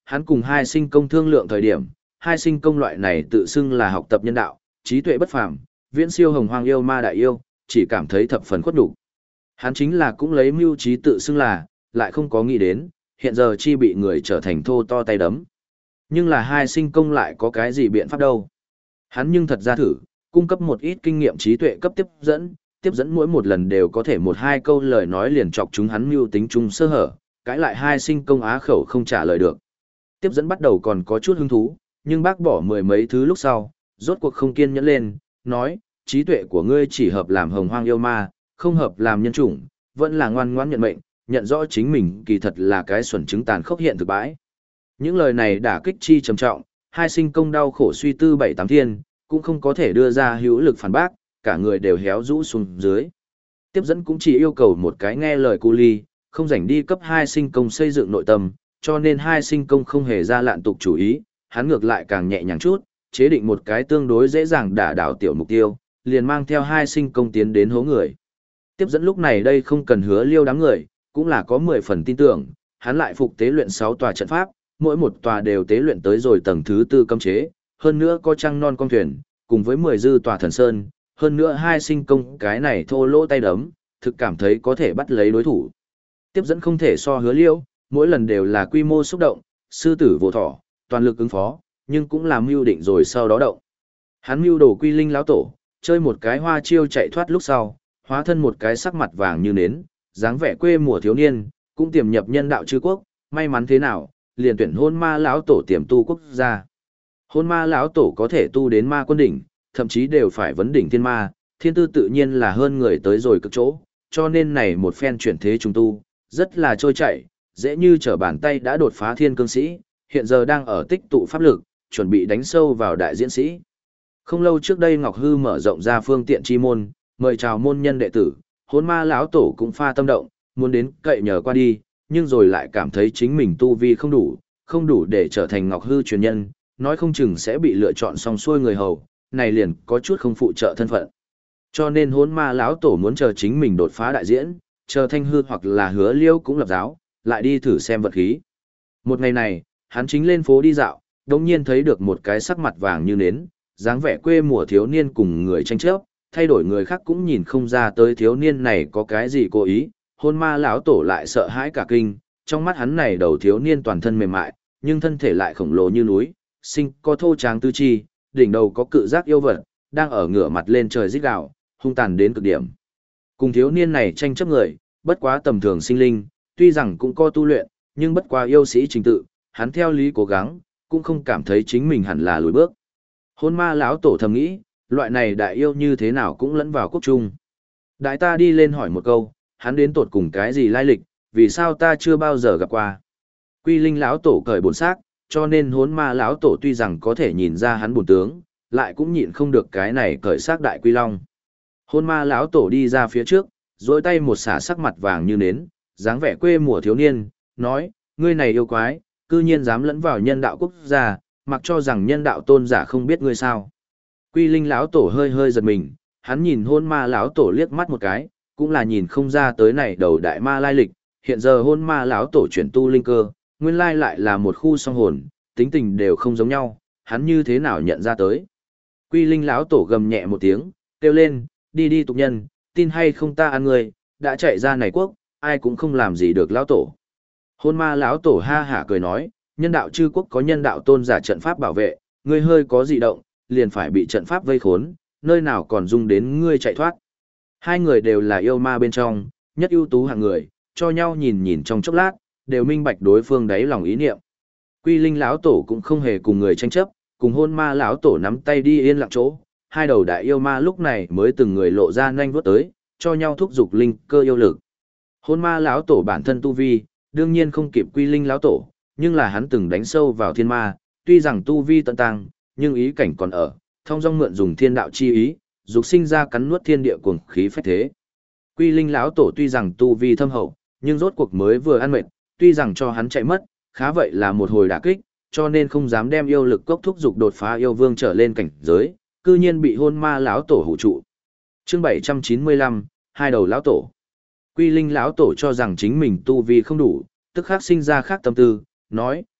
hắn cùng hai sinh công thương lượng thời điểm, hai sinh công loại này tự xưng là học tập nhân đạo, trí tuệ bất phàm, viễn siêu hồng hoang yêu ma đại yêu, chỉ cảm thấy thập phần khuất đủ. Hắn chính là cũng lấy mưu trí tự xưng là, lại không có nghĩ đến, hiện giờ chi bị người trở thành thô to tay đấm. Nhưng là hai sinh công lại có cái gì biện pháp đâu. Hắn nhưng thật ra thử, cung cấp một ít kinh nghiệm trí tuệ cấp tiếp dẫn, tiếp dẫn mỗi một lần đều có thể một hai câu lời nói liền chọc chúng hắn mưu tính chung sơ hở, cãi lại hai sinh công á khẩu không trả lời được. Tiếp dẫn bắt đầu còn có chút hứng thú, nhưng bác bỏ mười mấy thứ lúc sau, rốt cuộc không kiên nhẫn lên, nói, trí tuệ của ngươi chỉ hợp làm hồng hoang yêu ma, không hợp làm nhân chủng, vẫn là ngoan ngoãn nhận mệnh, nhận rõ chính mình kỳ thật là cái xuẩn chứng tàn khốc hiện thực bãi. Những lời này đả kích chi trầm trọng, hai sinh công đau khổ suy tư bảy tám thiên, cũng không có thể đưa ra hữu lực phản bác, cả người đều héo rũ xuống dưới. Tiếp dẫn cũng chỉ yêu cầu một cái nghe lời cu ly, không rảnh đi cấp hai sinh công xây dựng nội tâm, cho nên hai sinh công không hề ra lạn tục chủ ý, hắn ngược lại càng nhẹ nhàng chút, chế định một cái tương đối dễ dàng đả đảo tiểu mục tiêu, liền mang theo hai sinh công tiến đến hố người. Tiếp dẫn lúc này đây không cần hứa liêu đám người, cũng là có mười phần tin tưởng, hắn lại phục tế luyện sáu tòa trận pháp, mỗi một tòa đều tế luyện tới rồi tầng thứ tư cấm chế, hơn nữa có trăng non con thuyền, cùng với mười dư tòa thần sơn, hơn nữa hai sinh công cái này thô lỗ tay đấm, thực cảm thấy có thể bắt lấy đối thủ. Tiếp dẫn không thể so hứa liêu, mỗi lần đều là quy mô xúc động, sư tử vô thỏ, toàn lực ứng phó, nhưng cũng làm mưu định rồi sau đó động. Hắn mưu đồ quy linh lão tổ, chơi một cái hoa chiêu chạy thoát lúc sau, hóa thân một cái sắc mặt vàng như nến, dáng vẻ quê mùa thiếu niên, cũng tiềm nhập nhân đạo chư quốc, may mắn thế nào, liền tuyển hôn ma lão tổ tiềm tu quốc gia. Hôn ma lão tổ có thể tu đến ma quân đỉnh, thậm chí đều phải vấn đỉnh thiên ma, thiên tư tự nhiên là hơn người tới rồi cực chỗ, cho nên này một phen chuyển thế trùng tu, rất là trôi chảy, dễ như trở bàn tay đã đột phá thiên cương sĩ, hiện giờ đang ở tích tụ pháp lực, chuẩn bị đánh sâu vào đại diễn sĩ. Không lâu trước đây Ngọc Hư mở rộng ra phương tiện chi môn, mời chào môn nhân đệ tử, hôn ma lão tổ cũng pha tâm động, muốn đến cậy nhờ qua đi, nhưng rồi lại cảm thấy chính mình tu vi không đủ, không đủ để trở thành Ngọc Hư truyền nhân, nói không chừng sẽ bị lựa chọn xong xuôi người hầu, này liền có chút không phụ trợ thân phận. Cho nên hôn ma lão tổ muốn chờ chính mình đột phá đại diễn, chờ Thanh Hư hoặc là Hứa Liêu cũng lập giáo, lại đi thử xem vật khí. Một ngày này, hắn chính lên phố đi dạo, đồng nhiên thấy được một cái sắc mặt vàng như nến, dáng vẻ quê mùa thiếu niên cùng người tranh chấp, thay đổi người khác cũng nhìn không ra tới thiếu niên này có cái gì cố ý, hôn ma lão tổ lại sợ hãi cả kinh, trong mắt hắn này đầu thiếu niên toàn thân mềm mại, nhưng thân thể lại khổng lồ như núi, sinh có thô tráng tư chi, đỉnh đầu có cự giác yêu vật, đang ở ngửa mặt lên trời rít gào, hung tàn đến cực điểm. Cùng thiếu niên này tranh chấp người, bất quá tầm thường sinh linh, tuy rằng cũng có tu luyện, nhưng bất quá yêu sĩ trình tự, hắn theo lý cố gắng, cũng không cảm thấy chính mình hẳn là lùi bước. Hôn ma lão tổ thầm nghĩ, loại này đại yêu như thế nào cũng lẫn vào quốc trung. Đại ta đi lên hỏi một câu, hắn đến tột cùng cái gì lai lịch, vì sao ta chưa bao giờ gặp qua. Quy linh lão tổ cởi bổn xác, cho nên hôn ma lão tổ tuy rằng có thể nhìn ra hắn bổn tướng, lại cũng nhịn không được cái này cởi xác đại quy long. Hôn ma lão tổ đi ra phía trước, dối tay một xả sắc mặt vàng như nến, dáng vẻ quê mùa thiếu niên, nói, ngươi này yêu quái, cư nhiên dám lẫn vào nhân đạo quốc gia, mặc cho rằng nhân đạo tôn giả không biết ngươi sao. Quy linh lão tổ hơi hơi giật mình, hắn nhìn hôn ma lão tổ liếc mắt một cái, cũng là nhìn không ra tới này đầu đại ma lai lịch, hiện giờ hôn ma lão tổ chuyển tu linh cơ, nguyên lai lại là một khu song hồn, tính tình đều không giống nhau, hắn như thế nào nhận ra tới. Quy linh lão tổ gầm nhẹ một tiếng, kêu lên, đi đi tục nhân, tin hay không ta ăn ngươi, đã chạy ra này quốc, ai cũng không làm gì được lão tổ. Hôn ma lão tổ ha hả cười nói, nhân đạo chư quốc có nhân đạo tôn giả trận pháp bảo vệ, ngươi hơi có dị động, liền phải bị trận pháp vây khốn, nơi nào còn dung đến ngươi chạy thoát. Hai người đều là yêu ma bên trong, nhất ưu tú hạng người, cho nhau nhìn nhìn trong chốc lát, đều minh bạch đối phương đáy lòng ý niệm. Quy linh lão tổ cũng không hề cùng người tranh chấp, cùng hôn ma lão tổ nắm tay đi yên lặng chỗ, hai đầu đại yêu ma lúc này mới từng người lộ ra nhanh vuốt tới, cho nhau thúc giục linh cơ yêu lực. Hôn ma lão tổ bản thân tu vi, đương nhiên không kịp quy linh lão tổ, nhưng là hắn từng đánh sâu vào thiên ma, tuy rằng tu vi tận tăng, nhưng ý cảnh còn ở, thông dong mượn dùng thiên đạo chi ý, dục sinh ra cắn nuốt thiên địa cuồng khí phách thế. Quy linh lão tổ tuy rằng tu vi thâm hậu, nhưng rốt cuộc mới vừa ăn mệt, tuy rằng cho hắn chạy mất, khá vậy là một hồi đả kích, cho nên không dám đem yêu lực cốc thúc dục đột phá yêu vương trở lên cảnh giới, cư nhiên bị hôn ma lão tổ hủ trụ. Chương bảy trăm chín mươi lăm, hai đầu lão tổ. Quy linh lão tổ cho rằng chính mình tu vi không đủ, tức khắc sinh ra khác tâm tư, nói,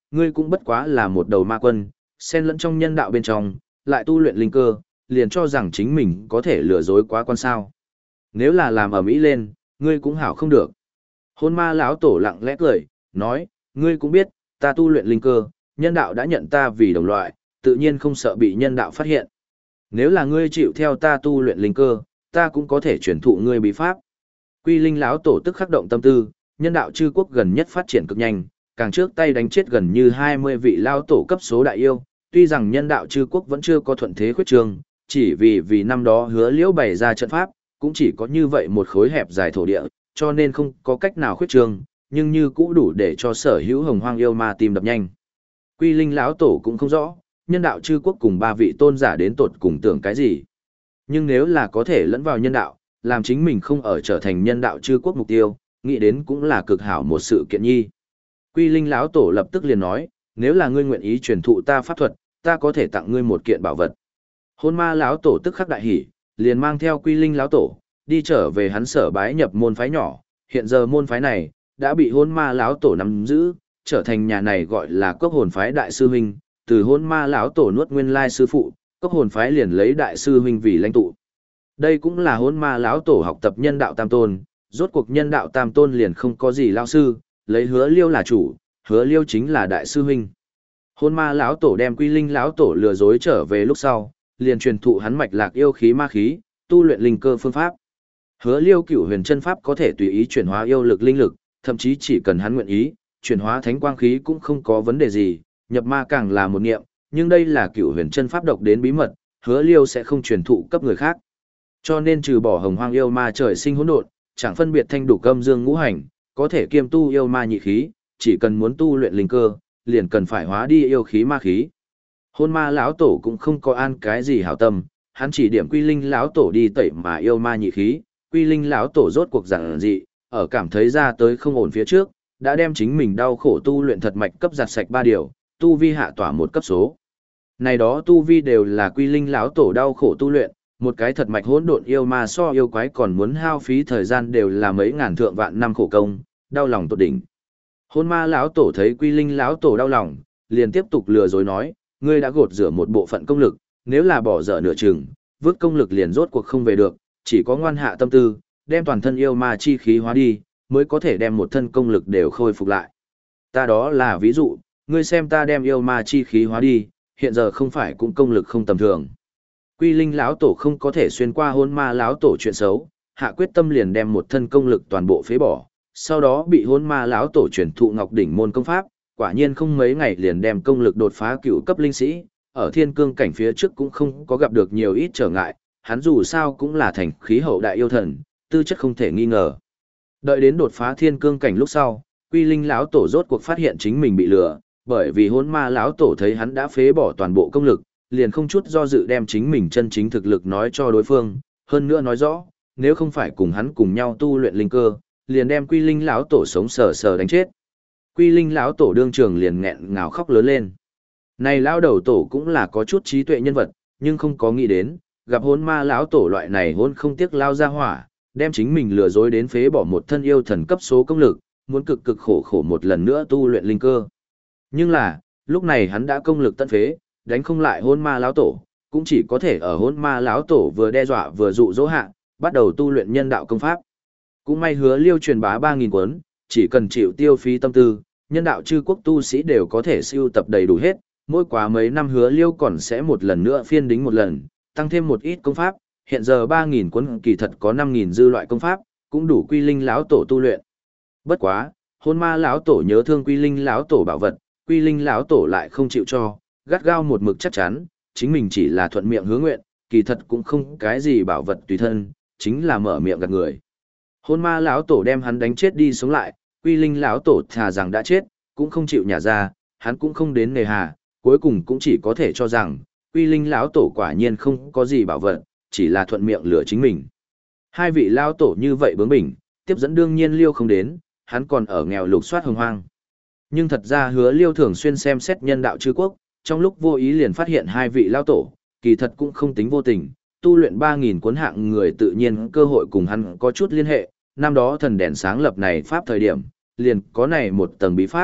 ngươi cũng bất quá là một đầu ma quân, xen lẫn trong nhân đạo bên trong, lại tu luyện linh cơ, liền cho rằng chính mình có thể lừa dối quá quan sao. Nếu là làm ở mỹ lên, ngươi cũng hảo không được. Hôn ma lão tổ lặng lẽ cười, nói, ngươi cũng biết, ta tu luyện linh cơ, nhân đạo đã nhận ta vì đồng loại, tự nhiên không sợ bị nhân đạo phát hiện. Nếu là ngươi chịu theo ta tu luyện linh cơ, ta cũng có thể truyền thụ ngươi bí pháp. Quy Linh lão tổ tức khắc động tâm tư, nhân đạo chư quốc gần nhất phát triển cực nhanh, càng trước tay đánh chết gần như hai mươi vị lão tổ cấp số đại yêu, tuy rằng nhân đạo chư quốc vẫn chưa có thuận thế khuyết trường, chỉ vì vì năm đó hứa liễu bày ra trận pháp, cũng chỉ có như vậy một khối hẹp dài thổ địa, cho nên không có cách nào khuyết trường, nhưng như cũ đủ để cho sở hữu hồng hoang yêu ma tìm đập nhanh. Quy Linh lão tổ cũng không rõ, nhân đạo chư quốc cùng ba vị tôn giả đến tột cùng tưởng cái gì. Nhưng nếu là có thể lẫn vào nhân đạo, làm chính mình không ở trở thành nhân đạo chư quốc mục tiêu, nghĩ đến cũng là cực hảo một sự kiện nhi. Quy Linh lão tổ lập tức liền nói, nếu là ngươi nguyện ý truyền thụ ta pháp thuật, ta có thể tặng ngươi một kiện bảo vật. Hôn ma lão tổ tức khắc đại hỉ, liền mang theo Quy Linh lão tổ, đi trở về hắn sở bái nhập môn phái nhỏ, hiện giờ môn phái này đã bị hôn ma lão tổ nắm giữ, trở thành nhà này gọi là cốc hồn phái đại sư huynh, từ hôn ma lão tổ nuốt nguyên lai sư phụ, cốc hồn phái liền lấy đại sư huynh vì lãnh tụ. Đây cũng là hôn ma lão tổ học tập nhân đạo tam tôn, rốt cuộc nhân đạo tam tôn liền không có gì lao sư, lấy hứa liêu là chủ, hứa liêu chính là đại sư huynh. Hôn ma lão tổ đem Quy Linh lão tổ lừa dối trở về lúc sau, liền truyền thụ hắn mạch lạc yêu khí ma khí, tu luyện linh cơ phương pháp. Hứa liêu cửu huyền chân pháp có thể tùy ý chuyển hóa yêu lực linh lực, thậm chí chỉ cần hắn nguyện ý, chuyển hóa thánh quang khí cũng không có vấn đề gì, nhập ma càng là một niệm, nhưng đây là cửu huyền chân pháp độc đến bí mật, hứa liêu sẽ không truyền thụ cấp người khác. Cho nên trừ bỏ hồng hoang yêu ma trời sinh hỗn độn, chẳng phân biệt thanh đủ âm dương ngũ hành, có thể kiêm tu yêu ma nhị khí, chỉ cần muốn tu luyện linh cơ, liền cần phải hóa đi yêu khí ma khí. Hôn ma lão tổ cũng không có an cái gì hảo tâm, hắn chỉ điểm Quy Linh lão tổ đi tẩy mà yêu ma nhị khí, Quy Linh lão tổ rốt cuộc giản dị, ở cảm thấy ra tới không ổn phía trước, đã đem chính mình đau khổ tu luyện thật mạch cấp giặt sạch ba điều, tu vi hạ tỏa một cấp số. Này đó tu vi đều là Quy Linh lão tổ đau khổ tu luyện, một cái thật mạch hỗn độn yêu ma so yêu quái còn muốn hao phí thời gian đều là mấy ngàn thượng vạn năm khổ công, đau lòng tột đỉnh. Hôn ma lão tổ thấy Quy Linh lão tổ đau lòng, liền tiếp tục lừa dối nói, ngươi đã gột rửa một bộ phận công lực, nếu là bỏ dở nửa chừng, vứt công lực liền rốt cuộc không về được, chỉ có ngoan hạ tâm tư, đem toàn thân yêu ma chi khí hóa đi, mới có thể đem một thân công lực đều khôi phục lại. Ta đó là ví dụ, ngươi xem ta đem yêu ma chi khí hóa đi, hiện giờ không phải cũng công lực không tầm thường. Quy Linh lão tổ không có thể xuyên qua hôn ma lão tổ chuyện xấu, hạ quyết tâm liền đem một thân công lực toàn bộ phế bỏ, sau đó bị hôn ma lão tổ truyền thụ Ngọc đỉnh môn công pháp, quả nhiên không mấy ngày liền đem công lực đột phá cựu cấp linh sĩ, ở thiên cương cảnh phía trước cũng không có gặp được nhiều ít trở ngại, hắn dù sao cũng là thành khí hậu đại yêu thần, tư chất không thể nghi ngờ. Đợi đến đột phá thiên cương cảnh lúc sau, Quy Linh lão tổ rốt cuộc phát hiện chính mình bị lừa, bởi vì hôn ma lão tổ thấy hắn đã phế bỏ toàn bộ công lực, liền không chút do dự đem chính mình chân chính thực lực nói cho đối phương, hơn nữa nói rõ, nếu không phải cùng hắn cùng nhau tu luyện linh cơ, liền đem Quy Linh lão tổ sống sờ sờ đánh chết. Quy Linh lão tổ đương trường liền nghẹn ngào khóc lớn lên. Này lão đầu tổ cũng là có chút trí tuệ nhân vật, nhưng không có nghĩ đến, gặp hôn ma lão tổ loại này hôn không tiếc lao ra hỏa, đem chính mình lừa dối đến phế bỏ một thân yêu thần cấp số công lực, muốn cực cực khổ khổ một lần nữa tu luyện linh cơ. Nhưng là, lúc này hắn đã công lực tận phế, đánh không lại hôn ma lão tổ, cũng chỉ có thể ở hôn ma lão tổ vừa đe dọa vừa dụ dỗ hạ, bắt đầu tu luyện nhân đạo công pháp. Cũng may hứa liêu truyền bá ba nghìn cuốn, chỉ cần chịu tiêu phí tâm tư, nhân đạo chư quốc tu sĩ đều có thể siêu tập đầy đủ hết, mỗi quá mấy năm hứa liêu còn sẽ một lần nữa phiên đính một lần, tăng thêm một ít công pháp, hiện giờ ba nghìn cuốn kỳ thật có năm nghìn dư loại công pháp, cũng đủ Quy Linh lão tổ tu luyện. Bất quá, hôn ma lão tổ nhớ thương Quy Linh lão tổ bảo vật, Quy Linh lão tổ lại không chịu cho, gắt gao một mực chắc chắn, chính mình chỉ là thuận miệng hứa nguyện, kỳ thật cũng không cái gì bảo vật tùy thân, chính là mở miệng gạt người. Hôn ma lão tổ đem hắn đánh chết đi sống lại, Quy Linh lão tổ thà rằng đã chết, cũng không chịu nhả ra, hắn cũng không đến nề hà, cuối cùng cũng chỉ có thể cho rằng, Quy Linh lão tổ quả nhiên không có gì bảo vật, chỉ là thuận miệng lừa chính mình. Hai vị lão tổ như vậy bướng bỉnh, tiếp dẫn đương nhiên Liêu không đến, hắn còn ở nghèo lục soát hồng hoang. Nhưng thật ra hứa Liêu thường xuyên xem xét nhân đạo chư quốc, trong lúc vô ý liền phát hiện hai vị lão tổ, kỳ thật cũng không tính vô tình, tu luyện ba nghìn cuốn hạng người tự nhiên cơ hội cùng hắn có chút liên hệ, năm đó thần đèn sáng lập này pháp thời điểm, liền có này một tầng bí pháp,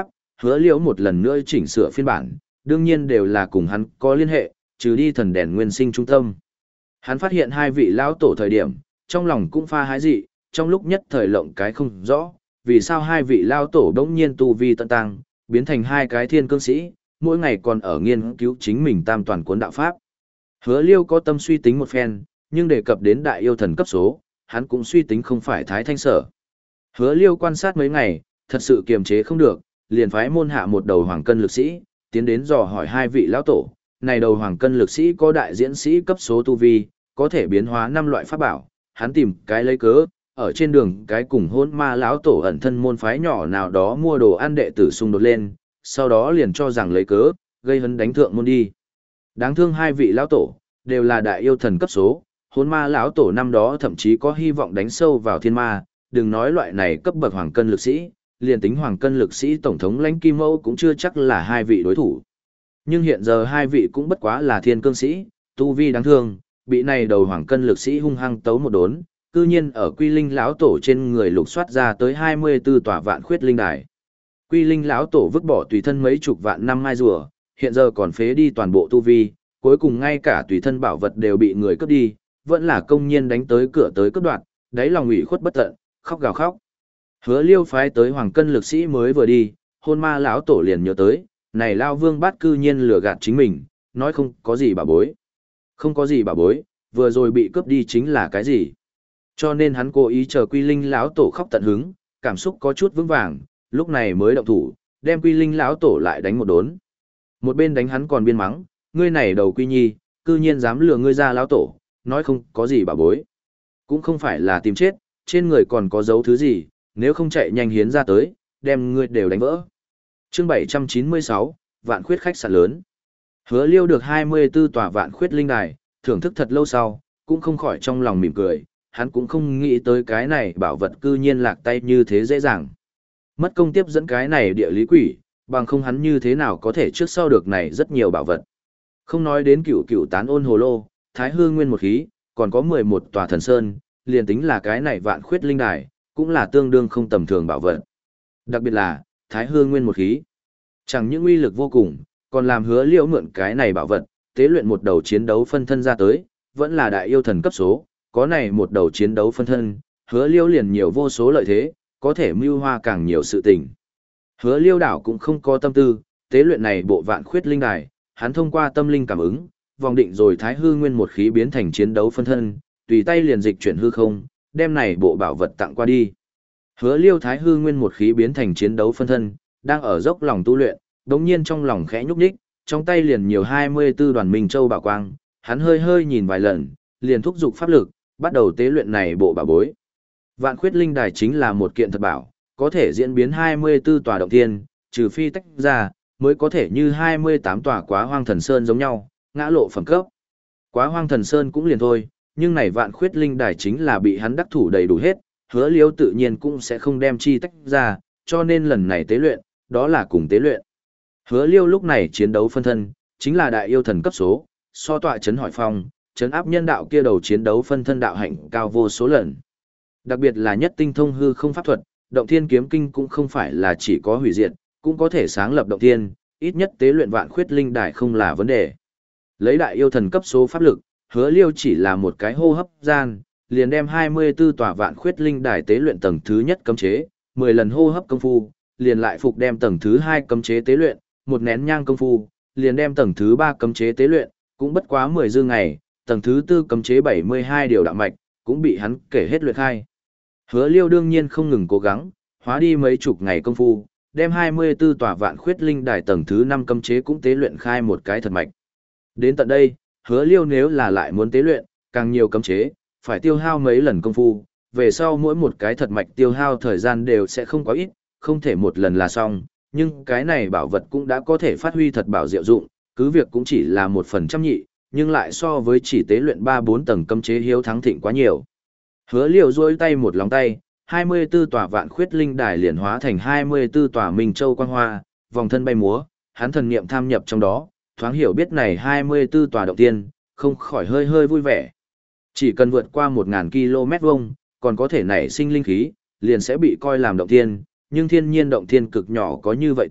Hứa Liễu một lần nữa chỉnh sửa phiên bản, đương nhiên đều là cùng hắn có liên hệ, trừ đi thần đèn nguyên sinh trung tâm. Hắn phát hiện hai vị lão tổ thời điểm, trong lòng cũng pha hái dị, trong lúc nhất thời lộng cái không rõ, vì sao hai vị lão tổ đống nhiên tu vi tận tăng, biến thành hai cái thiên cương sĩ, mỗi ngày còn ở nghiên cứu chính mình tam toàn cuốn đạo pháp. Hứa Liêu có tâm suy tính một phen, nhưng đề cập đến đại yêu thần cấp số, hắn cũng suy tính không phải thái thanh sở. Hứa Liêu quan sát mấy ngày, thật sự kiềm chế không được, liền phái môn hạ một đầu hoàng cân lực sĩ, tiến đến dò hỏi hai vị lão tổ, này đầu hoàng cân lực sĩ có đại diễn sĩ cấp số tu vi, có thể biến hóa năm loại pháp bảo, hắn tìm cái lấy cớ, ở trên đường cái cùng hôn ma lão tổ ẩn thân môn phái nhỏ nào đó mua đồ ăn đệ tử xung đột lên, sau đó liền cho rằng lấy cớ, gây hấn đánh thượng môn đi. Đáng thương hai vị lão tổ, đều là đại yêu thần cấp số, hôn ma lão tổ năm đó thậm chí có hy vọng đánh sâu vào thiên ma, đừng nói loại này cấp bậc hoàng cân lực sĩ, liền tính hoàng cân lực sĩ tổng thống lãnh kim mẫu cũng chưa chắc là hai vị đối thủ. Nhưng hiện giờ hai vị cũng bất quá là thiên cương sĩ, tu vi đáng thương, bị này đầu hoàng cân lực sĩ hung hăng tấu một đốn, cư nhiên ở Quy Linh lão tổ trên người lục soát ra tới hai mươi tư tòa vạn khuyết linh đài. Quy Linh lão tổ vứt bỏ tùy thân mấy chục vạn năm mai rùa, hiện giờ còn phế đi toàn bộ tu vi, cuối cùng ngay cả tùy thân bảo vật đều bị người cướp đi, vẫn là công nhiên đánh tới cửa tới cướp đoạt, đáy lòng ủy khuất bất tận, khóc gào khóc. Hứa Liêu phái tới hoàng cân lực sĩ mới vừa đi, hôn ma lão tổ liền nhớ tới, này lao vương bát cư nhiên lừa gạt chính mình, nói không có gì bà bối. Không có gì bà bối, vừa rồi bị cướp đi chính là cái gì. Cho nên hắn cố ý chờ Quy Linh lão tổ khóc tận hứng, cảm xúc có chút vững vàng, lúc này mới động thủ, đem Quy Linh lão tổ lại đánh một đốn. Một bên đánh hắn còn biên mắng, ngươi này đầu Quy Nhi, cư nhiên dám lừa ngươi ra lão tổ, nói không có gì bà bối. Cũng không phải là tìm chết, trên người còn có dấu thứ gì, nếu không chạy nhanh hiến ra tới, đem ngươi đều đánh vỡ. Chương bảy trăm chín mươi sáu, Vạn Khuyết khách sạn lớn. Hứa Liêu được hai mươi tư tòa Vạn Khuyết linh đài, thưởng thức thật lâu sau, cũng không khỏi trong lòng mỉm cười, hắn cũng không nghĩ tới cái này bảo vật cư nhiên lạc tay như thế dễ dàng. Mất công tiếp dẫn cái này địa lý quỷ, bằng không hắn như thế nào có thể trước sau được này rất nhiều bảo vật. Không nói đến cửu cửu tán ôn hồ lô, thái hư nguyên một khí, còn có mười một tòa thần sơn, liền tính là cái này Vạn Khuyết linh đài, cũng là tương đương không tầm thường bảo vật. Đặc biệt là, thái hư nguyên một khí. Chẳng những uy lực vô cùng, còn làm Hứa Liễu mượn cái này bảo vật, tế luyện một đầu chiến đấu phân thân ra tới, vẫn là đại yêu thần cấp số, có này một đầu chiến đấu phân thân, Hứa Liễu liền nhiều vô số lợi thế, có thể mưu hoa càng nhiều sự tình. Hứa Liêu đảo cũng không có tâm tư, tế luyện này bộ Vạn Khuyết linh đài, hắn thông qua tâm linh cảm ứng, vòng định rồi thái hư nguyên một khí biến thành chiến đấu phân thân, tùy tay liền dịch chuyển hư không, đem này bộ bảo vật tặng qua đi. Hứa Liêu thái hư nguyên một khí biến thành chiến đấu phân thân, đang ở dốc lòng tu luyện, đống nhiên trong lòng khẽ nhúc nhích, trong tay liền nhiều hai mươi tư đoàn minh châu bảo quang, hắn hơi hơi nhìn vài lần, liền thúc giục pháp lực, bắt đầu tế luyện này bộ bảo bối. Vạn Khuyết linh đài chính là một kiện thật bảo, có thể diễn biến hai mươi tư tòa động thiên, trừ phi tách ra, mới có thể như hai mươi tám tòa Quá Hoang Thần Sơn giống nhau, ngã lộ phẩm cấp. Quá Hoang Thần Sơn cũng liền thôi, nhưng này Vạn Khuyết linh đài chính là bị hắn đắc thủ đầy đủ hết, Hứa Liêu tự nhiên cũng sẽ không đem chi tách ra, cho nên lần này tế luyện, đó là cùng tế luyện. Hứa Liêu lúc này chiến đấu phân thân, chính là đại yêu thần cấp số, so tọa chấn hỏi phong, chấn áp nhân đạo kia đầu chiến đấu phân thân đạo hạnh cao vô số lần. Đặc biệt là nhất tinh thông hư không pháp thuật, động thiên kiếm kinh cũng không phải là chỉ có hủy diệt, cũng có thể sáng lập động thiên, ít nhất tế luyện Vạn Khuyết linh đài không là vấn đề. Lấy đại yêu thần cấp số pháp lực, Hứa Liêu chỉ là một cái hô hấp gian, liền đem hai mươi tư tòa Vạn Khuyết linh đài tế luyện tầng thứ nhất cấm chế, mười lần hô hấp công phu, liền lại phục đem tầng thứ hai cấm chế tế luyện, một nén nhang công phu, liền đem tầng thứ ba cấm chế tế luyện, cũng bất quá mười dư ngày, tầng thứ tư cấm chế bảy mươi hai điều đạo mạch, cũng bị hắn kể hết luyện khai. Hứa Liêu đương nhiên không ngừng cố gắng, hóa đi mấy chục ngày công phu, đem hai mươi tư tòa Vạn Khuyết linh đài tầng thứ năm cấm chế cũng tế luyện khai một cái thật mạch. Đến tận đây, Hứa Liêu nếu là lại muốn tế luyện, càng nhiều cấm chế, phải tiêu hao mấy lần công phu, về sau mỗi một cái thật mạch tiêu hao thời gian đều sẽ không quá ít, không thể một lần là xong, nhưng cái này bảo vật cũng đã có thể phát huy thật bảo diệu dụng, cứ việc cũng chỉ là một phần trăm nhị, nhưng lại so với chỉ tế luyện ba bốn tầng cấm chế hiếu thắng thịnh quá nhiều. Hứa Liêu duỗi tay một lòng tay, hai mươi tư tòa Vạn Khuyết linh đài liền hóa thành hai mươi tư tòa Minh Châu quang hoa, vòng thân bay múa, hắn thần niệm tham nhập trong đó, thoáng hiểu biết này hai mươi tư tòa động tiên, không khỏi hơi hơi vui vẻ. Chỉ cần vượt qua một nghìn ki lô mét vuông, còn có thể nảy sinh linh khí, liền sẽ bị coi làm động tiên, nhưng thiên nhiên động thiên cực nhỏ có như vậy tiểu,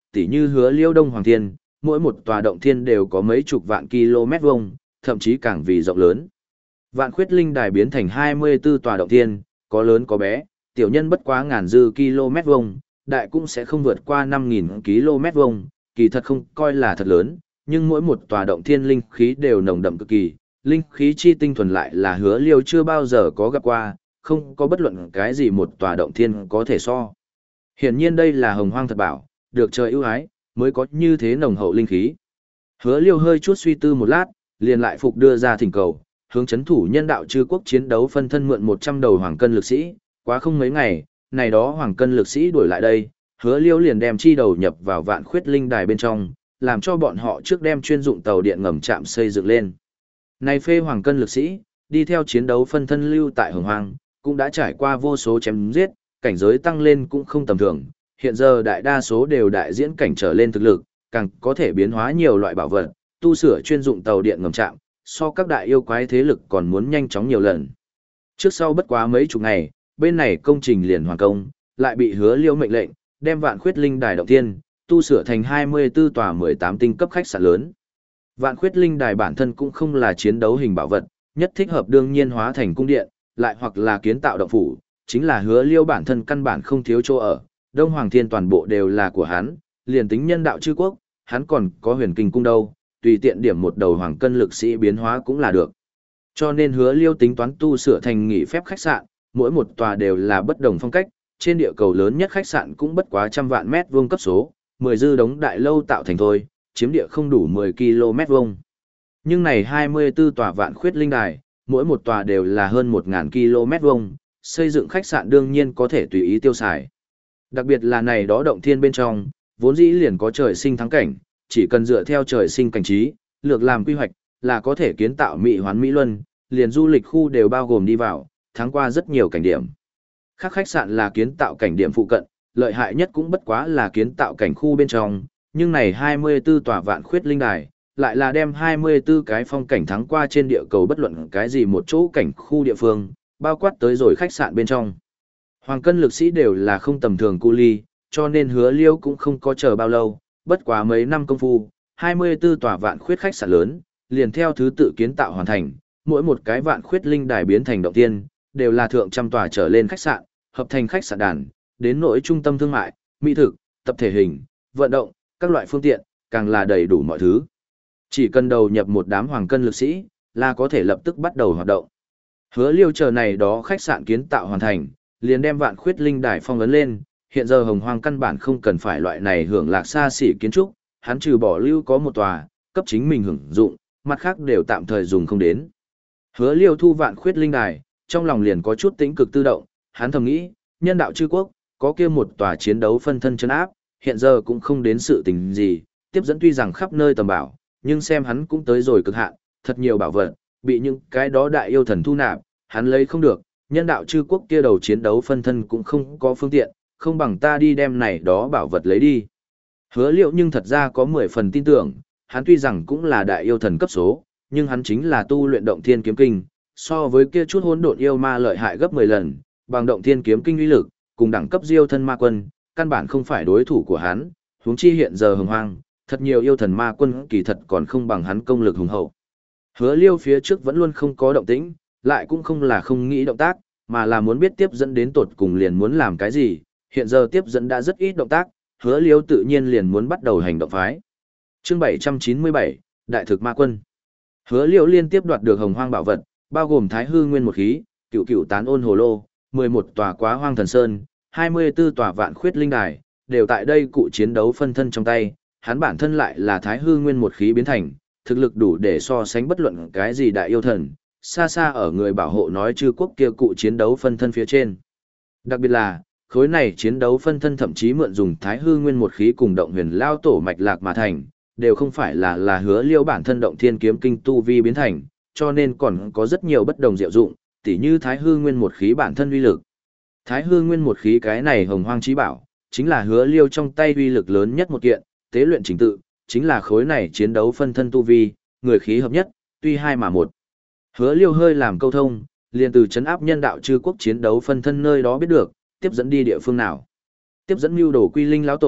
tỉ như Hứa Liêu Đông Hoàng Thiên, mỗi một tòa động thiên đều có mấy chục vạn km vuông, thậm chí càng vì rộng lớn. Vạn Khuyết Linh Đài biến thành hai mươi tư tòa động thiên, có lớn có bé, tiểu nhân bất quá ngàn dư km vuông, đại cũng sẽ không vượt qua năm nghìn km vuông, kỳ thật không coi là thật lớn, nhưng mỗi một tòa động thiên linh khí đều nồng đậm cực kỳ, linh khí chi tinh thuần lại là Hứa Liêu chưa bao giờ có gặp qua, không có bất luận cái gì một tòa động thiên có thể so. Hiển nhiên đây là hồng hoang thật bảo, được trời ưu ái, mới có như thế nồng hậu linh khí. Hứa Liêu hơi chút suy tư một lát, liền lại phục đưa ra thỉnh cầu, hướng chấn thủ nhân đạo chư quốc chiến đấu phân thân mượn một trăm đầu hoàng cân lực sĩ, quá không mấy ngày, này đó hoàng cân lực sĩ đuổi lại đây, Hứa Liêu liền đem chi đầu nhập vào Vạn Khuyết Linh Đài bên trong, làm cho bọn họ trước đem chuyên dụng tàu điện ngầm chạm xây dựng lên. Này phê hoàng cân lực sĩ, đi theo chiến đấu phân thân lưu tại Hồng Hoang, cũng đã trải qua vô số chém giết, cảnh giới tăng lên cũng không tầm thường, hiện giờ đại đa số đều đại diễn cảnh trở lên thực lực, càng có thể biến hóa nhiều loại bảo vật, tu sửa chuyên dụng tàu điện ngầm chạm, so các đại yêu quái thế lực còn muốn nhanh chóng nhiều lần. Trước sau bất quá mấy chục ngày, bên này công trình liền hoàn công, lại bị Hứa Liêu mệnh lệnh, đem Vạn Khuyết Linh Đài động thiên tu sửa thành hai mươi tư tòa mười tám tinh cấp khách sạn lớn. Vạn Khuyết Linh Đài bản thân cũng không là chiến đấu hình bảo vật, nhất thích hợp đương nhiên hóa thành cung điện, lại hoặc là kiến tạo động phủ, chính là Hứa Liêu bản thân căn bản không thiếu chỗ ở, Đông Hoàng Thiên toàn bộ đều là của hắn, liền tính nhân đạo chư quốc, hắn còn có Huyền Kinh cung đâu, tùy tiện điểm một đầu hoàng cân lực sĩ biến hóa cũng là được. Cho nên Hứa Liêu tính toán tu sửa thành nghỉ phép khách sạn, mỗi một tòa đều là bất đồng phong cách, trên địa cầu lớn nhất khách sạn cũng bất quá trăm vạn mét vuông cấp số, mười dư đống đại lâu tạo thành thôi, chiếm địa không đủ mười ki lô mét vuông. Nhưng này hai mươi tư tòa Vạn Khuyết Linh Đài, mỗi một tòa đều là hơn một nghìn ki lô mét vuông, xây dựng khách sạn đương nhiên có thể tùy ý tiêu xài. Đặc biệt là này đó động thiên bên trong, vốn dĩ liền có trời sinh thắng cảnh, chỉ cần dựa theo trời sinh cảnh trí, lược làm quy hoạch, là có thể kiến tạo mỹ hoán mỹ luân, liền du lịch khu đều bao gồm đi vào, thắng qua rất nhiều cảnh điểm. Khác khách sạn là kiến tạo cảnh điểm phụ cận, lợi hại nhất cũng bất quá là kiến tạo cảnh khu bên trong, nhưng này hai mươi tư tòa Vạn Khuyết Linh Đài, lại là đem hai mươi tư cái phong cảnh thắng qua trên địa cầu bất luận cái gì một chỗ cảnh khu địa phương, bao quát tới rồi khách sạn bên trong. Hoàng cân lực sĩ đều là không tầm thường cu ly, cho nên Hứa Liêu cũng không có chờ bao lâu, bất quá mấy năm công phu, hai mươi tư tòa Vạn Khuyết khách sạn lớn, liền theo thứ tự kiến tạo hoàn thành, mỗi một cái Vạn Khuyết Linh Đài biến thành động tiên, đều là thượng trăm tòa trở lên khách sạn, hợp thành khách sạn đàn, đến nỗi trung tâm thương mại, mỹ thực, tập thể hình, vận động, các loại phương tiện, càng là đầy đủ mọi thứ. Chỉ cần đầu nhập một đám hoàng cân lực sĩ, là có thể lập tức bắt đầu hoạt động. Hứa Liêu chờ này đó khách sạn kiến tạo hoàn thành, liền đem Vạn Khuyết Linh Đài phong ấn lên, hiện giờ Hồng Hoang căn bản không cần phải loại này hưởng lạc xa xỉ kiến trúc, hắn trừ bỏ lưu có một tòa, cấp chính mình hưởng dụng, mặt khác đều tạm thời dùng không đến. Hứa Liêu thu Vạn Khuyết Linh Đài, trong lòng liền có chút tĩnh cực tự động, hắn thầm nghĩ, nhân đạo chư quốc, có kia một tòa chiến đấu phân thân chân áp, hiện giờ cũng không đến sự tình gì, tiếp dẫn tuy rằng khắp nơi tầm bảo, nhưng xem hắn cũng tới rồi cực hạn, thật nhiều bảo vật, bị những cái đó đại yêu thần thu nạp, hắn lấy không được, nhân đạo chư quốc kia đầu chiến đấu phân thân cũng không có phương tiện, không bằng ta đi đem này đó bảo vật lấy đi. Hứa Liêu nhưng thật ra có mười phần tin tưởng, hắn tuy rằng cũng là đại yêu thần cấp số, nhưng hắn chính là tu luyện động thiên kiếm kinh, so với kia chút hỗn độn yêu ma lợi hại gấp mười lần, bằng động thiên kiếm kinh uy lực, cùng đẳng cấp diêu thân ma quân, căn bản không phải đối thủ của hắn, huống chi hiện giờ Hồng Hoang, thật nhiều yêu thần ma quân kỳ thật còn không bằng hắn công lực hùng hậu. Hứa Liêu phía trước vẫn luôn không có động tĩnh, lại cũng không là không nghĩ động tác, mà là muốn biết tiếp dẫn đến tột cùng liền muốn làm cái gì, hiện giờ tiếp dẫn đã rất ít động tác, Hứa Liêu tự nhiên liền muốn bắt đầu hành động phái. Chương bảy trăm chín mươi bảy, Đại thực ma quân. Hứa Liêu liên tiếp đoạt được Hồng Hoang bảo vật, bao gồm Thái Hư Nguyên một khí, Cửu Cửu Tán Ôn Hồ Lô, mười một tòa Quá Hoang Thần Sơn, hai mươi tư tòa Vạn Khuyết Linh Đài, đều tại đây cụ chiến đấu phân thân trong tay, hắn bản thân lại là Thái Hư Nguyên một khí biến thành, thực lực đủ để so sánh bất luận cái gì đại yêu thần, xa xa ở người bảo hộ nói chư quốc kia cụ chiến đấu phân thân phía trên. Đặc biệt là, khối này chiến đấu phân thân thậm chí mượn dùng Thái Hư Nguyên một khí cùng động huyền lao tổ mạch lạc mà thành, đều không phải là là Hứa Liêu bản thân động thiên kiếm kinh tu vi biến thành, cho nên còn có rất nhiều bất đồng diệu dụng, tỉ như Thái Hư Nguyên một khí bản thân uy lực. Thái Hư Nguyên một khí cái này hồng hoang chí bảo, chính là Hứa Liêu trong tay uy lực lớn nhất một kiện, tế luyện chính tự, chính là khối này chiến đấu phân thân tu vi, người khí hợp nhất, tuy hai mà một. Hứa Liêu hơi làm câu thông, liền từ trấn áp nhân đạo chư quốc chiến đấu phân thân nơi đó biết được, tiếp dẫn đi địa phương nào. Tiếp dẫn mưu đồ quy linh lão tổ,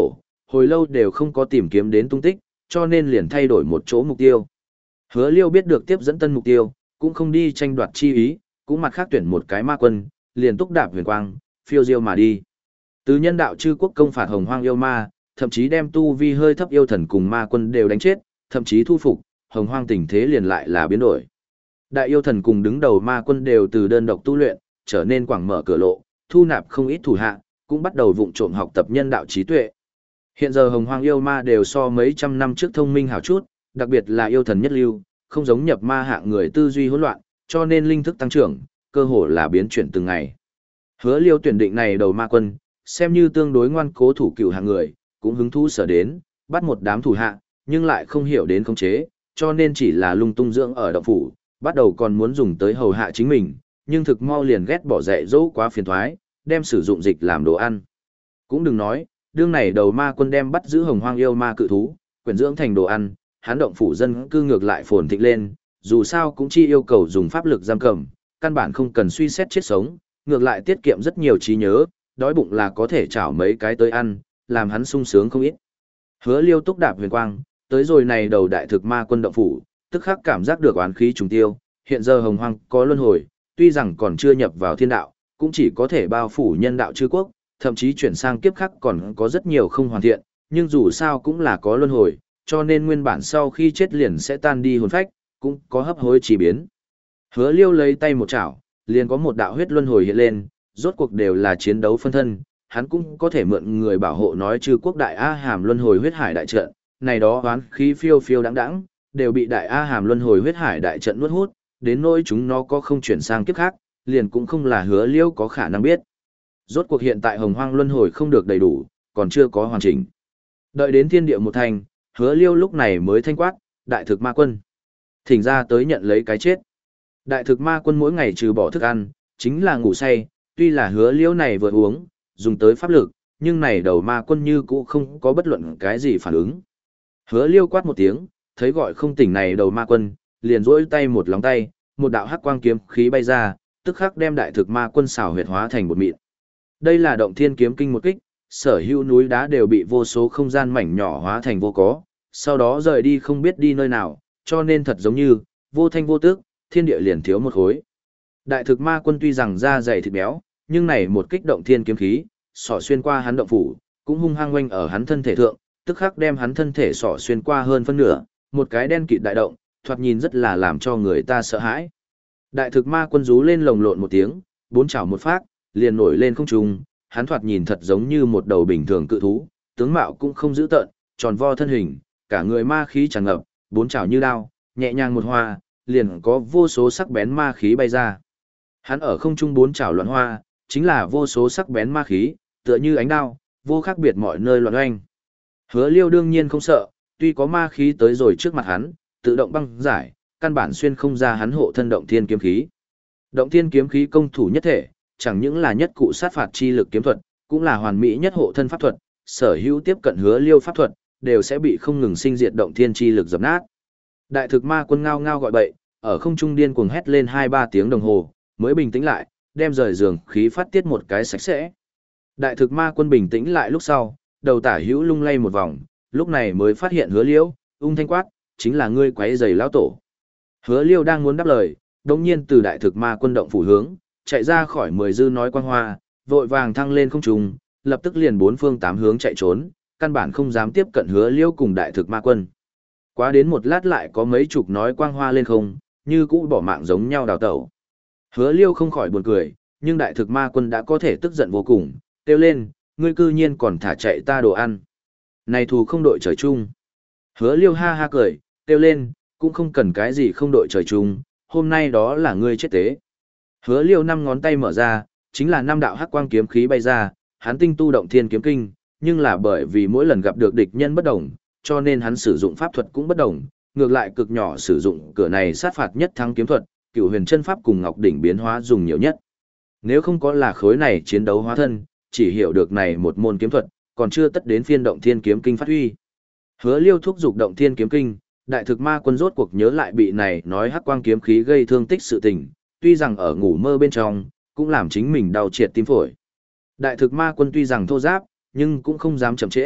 hồi lâu đều không có tìm kiếm đến tung tích, cho nên liền thay đổi một chỗ mục tiêu. Hứa Liêu biết được tiếp dẫn tân mục tiêu, cũng không đi tranh đoạt chi ý, cũng mặt khác tuyển một cái ma quân, liền túc đạp huyền quang, phiêu diêu mà đi. Từ nhân đạo chư quốc công phạt hồng hoang yêu ma, thậm chí đem tu vi hơi thấp yêu thần cùng ma quân đều đánh chết, thậm chí thu phục, hồng hoang tình thế liền lại là biến đổi. Đại yêu thần cùng đứng đầu ma quân đều từ đơn độc tu luyện, trở nên quảng mở cửa lộ, thu nạp không ít thủ hạ, cũng bắt đầu vụng trộm học tập nhân đạo trí tuệ. Hiện giờ hồng hoang yêu ma đều so mấy trăm năm trước thông minh hảo chút, đặc biệt là yêu thần nhất lưu, không giống nhập ma hạng người tư duy hỗn loạn, cho nên linh thức tăng trưởng, cơ hồ là biến chuyển từng ngày. Hứa Liêu tuyển định này đầu ma quân, xem như tương đối ngoan cố thủ cựu hạng người, cũng hứng thú sở đến, bắt một đám thủ hạ, nhưng lại không hiểu đến khống chế, cho nên chỉ là lung tung dưỡng ở động phủ, bắt đầu còn muốn dùng tới hầu hạ chính mình, nhưng thực mau liền ghét bỏ dạy dỗ quá phiền thoái, đem sử dụng dịch làm đồ ăn. Cũng đừng nói, đương này đầu ma quân đem bắt giữ hồng hoang yêu ma cự thú, quyển dưỡng thành đồ ăn, hắn động phủ dân cư ngược lại phồn thịnh lên, dù sao cũng chỉ yêu cầu dùng pháp lực giam cầm, căn bản không cần suy xét chết sống, ngược lại tiết kiệm rất nhiều trí nhớ, đói bụng là có thể chảo mấy cái tới ăn, làm hắn sung sướng không ít. Hứa Liêu túc đạp huyền quang, tới rồi này đầu đại thực ma quân động phủ, tức khắc cảm giác được oán khí trùng tiêu, hiện giờ hồng hoang có luân hồi, tuy rằng còn chưa nhập vào thiên đạo, cũng chỉ có thể bao phủ nhân đạo chư quốc, thậm chí chuyển sang kiếp khác còn có rất nhiều không hoàn thiện, nhưng dù sao cũng là có luân hồi, cho nên nguyên bản sau khi chết liền sẽ tan đi hồn phách, cũng có hấp hối chỉ biến. Hứa Liêu lấy tay một chảo, liền có một đạo huyết luân hồi hiện lên, rốt cuộc đều là chiến đấu phân thân, hắn cũng có thể mượn người bảo hộ nói chư quốc đại A Hàm luân hồi huyết hải đại trận, này đó oán khí phiêu phiêu đãng đãng, đều bị đại A Hàm luân hồi huyết hải đại trận nuốt hút, đến nỗi chúng nó có không chuyển sang kiếp khác, liền cũng không là Hứa Liêu có khả năng biết. Rốt cuộc hiện tại hồng hoang luân hồi không được đầy đủ, còn chưa có hoàn chỉnh. Đợi đến thiên địa một thành, Hứa Liêu lúc này mới thanh quát, đại thực ma quân. Thỉnh ra tới nhận lấy cái chết. Đại thực ma quân mỗi ngày trừ bỏ thức ăn, chính là ngủ say, tuy là Hứa Liêu này vừa uống, dùng tới pháp lực, nhưng này đầu ma quân như cũ không có bất luận cái gì phản ứng. Hứa Liêu quát một tiếng, thấy gọi không tỉnh này đầu ma quân, liền rỗi tay một lóng tay, một đạo hắc quang kiếm khí bay ra, tức khắc đem đại thực ma quân xảo huyệt hóa thành một mịn. Đây là động thiên kiếm kinh một kích, sở hữu núi đá đều bị vô số không gian mảnh nhỏ hóa thành vô có, sau đó rời đi không biết đi nơi nào, cho nên thật giống như, vô thanh vô tức, thiên địa liền thiếu một khối. Đại thực ma quân tuy rằng da dày thịt béo, nhưng này một kích động thiên kiếm khí, sỏ xuyên qua hắn động phủ, cũng hung hăng quanh ở hắn thân thể thượng, tức khắc đem hắn thân thể sỏ xuyên qua hơn phân nửa, một cái đen kịt đại động, thoạt nhìn rất là làm cho người ta sợ hãi. Đại thực ma quân rú lên lồng lộn một tiếng, bốn chảo một phát, liền nổi lên không trung, hắn thoạt nhìn thật giống như một đầu bình thường cự thú, tướng mạo cũng không dữ tợn, tròn vo thân hình, cả người ma khí tràn ngập, bốn chảo như đao, nhẹ nhàng một hoa, liền có vô số sắc bén ma khí bay ra. Hắn ở không trung bốn chảo loạn hoa, chính là vô số sắc bén ma khí, tựa như ánh đao, vô khác biệt mọi nơi loạn oanh. Hứa Liêu đương nhiên không sợ, tuy có ma khí tới rồi trước mặt hắn, tự động băng giải, căn bản xuyên không ra hắn hộ thân động thiên kiếm khí. Động thiên kiếm khí công thủ nhất thể, chẳng những là nhất cụ sát phạt chi lực kiếm thuật, cũng là hoàn mỹ nhất hộ thân pháp thuật, sở hữu tiếp cận Hứa Liêu pháp thuật, đều sẽ bị không ngừng sinh diệt động thiên chi lực dập nát. Đại thực ma quân ngao ngao gọi bậy, ở không trung điên cuồng hét lên hai ba tiếng đồng hồ, mới bình tĩnh lại, đem rời giường khí phát tiết một cái sạch sẽ. Đại thực ma quân bình tĩnh lại lúc sau, đầu tả hữu lung lay một vòng, lúc này mới phát hiện Hứa Liêu, ung thanh quát, chính là ngươi quấy rầy lão tổ. Hứa Liêu đang muốn đáp lời, đột nhiên từ đại thực ma quân động phủ hướng, chạy ra khỏi mười dư nói quang hoa, vội vàng thăng lên không trung, lập tức liền bốn phương tám hướng chạy trốn, căn bản không dám tiếp cận Hứa Liêu cùng đại thực ma quân. Quá đến một lát lại có mấy chục nói quang hoa lên không, như cũ bỏ mạng giống nhau đào tẩu. Hứa Liêu không khỏi buồn cười, nhưng đại thực ma quân đã có thể tức giận vô cùng, kêu lên, ngươi cư nhiên còn thả chạy ta đồ ăn. Này thù không đội trời chung. Hứa Liêu ha ha cười, kêu lên, cũng không cần cái gì không đội trời chung, hôm nay đó là ngươi chết tế. Hứa Liêu năm ngón tay mở ra, chính là năm đạo hắc quang kiếm khí bay ra, hắn tinh tu động thiên kiếm kinh, nhưng là bởi vì mỗi lần gặp được địch nhân bất đồng, cho nên hắn sử dụng pháp thuật cũng bất đồng, ngược lại cực nhỏ sử dụng cửa này sát phạt nhất thắng kiếm thuật, Cửu Huyền chân pháp cùng Ngọc đỉnh biến hóa dùng nhiều nhất. Nếu không có là khối này chiến đấu hóa thân, chỉ hiểu được này một môn kiếm thuật, còn chưa tất đến phiên động thiên kiếm kinh phát huy. Hứa Liêu thúc dục động thiên kiếm kinh, đại thực ma quân rốt cuộc nhớ lại bị này nói hắc quang kiếm khí gây thương tích sự tình, tuy rằng ở ngủ mơ bên trong, cũng làm chính mình đau triệt tim phổi. Đại thực ma quân tuy rằng thô giáp, nhưng cũng không dám chậm trễ,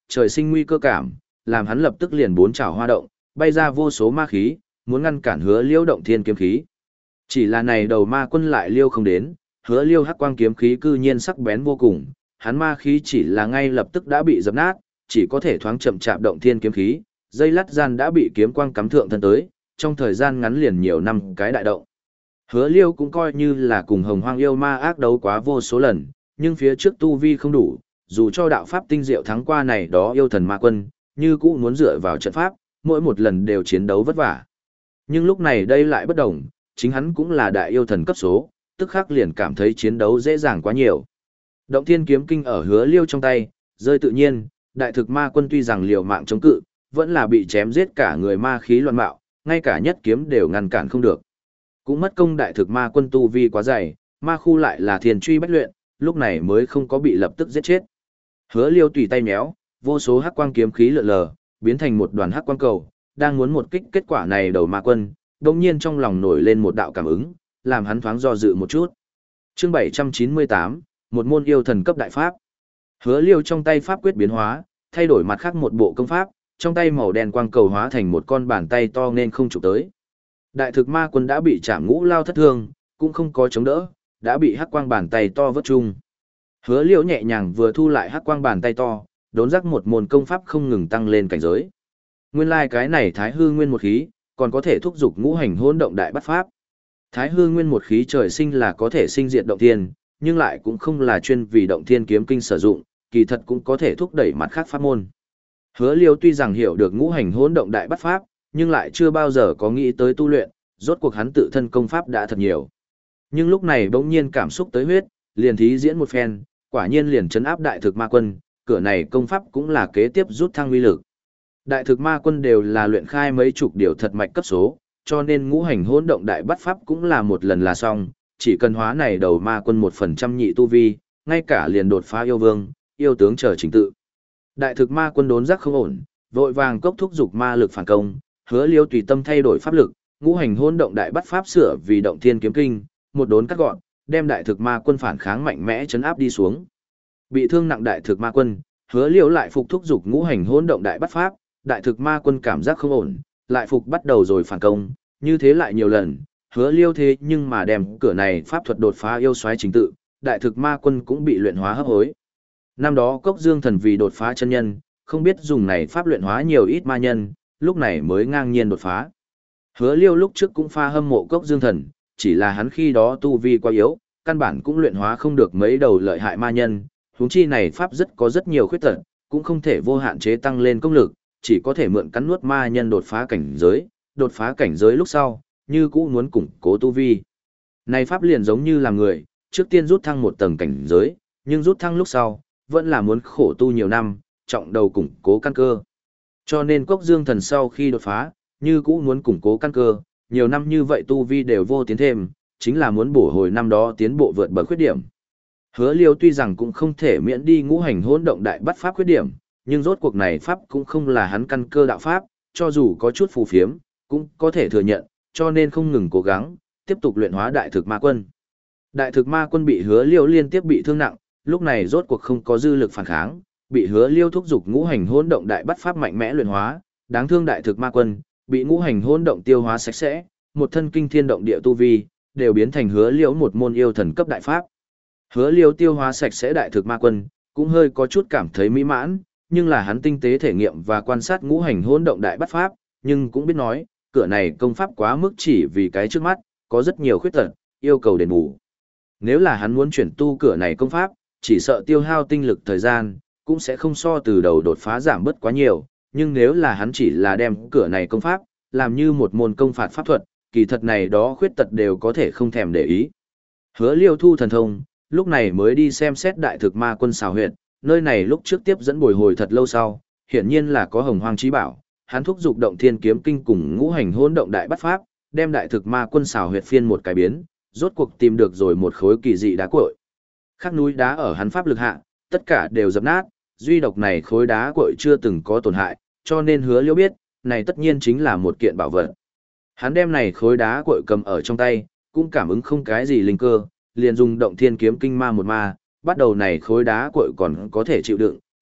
trời sinh nguy cơ cảm, làm hắn lập tức liền bốn trảo hoa động, bay ra vô số ma khí, muốn ngăn cản Hứa Liêu động thiên kiếm khí. Chỉ là này đầu ma quân lại liêu không đến, Hứa Liêu hắc quang kiếm khí cư nhiên sắc bén vô cùng, hắn ma khí chỉ là ngay lập tức đã bị dập nát, chỉ có thể thoáng chậm chạp động thiên kiếm khí, dây lát gian đã bị kiếm quang cắm thượng thân tới, trong thời gian ngắn liền nhiều năm cái đại động. Hứa Liêu cũng coi như là cùng Hồng Hoang yêu ma ác đấu quá vô số lần, nhưng phía trước tu vi không đủ, dù cho đạo pháp tinh diệu thắng qua này đó yêu thần ma quân, như cũ muốn dựa vào trận pháp, mỗi một lần đều chiến đấu vất vả. Nhưng lúc này đây lại bất đồng, chính hắn cũng là đại yêu thần cấp số, tức khắc liền cảm thấy chiến đấu dễ dàng quá nhiều. Động thiên kiếm kinh ở Hứa Liêu trong tay, rơi tự nhiên, đại thực ma quân tuy rằng liều mạng chống cự, vẫn là bị chém giết cả người ma khí loạn bạo, ngay cả nhất kiếm đều ngăn cản không được. Cũng mất công đại thực ma quân tu vi quá dày, ma khu lại là thiền truy bách luyện, lúc này mới không có bị lập tức giết chết. Hứa Liêu tùy tay méo, vô số hắc quang kiếm khí lượn lờ, biến thành một đoàn hắc quang cầu, đang muốn một kích kết quả này đầu ma quân, đồng nhiên trong lòng nổi lên một đạo cảm ứng, làm hắn thoáng do dự một chút. Chương bảy trăm chín mươi tám, một môn yêu thần cấp đại pháp. Hứa Liêu trong tay pháp quyết biến hóa, thay đổi mặt khác một bộ công pháp, trong tay màu đen quang cầu hóa thành một con bàn tay to nên không chụp tới. Đại thực ma quân đã bị chạm ngũ lao thất thương, cũng không có chống đỡ, đã bị hắc quang bàn tay to vớt chung. Hứa Liêu nhẹ nhàng vừa thu lại hắc quang bàn tay to, đốn giác một môn công pháp không ngừng tăng lên cảnh giới. Nguyên lai like cái này thái hư nguyên một khí, còn có thể thúc giục ngũ hành hỗn động đại bắt pháp. Thái hư nguyên một khí trời sinh là có thể sinh diệt động thiên, nhưng lại cũng không là chuyên vì động thiên kiếm kinh sử dụng, kỳ thật cũng có thể thúc đẩy mặt khác pháp môn. Hứa Liêu tuy rằng hiểu được ngũ hành hỗn động đại bắt pháp, nhưng lại chưa bao giờ có nghĩ tới tu luyện, rốt cuộc hắn tự thân công pháp đã thật nhiều. Nhưng lúc này bỗng nhiên cảm xúc tới huyết, liền thí diễn một phen, quả nhiên liền trấn áp đại thực ma quân, cửa này công pháp cũng là kế tiếp rút thăng uy lực. Đại thực ma quân đều là luyện khai mấy chục điều thật mạch cấp số, cho nên ngũ hành hỗn động đại bắt pháp cũng là một lần là xong, chỉ cần hóa này đầu ma quân một phần trăm nhị tu vi, ngay cả liền đột phá yêu vương, yêu tướng chờ trình tự. Đại thực ma quân đốn giác không ổn, vội vàng cốc thúc dục ma lực phản công, Hứa Liêu tùy tâm thay đổi pháp lực, ngũ hành hỗn động đại bắt pháp sửa vì động thiên kiếm kinh, một đốn cắt gọn, đem đại thực ma quân phản kháng mạnh mẽ chấn áp đi xuống. Bị thương nặng đại thực ma quân, Hứa Liêu lại phục thúc dục ngũ hành hỗn động đại bắt pháp, đại thực ma quân cảm giác không ổn, lại phục bắt đầu rồi phản công, như thế lại nhiều lần, Hứa Liêu thế nhưng mà đem cửa này pháp thuật đột phá yêu soái chính tự, đại thực ma quân cũng bị luyện hóa hấp hối. Năm đó Cốc Dương Thần vì đột phá chân nhân, không biết dùng này pháp luyện hóa nhiều ít ma nhân, lúc này mới ngang nhiên đột phá. Hứa Liêu lúc trước cũng pha hâm mộ Cốc Dương Thần, chỉ là hắn khi đó tu vi quá yếu, căn bản cũng luyện hóa không được mấy đầu lợi hại ma nhân, huống chi này pháp rất có rất nhiều khuyết tật, cũng không thể vô hạn chế tăng lên công lực, chỉ có thể mượn cắn nuốt ma nhân đột phá cảnh giới, đột phá cảnh giới lúc sau, như cũ muốn củng cố tu vi. Này pháp liền giống như là người, trước tiên rút thăng một tầng cảnh giới, nhưng rút thăng lúc sau, vẫn là muốn khổ tu nhiều năm, trọng đầu củng cố căn cơ. Cho nên Cốc Dương Thần sau khi đột phá, như cũ muốn củng cố căn cơ, nhiều năm như vậy tu vi đều vô tiến thêm, chính là muốn bổ hồi năm đó tiến bộ vượt bậc khuyết điểm. Hứa Liêu tuy rằng cũng không thể miễn đi ngũ hành hỗn động đại bắt pháp khuyết điểm, nhưng rốt cuộc này pháp cũng không là hắn căn cơ đạo pháp, cho dù có chút phù phiếm, cũng có thể thừa nhận, cho nên không ngừng cố gắng, tiếp tục luyện hóa đại thực ma quân. Đại thực ma quân bị Hứa Liêu liên tiếp bị thương nặng, lúc này rốt cuộc không có dư lực phản kháng, bị Hứa Liêu thúc giục ngũ hành hỗn động đại bắt pháp mạnh mẽ luyện hóa, đáng thương đại thực ma quân, bị ngũ hành hỗn động tiêu hóa sạch sẽ, một thân kinh thiên động địa tu vi, đều biến thành Hứa Liêu một môn yêu thần cấp đại pháp. Hứa Liêu tiêu hóa sạch sẽ đại thực ma quân, cũng hơi có chút cảm thấy mỹ mãn, nhưng là hắn tinh tế thể nghiệm và quan sát ngũ hành hỗn động đại bắt pháp, nhưng cũng biết nói, cửa này công pháp quá mức chỉ vì cái trước mắt, có rất nhiều khuyết tật, yêu cầu đền bù. Nếu là hắn muốn chuyển tu cửa này công pháp, chỉ sợ tiêu hao tinh lực thời gian, cũng sẽ không so từ đầu đột phá giảm bớt quá nhiều, nhưng nếu là hắn chỉ là đem cửa này công pháp, làm như một môn công phạt pháp thuật, kỳ thật này đó khuyết tật đều có thể không thèm để ý. Hứa Liêu thu thần thông, lúc này mới đi xem xét đại thực ma quân xào huyệt, nơi này lúc trước tiếp dẫn bồi hồi thật lâu sau, hiển nhiên là có hồng hoang trí bảo, hắn thúc dục động thiên kiếm kinh cùng ngũ hành hỗn động đại bắt pháp, đem đại thực ma quân xào huyệt phiên một cái biến, rốt cuộc tìm được rồi một khối kỳ dị đá cuội. Khắc núi đá ở hắn pháp lực hạ, tất cả đều dập nát, duy độc này khối đá cuội chưa từng có tổn hại, cho nên Hứa Liêu biết, này tất nhiên chính là một kiện bảo vật. Hắn đem này khối đá cuội cầm ở trong tay, cũng cảm ứng không cái gì linh cơ, liền dùng động thiên kiếm kinh ma một ma, bắt đầu này khối đá cuội còn có thể chịu đựng,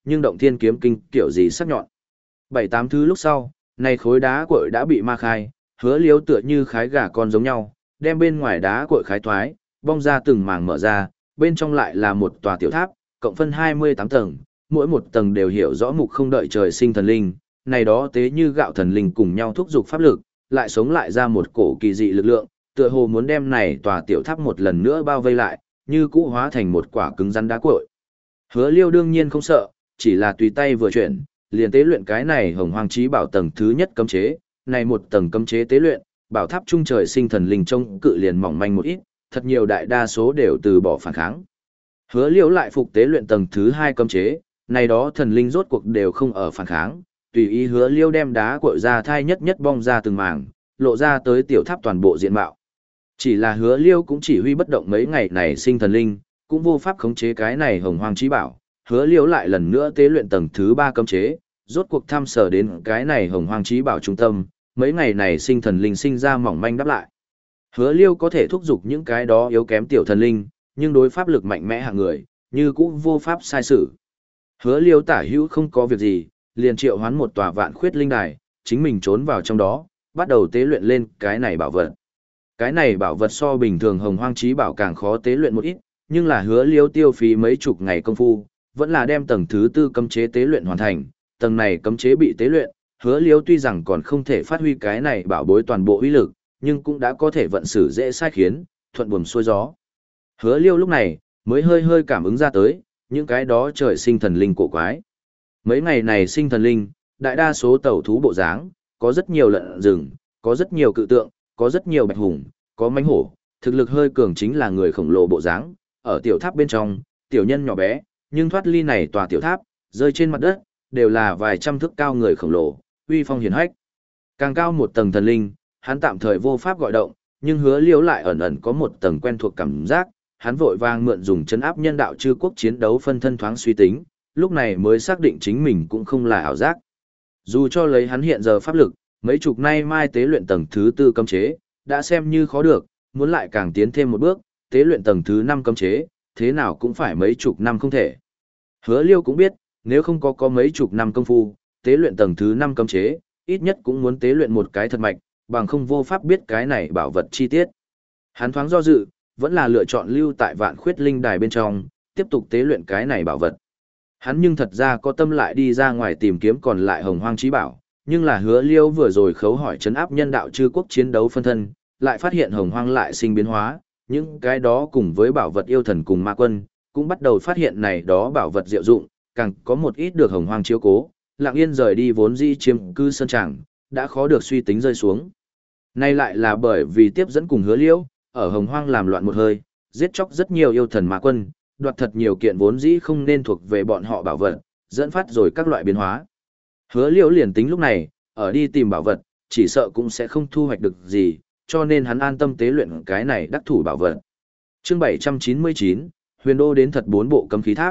nhưng động thiên kiếm kinh kiểu gì sắc nhọn. Bảy tám thứ lúc sau, này khối đá cội đã bị ma khai, Hứa Liêu tựa như khái gà con giống nhau, đem bên ngoài đá cội khái thoái, bong ra từng mảng mở ra, bên trong lại là một tòa tiểu tháp, cộng phân hai mươi tám tầng, mỗi một tầng đều hiểu rõ mục không đợi trời sinh thần linh, này đó tế như gạo thần linh cùng nhau thúc giục pháp lực, lại sống lại ra một cổ kỳ dị lực lượng, tựa hồ muốn đem này tòa tiểu tháp một lần nữa bao vây lại, như cũ hóa thành một quả cứng rắn đá cội. Hứa Liêu đương nhiên không sợ, chỉ là tùy tay vừa chuyển, liền tế luyện cái này Hồng Hoang Chí Bảo tầng thứ nhất cấm chế, này một tầng cấm chế tế luyện, bảo tháp trung trời sinh thần linh trông cự liền mỏng manh một ít, thật nhiều đại đa số đều từ bỏ phản kháng. Hứa Liêu lại phục tế luyện tầng thứ hai cấm chế, này đó thần linh rốt cuộc đều không ở phản kháng, tùy ý Hứa Liêu đem đá cội ra thai nhất nhất bong ra từng mảng, lộ ra tới tiểu tháp toàn bộ diện mạo. Chỉ là Hứa Liêu cũng chỉ huy bất động mấy ngày này sinh thần linh, cũng vô pháp khống chế cái này Hồng Hoang Chí Bảo. Hứa Liêu lại lần nữa tế luyện tầng thứ ba cấm chế, rốt cuộc thăm sở đến cái này Hồng Hoang Chí Bảo trung tâm, mấy ngày này sinh thần linh sinh ra mỏng manh đáp lại. Hứa Liêu có thể thúc giục những cái đó yếu kém tiểu thần linh, nhưng đối pháp lực mạnh mẽ hạng người, như cũng vô pháp sai sử. Hứa Liêu tả hữu không có việc gì, liền triệu hoán một tòa vạn khuyết linh đài, chính mình trốn vào trong đó, bắt đầu tế luyện lên cái này bảo vật. Cái này bảo vật so bình thường Hồng Hoang Chí Bảo càng khó tế luyện một ít, nhưng là Hứa Liêu tiêu phí mấy chục ngày công phu, vẫn là đem tầng thứ tư cấm chế tế luyện hoàn thành. Tầng này cấm chế bị tế luyện, Hứa Liêu tuy rằng còn không thể phát huy cái này bảo bối toàn bộ uy lực, nhưng cũng đã có thể vận sử dễ sai khiến, thuận buồm xuôi gió. Hứa Liêu lúc này mới hơi hơi cảm ứng ra tới, những cái đó trời sinh thần linh cổ quái. Mấy ngày này sinh thần linh, đại đa số tẩu thú bộ dáng, có rất nhiều lợn rừng, có rất nhiều cự tượng, có rất nhiều bạch hùng, có mãnh hổ, thực lực hơi cường chính là người khổng lồ bộ dáng. Ở tiểu tháp bên trong, tiểu nhân nhỏ bé, nhưng thoát ly này tòa tiểu tháp, rơi trên mặt đất, đều là vài trăm thước cao người khổng lồ, uy phong hiển hách. Càng cao một tầng thần linh, hắn tạm thời vô pháp gọi động, nhưng Hứa Liêu lại ẩn ẩn có một tầng quen thuộc cảm giác, hắn vội vàng mượn dùng chấn áp nhân đạo chư quốc chiến đấu phân thân thoáng suy tính, lúc này mới xác định chính mình cũng không là ảo giác. Dù cho lấy hắn hiện giờ pháp lực, mấy chục nay mai tế luyện tầng thứ tư cấm chế, đã xem như khó được, muốn lại càng tiến thêm một bước, tế luyện tầng thứ năm cấm chế, thế nào cũng phải mấy chục năm không thể. Hứa Liêu cũng biết, nếu không có có mấy chục năm công phu, tế luyện tầng thứ năm cấm chế, ít nhất cũng muốn tế luyện một cái thật mạch, bằng không vô pháp biết cái này bảo vật chi tiết. Hắn thoáng do dự, vẫn là lựa chọn lưu tại Vạn Khuyết Linh Đài bên trong, tiếp tục tế luyện cái này bảo vật. Hắn nhưng thật ra có tâm lại đi ra ngoài tìm kiếm còn lại Hồng Hoang Chí Bảo, nhưng là Hứa Liêu vừa rồi khấu hỏi trấn áp nhân đạo chư quốc chiến đấu phân thân, lại phát hiện Hồng Hoang lại sinh biến hóa, những cái đó cùng với bảo vật yêu thần cùng ma quân, cũng bắt đầu phát hiện này đó bảo vật diệu dụng, càng có một ít được Hồng Hoang chiếu cố, lặng yên rời đi vốn dĩ chiếm cư sơn tràng, đã khó được suy tính rơi xuống. Nay lại là bởi vì tiếp dẫn cùng Hứa Liêu, ở Hồng Hoang làm loạn một hơi, giết chóc rất nhiều yêu thần ma quân, đoạt thật nhiều kiện vốn dĩ không nên thuộc về bọn họ bảo vật, dẫn phát rồi các loại biến hóa. Hứa Liêu liền tính lúc này, ở đi tìm bảo vật, chỉ sợ cũng sẽ không thu hoạch được gì, cho nên hắn an tâm tế luyện cái này đắc thủ bảo vật. Chương bảy trăm chín mươi chín, Huyền Đô đến thật bốn bộ cấm khí tháp.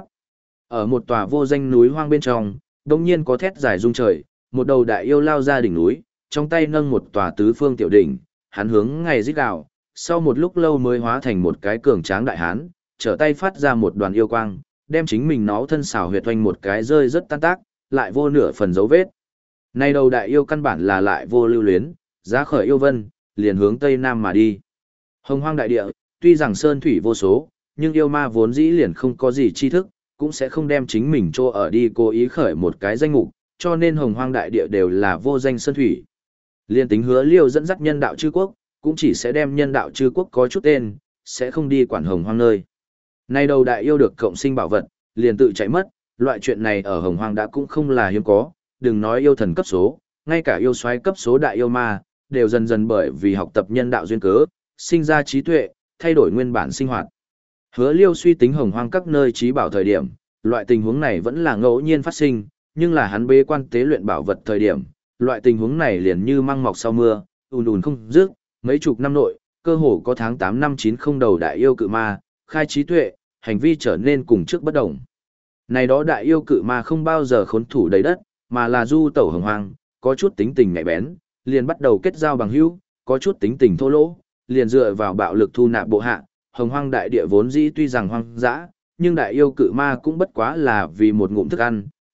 Ở một tòa vô danh núi hoang bên trong, đột nhiên có thét dài rung trời, một đầu đại yêu lao ra đỉnh núi, trong tay nâng một tòa tứ phương tiểu đỉnh, hắn hướng ngày rít gào, sau một lúc lâu mới hóa thành một cái cường tráng đại hán, trở tay phát ra một đoàn yêu quang, đem chính mình nó thân xảo huyệt oanh một cái rơi rất tan tác, lại vô nửa phần dấu vết. Nay đầu đại yêu căn bản là lại vô lưu luyến, giá khởi yêu vân, liền hướng tây nam mà đi. Hồng Hoang đại địa, tuy rằng sơn thủy vô số, nhưng yêu ma vốn dĩ liền không có gì tri thức, cũng sẽ không đem chính mình cho ở đi cố ý khởi một cái danh mục, cho nên Hồng Hoang đại địa đều là vô danh sơn thủy. Liên tính Hứa Liêu dẫn dắt nhân đạo chư quốc, cũng chỉ sẽ đem nhân đạo chư quốc có chút tên, sẽ không đi quản Hồng Hoang nơi. Nay đầu đại yêu được cộng sinh bảo vật, liền tự chạy mất, loại chuyện này ở Hồng Hoang đã cũng không là hiếm có, đừng nói yêu thần cấp số, ngay cả yêu soái cấp số đại yêu ma, đều dần dần bởi vì học tập nhân đạo duyên cớ, sinh ra trí tuệ, thay đổi nguyên bản sinh hoạt. Hứa Liêu suy tính Hồng Hoang các nơi trí bảo thời điểm, loại tình huống này vẫn là ngẫu nhiên phát sinh, nhưng là hắn bế quan tế luyện bảo vật thời điểm, loại tình huống này liền như măng mọc sau mưa, ùn ùn không dứt, mấy chục năm nội, cơ hồ có tháng tám năm chín không đầu đại yêu cự ma, khai trí tuệ, hành vi trở nên cùng trước bất đồng. Này đó đại yêu cự ma không bao giờ khốn thủ đầy đất, mà là du tẩu Hồng Hoang, có chút tính tình nhạy bén, liền bắt đầu kết giao bằng hữu, có chút tính tình thô lỗ, liền dựa vào bạo lực thu nạp bộ hạ. Hồng Hoang đại địa vốn dĩ tuy rằng hoang dã, nhưng đại yêu cự ma cũng bất quá là vì một ngụm thức ăn,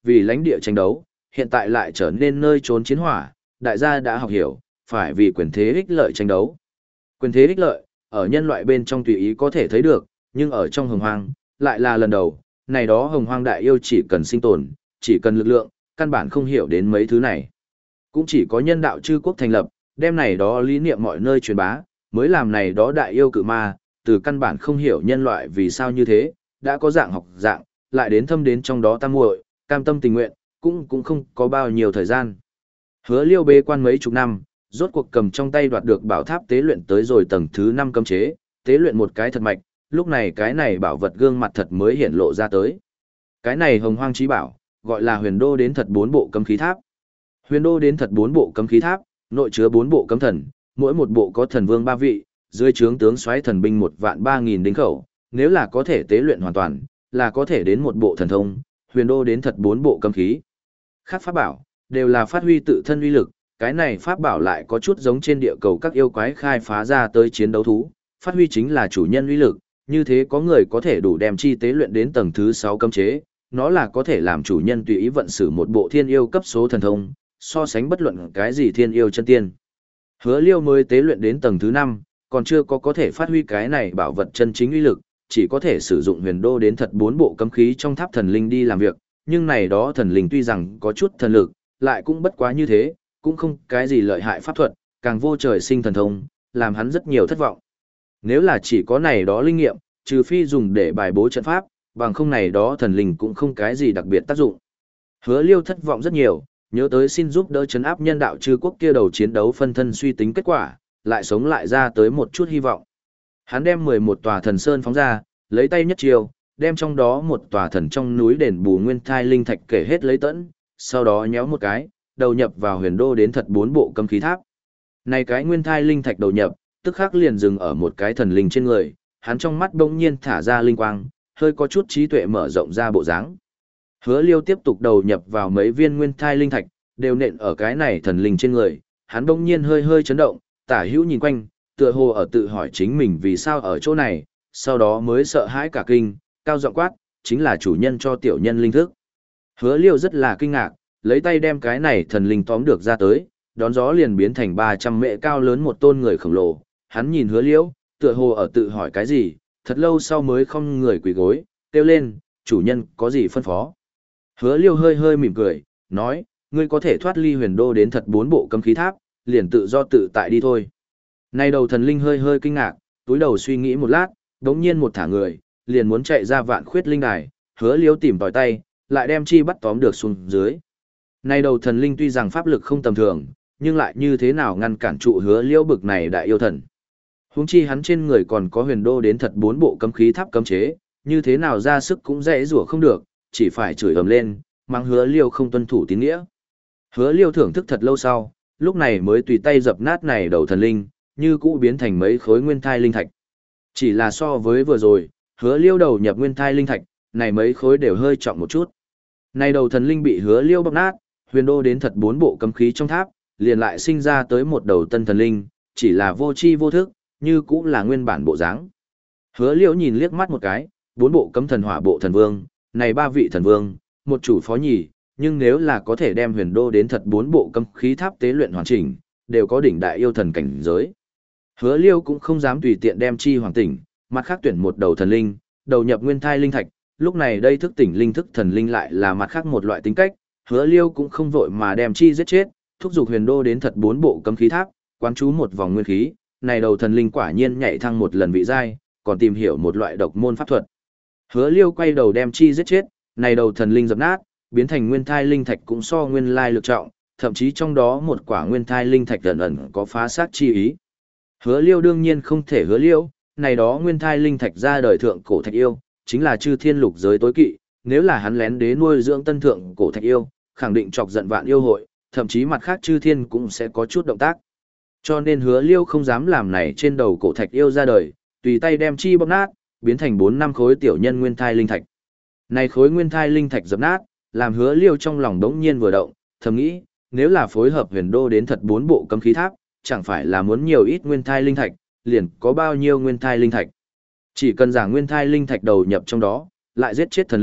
vì lãnh địa tranh đấu, hiện tại lại trở nên nơi trốn chiến hỏa, đại gia đã học hiểu, phải vì quyền thế ích lợi tranh đấu. Quyền thế ích lợi, ở nhân loại bên trong tùy ý có thể thấy được, nhưng ở trong hồng hoang, lại là lần đầu, này đó hồng hoang đại yêu chỉ cần sinh tồn, chỉ cần lực lượng, căn bản không hiểu đến mấy thứ này. Cũng chỉ có nhân đạo chư quốc thành lập, đem này đó lý niệm mọi nơi truyền bá, mới làm này đó đại yêu cự ma, từ căn bản không hiểu nhân loại vì sao như thế, đã có dạng học dạng, lại đến thâm đến trong đó tam muội, cam tâm tình nguyện, cũng cũng không có bao nhiêu thời gian. Hứa Liêu bế quan mấy chục năm, rốt cuộc cầm trong tay đoạt được bảo tháp tế luyện tới rồi tầng thứ năm cấm chế, tế luyện một cái thật mạch, lúc này cái này bảo vật gương mặt thật mới hiện lộ ra tới. Cái này hồng hoang chí bảo, gọi là huyền đô đến thật bốn bộ cấm khí tháp. Huyền đô đến thật bốn bộ cấm khí tháp, nội chứa bốn bộ cấm thần, mỗi một bộ có thần vương ba vị, dưới trướng tướng soái thần binh một vạn ba nghìn đinh khẩu, nếu là có thể tế luyện hoàn toàn, là có thể đến một bộ thần thông, huyền đô đến thật bốn bộ cấm khí. Khác pháp bảo, đều là phát huy tự thân uy lực, cái này pháp bảo lại có chút giống trên địa cầu các yêu quái khai phá ra tới chiến đấu thú, phát huy chính là chủ nhân uy lực, như thế có người có thể đủ đem chi tế luyện đến tầng thứ sáu cấm chế, nó là có thể làm chủ nhân tùy ý vận sử một bộ thiên yêu cấp số thần thông, so sánh bất luận cái gì thiên yêu chân tiên. Hứa Liêu mới tế luyện đến tầng thứ năm, còn chưa có có thể phát huy cái này bảo vật chân chính uy lực, chỉ có thể sử dụng huyền đô đến thật bốn bộ cấm khí trong tháp thần linh đi làm việc, nhưng này đó thần linh tuy rằng có chút thần lực, lại cũng bất quá như thế, cũng không cái gì lợi hại pháp thuật, càng vô trời sinh thần thông, làm hắn rất nhiều thất vọng. Nếu là chỉ có này đó linh nghiệm, trừ phi dùng để bài bố trận pháp, bằng không này đó thần linh cũng không cái gì đặc biệt tác dụng. Hứa Liêu thất vọng rất nhiều, nhớ tới xin giúp đỡ chấn áp nhân đạo chư quốc kia đầu chiến đấu phân thân suy tính kết quả, lại sống lại ra tới một chút hy vọng. Hắn đem mười một tòa thần sơn phóng ra, lấy tay nhất chiều, đem trong đó một tòa thần trong núi đền bù nguyên thai linh thạch kể hết lấy tẫn, sau đó nhéo một cái, đầu nhập vào huyền đô đến thật bốn bộ cấm khí tháp. Này cái nguyên thai linh thạch đầu nhập, tức khắc liền dừng ở một cái thần linh trên người, hắn trong mắt bỗng nhiên thả ra linh quang, hơi có chút trí tuệ mở rộng ra bộ dáng. Hứa Liêu tiếp tục đầu nhập vào mấy viên nguyên thai linh thạch, đều nện ở cái này thần linh trên người, hắn bỗng nhiên hơi hơi chấn động, tả hữu nhìn quanh, tựa hồ ở tự hỏi chính mình vì sao ở chỗ này, sau đó mới sợ hãi cả kinh, cao giọng quát, chính là chủ nhân cho tiểu nhân linh thức. Hứa Liêu rất là kinh ngạc, lấy tay đem cái này thần linh tóm được ra tới, đón gió liền biến thành ba trăm mệ cao lớn một tôn người khổng lồ, hắn nhìn Hứa Liêu, tựa hồ ở tự hỏi cái gì, thật lâu sau mới không người quỳ gối, kêu lên, chủ nhân có gì phân phó. Hứa Liêu hơi hơi mỉm cười, nói, ngươi có thể thoát ly huyền đô đến thật bốn bộ cấm khí tháp, liền tự do tự tại đi thôi. Nay đầu thần linh hơi hơi kinh ngạc, túi đầu suy nghĩ một lát, đống nhiên một thả người, liền muốn chạy ra vạn khuyết linh đài, Hứa Liêu tìm tòi tay, lại đem chi bắt tóm được xuống dưới. Nay đầu thần linh tuy rằng pháp lực không tầm thường, nhưng lại như thế nào ngăn cản trụ Hứa Liêu bực này đại yêu thần. Huống chi hắn trên người còn có huyền đô đến thật bốn bộ cấm khí tháp cấm chế, như thế nào ra sức cũng dễ rủa không được, chỉ phải chửi ầm lên, mang Hứa Liêu không tuân thủ tín nghĩa. Hứa Liêu thưởng thức thật lâu sau, lúc này mới tùy tay dập nát này đầu thần linh, như cũ biến thành mấy khối nguyên thai linh thạch. Chỉ là so với vừa rồi, Hứa Liêu đầu nhập nguyên thai linh thạch, này mấy khối đều hơi trọng một chút. Này đầu thần linh bị Hứa Liêu bóc nát, huyền đô đến thật bốn bộ cấm khí trong tháp, liền lại sinh ra tới một đầu tân thần linh, chỉ là vô chi vô thức, như cũ là nguyên bản bộ dáng. Hứa Liêu nhìn liếc mắt một cái, bốn bộ cấm thần hỏa bộ thần vương, này ba vị thần vương, một chủ phó nhì, nhưng nếu là có thể đem huyền đô đến thật bốn bộ cấm khí tháp tế luyện hoàn chỉnh, đều có đỉnh đại yêu thần cảnh giới. Hứa Liêu cũng không dám tùy tiện đem chi hoàng tỉnh, mặt khác tuyển một đầu thần linh, đầu nhập nguyên thai linh thạch, lúc này đây thức tỉnh linh thức thần linh lại là mặt khác một loại tính cách, Hứa Liêu cũng không vội mà đem chi giết chết, thúc giục huyền đô đến thật bốn bộ cấm khí tháp, quán chú một vòng nguyên khí, này đầu thần linh quả nhiên nhảy thăng một lần vị giai, còn tìm hiểu một loại độc môn pháp thuật. Hứa Liêu quay đầu đem chi giết chết, này đầu thần linh dập nát, biến thành nguyên thai linh thạch cũng so nguyên lai lực trọng, thậm chí trong đó một quả nguyên thai linh thạch ẩn ẩn có phá sát chi ý. Hứa Liêu đương nhiên không thể hứa Liêu, này đó nguyên thai linh thạch ra đời thượng cổ thạch yêu, chính là chư thiên lục giới tối kỵ, nếu là hắn lén đế nuôi dưỡng tân thượng cổ thạch yêu, khẳng định chọc giận vạn yêu hội, thậm chí mặt khác chư thiên cũng sẽ có chút động tác. Cho nên Hứa Liêu không dám làm này trên đầu cổ thạch yêu ra đời, tùy tay đem chi bóp nát, biến thành bốn năm khối tiểu nhân nguyên thai linh thạch. Này khối nguyên thai linh thạch dập nát, làm Hứa Liêu trong lòng đống nhiên vừa động, thầm nghĩ, nếu là phối hợp huyền đô đến thật bốn bộ cấm khí tháp, chẳng phải là muốn nhiều ít nguyên thai linh thạch, liền có bao nhiêu nguyên thai linh thạch. Chỉ cần giả nguyên thai linh thạch đầu nhập trong đó, lại giết chết thần linh,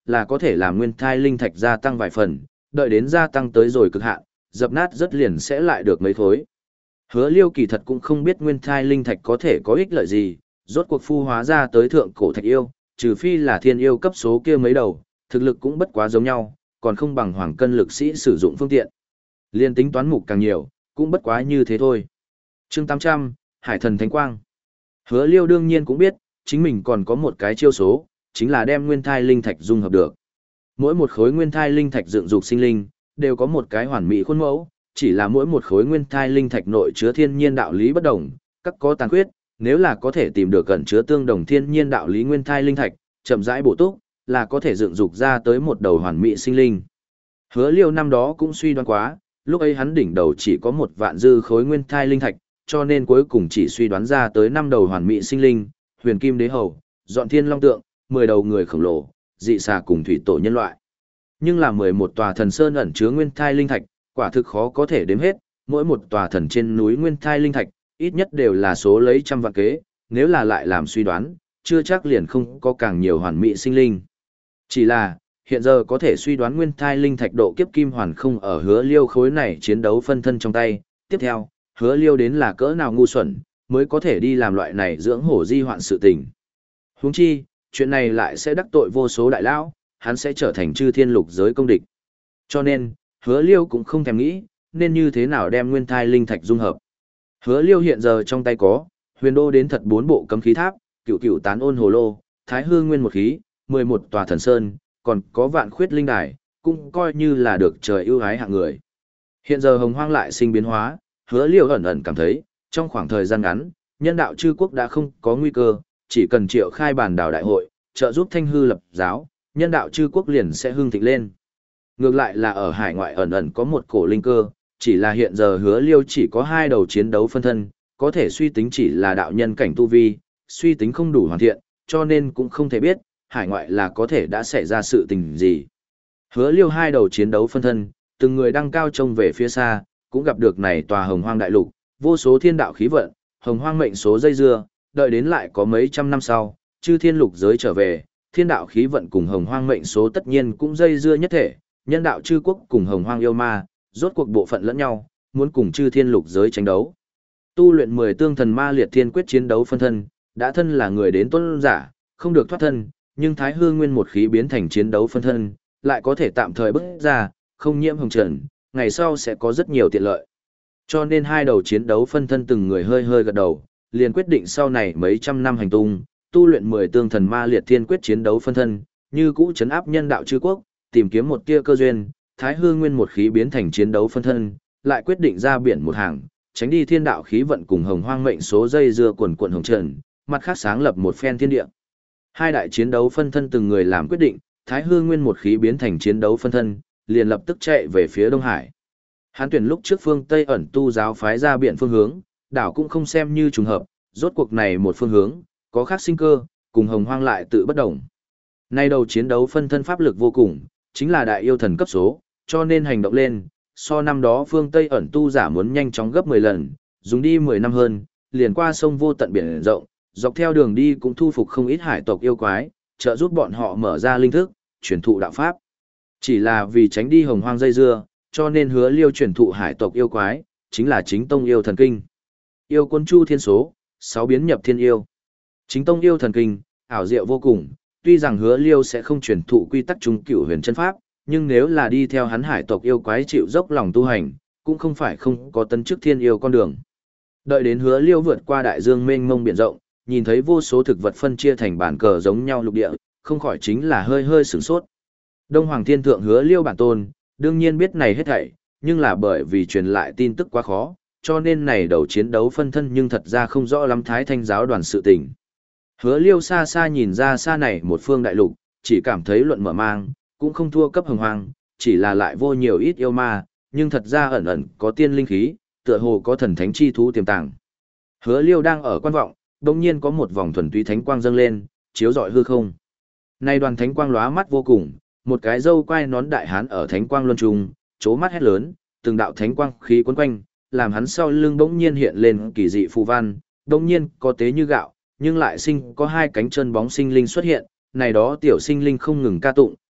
là có thể làm nguyên thai linh thạch gia tăng vài phần, đợi đến gia tăng tới rồi cực hạn, dập nát rất liền sẽ lại được mấy khối. Hứa Liêu kỳ thật cũng không biết nguyên thai linh thạch có thể có ích lợi gì, rốt cuộc phu hóa ra tới thượng cổ thạch yêu, trừ phi là thiên yêu cấp số kia mấy đầu, thực lực cũng bất quá giống nhau, còn không bằng hoàng cân lực sĩ sử dụng phương tiện. Liên tính toán mục càng nhiều, cũng bất quá như thế thôi. Chương tám trăm, Hải thần thánh quang. Hứa Liêu đương nhiên cũng biết, chính mình còn có một cái chiêu số, chính là đem nguyên thai linh thạch dung hợp được. Mỗi một khối nguyên thai linh thạch dựng dục sinh linh, đều có một cái hoàn mỹ khuôn mẫu, chỉ là mỗi một khối nguyên thai linh thạch nội chứa thiên nhiên đạo lý bất đồng, các có tàn khuyết, nếu là có thể tìm được cẩn chứa tương đồng thiên nhiên đạo lý nguyên thai linh thạch, chậm rãi bổ túc, là có thể dựng dục ra tới một đầu hoàn mỹ sinh linh. Hứa Liêu năm đó cũng suy đoán quá, lúc ấy hắn đỉnh đầu chỉ có một vạn dư khối nguyên thai linh thạch, cho nên cuối cùng chỉ suy đoán ra tới năm đầu hoàn mỹ sinh linh, huyền kim đế hầu, dọn thiên long tượng, mười đầu người khổng lồ, dị xà cùng thủy tổ nhân loại. Nhưng là mười một tòa thần sơn ẩn chứa nguyên thai linh thạch, quả thực khó có thể đếm hết, mỗi một tòa thần trên núi nguyên thai linh thạch, ít nhất đều là số lấy trăm vạn kế, nếu là lại làm suy đoán, chưa chắc liền không có càng nhiều hoàn mỹ sinh linh. Chỉ là, hiện giờ có thể suy đoán nguyên thai linh thạch độ kiếp kim hoàn không ở Hứa Liêu khối này chiến đấu phân thân trong tay, tiếp theo, Hứa Liêu đến là cỡ nào ngu xuẩn, mới có thể đi làm loại này dưỡng hổ di hoạn sự tình. Huống chi, chuyện này lại sẽ đắc tội vô số đại lão, hắn sẽ trở thành chư thiên lục giới công địch. Cho nên, Hứa Liêu cũng không thèm nghĩ, nên như thế nào đem nguyên thai linh thạch dung hợp. Hứa Liêu hiện giờ trong tay có, huyền đô đến thật bốn bộ cấm khí tháp, cựu cựu tán ôn hồ lô, thái hư nguyên một khí, mười một tòa thần sơn, còn có vạn khuyết linh đài, cũng coi như là được trời ưu ái hạng người. Hiện giờ hồng hoang lại sinh biến hóa, Hứa Liêu ẩn ẩn cảm thấy, trong khoảng thời gian ngắn, nhân đạo chư quốc đã không có nguy cơ, chỉ cần triệu khai bản đảo đại hội, trợ giúp thanh hư lập giáo, nhân đạo chư quốc liền sẽ hưng thịnh lên. Ngược lại là ở hải ngoại ẩn ẩn có một cổ linh cơ, chỉ là hiện giờ Hứa Liêu chỉ có hai đầu chiến đấu phân thân, có thể suy tính chỉ là đạo nhân cảnh tu vi, suy tính không đủ hoàn thiện, cho nên cũng không thể biết, hải ngoại là có thể đã xảy ra sự tình gì. Hứa Liêu hai đầu chiến đấu phân thân, từng người đăng cao trông về phía xa, cũng gặp được này tòa hồng hoang đại lục, vô số thiên đạo khí vận, hồng hoang mệnh số dây dưa, đợi đến lại có mấy trăm năm sau, chư thiên lục giới trở về, thiên đạo khí vận cùng hồng hoang mệnh số tất nhiên cũng dây dưa nhất thể, nhân đạo chư quốc cùng hồng hoang yêu ma, rốt cuộc bộ phận lẫn nhau, muốn cùng chư thiên lục giới tranh đấu. Tu luyện mười tương thần ma liệt thiên quyết chiến đấu phân thân, đã thân là người đến tuân giả, không được thoát thân, nhưng thái hư nguyên một khí biến thành chiến đấu phân thân, lại có thể tạm thời bước ra, không nhiễm hồng trần, ngày sau sẽ có rất nhiều tiện lợi. Cho nên hai đầu chiến đấu phân thân từng người hơi hơi gật đầu, liền quyết định sau này mấy trăm năm hành tung, tu luyện mười tương thần ma liệt thiên quyết chiến đấu phân thân, như cũ trấn áp nhân đạo chư quốc, tìm kiếm một tia cơ duyên, thái hư nguyên một khí biến thành chiến đấu phân thân, lại quyết định ra biển một hàng, tránh đi thiên đạo khí vận cùng hồng hoang mệnh số dây dưa quần quần hồng trần, mặt khác sáng lập một phen thiên địa. Hai đại chiến đấu phân thân từng người làm quyết định, thái hư nguyên một khí biến thành chiến đấu phân thân, liền lập tức chạy về phía Đông Hải. Hán tuyển lúc trước phương Tây ẩn tu giáo phái ra biển phương hướng, đảo cũng không xem như trùng hợp, rốt cuộc này một phương hướng, có khác sinh cơ, cùng hồng hoang lại tự bất đồng. Nay đầu chiến đấu phân thân pháp lực vô cùng, chính là đại yêu thần cấp số, cho nên hành động lên, so năm đó phương Tây ẩn tu giả muốn nhanh chóng gấp mười lần, dùng đi mười năm hơn, liền qua sông vô tận biển rộng, dọc theo đường đi cũng thu phục không ít hải tộc yêu quái, trợ giúp bọn họ mở ra linh thức, truyền thụ đạo pháp. Chỉ là vì tránh đi hồng hoang dây dưa, cho nên Hứa Liêu truyền thụ hải tộc yêu quái, chính là chính tông yêu thần kinh. Yêu quân chu thiên số, sáu biến nhập thiên yêu. Chính tông yêu thần kinh, ảo diệu vô cùng, tuy rằng Hứa Liêu sẽ không truyền thụ quy tắc trung cửu huyền chân pháp, nhưng nếu là đi theo hắn hải tộc yêu quái chịu dốc lòng tu hành, cũng không phải không có tấn chức thiên yêu con đường. Đợi đến Hứa Liêu vượt qua đại dương mênh mông biển rộng, nhìn thấy vô số thực vật phân chia thành bản cờ giống nhau lục địa, không khỏi chính là hơi hơi sửng sốt. Đông Hoàng Thiên Thượng Hứa Liêu bản tôn, đương nhiên biết này hết thảy, nhưng là bởi vì truyền lại tin tức quá khó, cho nên này đầu chiến đấu phân thân nhưng thật ra không rõ lắm Thái Thanh giáo đoàn sự tình. Hứa Liêu xa xa nhìn ra xa này một phương đại lục, chỉ cảm thấy luận mở mang, cũng không thua cấp hồng hoang, chỉ là lại vô nhiều ít yêu ma, nhưng thật ra ẩn ẩn có tiên linh khí, tựa hồ có thần thánh chi thú tiềm tàng. Hứa Liêu đang ở quan vọng, đột nhiên có một vòng thuần túy thánh quang dâng lên, chiếu rọi hư không. Nay đoàn thánh quang lóa mắt vô cùng, một cái râu quai nón đại hán ở thánh quang luân trung, chố mắt hét lớn, từng đạo thánh quang khí cuốn quanh, làm hắn sau lưng bỗng nhiên hiện lên kỳ dị phù văn, bỗng nhiên có tế như gạo, nhưng lại sinh có hai cánh chân bóng sinh linh xuất hiện, này đó tiểu sinh linh không ngừng ca tụng,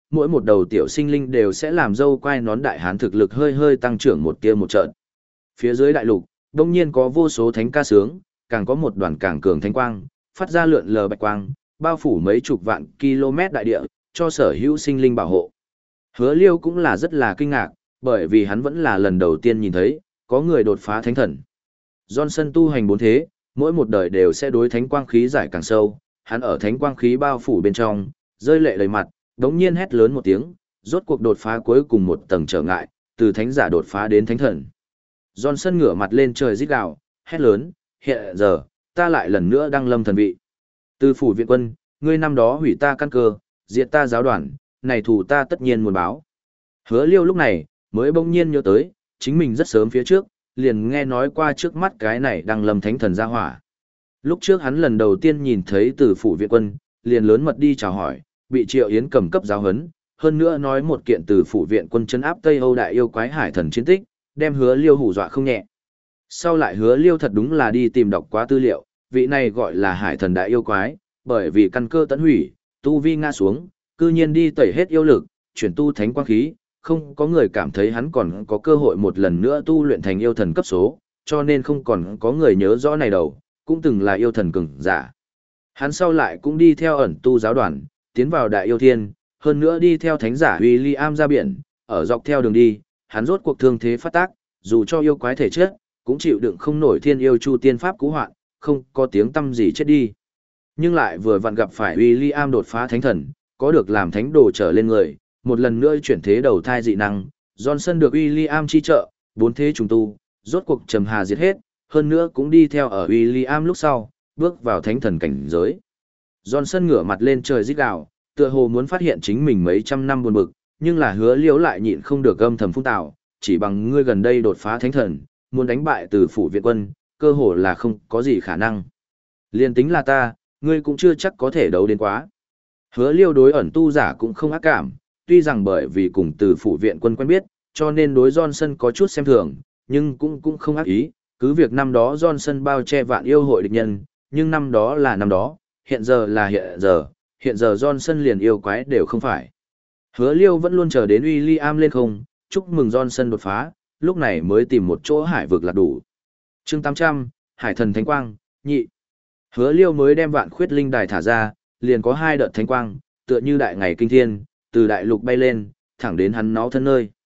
mỗi một đầu tiểu sinh linh đều sẽ làm dâu quai nón đại hán thực lực hơi hơi tăng trưởng một tia một trận. Phía dưới đại lục, đông nhiên có vô số thánh ca sướng, càng có một đoàn càng cường thánh quang, phát ra lượn lờ bạch quang, bao phủ mấy chục vạn km đại địa, cho sở hữu sinh linh bảo hộ. Hứa Liêu cũng là rất là kinh ngạc, bởi vì hắn vẫn là lần đầu tiên nhìn thấy, có người đột phá thánh thần. Johnson tu hành bốn thế, mỗi một đời đều sẽ đối thánh quang khí giải càng sâu, hắn ở thánh quang khí bao phủ bên trong, rơi lệ đầy mặt, đống nhiên hét lớn một tiếng, rốt cuộc đột phá cuối cùng một tầng trở ngại, từ thánh giả đột phá đến thánh thần. Johnson ngửa mặt lên trời rít gào, hét lớn, hiện giờ, ta lại lần nữa đăng lâm thần vị. Từ phủ viện quân, ngươi năm đó hủy ta căn cơ, diệt ta giáo đoàn, này thù ta tất nhiên muốn báo. Hứa Liêu lúc này, mới bỗng nhiên nhớ tới, chính mình rất sớm phía trước, liền nghe nói qua trước mắt cái này đăng lâm thánh thần gia hỏa. Lúc trước hắn lần đầu tiên nhìn thấy từ phủ viện quân, liền lớn mật đi chào hỏi, bị Triệu Yến cầm cấp giáo hấn, hơn nữa nói một kiện từ phủ viện quân trấn áp Tây Âu đại yêu quái hải thần chiến tích, đem Hứa Liêu hù dọa không nhẹ. Sau lại Hứa Liêu thật đúng là đi tìm đọc quá tư liệu, vị này gọi là hải thần đại yêu quái, bởi vì căn cơ tận hủy, tu vi ngã xuống, cư nhiên đi tẩy hết yêu lực, chuyển tu thánh quang khí, không có người cảm thấy hắn còn có cơ hội một lần nữa tu luyện thành yêu thần cấp số, cho nên không còn có người nhớ rõ này đầu, cũng từng là yêu thần cường giả. Hắn sau lại cũng đi theo ẩn tu giáo đoàn, tiến vào đại yêu thiên, hơn nữa đi theo thánh giả William ra biển, ở dọc theo đường đi, hắn rốt cuộc thương thế phát tác, dù cho yêu quái thể chết, cũng chịu đựng không nổi thiên yêu chu tiên pháp cứu hoạn, không có tiếng tâm gì chết đi. Nhưng lại vừa vặn gặp phải William đột phá thánh thần, có được làm thánh đồ trở lên người, một lần nữa chuyển thế đầu thai dị năng, Johnson được William chi trợ, bốn thế trùng tu, rốt cuộc trầm hà diệt hết, hơn nữa cũng đi theo ở William lúc sau, bước vào thánh thần cảnh giới. Johnson ngửa mặt lên trời rít gào, tựa hồ muốn phát hiện chính mình mấy trăm năm buồn bực, nhưng là Hứa Liễu lại nhịn không được âm thầm phun tào, chỉ bằng ngươi gần đây đột phá thánh thần, muốn đánh bại từ phủ viện quân, cơ hồ là không có gì khả năng. Liên tính là ta, ngươi cũng chưa chắc có thể đấu đến quá. Hứa Liêu đối ẩn tu giả cũng không ác cảm, tuy rằng bởi vì cùng từ phủ viện quân quen biết, cho nên đối Johnson có chút xem thường, nhưng cũng cũng không ác ý, cứ việc năm đó Johnson bao che vạn yêu hội địch nhân, nhưng năm đó là năm đó, hiện giờ là hiện giờ, hiện giờ Johnson liền yêu quái đều không phải. Hứa Liêu vẫn luôn chờ đến William lên không, chúc mừng Johnson đột phá, lúc này mới tìm một chỗ hải vực là đủ. Chương tám trăm, Hải thần thánh quang, nhị. Hứa Liêu mới đem vạn khuyết linh đài thả ra, liền có hai đợt thánh quang, tựa như đại ngày kinh thiên, từ đại lục bay lên, thẳng đến hắn nó thân nơi.